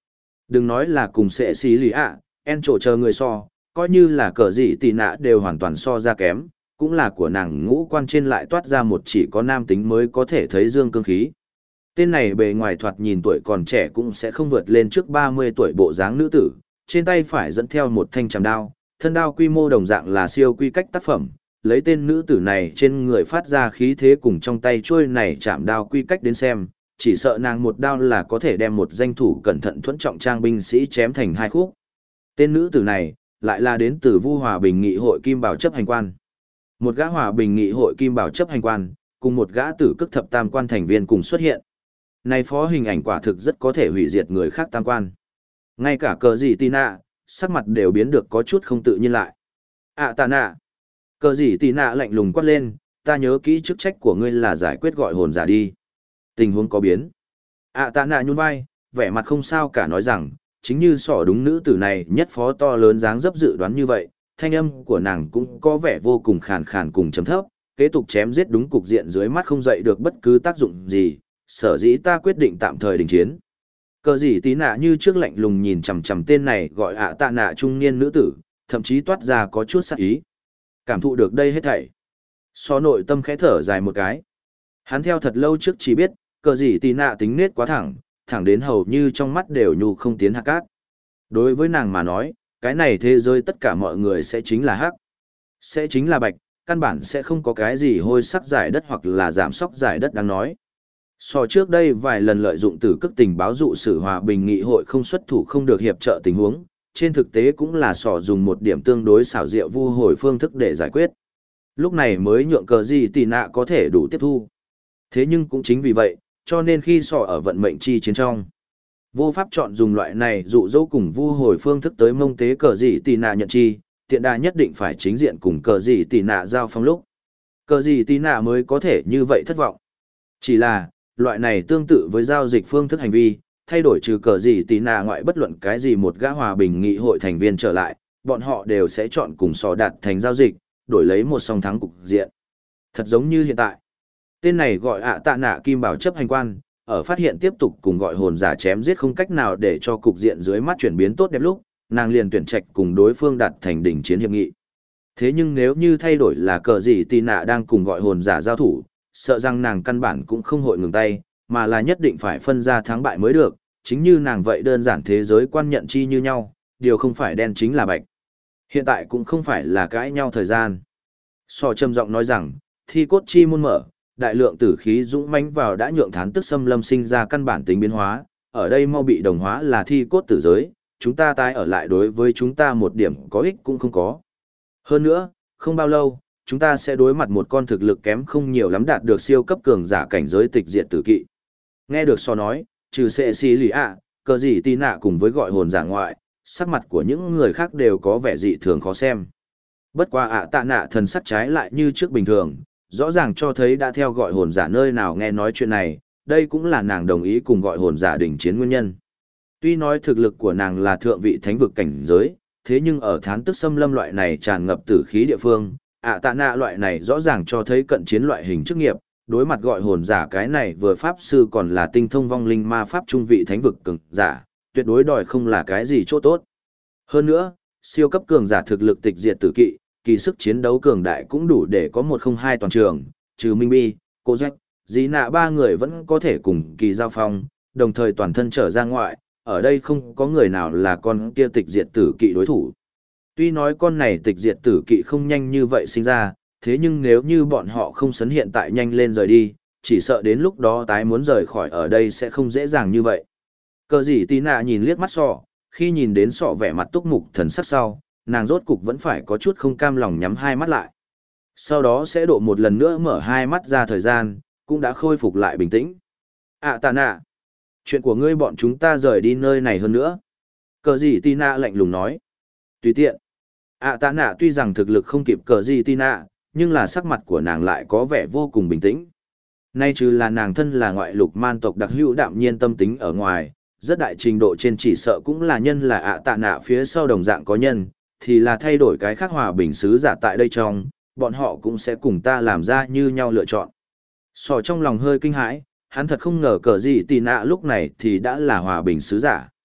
Đừng nói là cùng sẽ xí lì ạ, en trổ chờ người so, coi như là cờ gì tì nạ đều hoàn toàn so ra kém, cũng là của nàng ngũ quan trên lại toát ra một chỉ có nam tính mới có thể thấy dương cương khí. Tên này bề ngoài thoạt nhìn tuổi còn trẻ cũng sẽ không vượt lên trước 30 tuổi bộ dáng nữ tử, trên tay phải dẫn theo một thanh chàm đao, thân đao quy mô đồng dạng là siêu quy cách tác phẩm, lấy tên nữ tử này trên người phát ra khí thế cùng trong tay chuôi này chạm đao quy cách đến xem, chỉ sợ nàng một đao là có thể đem một danh thủ cẩn thận thuẫn trọng trang binh sĩ chém thành hai khúc. Tên nữ tử này, lại là đến từ Vu Hòa Bình Nghị hội Kim Bảo chấp hành quan. Một gã Hòa Bình Nghị hội Kim Bảo chấp hành quan, cùng một gã tử cức thập tam quan thành viên cùng xuất hiện. Này phó hình ảnh quả thực rất có thể hủy diệt người khác tam quan. Ngay cả cờ gì tì nạ, sắc mặt đều biến được có chút không tự nhiên lại. Tạ nạ. Cờ gì tì nạ lạnh lùng quát lên, ta nhớ kỹ chức trách của ngươi là giải quyết gọi hồn giả đi. Tình huống có biến. Tạ nạ nhún vai, vẻ mặt không sao cả nói rằng, chính như sỏ đúng nữ tử này nhất phó to lớn dáng dấp dự đoán như vậy, thanh âm của nàng cũng có vẻ vô cùng khàn khàn cùng trầm thấp, kế tục chém giết đúng cục diện dưới mắt không dậy được bất cứ tác dụng gì, sở dĩ ta quyết định tạm thời đình chiến. Cờ gì tí nạ như trước lạnh lùng nhìn chằm chằm tên này gọi tạ nạ trung niên nữ tử, thậm chí toát ra có chút sát ý. Cảm thụ được đây hết thảy. So nội tâm khẽ thở dài một cái. Hắn theo thật lâu trước chỉ biết, cờ gì tí nạ tính nết quá thẳng đến hầu như trong mắt đều nhu không tiến hạt cát. Đối với nàng mà nói, cái này thế giới tất cả mọi người sẽ chính là hắc, sẽ chính là bạch, căn bản sẽ không có cái gì hôi sắc giải đất hoặc là giảm sóc giải đất đáng nói. So trước đây vài lần lợi dụng tử cức tình báo dụ sử hòa bình nghị hội không xuất thủ không được hiệp trợ tình huống, trên thực tế cũng là sò dùng một điểm tương đối xảo diệu vu hồi phương thức để giải quyết. Lúc này mới nhượng cờ gì tì nạ có thể đủ tiếp thu. Thế nhưng cũng chính vì vậy, cho nên khi sò ở vận mệnh chi chiến trong, vô pháp chọn dùng loại này dụ dỗ cùng vu hồi phương thức tới mông tế cờ gì tì nạ nhận chi, tiện đà nhất định phải chính diện cùng cờ gì tì nạ giao phong lúc. Cờ gì tì nạ mới có thể như vậy thất vọng. Chỉ là, loại này tương tự với giao dịch phương thức hành vi, thay đổi trừ cờ gì tì nạ ngoại bất luận cái gì một gã hòa bình nghị hội thành viên trở lại, bọn họ đều sẽ chọn cùng sò đạt thành giao dịch, đổi lấy một song thắng cục diện. Thật giống như hiện tại. Tên này gọi tạ nạ kim bảo chấp hành quan, ở phát hiện tiếp tục cùng gọi hồn giả chém giết không cách nào để cho cục diện dưới mắt chuyển biến tốt đẹp lúc, nàng liền tuyển trạch cùng đối phương đạt thành đỉnh chiến hiệp nghị. Thế nhưng nếu như thay đổi là cờ gì tì nạ đang cùng gọi hồn giả giao thủ, sợ rằng nàng căn bản cũng không hội ngừng tay, mà là nhất định phải phân ra thắng bại mới được, chính như nàng vậy đơn giản thế giới quan nhận chi như nhau, điều không phải đen chính là bạch. Hiện tại cũng không phải là cãi nhau thời gian. Sò trầm giọng nói rằng, thi cốt chi môn mở, đại lượng tử khí dũng mãnh vào đã nhượng thán tức xâm lâm sinh ra căn bản tính biến hóa, ở đây mau bị đồng hóa là thi cốt tử giới, chúng ta tái ở lại đối với chúng ta một điểm có ích cũng không có. Hơn nữa, không bao lâu, chúng ta sẽ đối mặt một con thực lực kém không nhiều lắm đạt được siêu cấp cường giả cảnh giới tịch diệt tử kỵ. Nghe được so nói, trừ sệ xì lì ạ, cờ gì tì nạ cùng với gọi hồn giả ngoại, sắc mặt của những người khác đều có vẻ dị thường khó xem. Bất qua tạ nạ thần sắc trái lại như trước bình thường, rõ ràng cho thấy đã theo gọi hồn giả nơi nào nghe nói chuyện này, đây cũng là nàng đồng ý cùng gọi hồn giả đỉnh chiến nguyên nhân. Tuy nói thực lực của nàng là thượng vị thánh vực cảnh giới, thế nhưng ở thán tức xâm lâm loại này tràn ngập tử khí địa phương, tạ nạ loại này rõ ràng cho thấy cận chiến loại hình chức nghiệp, đối mặt gọi hồn giả cái này vừa pháp sư còn là tinh thông vong linh ma pháp trung vị thánh vực cường giả, tuyệt đối đòi không là cái gì chỗ tốt. Hơn nữa, siêu cấp cường giả thực lực tịch diệt tử kỵ, kỳ sức chiến đấu cường đại cũng đủ để có 102 toàn trường, trừ Minh Bi, Cô Jack, Dĩ Nạ ba người vẫn có thể cùng kỳ giao phong, đồng thời toàn thân trở ra ngoại, ở đây không có người nào là con kia tịch diệt tử kỵ đối thủ. Tuy nói con này tịch diệt tử kỵ không nhanh như vậy sinh ra, thế nhưng nếu như bọn họ không sấn hiện tại nhanh lên rời đi, chỉ sợ đến lúc đó tái muốn rời khỏi ở đây sẽ không dễ dàng như vậy. Cờ gì tí nạ nhìn liếc mắt sọ, khi nhìn đến sọ vẻ mặt túc mục thần sắc sau, nàng rốt cục vẫn phải có chút không cam lòng nhắm hai mắt lại. Sau đó sẽ độ một lần nữa mở hai mắt ra thời gian, cũng đã khôi phục lại bình tĩnh. Tạ nạ, chuyện của ngươi bọn chúng ta rời đi nơi này hơn nữa. Cờ gì tí nạ lạnh lùng nói. Tùy tiện. Tạ nạ tuy rằng thực lực không kịp cờ gì tí nạ, nhưng là sắc mặt của nàng lại có vẻ vô cùng bình tĩnh. Nay trừ là nàng thân là ngoại lục man tộc đặc hữu đạm nhiên tâm tính ở ngoài, rất đại trình độ trên chỉ sợ cũng là nhân là tạ nạ phía sau đồng dạng có nhân, thì là thay đổi cái khác hòa bình sứ giả tại đây trong, bọn họ cũng sẽ cùng ta làm ra như nhau lựa chọn. Sò trong lòng hơi kinh hãi, hắn thật không ngờ cờ gì tì nạ lúc này thì đã là hòa bình sứ giả.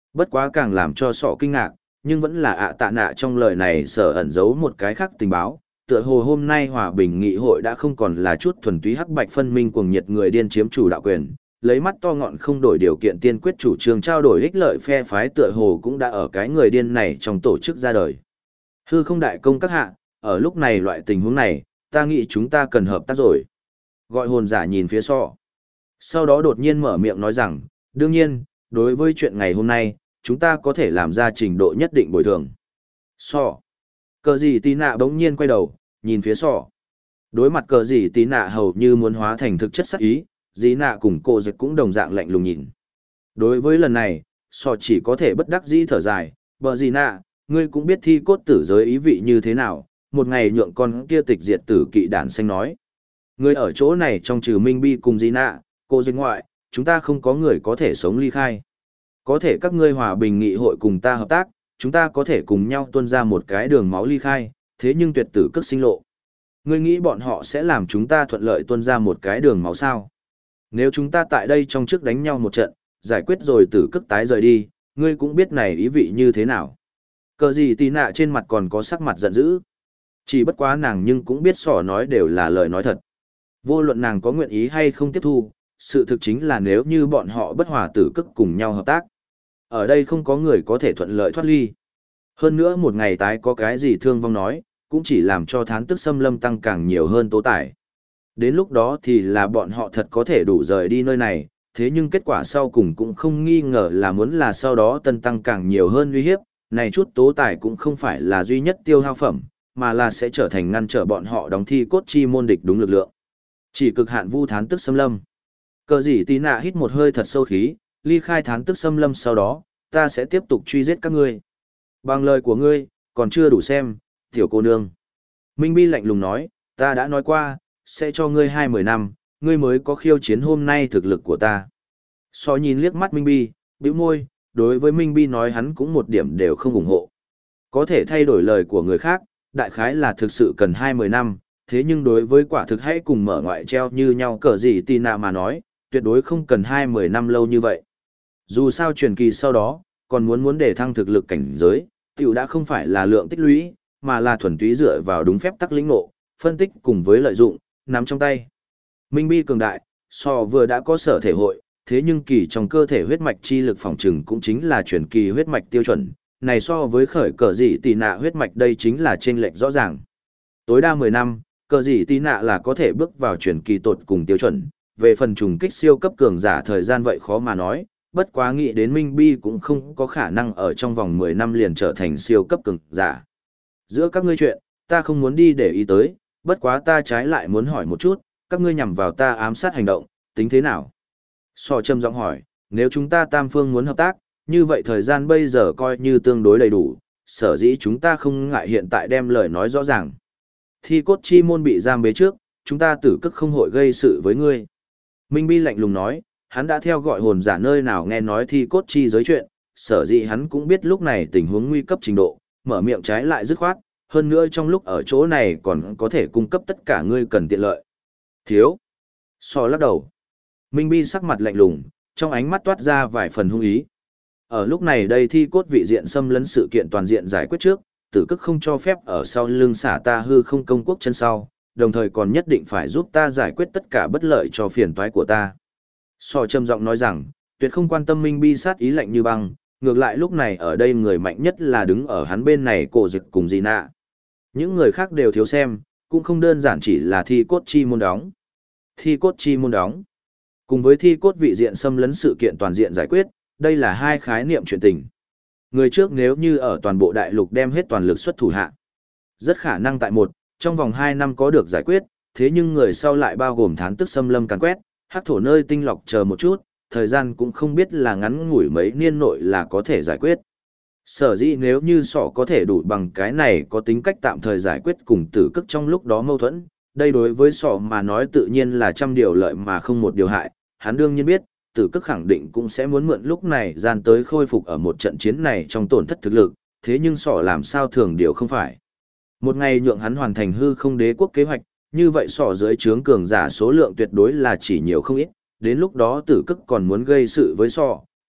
Bất quá càng làm cho sọ kinh ngạc, nhưng vẫn là ạ tạ nạ trong lời này sở ẩn giấu một cái khác tình báo. Tựa hồ hôm nay hòa bình nghị hội đã không còn là chút thuần túy hắc bạch phân minh cuồng nhiệt người điên chiếm chủ đạo quyền, lấy mắt to ngọn không đổi điều kiện tiên quyết chủ trương trao đổi ích lợi phe phái tựa hồ cũng đã ở cái người điên này trong tổ chức ra đời. Hư không đại công các hạ, ở lúc này loại tình huống này, ta nghĩ chúng ta cần hợp tác rồi. Gọi hồn giả nhìn phía sọ. Sau đó đột nhiên mở miệng nói rằng, đương nhiên, đối với chuyện ngày hôm nay, chúng ta có thể làm ra trình độ nhất định bồi thường. Sọ. Cờ gì tí nạ bỗng nhiên quay đầu, nhìn phía sọ. Đối mặt cờ gì tí nạ hầu như muốn hóa thành thực chất sắc ý, dí nạ cùng cô dịch cũng đồng dạng lạnh lùng nhìn. Đối với lần này, sọ chỉ có thể bất đắc dĩ thở dài, bờ gì nạ, ngươi cũng biết thi cốt tử giới ý vị như thế nào, một ngày nhượng con kia tịch diệt tử kỵ đản xanh nói. Ngươi ở chỗ này trong trừ Minh Bi cùng dí nạ, cô dịch ngoại, chúng ta không có người có thể sống ly khai. Có thể các ngươi hòa bình nghị hội cùng ta hợp tác, chúng ta có thể cùng nhau tuôn ra một cái đường máu ly khai, thế nhưng tuyệt tử cước sinh lộ. Ngươi nghĩ bọn họ sẽ làm chúng ta thuận lợi tuôn ra một cái đường máu sao? Nếu chúng ta tại đây trong trước đánh nhau một trận, giải quyết rồi tử cước tái rời đi, ngươi cũng biết này ý vị như thế nào. Cờ gì tí nạ trên mặt còn có sắc mặt giận dữ. Chỉ bất quá nàng nhưng cũng biết sỏ nói đều là lời nói thật. Vô luận nàng có nguyện ý hay không tiếp thu, sự thực chính là nếu như bọn họ bất hòa tử cước cùng nhau hợp tác. Ở đây không có người có thể thuận lợi thoát ly. Hơn nữa một ngày tái có cái gì thương vong nói, cũng chỉ làm cho thán tức xâm lâm tăng càng nhiều hơn tố tải. Đến lúc đó thì là bọn họ thật có thể đủ rời đi nơi này, thế nhưng kết quả sau cùng cũng không nghi ngờ là muốn là sau đó tân tăng càng nhiều hơn uy hiếp, này chút tố tải cũng không phải là duy nhất tiêu hao phẩm, mà là sẽ trở thành ngăn trở bọn họ đóng thi cốt chi môn địch đúng lực lượng. Chỉ cực hạn vu thán tức xâm lâm. Cờ gì tí nạ hít một hơi thật sâu khí, ly khai thán tức xâm lâm sau đó, ta sẽ tiếp tục truy giết các ngươi. Bằng lời của ngươi, còn chưa đủ xem, tiểu cô nương. Minh Bi lạnh lùng nói, ta đã nói qua, sẽ cho ngươi 20 năm, ngươi mới có khiêu chiến hôm nay thực lực của ta. So nhìn liếc mắt Minh Bi, bĩu môi, đối với Minh Bi nói hắn cũng một điểm đều không ủng hộ. Có thể thay đổi lời của người khác, đại khái là thực sự cần 20 năm, thế nhưng đối với quả thực hãy cùng mở ngoại treo như nhau cỡ gì tì nạ mà nói, tuyệt đối không cần 20 năm lâu như vậy. Dù sao truyền kỳ sau đó, còn muốn để thăng thực lực cảnh giới, tiểu đã không phải là lượng tích lũy, mà là thuần túy dựa vào đúng phép tắc lĩnh ngộ, phân tích cùng với lợi dụng, nắm trong tay. Minh Bi cường đại, so vừa đã có sở thể hội, thế nhưng kỳ trong cơ thể huyết mạch chi lực phòng trừng cũng chính là truyền kỳ huyết mạch tiêu chuẩn, này so với khởi cờ dị tì nạ huyết mạch đây chính là chênh lệch rõ ràng. Tối đa 10 năm, cờ dị tì nạ là có thể bước vào truyền kỳ tột cùng tiêu chuẩn, về phần trùng kích siêu cấp cường giả thời gian vậy khó mà nói, bất quá nghĩ đến Minh Bi cũng không có khả năng ở trong vòng 10 năm liền trở thành siêu cấp cường giả. Giữa các ngươi chuyện, ta không muốn đi để ý tới, bất quá ta trái lại muốn hỏi một chút, các ngươi nhằm vào ta ám sát hành động, tính thế nào? So trầm giọng hỏi, nếu chúng ta tam phương muốn hợp tác, như vậy thời gian bây giờ coi như tương đối đầy đủ, sở dĩ chúng ta không ngại hiện tại đem lời nói rõ ràng. Thi cốt chi môn bị giam bế trước, chúng ta tử cức không hội gây sự với ngươi. Minh Bi lạnh lùng nói, hắn đã theo gọi hồn giả nơi nào nghe nói thi cốt chi giới chuyện, sở dĩ hắn cũng biết lúc này tình huống nguy cấp trình độ, mở miệng trái lại dứt khoát, hơn nữa trong lúc ở chỗ này còn có thể cung cấp tất cả ngươi cần tiện lợi. Thiếu. So lắc đầu. Minh Bi sắc mặt lạnh lùng, trong ánh mắt toát ra vài phần hung ý. Ở lúc này đây thi cốt vị diện xâm lấn sự kiện toàn diện giải quyết trước, tử cức không cho phép ở sau lưng xả ta hư không công quốc chân sau, đồng thời còn nhất định phải giúp ta giải quyết tất cả bất lợi cho phiền toái của ta. So trầm giọng nói rằng, tuyệt không quan tâm Minh Bi sát ý lạnh như băng, ngược lại lúc này ở đây người mạnh nhất là đứng ở hắn bên này cổ dịch cùng gì nạ. Những người khác đều thiếu xem, cũng không đơn giản chỉ là thi cốt chi môn đóng. Thi cốt chi môn đóng. Cùng với thi cốt vị diện xâm lấn sự kiện toàn diện giải quyết, đây là hai khái niệm chuyện tình. Người trước nếu như ở toàn bộ đại lục đem hết toàn lực xuất thủ hạ, rất khả năng tại trong vòng 2 năm có được giải quyết, thế nhưng người sau lại bao gồm thán tức xâm lâm càn quét, hắc thổ nơi tinh lọc chờ một chút, thời gian cũng không biết là ngắn ngủi mấy niên nội là có thể giải quyết. Sở dĩ nếu như sọ có thể đủ bằng cái này có tính cách tạm thời giải quyết cùng tử cức trong lúc đó mâu thuẫn, đây đối với sọ mà nói tự nhiên là trăm điều lợi mà không một điều hại, hắn đương nhiên biết, tử cức khẳng định cũng sẽ muốn mượn lúc này gian tới khôi phục ở một trận chiến này trong tổn thất thực lực, thế nhưng sọ làm sao thường điều không phải. Một ngày nhượng hắn hoàn thành hư không đế quốc kế hoạch, như vậy sọ dưới trướng cường giả số lượng tuyệt đối là chỉ nhiều không ít, đến lúc đó tử cức còn muốn gây sự với sọ,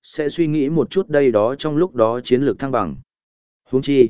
sẽ suy nghĩ một chút đây đó trong lúc đó chiến lược thăng bằng. Huống chi,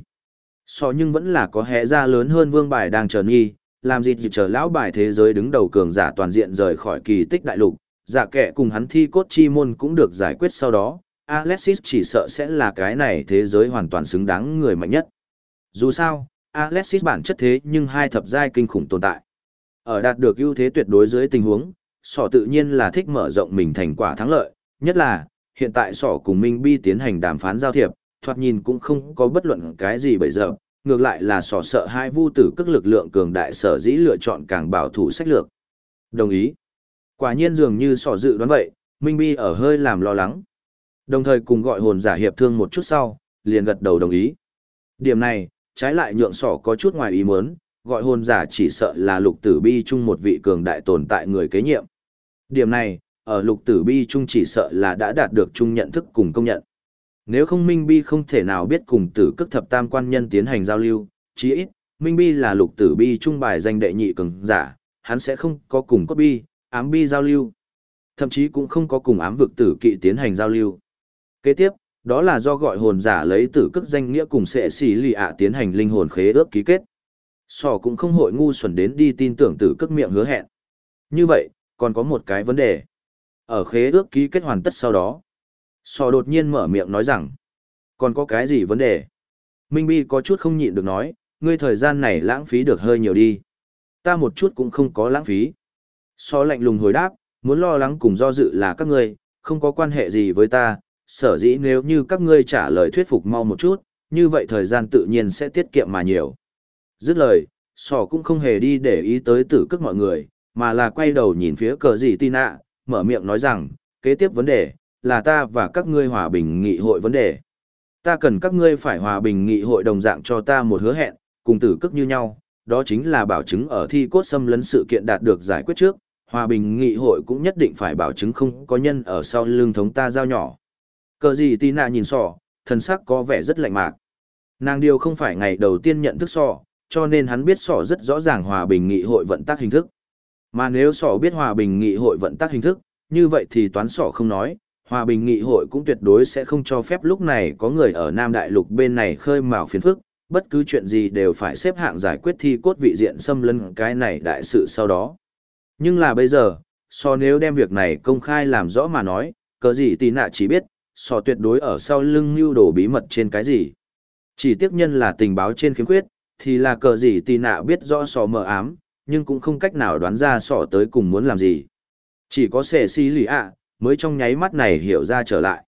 nhưng vẫn là có hẽ ra lớn hơn vương bài đang chờ nghi, làm gì chờ lão bài thế giới đứng đầu cường giả toàn diện rời khỏi kỳ tích đại lục, giả kệ cùng hắn thi cốt chi môn cũng được giải quyết sau đó, Alexis chỉ sợ sẽ là cái này thế giới hoàn toàn xứng đáng người mạnh nhất. Dù sao, Alexis bản chất thế nhưng hai thập giai kinh khủng tồn tại. Ở đạt được ưu thế tuyệt đối dưới tình huống, tự nhiên là thích mở rộng mình thành quả thắng lợi, nhất là, hiện tại cùng Minh Bi tiến hành đàm phán giao thiệp, thoạt nhìn cũng không có bất luận cái gì bây giờ, ngược lại là sợ hai vu tử cức lực lượng cường đại sở dĩ lựa chọn càng bảo thủ sách lược. Đồng ý. Quả nhiên dường như dự đoán vậy, Minh Bi ở hơi làm lo lắng. Đồng thời cùng gọi hồn giả hiệp thương một chút sau, liền gật đầu đồng ý. Điểm này, trái lại nhượng có chút ngoài ý muốn, gọi hồn giả chỉ sợ là lục tử bi chung một vị cường đại tồn tại người kế nhiệm. Điểm này, ở lục tử bi chung chỉ sợ là đã đạt được chung nhận thức cùng công nhận. Nếu không Minh Bi không thể nào biết cùng tử cức thập tam quan nhân tiến hành giao lưu, chí ít, Minh Bi là lục tử bi trung bài danh đệ nhị cường giả, hắn sẽ không có cùng cốt bi, ám bi giao lưu. Thậm chí cũng không có cùng ám vực tử kỵ tiến hành giao lưu. Kế tiếp, đó là do gọi hồn giả lấy tử cức danh nghĩa cùng sẽ xỉ lì ạ tiến hành linh hồn khế ước ký kết. Cũng không hội ngu xuẩn đến đi tin tưởng tử cức miệng hứa hẹn. Như vậy, còn có một cái vấn đề. Ở khế ước ký kết hoàn tất sau đó, đột nhiên mở miệng nói rằng, còn có cái gì vấn đề? Minh Bi có chút không nhịn được nói, ngươi thời gian này lãng phí được hơi nhiều đi. Ta một chút cũng không có lãng phí. Lạnh lùng hồi đáp, muốn lo lắng cùng do dự là các ngươi, không có quan hệ gì với ta, sở dĩ nếu như các ngươi trả lời thuyết phục mau một chút, như vậy thời gian tự nhiên sẽ tiết kiệm mà nhiều. Dứt lời, cũng không hề đi để ý tới tử cức mọi người, mà là quay đầu nhìn phía cờ gì Tina, mở miệng nói rằng, kế tiếp vấn đề, là ta và các ngươi hòa bình nghị hội vấn đề. Ta cần các ngươi phải hòa bình nghị hội đồng dạng cho ta một hứa hẹn, cùng tử cức như nhau, đó chính là bảo chứng ở thi cốt xâm lấn sự kiện đạt được giải quyết trước, hòa bình nghị hội cũng nhất định phải bảo chứng không có nhân ở sau lưng thống ta giao nhỏ. Cờ gì Tina nhìn thần sắc có vẻ rất lạnh mạc. Nàng điều không phải ngày đầu tiên nhận thức cho nên hắn biết rất rõ ràng hòa bình nghị hội vận tác hình thức. Mà nếu biết hòa bình nghị hội vận tác hình thức, như vậy thì toán không nói, hòa bình nghị hội cũng tuyệt đối sẽ không cho phép lúc này có người ở Nam Đại Lục bên này khơi mào phiền phức, bất cứ chuyện gì đều phải xếp hạng giải quyết thi cốt vị diện xâm lấn cái này đại sự sau đó. Nhưng là bây giờ, nếu đem việc này công khai làm rõ mà nói, cờ gì tì nạ chỉ biết, tuyệt đối ở sau lưng mưu đồ bí mật trên cái gì. Chỉ tiếc nhân là tình báo trên khiếm khuyết, thì là cờ gì tì nạ biết rõ mờ ám, nhưng cũng không cách nào đoán ra tới cùng muốn làm gì. Chỉ có sẻ xì lì ạ, mới trong nháy mắt này hiểu ra trở lại.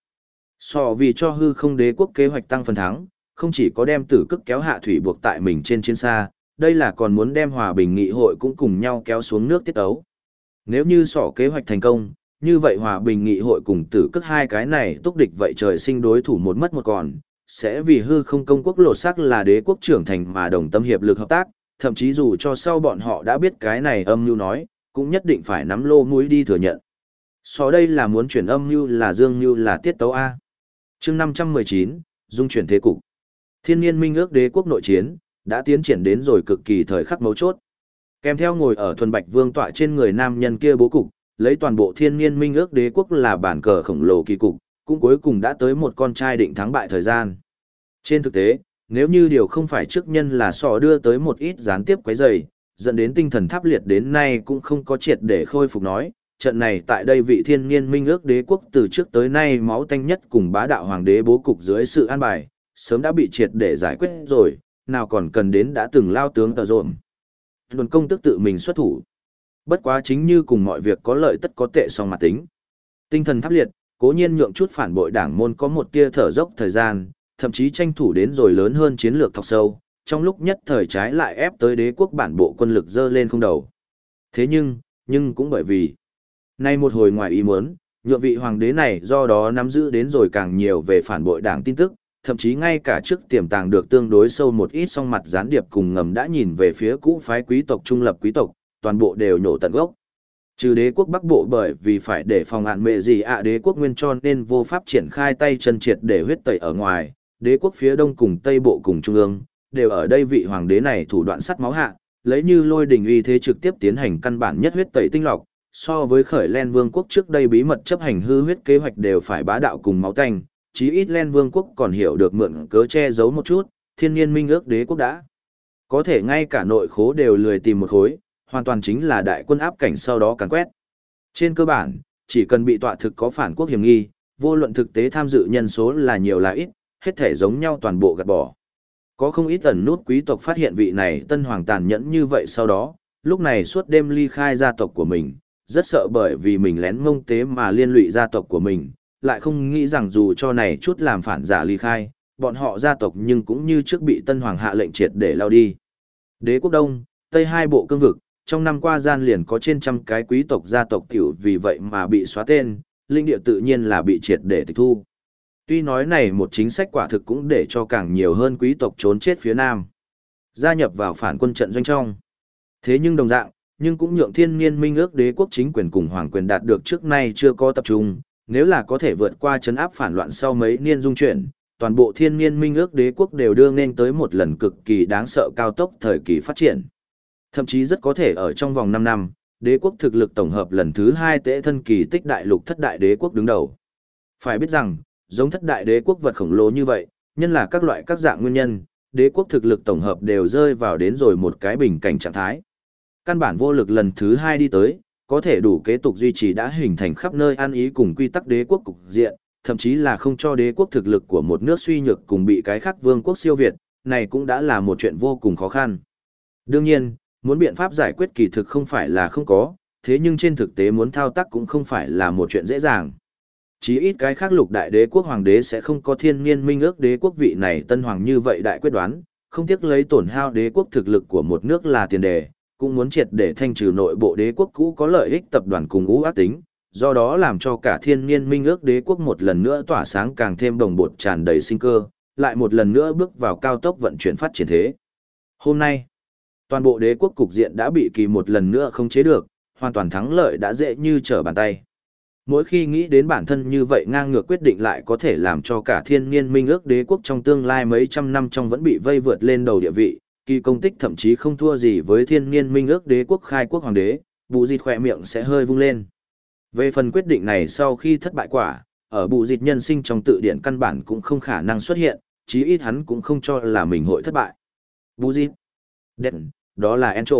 Vì cho hư không đế quốc kế hoạch tăng phần thắng, không chỉ có đem tử cức kéo hạ thủy buộc tại mình trên chiến xa, đây là còn muốn đem hòa bình nghị hội cũng cùng nhau kéo xuống nước tiết ấu. Nếu như kế hoạch thành công, như vậy hòa bình nghị hội cùng tử cức hai cái này túc địch vậy trời sinh đối thủ một mất một còn, sẽ vì hư không công quốc lột xác là đế quốc trưởng thành mà đồng tâm hiệp lực hợp tác, thậm chí dù cho sau bọn họ đã biết cái này âm mưu nói, cũng nhất định phải nắm lô mũi đi thừa nhận. Đây là muốn chuyển âm mưu là dương mưu là tiết tấu A. Chương 519, dung chuyển thế cục. Thiên nhiên minh ước đế quốc nội chiến, đã tiến triển đến rồi cực kỳ thời khắc mấu chốt. Kèm theo ngồi ở thuần bạch vương tọa trên người nam nhân kia bố cục, lấy toàn bộ thiên nhiên minh ước đế quốc là bản cờ khổng lồ kỳ cục, cũng cuối cùng đã tới một con trai định thắng bại thời gian. Trên thực tế, nếu như điều không phải trước nhân là đưa tới một ít gián tiếp quấy rầy, dẫn đến tinh thần tháp liệt đến nay cũng không có triệt để khôi phục nói, trận này tại đây vị thiên nhiên minh ước đế quốc từ trước tới nay máu tanh nhất cùng bá đạo hoàng đế bố cục dưới sự an bài, sớm đã bị triệt để giải quyết rồi, nào còn cần đến đã từng lao tướng tờ rộn. Đồn công tức tự mình xuất thủ. Bất quá chính như cùng mọi việc có lợi tất có tệ song mặt tính. Tinh thần tháp liệt, cố nhiên nhượng chút phản bội đảng môn có một tia thở dốc thời gian, thậm chí tranh thủ đến rồi lớn hơn chiến lược thọc sâu, trong lúc nhất thời trái lại ép tới đế quốc bản bộ quân lực dơ lên không đầu. Thế nhưng cũng bởi vì, nay một hồi ngoài ý muốn, nhượng vị hoàng đế này do đó nắm giữ đến rồi càng nhiều về phản bội đảng tin tức, thậm chí ngay cả trước tiềm tàng được tương đối sâu một ít song mặt gián điệp cùng ngầm đã nhìn về phía cũ phái quý tộc trung lập quý tộc, toàn bộ đều nhổ tận gốc. Trừ đế quốc Bắc Bộ bởi vì phải để phòng hạn mệ gì đế quốc nguyên cho nên vô pháp triển khai tay chân triệt để huyết tẩy ở ngoài, đế quốc phía đông cùng tây bộ cùng trung ương, đều ở đây vị hoàng đế này thủ đoạn sắt máu hạ, lấy như lôi đình uy thế trực tiếp tiến hành căn bản nhất huyết tẩy tinh lọc, so với khởi Len Vương quốc trước đây bí mật chấp hành hư huyết kế hoạch đều phải bá đạo cùng máu tanh, chí ít Len Vương quốc còn hiểu được mượn cớ che giấu một chút, thiên nhiên minh ước đế quốc đã. Có thể ngay cả nội khố đều lười tìm một khối, hoàn toàn chính là đại quân áp cảnh sau đó càn quét. Trên cơ bản, chỉ cần bị tọa thực có phản quốc hiểm nghi, vô luận thực tế tham dự nhân số là nhiều là ít, hết thể giống nhau toàn bộ gạt bỏ. Có không ít ẩn nút quý tộc phát hiện vị này tân hoàng tàn nhẫn như vậy sau đó, lúc này suốt đêm ly khai gia tộc của mình, rất sợ bởi vì mình lén mông tế mà liên lụy gia tộc của mình, lại không nghĩ rằng dù cho này chút làm phản giả ly khai, bọn họ gia tộc nhưng cũng như trước bị tân hoàng hạ lệnh triệt để lao đi. Đế quốc Đông, Tây hai bộ cương vực, trong năm qua gian liền có trên trăm cái quý tộc gia tộc tiểu vì vậy mà bị xóa tên, linh địa tự nhiên là bị triệt để tịch thu. Tuy nói này một chính sách quả thực cũng để cho càng nhiều hơn quý tộc trốn chết phía Nam, gia nhập vào phản quân trận doanh trong. Thế nhưng đồng dạng, nhưng cũng nhượng thiên niên minh ước đế quốc chính quyền cùng hoàng quyền đạt được trước nay chưa có tập trung, nếu là có thể vượt qua trấn áp phản loạn sau mấy niên dung chuyển, toàn bộ thiên niên minh ước đế quốc đều đưa nên tới một lần cực kỳ đáng sợ cao tốc thời kỳ phát triển. Thậm chí rất có thể ở trong vòng 5 năm, đế quốc thực lực tổng hợp lần thứ 2 tễ thân kỳ tích đại lục thất đại đế quốc đứng đầu. Phải biết rằng, giống thất đại đế quốc vật khổng lồ như vậy, nhân là các loại các dạng nguyên nhân, đế quốc thực lực tổng hợp đều rơi vào đến rồi một cái bình cảnh trạng thái. Căn bản vô lực lần thứ 2 đi tới, có thể đủ kế tục duy trì đã hình thành khắp nơi ăn ý cùng quy tắc đế quốc cục diện, thậm chí là không cho đế quốc thực lực của một nước suy nhược cùng bị cái khác vương quốc siêu việt, này cũng đã là một chuyện vô cùng khó khăn. Đương nhiên, muốn biện pháp giải quyết kỳ thực không phải là không có, thế nhưng trên thực tế muốn thao tác cũng không phải là một chuyện dễ dàng. Chí ít cái khác lục đại đế quốc hoàng đế sẽ không có thiên niên minh ước đế quốc vị này tân hoàng như vậy đại quyết đoán, không tiếc lấy tổn hao đế quốc thực lực của một nước là tiền đề, cũng muốn triệt để thanh trừ nội bộ đế quốc cũ có lợi ích tập đoàn cùng ưu ác tính, do đó làm cho cả thiên niên minh ước đế quốc một lần nữa tỏa sáng càng thêm đồng bột tràn đầy sinh cơ, lại một lần nữa bước vào cao tốc vận chuyển phát triển thế. Hôm nay, toàn bộ đế quốc cục diện đã bị kỳ một lần nữa không chế được, hoàn toàn thắng lợi đã dễ như trở bàn tay. Mỗi khi nghĩ đến bản thân như vậy ngang ngược quyết định lại có thể làm cho cả thiên niên minh ước đế quốc trong tương lai mấy trăm năm trong vẫn bị vây vượt lên đầu địa vị, kỳ công tích thậm chí không thua gì với thiên niên minh ước đế quốc khai quốc hoàng đế, Bù Dịt khỏe miệng sẽ hơi vung lên. Về phần quyết định này sau khi thất bại quả, ở Bù Dịt nhân sinh trong tự điển căn bản cũng không khả năng xuất hiện, chí ít hắn cũng không cho là mình hội thất bại. Bù Dịt, đen, đó là Encho.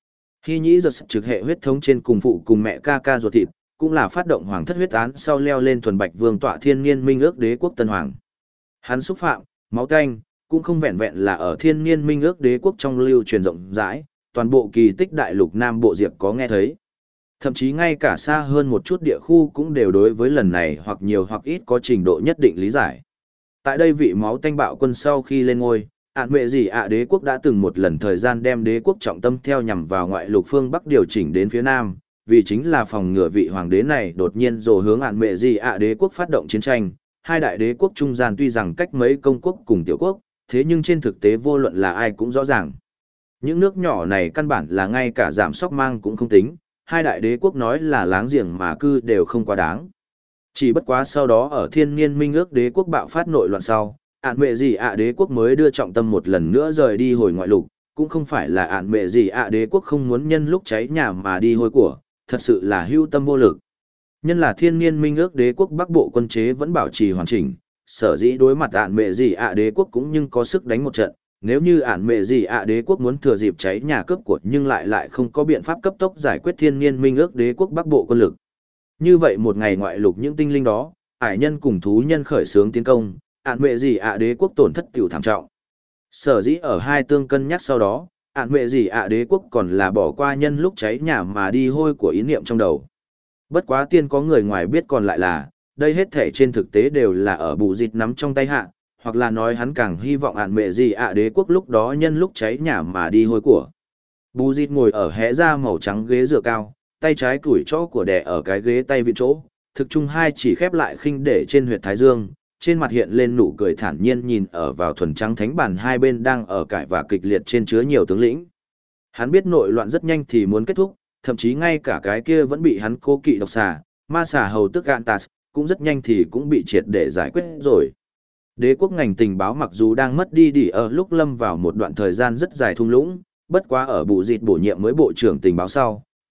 Hy nhĩ giật trực hệ huyết thống trên cùng phụ cùng mẹ ca ca ruột thịt, cũng là phát động hoàng thất huyết án sau leo lên thuần bạch vương tọa thiên niên minh ước đế quốc tân hoàng. Hắn xúc phạm, máu tanh, cũng không vẹn vẹn là ở thiên niên minh ước đế quốc trong lưu truyền rộng rãi, toàn bộ kỳ tích đại lục Nam Bộ Diệp có nghe thấy. Thậm chí ngay cả xa hơn một chút địa khu cũng đều đối với lần này hoặc nhiều hoặc ít có trình độ nhất định lý giải. Tại đây vị máu tanh bạo quân sau khi lên ngôi, ạn mẹ gì ạ đế quốc đã từng một lần thời gian đem đế quốc trọng tâm theo nhằm vào ngoại lục phương Bắc điều chỉnh đến phía Nam, vì chính là phòng ngừa vị hoàng đế này đột nhiên rồ hướng ạn mẹ gì ạ đế quốc phát động chiến tranh. Hai đại đế quốc trung gian tuy rằng cách mấy công quốc cùng tiểu quốc, thế nhưng trên thực tế vô luận là ai cũng rõ ràng. Những nước nhỏ này căn bản là ngay cả giảm sóc mang cũng không tính, hai đại đế quốc nói là láng giềng mà cư đều không quá đáng. Chỉ bất quá sau đó ở thiên niên minh ước đế quốc bạo phát nội loạn sau, ạn mẹ gì ạ đế quốc mới đưa trọng tâm một lần nữa rời đi hồi ngoại lục, cũng không phải là ạn mẹ gì ạ đế quốc không muốn nhân lúc cháy nhà mà đi hôi của, thật sự là hưu tâm vô lực. Nhân là thiên niên minh ước đế quốc bắc bộ quân chế vẫn bảo trì hoàn chỉnh, sở dĩ đối mặt ạn mẹ gì ạ đế quốc cũng nhưng có sức đánh một trận, nếu như ạn mẹ gì ạ đế quốc muốn thừa dịp cháy nhà cướp của nhưng lại không có biện pháp cấp tốc giải quyết thiên niên minh ước đế quốc bắc bộ quân lực. Như vậy một ngày ngoại lục những tinh linh đó, ải nhân cùng thú nhân khởi xướng tiến công, ạn mẹ gì ạ đế quốc tổn thất tiểu thảm trọng. Sở dĩ ở hai tương cân nhắc sau đó, ạn mẹ gì ạ đế quốc còn là bỏ qua nhân lúc cháy nhà mà đi hôi của ý niệm trong đầu. Bất quá tiên có người ngoài biết còn lại là, đây hết thể trên thực tế đều là ở Bù Dịt nắm trong tay hạ, hoặc là nói hắn càng hy vọng ạn mẹ gì ạ đế quốc lúc đó nhân lúc cháy nhà mà đi hôi của. Bù Dịt ngồi ở hẽ ra màu trắng ghế dựa cao, tay trái củi chỗ của đẻ ở cái ghế tay vịn chỗ, thực trung hai chỉ khép lại khinh để trên huyệt thái dương, trên mặt hiện lên nụ cười thản nhiên nhìn ở vào thuần trắng thánh bàn hai bên đang ở cãi và kịch liệt trên chứa nhiều tướng lĩnh. Hắn biết nội loạn rất nhanh thì muốn kết thúc, thậm chí ngay cả cái kia vẫn bị hắn cố kỵ độc xà, ma xà hầu tức Gantas, cũng rất nhanh thì cũng bị triệt để giải quyết rồi. Đế quốc ngành tình báo mặc dù đang mất đi ở lúc lâm vào một đoạn thời gian rất dài thung lũng, bất quá ở Bù Dịt bổ nhiệm mới bộ trưởng tình báo sau,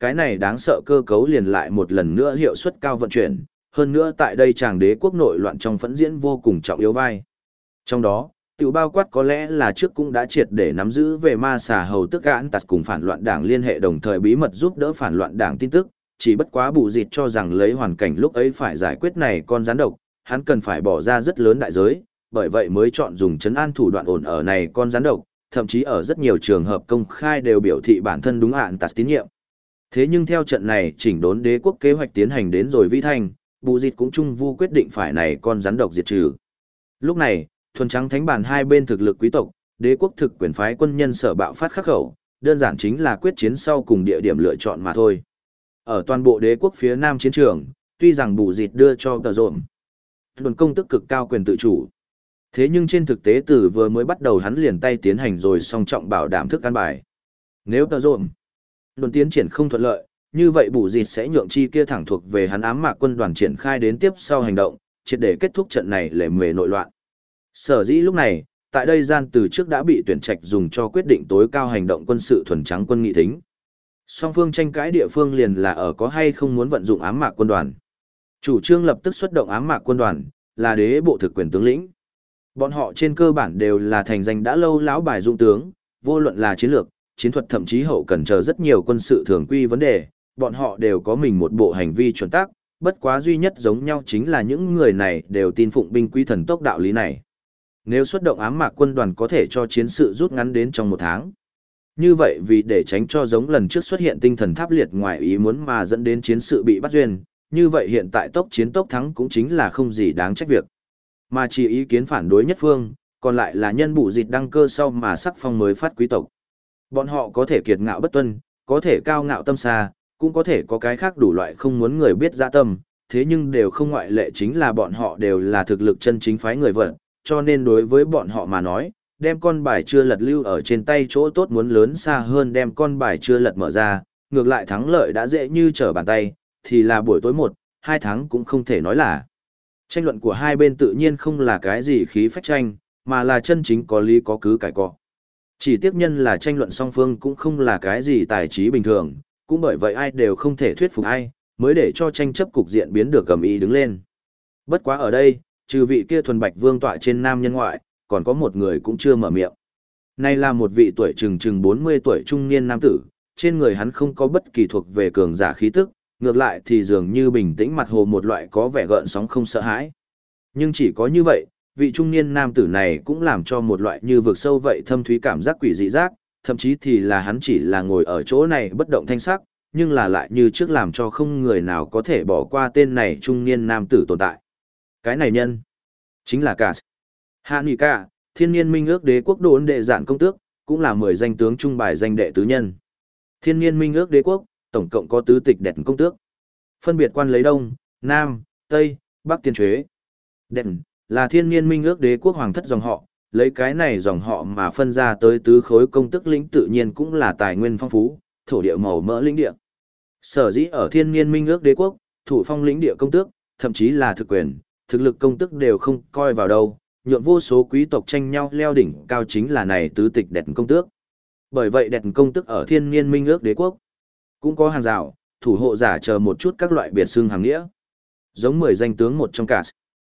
cái này đáng sợ cơ cấu liền lại một lần nữa hiệu suất cao vận chuyển, hơn nữa tại đây chàng đế quốc nội loạn trong phẫn diễn vô cùng trọng yếu vai. Trong đó, tiểu bao quát có lẽ là trước cũng đã triệt để nắm giữ về ma xà hầu tức gãn tạt cùng phản loạn đảng liên hệ, đồng thời bí mật giúp đỡ phản loạn đảng tin tức, chỉ bất quá Bù Dịt cho rằng lấy hoàn cảnh lúc ấy phải giải quyết này con rắn độc, hắn cần phải bỏ ra rất lớn đại giới, bởi vậy mới chọn dùng trấn an thủ đoạn ổn ở này con rắn độc, thậm chí ở rất nhiều trường hợp công khai đều biểu thị bản thân đúng hạn tạt tín nhiệm. Thế nhưng theo trận này chỉnh đốn đế quốc kế hoạch tiến hành đến rồi vi thành, Bù Dịt cũng trung vu quyết định phải này con rắn độc diệt trừ. Lúc này, thuần trắng thánh bản hai bên thực lực quý tộc, đế quốc thực quyền phái quân nhân sở bạo phát khắc khẩu, đơn giản chính là quyết chiến sau cùng địa điểm lựa chọn mà thôi. Ở toàn bộ đế quốc phía nam chiến trường, tuy rằng Bù Dịt đưa cho tờ rộn tuần công tức cực cao quyền tự chủ. Thế nhưng trên thực tế từ vừa mới bắt đầu hắn liền tay tiến hành rồi song trọng bảo đảm thức ăn bài. Nếu tờ rộn tuần tiến triển không thuận lợi, như vậy Bù Dịt sẽ nhượng chi kia thẳng thuộc về hắn ám mạc quân đoàn triển khai đến tiếp sau hành động, triệt để kết thúc trận này lệ mề nội loạn. Sở dĩ lúc này, tại đây gian từ trước đã bị tuyển trạch dùng cho quyết định tối cao hành động quân sự thuần trắng quân nghị thính. Song phương tranh cãi địa phương liền là ở có hay không muốn vận dụng ám mạc quân đoàn. Chủ trương lập tức xuất động ám mạc quân đoàn, là đế bộ thực quyền tướng lĩnh. Bọn họ trên cơ bản đều là thành danh đã lâu lão bài dụng tướng, vô luận là chiến lược, chiến thuật thậm chí hậu cần chờ rất nhiều quân sự thường quy vấn đề, bọn họ đều có mình một bộ hành vi chuẩn tắc, bất quá duy nhất giống nhau chính là những người này đều tin phụng binh quý thần tốc đạo lý này. Nếu xuất động ám mạc quân đoàn có thể cho chiến sự rút ngắn đến trong 1 tháng. Như vậy vì để tránh cho giống lần trước xuất hiện tinh thần tháp liệt ngoài ý muốn mà dẫn đến chiến sự bị bắt duyên, như vậy hiện tại tốc chiến tốc thắng cũng chính là không gì đáng trách việc. Mà chỉ ý kiến phản đối nhất phương, còn lại là nhân Bù Dịt đăng cơ sau mà sắc phong mới phát quý tộc. Bọn họ có thể kiệt ngạo bất tuân, có thể cao ngạo tâm xa, cũng có thể có cái khác đủ loại không muốn người biết dã tâm, thế nhưng đều không ngoại lệ chính là bọn họ đều là thực lực chân chính phái người vận, cho nên đối với bọn họ mà nói, đem con bài chưa lật lưu ở trên tay chỗ tốt muốn lớn xa hơn đem con bài chưa lật mở ra, ngược lại thắng lợi đã dễ như trở bàn tay, thì là buổi tối 1-2 tháng cũng không thể nói là. Tranh luận của hai bên tự nhiên không là cái gì khí phách tranh, mà là chân chính có lý có cứ cải cọ. Chỉ tiếc nhân là tranh luận song phương cũng không là cái gì tài trí bình thường, cũng bởi vậy ai đều không thể thuyết phục ai, mới để cho tranh chấp cục diện biến được cầm ý đứng lên. Bất quá ở đây, trừ vị kia thuần bạch vương tọa trên nam nhân ngoại, còn có một người cũng chưa mở miệng. Này là một vị tuổi chừng 40 tuổi trung niên nam tử, trên người hắn không có bất kỳ thuộc về cường giả khí tức, ngược lại thì dường như bình tĩnh mặt hồ một loại có vẻ gợn sóng không sợ hãi. Nhưng chỉ có như vậy, vị trung niên nam tử này cũng làm cho một loại như vực sâu vậy thâm thúy cảm giác quỷ dị giác, thậm chí thì là hắn chỉ là ngồi ở chỗ này bất động thanh sắc, nhưng là lại như trước làm cho không người nào có thể bỏ qua tên này trung niên nam tử tồn tại. Cái này nhân, chính là Cass. Hanika, thiên niên minh ước đế quốc đồn đệ giản công tước, cũng là 10 danh tướng trung bài danh đệ tứ nhân. Thiên niên minh ước đế quốc, tổng cộng có tứ tịch đẹp công tước. Phân biệt quan lấy Đông, Nam, Tây, Bắc tiên chế. Đèn, là thiên niên minh ước đế quốc hoàng thất dòng họ, lấy cái này dòng họ mà phân ra tới tứ khối công tức lĩnh tự nhiên cũng là tài nguyên phong phú, thổ địa màu mỡ lĩnh địa. Sở dĩ ở thiên niên minh ước đế quốc, thủ phong lĩnh địa công tước, thậm chí là thực quyền, thực lực công tức đều không coi vào đâu, nhượng vô số quý tộc tranh nhau leo đỉnh cao chính là này tứ tịch đẹp công tước. Bởi vậy đẹp công tức ở thiên niên minh ước đế quốc cũng có hàng rào, thủ hộ giả chờ một chút các loại biệt xưng hàng nghĩa. Giống 10 danh tướng một trong cả.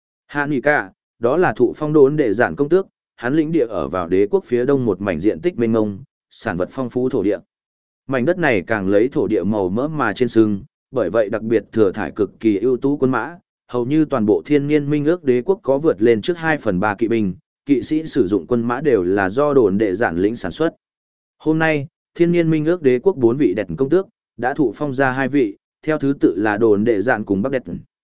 Hanika, đó là thụ phong đốn đệ giản công tước, hắn lĩnh địa ở vào đế quốc phía đông một mảnh diện tích mênh mông, sản vật phong phú thổ địa. Mảnh đất này càng lấy thổ địa màu mỡ mà trên sừng, bởi vậy đặc biệt thừa thải cực kỳ ưu tú quân mã, hầu như toàn bộ thiên niên minh ước đế quốc có vượt lên trước 2/3 kỵ binh, kỵ sĩ sử dụng quân mã đều là do đồn đệ giản lĩnh sản xuất. Hôm nay, thiên niên minh ước đế quốc 4 vị đẹp công tước, đã thụ phong ra 2 vị, theo thứ tự là đồn đệ giản cùng Bắc Đẹp.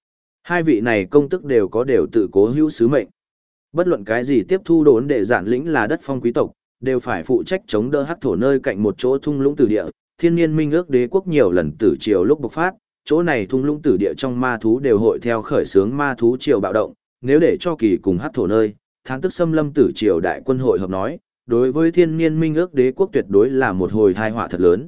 2 vị này công tước đều có đều tự cố hữu sứ mệnh. Bất luận cái gì tiếp thu đồn đệ giản lĩnh là đất phong quý tộc, đều phải phụ trách chống đỡ hắc thổ nơi cạnh một chỗ thung lũng tử địa. Thiên niên minh ước đế quốc nhiều lần tử triều lúc bộc phát, chỗ này thung lũng tử địa trong ma thú đều hội theo khởi xướng ma thú triều bạo động, nếu để cho kỳ cùng hắc thổ nơi, thán tức xâm lâm tử triều đại quân hội hợp nói, đối với thiên niên minh ước đế quốc tuyệt đối là một hồi tai họa thật lớn.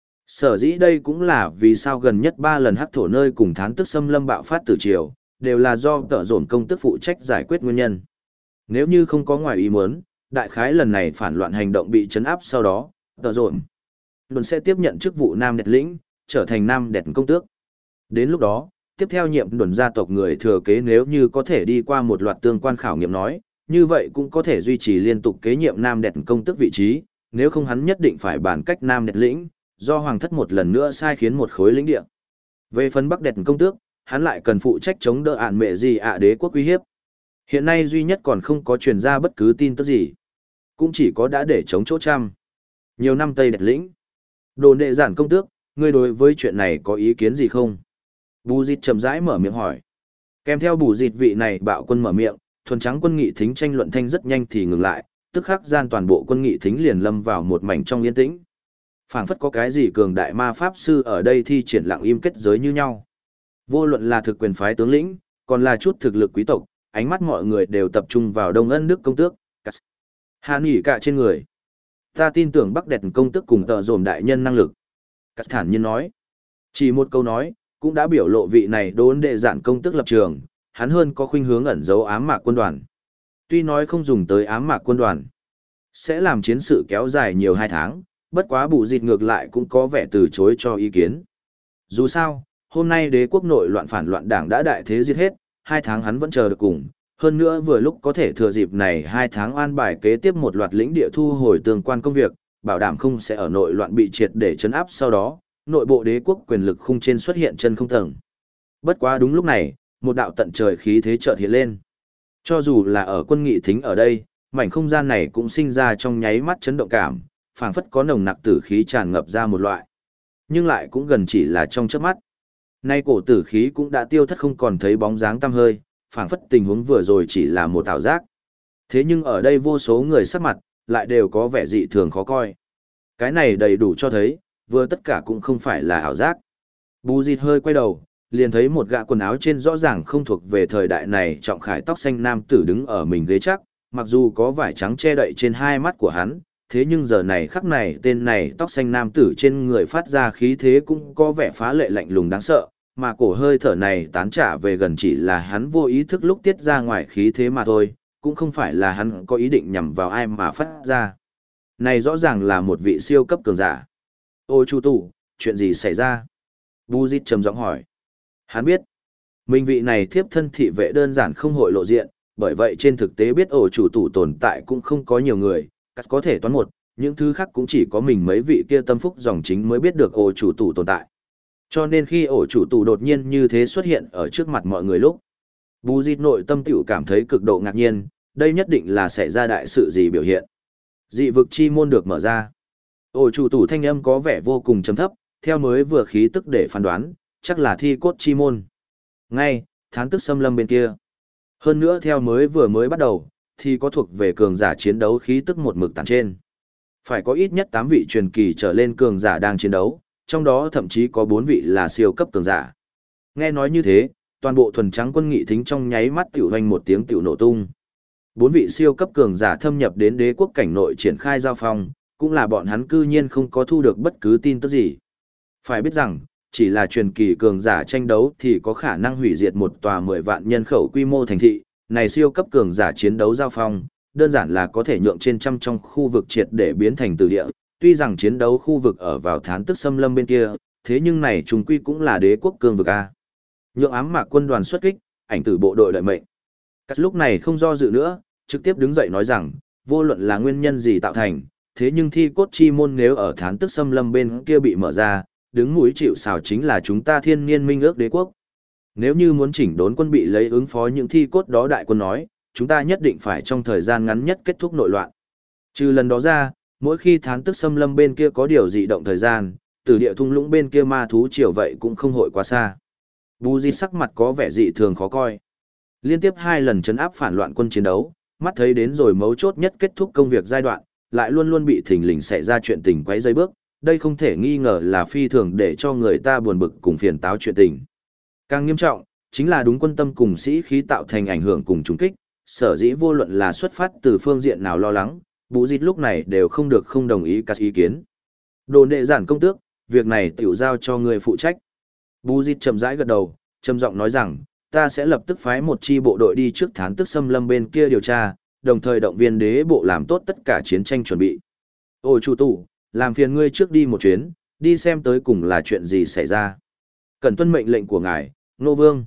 Sở dĩ đây cũng là vì sao gần nhất 3 lần hắc thổ nơi cùng thán tức xâm lâm bạo phát tử triều, đều là do tợ dồn công tức phụ trách giải quyết nguyên nhân. Nếu như không có ngoài ý muốn, đại khái lần này phản loạn hành động bị chấn áp sau đó, tợ dồn sẽ tiếp nhận chức vụ Nam Đẹp lĩnh, trở thành Nam Đẹp công tước. Đến lúc đó, tiếp theo nhiệm đồn gia tộc người thừa kế nếu như có thể đi qua một loạt tương quan khảo nghiệm nói, như vậy cũng có thể duy trì liên tục kế nhiệm Nam Đẹp công tước vị trí, nếu không hắn nhất định phải bàn cách Nam Đẹp lĩnh, do hoàng thất một lần nữa sai khiến một khối lĩnh địa. Về phần Bắc Đẹp công tước, hắn lại cần phụ trách chống đỡ ạn mẹ gì ạ đế quốc uy hiếp. Hiện nay duy nhất còn không có truyền ra bất cứ tin tức gì, cũng chỉ có đã để chống chỗ trăm. Nhiều năm Tây Đẹp lĩnh. Đồ đệ giản công tước, ngươi đối với chuyện này có ý kiến gì không? Bù Dịt chậm rãi mở miệng hỏi. Kèm theo Bù Dịt vị này bạo quân mở miệng, thuần trắng quân nghị thính tranh luận thanh rất nhanh thì ngừng lại, tức khắc gian toàn bộ quân nghị thính liền lâm vào một mảnh trong yên tĩnh. Phảng phất có cái gì cường đại ma pháp sư ở đây thi triển lặng im kết giới như nhau. Vô luận là thực quyền phái tướng lĩnh, còn là chút thực lực quý tộc, ánh mắt mọi người đều tập trung vào Đông Ân Đức công tước. Hạ nghỉ cả trên người. Ta tin tưởng Bắc Đẹp công tước cùng tợ dồn đại nhân năng lực. Cắt thản nhiên nói. Chỉ một câu nói, cũng đã biểu lộ vị này đốn đệ giản công tước lập trường, hắn hơn có khuynh hướng ẩn giấu ám mạc quân đoàn. Tuy nói không dùng tới ám mạc quân đoàn, sẽ làm chiến sự kéo dài nhiều 2 tháng, bất quá Bù Dịt ngược lại cũng có vẻ từ chối cho ý kiến. Dù sao, hôm nay đế quốc nội loạn phản loạn đảng đã đại thế giết hết, 2 tháng hắn vẫn chờ được cùng, hơn nữa vừa lúc có thể thừa dịp này 2 tháng an bài kế tiếp một loạt lĩnh địa thu hồi tương quan công việc, bảo đảm không sẽ ở nội loạn bị triệt để chấn áp sau đó, nội bộ đế quốc quyền lực khung trên xuất hiện chân không tầng. Bất quá đúng lúc này, một đạo tận trời khí thế chợt hiện lên. Cho dù là ở quân nghị thính ở đây, mảnh không gian này cũng sinh ra trong nháy mắt chấn động cảm, phảng phất có nồng nặc tử khí tràn ngập ra một loại. Nhưng lại cũng gần chỉ là trong chớp mắt. Nay cổ tử khí cũng đã tiêu thất không còn thấy bóng dáng tăm hơi, phảng phất tình huống vừa rồi chỉ là một ảo giác. Thế nhưng ở đây vô số người sắc mặt, lại đều có vẻ dị thường khó coi. Cái này đầy đủ cho thấy, vừa tất cả cũng không phải là ảo giác. Bù Dịt hơi quay đầu, liền thấy một gã quần áo trên rõ ràng không thuộc về thời đại này trọng khải tóc xanh nam tử đứng ở mình ghế chắc, mặc dù có vải trắng che đậy trên hai mắt của hắn, thế nhưng giờ này khắc này tên này tóc xanh nam tử trên người phát ra khí thế cũng có vẻ phá lệ lạnh lùng đáng sợ, mà cổ hơi thở này tán trả về gần chỉ là hắn vô ý thức lúc tiết ra ngoài khí thế mà thôi, cũng không phải là hắn có ý định nhằm vào ai mà phát ra. Này rõ ràng là một vị siêu cấp cường giả. Ôi chủ tủ, chuyện gì xảy ra? Bù Dịt trầm giọng hỏi. Hắn biết, mình vị này thiếp thân thị vệ đơn giản không hội lộ diện, bởi vậy trên thực tế biết ổ chủ tủ tồn tại cũng không có nhiều người, có thể toán một, những thứ khác cũng chỉ có mình mấy vị kia tâm phúc dòng chính mới biết được ổ chủ tủ tồn tại. Cho nên khi ổ chủ tủ đột nhiên như thế xuất hiện ở trước mặt mọi người lúc, Bù Dịt nội tâm tiểu cảm thấy cực độ ngạc nhiên, đây nhất định là xảy ra đại sự gì biểu hiện. Dị vực chi môn được mở ra. Ổ chủ tủ thanh âm có vẻ vô cùng trầm thấp, theo mới vừa khí tức để phán đoán, chắc là thi cốt chi môn. Ngay, thán tức xâm lâm bên kia. Hơn nữa theo mới bắt đầu, thì có thuộc về cường giả chiến đấu khí tức một mực tàn trên. Phải có ít nhất 8 vị truyền kỳ trở lên cường giả đang chiến đấu, trong đó thậm chí có 4 vị là siêu cấp cường giả. Nghe nói như thế, toàn bộ thuần trắng quân nghị thính trong nháy mắt tiểu hoành một tiếng tiểu nổ tung. 4 vị siêu cấp cường giả thâm nhập đến đế quốc cảnh nội triển khai giao phong, cũng là bọn hắn cư nhiên không có thu được bất cứ tin tức gì. Phải biết rằng, chỉ là truyền kỳ cường giả tranh đấu thì có khả năng hủy diệt một tòa 10 vạn nhân khẩu quy mô thành thị, này siêu cấp cường giả chiến đấu giao phong, đơn giản là có thể nhượng trên trăm trong khu vực triệt để biến thành tử địa, tuy rằng chiến đấu khu vực ở vào thán tức xâm lâm bên kia, thế nhưng này trùng quy cũng là đế quốc cương vực A. Nhượng ám mạc quân đoàn xuất kích, ảnh tử bộ đội đợi mệnh. Cắt lúc này không do dự nữa, trực tiếp đứng dậy nói rằng, vô luận là nguyên nhân gì tạo thành, thế nhưng thi cốt chi môn nếu ở thán tức xâm lâm bên kia bị mở ra, đứng mũi chịu sào chính là chúng ta thiên niên minh ước đế quốc. Nếu như muốn chỉnh đốn quân bị lấy ứng phó những thi cốt đó đại quân nói, chúng ta nhất định phải trong thời gian ngắn nhất kết thúc nội loạn. Trừ lần đó ra, mỗi khi thán tức xâm lâm bên kia có điều dị động thời gian, từ địa thung lũng bên kia ma thú triều vậy cũng không hội quá xa. Bù Dịt sắc mặt có vẻ dị thường khó coi. Liên tiếp 2 lần trấn áp phản loạn quân chiến đấu, mắt thấy đến rồi mấu chốt nhất kết thúc công việc giai đoạn, lại luôn luôn bị thình lình xảy ra chuyện tình quấy rầy bước, đây không thể nghi ngờ là phi thường để cho người ta buồn bực cùng phiền táo chuyện tình. Càng nghiêm trọng, chính là đúng quân tâm cùng sĩ khí tạo thành ảnh hưởng cùng trùng kích, sở dĩ vô luận là xuất phát từ phương diện nào lo lắng, Bù Dịt lúc này đều không được không đồng ý các ý kiến. Đồ đệ giản công tước, việc này tiểu giao cho người phụ trách. Bù Dịt chậm rãi gật đầu, trầm giọng nói rằng, ta sẽ lập tức phái một chi bộ đội đi trước thán tức xâm lâm bên kia điều tra, đồng thời động viên đế bộ làm tốt tất cả chiến tranh chuẩn bị. Ôi chủ tủ, làm phiền ngươi trước đi một chuyến, đi xem tới cùng là chuyện gì xảy ra. Cần tuân mệnh lệnh của ngài, Nô Vương.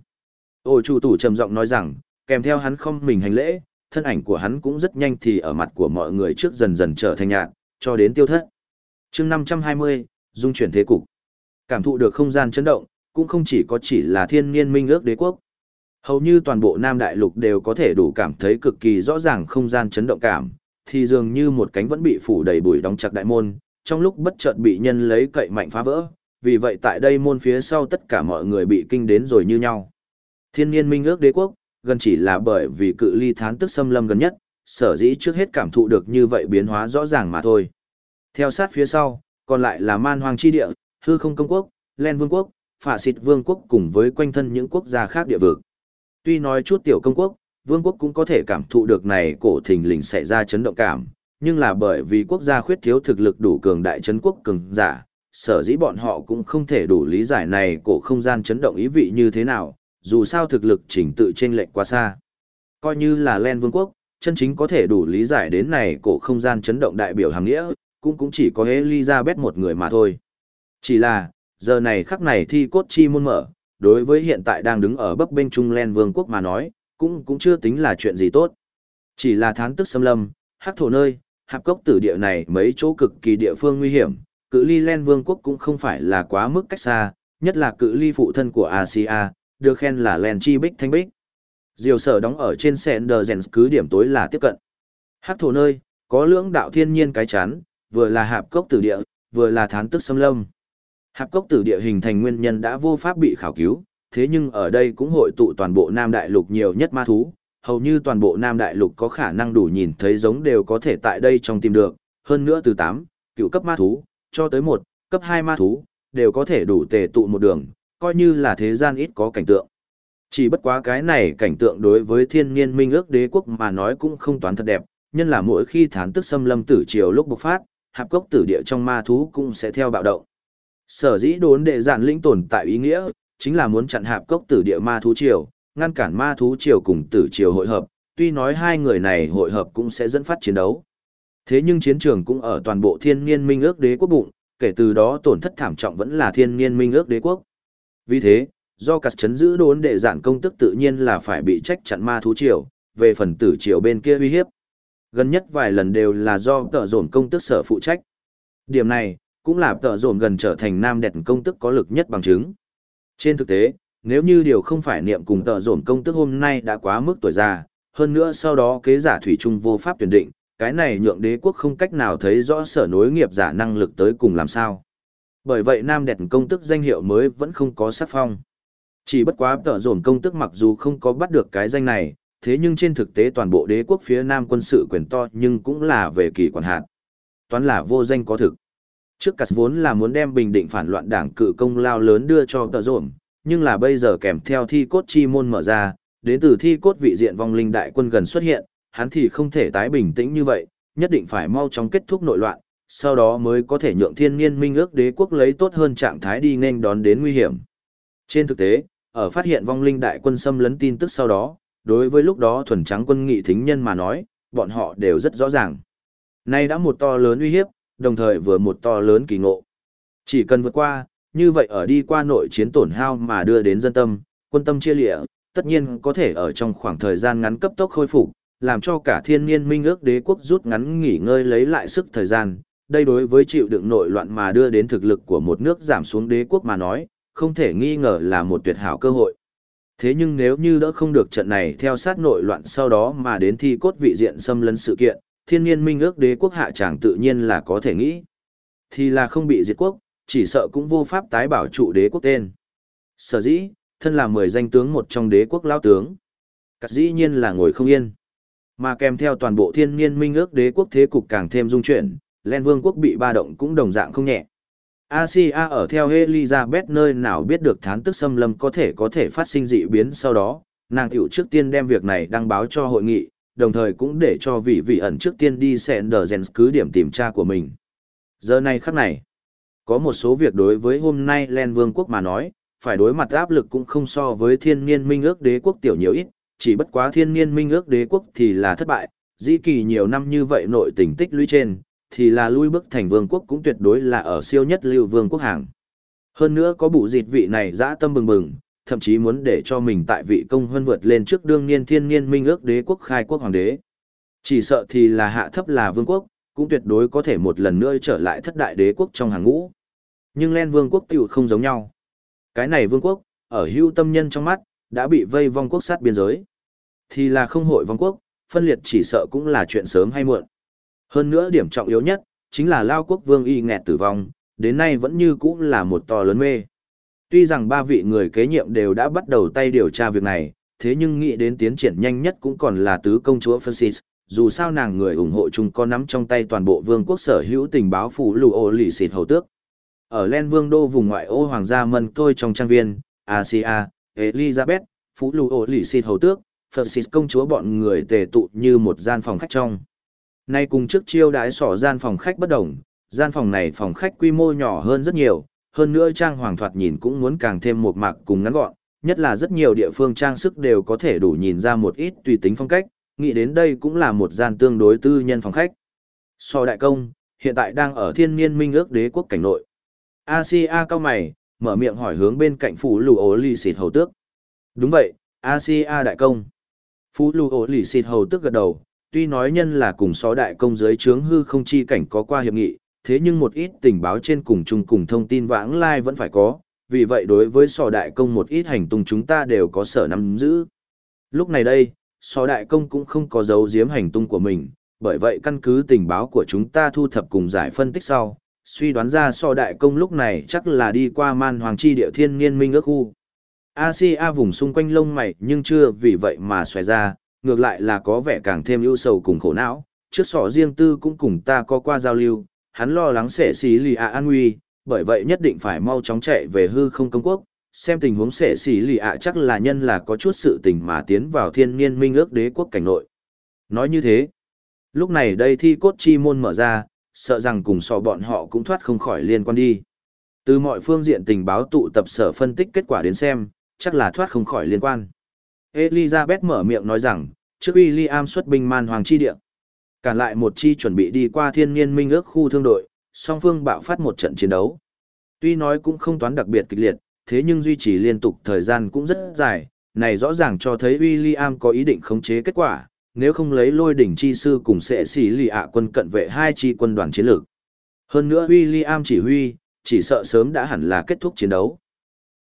Ổ chủ tủ trầm giọng nói rằng, kèm theo hắn không mình hành lễ, thân ảnh của hắn cũng rất nhanh thì ở mặt của mọi người trước dần dần trở thành nhạt, cho đến tiêu thất. Chương 520, dung chuyển thế cục. Cảm thụ được không gian chấn động, cũng không chỉ là thiên niên minh ước đế quốc. Hầu như toàn bộ Nam Đại Lục đều có thể đủ cảm thấy cực kỳ rõ ràng không gian chấn động cảm, thì dường như một cánh vẫn bị phủ đầy bụi đóng chặt đại môn, trong lúc bất chợt bị nhân lấy cậy mạnh phá vỡ, vì vậy tại đây môn phía sau tất cả mọi người bị kinh đến rồi như nhau. Thiên niên minh ước đế quốc, gần chỉ là bởi vì cự ly thán tức xâm lâm gần nhất, sở dĩ trước hết cảm thụ được như vậy biến hóa rõ ràng mà thôi. Theo sát phía sau, còn lại là man hoang chi địa, hư không công quốc, len vương quốc, phạ xịt vương quốc cùng với quanh thân những quốc gia khác địa vực. Tuy nói chút tiểu công quốc, vương quốc cũng có thể cảm thụ được này cổ thình lình xảy ra chấn động cảm, nhưng là bởi vì quốc gia khuyết thiếu thực lực đủ cường đại chấn quốc cường giả, sở dĩ bọn họ cũng không thể đủ lý giải này cổ không gian chấn động ý vị như thế nào, dù sao thực lực chỉnh tự chênh lệch quá xa. Coi như là Len Vương quốc, chân chính có thể đủ lý giải đến này cổ không gian chấn động đại biểu hàng nghĩa, cũng chỉ có Elizabeth một người mà thôi. Chỉ là, giờ này khắc này thi cốt chi môn mở, đối với hiện tại đang đứng ở bấp bênh trung Len Vương quốc mà nói, cũng chưa tính là chuyện gì tốt. Chỉ là thán tức xâm lâm, hắc thổ nơi, hạp cốc tử địa này mấy chỗ cực kỳ địa phương nguy hiểm, cự ly Len Vương quốc cũng không phải là quá mức cách xa, nhất là cự ly phụ thân của Asia, được khen là Len chi bích thanh bích. Diều sở đóng ở trên Sendergens cứ điểm tối là tiếp cận. Hắc thổ nơi, có lưỡng đạo thiên nhiên cái chắn, vừa là hạp cốc tử địa, vừa là thán tức xâm lâm. Hạp cốc tử địa hình thành nguyên nhân đã vô pháp bị khảo cứu, thế nhưng ở đây cũng hội tụ toàn bộ Nam Đại Lục nhiều nhất ma thú, hầu như toàn bộ Nam Đại Lục có khả năng đủ nhìn thấy giống đều có thể tại đây trong tìm được, hơn nữa từ 8, cựu cấp ma thú, cho tới 1, cấp 2 ma thú, đều có thể đủ tề tụ một đường, coi như là thế gian ít có cảnh tượng. Chỉ bất quá cái này cảnh tượng đối với thiên niên minh ước đế quốc mà nói cũng không toán thật đẹp, nhân là mỗi khi thán tức xâm lâm tử triều lúc bộc phát, hạp cốc tử địa trong ma thú cũng sẽ theo bạo động. Sở dĩ đốn đệ giản lĩnh tồn tại ý nghĩa, chính là muốn chặn hạp cốc tử địa ma thú triều, ngăn cản ma thú triều cùng tử triều hội hợp, tuy nói hai người này hội hợp cũng sẽ dẫn phát chiến đấu. Thế nhưng chiến trường cũng ở toàn bộ thiên niên minh ước đế quốc bụng, kể từ đó tổn thất thảm trọng vẫn là thiên niên minh ước đế quốc. Vì thế, do cắt chấn giữ đốn đệ giản công tức tự nhiên là phải bị trách chặn ma thú triều, về phần tử triều bên kia uy hiếp. Gần nhất vài lần đều là do tợ dồn công tức sở phụ trách. Điểm này, cũng là tợ dồn gần trở thành nam đẹp công tức có lực nhất bằng chứng. Trên thực tế, nếu như điều không phải niệm cùng tợ dồn công tức hôm nay đã quá mức tuổi già, hơn nữa sau đó kế giả thủy trung vô pháp tuyển định, cái này nhượng đế quốc không cách nào thấy rõ sở nối nghiệp giả năng lực tới cùng làm sao. Bởi vậy nam đẹp công tức danh hiệu mới vẫn không có sắc phong. Chỉ bất quá tợ dồn công tức mặc dù không có bắt được cái danh này, thế nhưng trên thực tế toàn bộ đế quốc phía nam quân sự quyền to nhưng cũng là về kỳ quản hạt. Toán là vô danh có thực. Trước cả vốn là muốn đem bình định phản loạn đảng cự công lao lớn đưa cho tợ dồn, nhưng là bây giờ kèm theo thi cốt chi môn mở ra, đến từ thi cốt vị diện vong linh đại quân gần xuất hiện, hắn thì không thể tái bình tĩnh như vậy, nhất định phải mau chóng kết thúc nội loạn, sau đó mới có thể nhượng thiên niên minh ước đế quốc lấy tốt hơn trạng thái đi nên đón đến nguy hiểm. Trên thực tế, ở phát hiện vong linh đại quân xâm lấn tin tức sau đó, đối với lúc đó thuần trắng quân nghị thính nhân mà nói, bọn họ đều rất rõ ràng. Nay đã một to lớn uy hiếp, đồng thời vừa một to lớn kỳ ngộ. Chỉ cần vượt qua, như vậy ở đi qua nội chiến tổn hao mà đưa đến dân tâm, quân tâm chia lịa, tất nhiên có thể ở trong khoảng thời gian ngắn cấp tốc khôi phục, làm cho cả thiên niên minh ước đế quốc rút ngắn nghỉ ngơi lấy lại sức thời gian. Đây đối với chịu đựng nội loạn mà đưa đến thực lực của một nước giảm xuống đế quốc mà nói, không thể nghi ngờ là một tuyệt hảo cơ hội. Thế nhưng nếu như đỡ không được trận này theo sát nội loạn sau đó mà đến thi cốt vị diện xâm lấn sự kiện, thiên niên minh ước đế quốc hạ tràng tự nhiên là có thể nghĩ. Thì là không bị diệt quốc, chỉ sợ cũng vô pháp tái bảo trụ đế quốc tên. Sở dĩ, thân là 10 danh tướng một trong đế quốc lao tướng. Cắt dĩ nhiên là ngồi không yên. Mà kèm theo toàn bộ thiên niên minh ước đế quốc thế cục càng thêm dung chuyển, Len Vương quốc bị ba động cũng đồng dạng không nhẹ. Asia ở theo Elizabeth nơi nào biết được thán tức xâm lâm có thể phát sinh dị biến sau đó, nàng tiểu trước tiên đem việc này đăng báo cho hội nghị, đồng thời cũng để cho vị ẩn trước tiên đi Sendergens cứ điểm tìm tra của mình. Giờ này khắc này, có một số việc đối với hôm nay Len Vương quốc mà nói, phải đối mặt áp lực cũng không so với thiên niên minh ước đế quốc tiểu nhiều ít, chỉ bất quá thiên niên minh ước đế quốc thì là thất bại, dĩ kỳ nhiều năm như vậy nội tình tích lũy trên, thì là lui bước thành vương quốc cũng tuyệt đối là ở siêu nhất lưu vương quốc hàng. Hơn nữa có bụ dịt vị này dã tâm bừng bừng, thậm chí muốn để cho mình tại vị công hơn vượt lên trước đương niên thiên niên minh ước đế quốc khai quốc hoàng đế. Chỉ sợ thì là hạ thấp là vương quốc, cũng tuyệt đối có thể một lần nữa trở lại thất đại đế quốc trong hàng ngũ. Nhưng Len vương quốc tiểu không giống nhau. Cái này vương quốc, ở hưu tâm nhân trong mắt, đã bị vây vong quốc sát biên giới. Thì là không hội vong quốc, phân liệt chỉ sợ cũng là chuyện sớm hay muộn. Hơn nữa điểm trọng yếu nhất, chính là Lao quốc vương y nghẹt tử vong, đến nay vẫn như cũ là một to lớn mê. Tuy rằng ba vị người kế nhiệm đều đã bắt đầu tay điều tra việc này, thế nhưng nghĩ đến tiến triển nhanh nhất cũng còn là tứ công chúa Francis, dù sao nàng người ủng hộ chung có nắm trong tay toàn bộ vương quốc sở hữu tình báo phủ lù ô lì xịt hầu tước. Ở Len Vương đô vùng ngoại ô hoàng gia mân tôi trong trang viên, Asia, Elizabeth, phủ lù ô lì xịt hầu tước, Francis công chúa bọn người tề tụ như một gian phòng khách trong. Nay cùng trước chiêu đãi sỏ gian phòng khách bất đồng, gian phòng này phòng khách quy mô nhỏ hơn rất nhiều, hơn nữa trang hoàng thoạt nhìn cũng muốn càng thêm một mạc cùng ngắn gọn, nhất là rất nhiều địa phương trang sức đều có thể đủ nhìn ra một ít tùy tính phong cách, nghĩ đến đây cũng là một gian tương đối tư nhân phòng khách. So đại công, hiện tại đang ở thiên niên minh ước đế quốc cảnh nội. Asia cao mày, mở miệng hỏi hướng bên cạnh phủ lù ố lì xịt hầu tước. Đúng vậy, Asia đại công. Phủ lù ố lì xịt hầu tước gật đầu, tuy nói nhân là cùng so đại công dưới trướng hư không chi cảnh có qua hiệp nghị, thế nhưng một ít tình báo trên cùng chung cùng thông tin vãng lai vẫn phải có, vì vậy đối với sò đại công một ít hành tung chúng ta đều có sở nắm giữ. Lúc này đây, sò đại công cũng không có giấu giếm hành tung của mình, bởi vậy căn cứ tình báo của chúng ta thu thập cùng giải phân tích sau, suy đoán ra sò đại công lúc này chắc là đi qua man hoàng chi địa thiên niên minh ước khu. Asia vùng xung quanh lông mày nhưng chưa vì vậy mà xoay ra, ngược lại là có vẻ càng thêm ưu sầu cùng khổ não, trước sọ riêng tư cũng cùng ta có qua giao lưu, hắn lo lắng sẽ xí lì ạ an nguy, bởi vậy nhất định phải mau chóng chạy về hư không công quốc, xem tình huống sẽ xí lì ạ chắc là nhân là có chút sự tình mà tiến vào thiên niên minh ước đế quốc cảnh nội. Nói như thế, lúc này đây thi cốt chi môn mở ra, sợ rằng cùng sọ bọn họ cũng thoát không khỏi liên quan đi. Từ mọi phương diện tình báo tụ tập sở phân tích kết quả đến xem, chắc là thoát không khỏi liên quan. Elizabeth mở miệng nói rằng, trước William xuất binh man hoàng chi địa, cản lại một chi chuẩn bị đi qua thiên niên minh ước khu thương đội, song phương bạo phát một trận chiến đấu. Tuy nói cũng không toán đặc biệt kịch liệt, thế nhưng duy trì liên tục thời gian cũng rất dài, này rõ ràng cho thấy William có ý định khống chế kết quả, nếu không lấy lôi đỉnh chi sư cùng sẽ xỉ lì ạ quân cận vệ hai chi quân đoàn chiến lược. Hơn nữa William chỉ huy, chỉ sợ sớm đã hẳn là kết thúc chiến đấu.